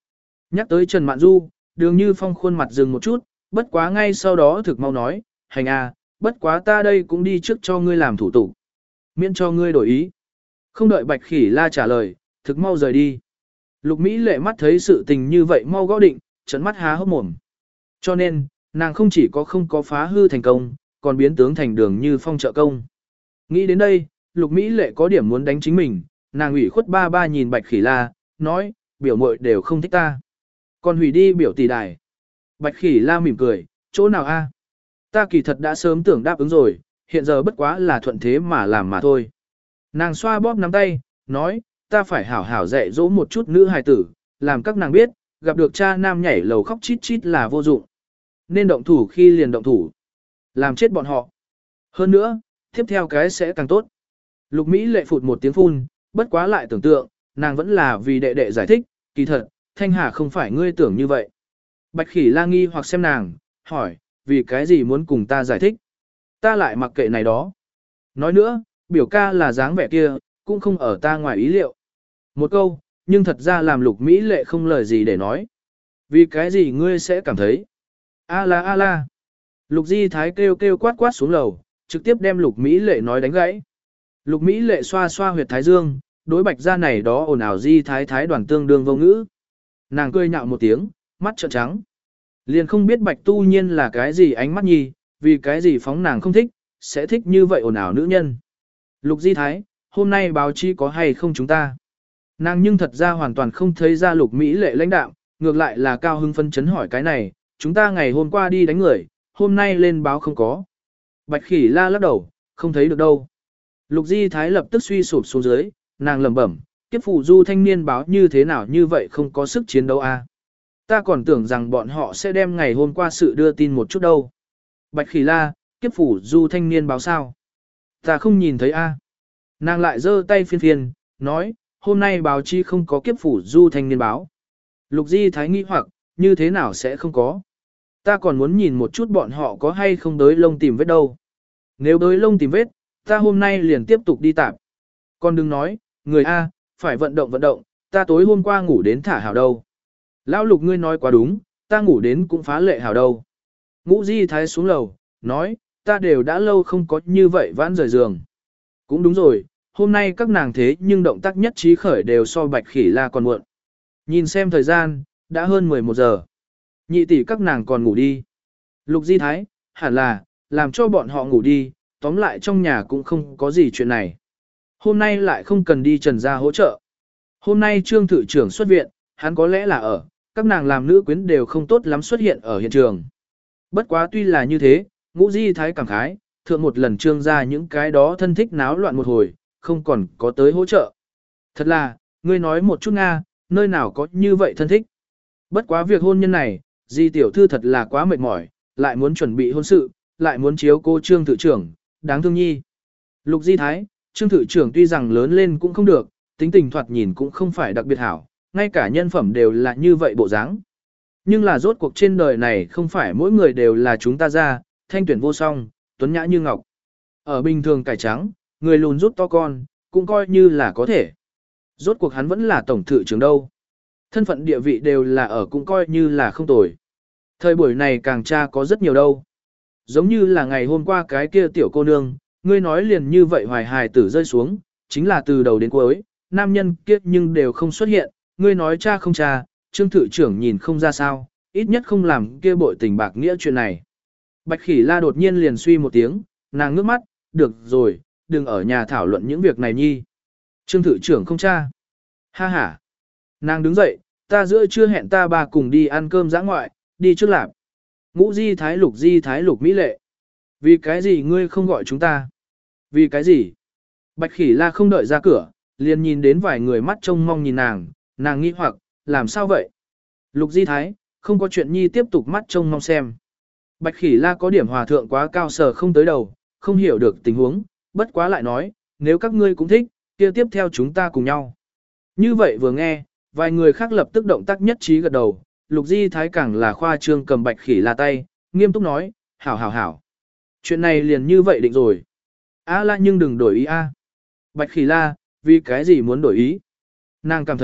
Nhắc tới Trần Mạn Du, Đường Như Phong khuôn mặt dừng một chút, bất quá ngay sau đó thực mau nói, hành à, bất quá ta đây cũng đi trước cho ngươi làm thủ tục. Miễn cho ngươi đổi ý. Không đợi Bạch Khỉ La trả lời, thực mau rời đi. Lục Mỹ lệ mắt thấy sự tình như vậy mau gõ định, trấn mắt há hốc mồm. Cho nên, nàng không chỉ có không có phá hư thành công, còn biến tướng thành Đường Như Phong trợ công. Nghĩ đến đây, Lục Mỹ lệ có điểm muốn đánh chính mình, nàng ủy khuất ba ba nhìn Bạch Khỉ La, nói, biểu muội đều không thích ta. Còn hủy đi biểu tỷ đài. Bạch Khỉ La mỉm cười, chỗ nào a? Ta kỳ thật đã sớm tưởng đáp ứng rồi, hiện giờ bất quá là thuận thế mà làm mà thôi. Nàng xoa bóp nắm tay, nói, ta phải hảo hảo dạy dỗ một chút nữ hài tử, làm các nàng biết, gặp được cha nam nhảy lầu khóc chít chít là vô dụng. Nên động thủ khi liền động thủ. Làm chết bọn họ. Hơn nữa, tiếp theo cái sẽ càng tốt. Lục Mỹ lệ phụt một tiếng phun, bất quá lại tưởng tượng, nàng vẫn là vì đệ đệ giải thích, kỳ thật, Thanh Hà không phải ngươi tưởng như vậy. Bạch Khỉ La nghi hoặc xem nàng, hỏi, vì cái gì muốn cùng ta giải thích? Ta lại mặc kệ này đó. Nói nữa, biểu ca là dáng vẻ kia, cũng không ở ta ngoài ý liệu. Một câu, nhưng thật ra làm Lục Mỹ lệ không lời gì để nói. Vì cái gì ngươi sẽ cảm thấy? A la. Lục Di Thái kêu kêu quát quát xuống lầu, trực tiếp đem Lục Mỹ lệ nói đánh gãy. Lục Mỹ lệ xoa xoa huyệt thái dương, đối Bạch gia này đó ồn ào Di Thái thái đoàn tương đương vô ngữ. Nàng cười nhạo một tiếng, mắt trợn trắng. Liền không biết Bạch tu nhiên là cái gì ánh mắt nhi, vì cái gì phóng nàng không thích, sẽ thích như vậy ồn ào nữ nhân. Lục Di Thái, hôm nay báo chí có hay không chúng ta? Nàng nhưng thật ra hoàn toàn không thấy ra Lục Mỹ lệ lãnh đạo, ngược lại là cao hưng phân chấn hỏi cái này, chúng ta ngày hôm qua đi đánh người, hôm nay lên báo không có. Bạch Khỉ La lắc đầu, không thấy được đâu. Lục Di Thái lập tức suy sụp xuống dưới, nàng lẩm bẩm, kiếp phụ du thanh niên báo như thế nào như vậy không có sức chiến đấu a? Ta còn tưởng rằng bọn họ sẽ đem ngày hôm qua sự đưa tin một chút đâu. Bạch Khỉ La, kiếp phủ du thanh niên báo sao? Ta không nhìn thấy a. Nàng lại giơ tay phiên phiên, nói, hôm nay báo chí không có kiếp phủ du thanh niên báo. Lục Di Thái nghi hoặc, như thế nào sẽ không có? Ta còn muốn nhìn một chút bọn họ có hay không đới lông tìm vết đâu. Nếu đới lông tìm vết, ta hôm nay liền tiếp tục đi tạp. Còn đừng nói, người A, phải vận động, ta tối hôm qua ngủ đến thả hào đâu. Lão Lục ngươi nói quá đúng, ta ngủ đến cũng phá lệ hào đâu. Ngũ Di Thái xuống lầu, nói, ta đều đã lâu không có như vậy vãn rời giường. Cũng đúng rồi, hôm nay các nàng thế nhưng động tác nhất trí khởi đều so Bạch Khỉ La còn muộn. Nhìn xem thời gian, đã hơn 11 giờ. Nhị tỷ các nàng còn ngủ đi. Lục Di Thái, hẳn là, làm cho bọn họ ngủ đi, tóm lại trong nhà cũng không có gì chuyện này. Hôm nay lại không cần đi Trần gia hỗ trợ. Hôm nay Trương Thự trưởng xuất viện, hắn có lẽ là ở, các nàng làm nữ quyến đều không tốt lắm xuất hiện ở hiện trường. Bất quá tuy là như thế, Ngũ Di Thái cảm khái, thượng một lần Trương gia những cái đó thân thích náo loạn một hồi, không còn có tới hỗ trợ. Thật là, ngươi nói một chút Nga, nơi nào có như vậy thân thích. Bất quá việc hôn nhân này, Di tiểu thư thật là quá mệt mỏi, lại muốn chuẩn bị hôn sự, lại muốn chiếu cô Trương Thự trưởng, đáng thương nhi. Lục Di Thái, Trương Thự trưởng tuy rằng lớn lên cũng không được, tính tình thoạt nhìn cũng không phải đặc biệt hảo, ngay cả nhân phẩm đều là như vậy bộ dáng. Nhưng là rốt cuộc trên đời này không phải mỗi người đều là chúng ta ra, thanh tuyển vô song, tuấn nhã như ngọc. Ở bình thường cải trắng, người lùn rút to con, cũng coi như là có thể. Rốt cuộc hắn vẫn là tổng thự trưởng đâu. Thân phận địa vị đều là ở cũng coi như là không tồi. Thời buổi này càng tra có rất nhiều đâu. Giống như là ngày hôm qua cái kia tiểu cô nương, ngươi nói liền như vậy hoài hài tử rơi xuống, chính là từ đầu đến cuối, nam nhân kiếp nhưng đều không xuất hiện, ngươi nói cha không cha, Trương Thự trưởng nhìn không ra sao, ít nhất không làm kia bội tình bạc nghĩa chuyện này. Bạch Khỉ La đột nhiên liền suy một tiếng, nàng ngước mắt, được rồi, đừng ở nhà thảo luận những việc này nhi. Trương Thự trưởng không cha. Ha ha. Nàng đứng dậy, ta giữa trưa hẹn ta bà cùng đi ăn cơm giã ngoại, đi trước lạp. Ngũ Di Thái Lục Mỹ lệ. Vì cái gì ngươi không gọi chúng ta? Vì cái gì? Bạch Khỉ La không đợi ra cửa, liền nhìn đến vài người mắt trông mong nhìn nàng nghi hoặc, làm sao vậy? Lục Di Thái, không có chuyện nhi tiếp tục mắt trông mong xem. Bạch Khỉ La có điểm hòa thượng quá cao sở không tới đầu, không hiểu được tình huống, bất quá lại nói, nếu các ngươi cũng thích, kia tiếp theo chúng ta cùng nhau. Như vậy vừa nghe, vài người khác lập tức động tác nhất trí gật đầu, Lục Di Thái càng là khoa trương cầm Bạch Khỉ La tay, nghiêm túc nói, hảo. Chuyện này liền như vậy định rồi. A La nhưng đừng đổi ý a. Bạch Khỉ La, vì cái gì muốn đổi ý? Nàng cảm thấy,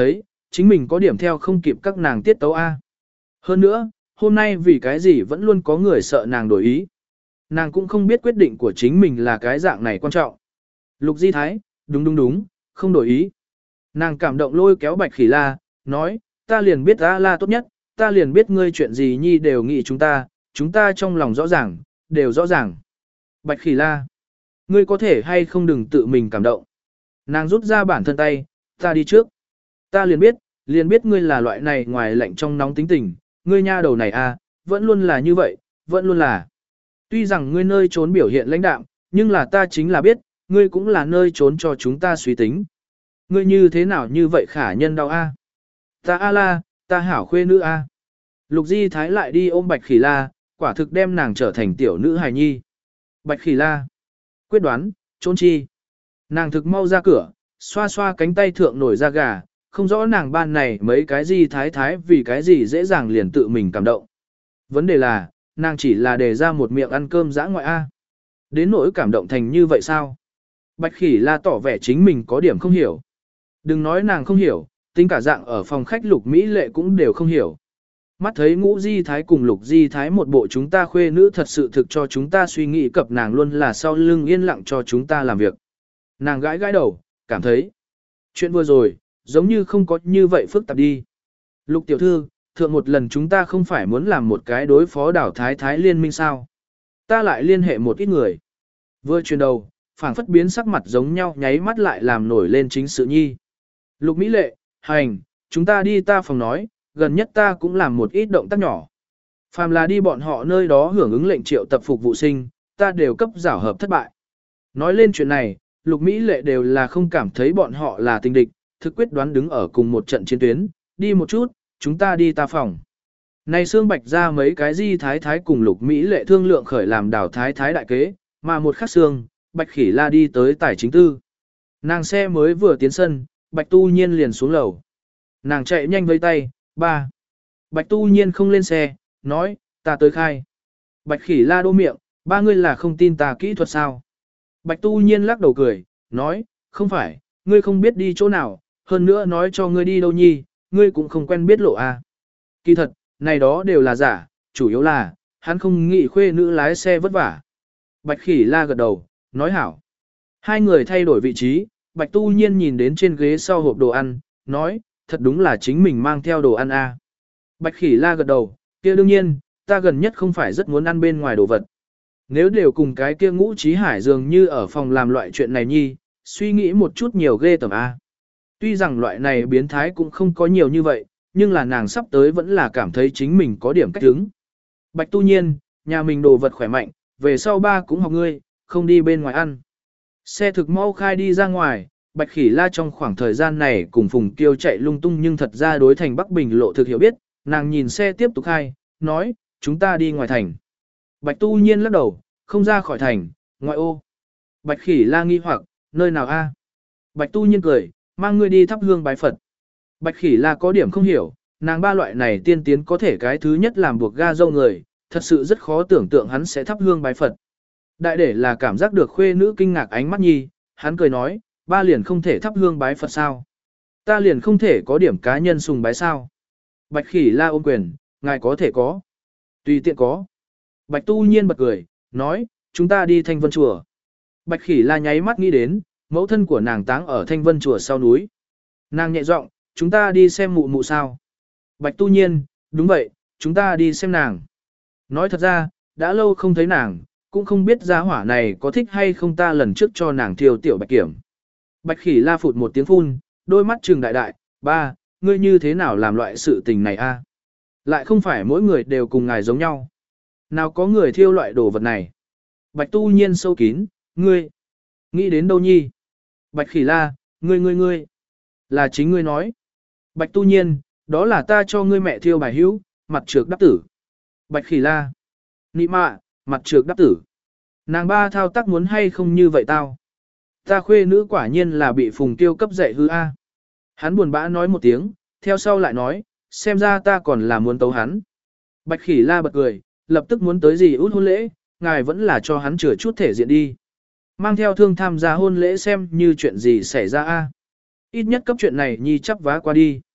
chính mình có điểm theo không kịp các nàng tiết tấu A. Hơn nữa, hôm nay vì cái gì vẫn luôn có người sợ nàng đổi ý. Nàng cũng không biết quyết định của chính mình là cái dạng này quan trọng. Lục Di Thái, đúng, không đổi ý. Nàng cảm động lôi kéo Bạch Khỉ La, nói, ta liền biết A La tốt nhất, ta liền biết ngươi chuyện gì nhi đều nghĩ chúng ta trong lòng rõ ràng, đều rõ ràng. Bạch Khỉ La, ngươi có thể hay không đừng tự mình cảm động. Nàng rút ra bản thân tay, ta đi trước. Ta liền biết ngươi là loại này ngoài lạnh trong nóng tính tình, ngươi nha đầu này à, vẫn luôn là như vậy, vẫn luôn là. Tuy rằng ngươi nơi trốn biểu hiện lãnh đạm, nhưng là ta chính là biết, ngươi cũng là nơi trốn cho chúng ta suy tính. Ngươi như thế nào như vậy khả nhân đau a? Ta A La, ta hảo khuê nữ a. Lục Di Thái lại đi ôm Bạch Khỉ La, quả thực đem nàng trở thành tiểu nữ hài nhi. Bạch Khỉ La, quyết đoán, trốn chi. Nàng thực mau ra cửa, xoa xoa cánh tay thượng nổi da gà, không rõ nàng ban này mấy cái gì thái vì cái gì dễ dàng liền tự mình cảm động. Vấn đề là, nàng chỉ là đề ra một miệng ăn cơm dã ngoại A. Đến nỗi cảm động thành như vậy sao? Bạch Khỉ La tỏ vẻ chính mình có điểm không hiểu. Đừng nói nàng không hiểu, tính cả dạng ở phòng khách Lục Mỹ Lệ cũng đều không hiểu. Mắt thấy Ngũ Di Thái cùng Lục Di Thái một bộ chúng ta khuê nữ thật sự thực cho chúng ta suy nghĩ cập nàng luôn là sau lưng yên lặng cho chúng ta làm việc. Nàng gãi gãi đầu, cảm thấy chuyện vừa rồi, giống như không có như vậy phức tạp đi. Lục tiểu thư, thượng một lần chúng ta không phải muốn làm một cái đối phó đảo Thái liên minh sao? Ta lại liên hệ một ít người. Vừa chuyển đầu, phảng phất biến sắc mặt giống nhau nháy mắt lại làm nổi lên chính sự nhi. Lục Mỹ Lệ, hành, chúng ta đi ta phòng nói, gần nhất ta cũng làm một ít động tác nhỏ. Phàm là đi bọn họ nơi đó hưởng ứng lệnh triệu tập phục vụ sinh, ta đều cấp giảo hợp thất bại. Nói lên chuyện này, Lục Mỹ Lệ đều là không cảm thấy bọn họ là tình địch, thực quyết đoán đứng ở cùng một trận chiến tuyến, đi một chút, chúng ta đi ta phòng. Này Sương Bạch ra mấy cái Di Thái cùng Lục Mỹ Lệ thương lượng khởi làm đảo Thái đại kế, mà một khắc Sương, Bạch Khỉ La đi tới tài chính tư. Nàng xe mới vừa tiến sân, Bạch Tu Nhiên liền xuống lầu. Nàng chạy nhanh với tay, ba. Bạch Tu Nhiên không lên xe, nói, ta tới khai. Bạch Khỉ La đô miệng, ba ngươi là không tin ta kỹ thuật sao? Bạch Tu Nhiên lắc đầu cười, nói, không phải, ngươi không biết đi chỗ nào, hơn nữa nói cho ngươi đi đâu nhi, ngươi cũng không quen biết lộ à. Kỳ thật, này đó đều là giả, chủ yếu là, hắn không nghĩ khuê nữ lái xe vất vả. Bạch Khỉ La gật đầu, nói hảo. Hai người thay đổi vị trí, Bạch Tu Nhiên nhìn đến trên ghế sau hộp đồ ăn, nói, thật đúng là chính mình mang theo đồ ăn à. Bạch Khỉ La gật đầu, kia đương nhiên, ta gần nhất không phải rất muốn ăn bên ngoài đồ vật. Nếu đều cùng cái kia Ngũ Chí Hải dường như ở phòng làm loại chuyện này nhi, suy nghĩ một chút nhiều ghê tởm a. Tuy rằng loại này biến thái cũng không có nhiều như vậy, nhưng là nàng sắp tới vẫn là cảm thấy chính mình có điểm cách đứng. Bạch Tu Nhiên, nhà mình đồ vật khỏe mạnh, về sau ba cũng học ngươi, không đi bên ngoài ăn. Xe thực mau khai đi ra ngoài, Bạch Khỉ La trong khoảng thời gian này cùng Phùng Kiêu chạy lung tung nhưng thật ra đối thành Bắc Bình lộ thực hiểu biết, nàng nhìn xe tiếp tục khai, nói, chúng ta đi ngoài thành. Bạch Tu Nhiên lắc đầu, không ra khỏi thành, ngoại ô. Bạch Khỉ La nghi hoặc, nơi nào a? Bạch Tu Nhiên cười, mang ngươi đi thắp hương bái Phật. Bạch Khỉ La có điểm không hiểu, nàng ba loại này tiên tiến có thể cái thứ nhất làm buộc ga dâu người, thật sự rất khó tưởng tượng hắn sẽ thắp hương bái Phật. Đại để là cảm giác được khuê nữ kinh ngạc ánh mắt nhi, hắn cười nói, ba liền không thể thắp hương bái Phật sao? Ta liền không thể có điểm cá nhân sùng bái sao? Bạch Khỉ La ôm quyền, ngài có thể có. Tùy tiện có. Bạch Tu Nhiên bật cười, nói, chúng ta đi Thanh Vân Chùa. Bạch Khỉ La nháy mắt nghĩ đến, mẫu thân của nàng táng ở Thanh Vân Chùa sau núi. Nàng nhẹ giọng, chúng ta đi xem mụ mụ sao. Bạch Tu Nhiên, đúng vậy, chúng ta đi xem nàng. Nói thật ra, đã lâu không thấy nàng, cũng không biết gia hỏa này có thích hay không ta lần trước cho nàng thiêu tiểu bạch kiểm. Bạch Khỉ La phụt một tiếng phun, đôi mắt trừng đại đại, ba, ngươi như thế nào làm loại sự tình này a? Lại không phải mỗi người đều cùng ngài giống nhau. Nào có người thiêu loại đồ vật này. Bạch Tu Nhiên sâu kín, ngươi, nghĩ đến đâu nhi? Bạch Khỉ La, ngươi, là chính ngươi nói. Bạch Tu Nhiên, đó là ta cho ngươi mẹ thiêu bài hữu, mặt trược đắc tử. Bạch Khỉ La, nị mạ, mặt trược đắc tử. Nàng ba thao tác muốn hay không như vậy tao. Ta khuê nữ quả nhiên là bị Phùng Tiêu cấp dạy hư a. Hắn buồn bã nói một tiếng, theo sau lại nói, xem ra ta còn là muốn tấu hắn. Bạch Khỉ La bật cười, lập tức muốn tới gì út hôn lễ, ngài vẫn là cho hắn chừa chút thể diện đi. Mang theo thương tham gia hôn lễ xem như chuyện gì xảy ra a. Ít nhất cấp chuyện này nhi chắp vá qua đi.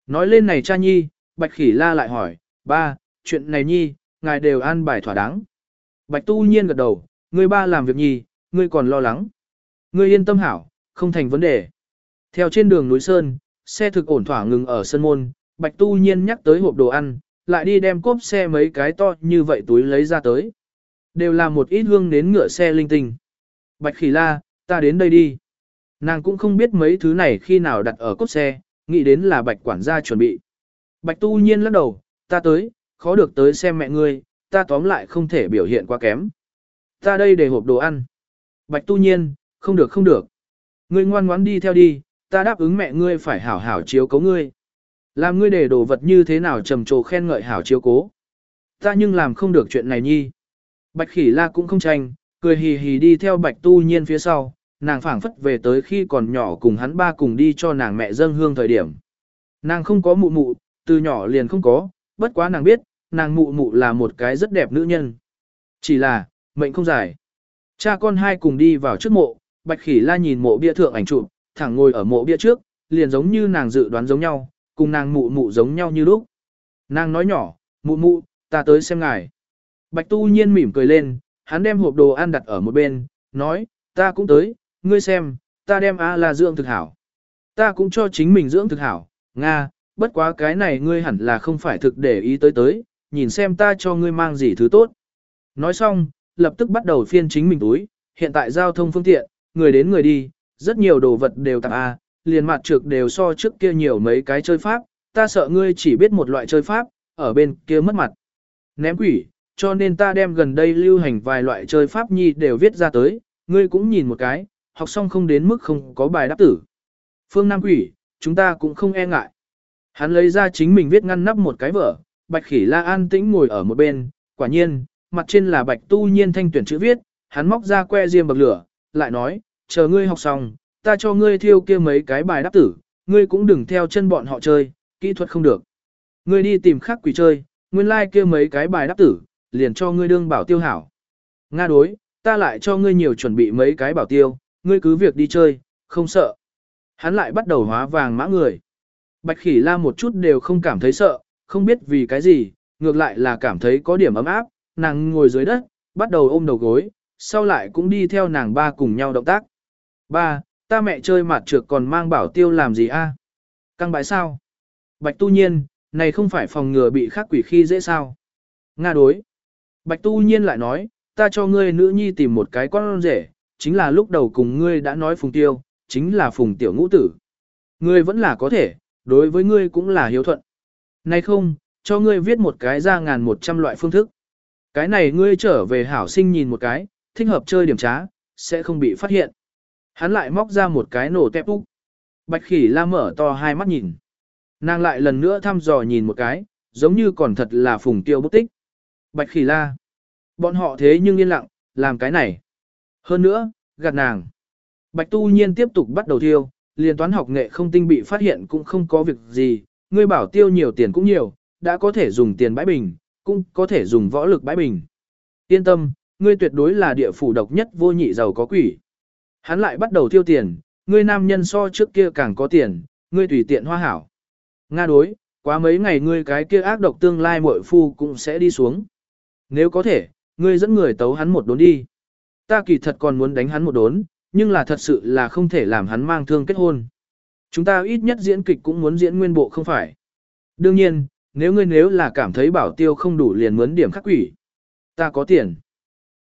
Nói lên này cha nhi, Bạch Khỉ La lại hỏi, ba, chuyện này nhi, ngài đều an bài thỏa đáng. Bạch Tu Nhiên gật đầu, ngươi ba làm việc nhi, ngươi còn lo lắng. Ngươi yên tâm hảo, không thành vấn đề. Theo trên đường núi Sơn, xe thực ổn thỏa ngừng ở sân môn, Bạch Tu Nhiên nhắc tới hộp đồ ăn, lại đi đem cốp xe mấy cái to như vậy túi lấy ra tới. Đều là một ít hương nến ngựa xe linh tinh. Bạch Khỉ La, ta đến đây đi. Nàng cũng không biết mấy thứ này khi nào đặt ở cốp xe, nghĩ đến là Bạch quản gia chuẩn bị. Bạch Tu Nhiên lắc đầu, ta tới, khó được tới xem mẹ ngươi, ta tóm lại không thể biểu hiện quá kém. Ta đây để hộp đồ ăn. Bạch Tu Nhiên, không được không được. Ngươi ngoan ngoãn đi theo đi, ta đáp ứng mẹ ngươi phải hảo hảo chiếu cố ngươi. Làm ngươi để đồ vật như thế nào trầm trồ khen ngợi hảo chiếu cố. Ta nhưng làm không được chuyện này nhi. Bạch Khỉ La cũng không tranh, cười hì hì đi theo Bạch Tu Nhiên phía sau, nàng phảng phất về tới khi còn nhỏ cùng hắn ba cùng đi cho nàng mẹ dâng hương thời điểm. Nàng không có mụ mụ, từ nhỏ liền không có, bất quá nàng biết, nàng mụ mụ là một cái rất đẹp nữ nhân. Chỉ là, mệnh không dài. Cha con hai cùng đi vào trước mộ, Bạch Khỉ La nhìn mộ bia thượng ảnh chụp, thẳng ngồi ở mộ bia trước, liền giống như nàng dự đoán giống nhau, cùng nàng mụ mụ giống nhau như lúc. Nàng nói nhỏ, mụ mụ, ta tới xem ngài. Bạch Tu Nhiên mỉm cười lên, hắn đem hộp đồ ăn đặt ở một bên, nói, ta cũng tới, ngươi xem, ta đem A-la dưỡng thực hảo. Ta cũng cho chính mình dưỡng thực hảo, Nga, bất quá cái này ngươi hẳn là không phải thực để ý tới, nhìn xem ta cho ngươi mang gì thứ tốt. Nói xong, lập tức bắt đầu phiên chính mình túi, hiện tại giao thông phương tiện, người đến người đi, rất nhiều đồ vật đều tạp A, liền mặt trược đều so trước kia nhiều mấy cái chơi pháp, ta sợ ngươi chỉ biết một loại chơi pháp, ở bên kia mất mặt. Ném quỷ, cho nên ta đem gần đây lưu hành vài loại chơi pháp nhi đều viết ra tới, ngươi cũng nhìn một cái, học xong không đến mức không có bài đáp tử. Phương Nam quỷ, chúng ta cũng không e ngại. Hắn lấy ra chính mình viết ngăn nắp một cái vở, Bạch Khỉ La an tĩnh ngồi ở một bên, quả nhiên, mặt trên là Bạch Tu Nhiên thanh tuyển chữ viết, hắn móc ra que diêm bậc lửa, lại nói, chờ ngươi học xong, ta cho ngươi thiêu kia mấy cái bài đáp tử, ngươi cũng đừng theo chân bọn họ chơi, kỹ thuật không được. Ngươi đi tìm khác quỷ chơi, nguyên lai like kia mấy cái bài đáp tử, liền cho ngươi đương bảo tiêu hảo. Nga đối, ta lại cho ngươi nhiều chuẩn bị mấy cái bảo tiêu, ngươi cứ việc đi chơi, không sợ. Hắn lại bắt đầu hóa vàng mã người. Bạch Khỉ La một chút đều không cảm thấy sợ, không biết vì cái gì, ngược lại là cảm thấy có điểm ấm áp, nàng ngồi dưới đất, bắt đầu ôm đầu gối, sau lại cũng đi theo nàng ba cùng nhau động tác. Ba, ta mẹ chơi mặt trược còn mang bảo tiêu làm gì a? Căng bãi sao? Bạch Tu Nhiên, này không phải phòng ngừa bị khác quỷ khi dễ sao? Nga đối. Bạch Tu Nhiên lại nói, ta cho ngươi nữ nhi tìm một cái con rể, chính là lúc đầu cùng ngươi đã nói Phùng Tiêu, chính là Phùng Tiểu Ngũ Tử. Ngươi vẫn là có thể, đối với ngươi cũng là hiếu thuận. Này không, cho ngươi viết một cái ra 1100 loại phương thức. Cái này ngươi trở về hảo sinh nhìn một cái, thích hợp chơi điểm trá, sẽ không bị phát hiện. Hắn lại móc ra một cái nổ tép úc. Bạch Khỉ La mở to hai mắt nhìn. Nàng lại lần nữa thăm dò nhìn một cái, giống như còn thật là Phùng Tiêu bút tích. Bạch Khỉ La. Bọn họ thế nhưng yên lặng, làm cái này. Hơn nữa, gạt nàng. Bạch Tu Nhiên tiếp tục bắt đầu thiêu, liền toán học nghệ không tinh bị phát hiện cũng không có việc gì, ngươi bảo tiêu nhiều tiền cũng nhiều, đã có thể dùng tiền bãi bình, cũng có thể dùng võ lực bãi bình. Yên tâm, ngươi tuyệt đối là địa phủ độc nhất vô nhị giàu có quỷ. Hắn lại bắt đầu tiêu tiền, ngươi nam nhân so trước kia càng có tiền, ngươi tùy tiện hoa hảo. Nga đối, quá mấy ngày ngươi cái kia ác độc tương lai muội phu cũng sẽ đi xuống. Nếu có thể, ngươi dẫn người tấu hắn một đốn đi. Ta kỳ thật còn muốn đánh hắn một đốn, nhưng là thật sự là không thể làm hắn mang thương kết hôn. Chúng ta ít nhất diễn kịch cũng muốn diễn nguyên bộ không phải. Đương nhiên, nếu ngươi là cảm thấy bảo tiêu không đủ liền mướn điểm khắc quỷ. Ta có tiền.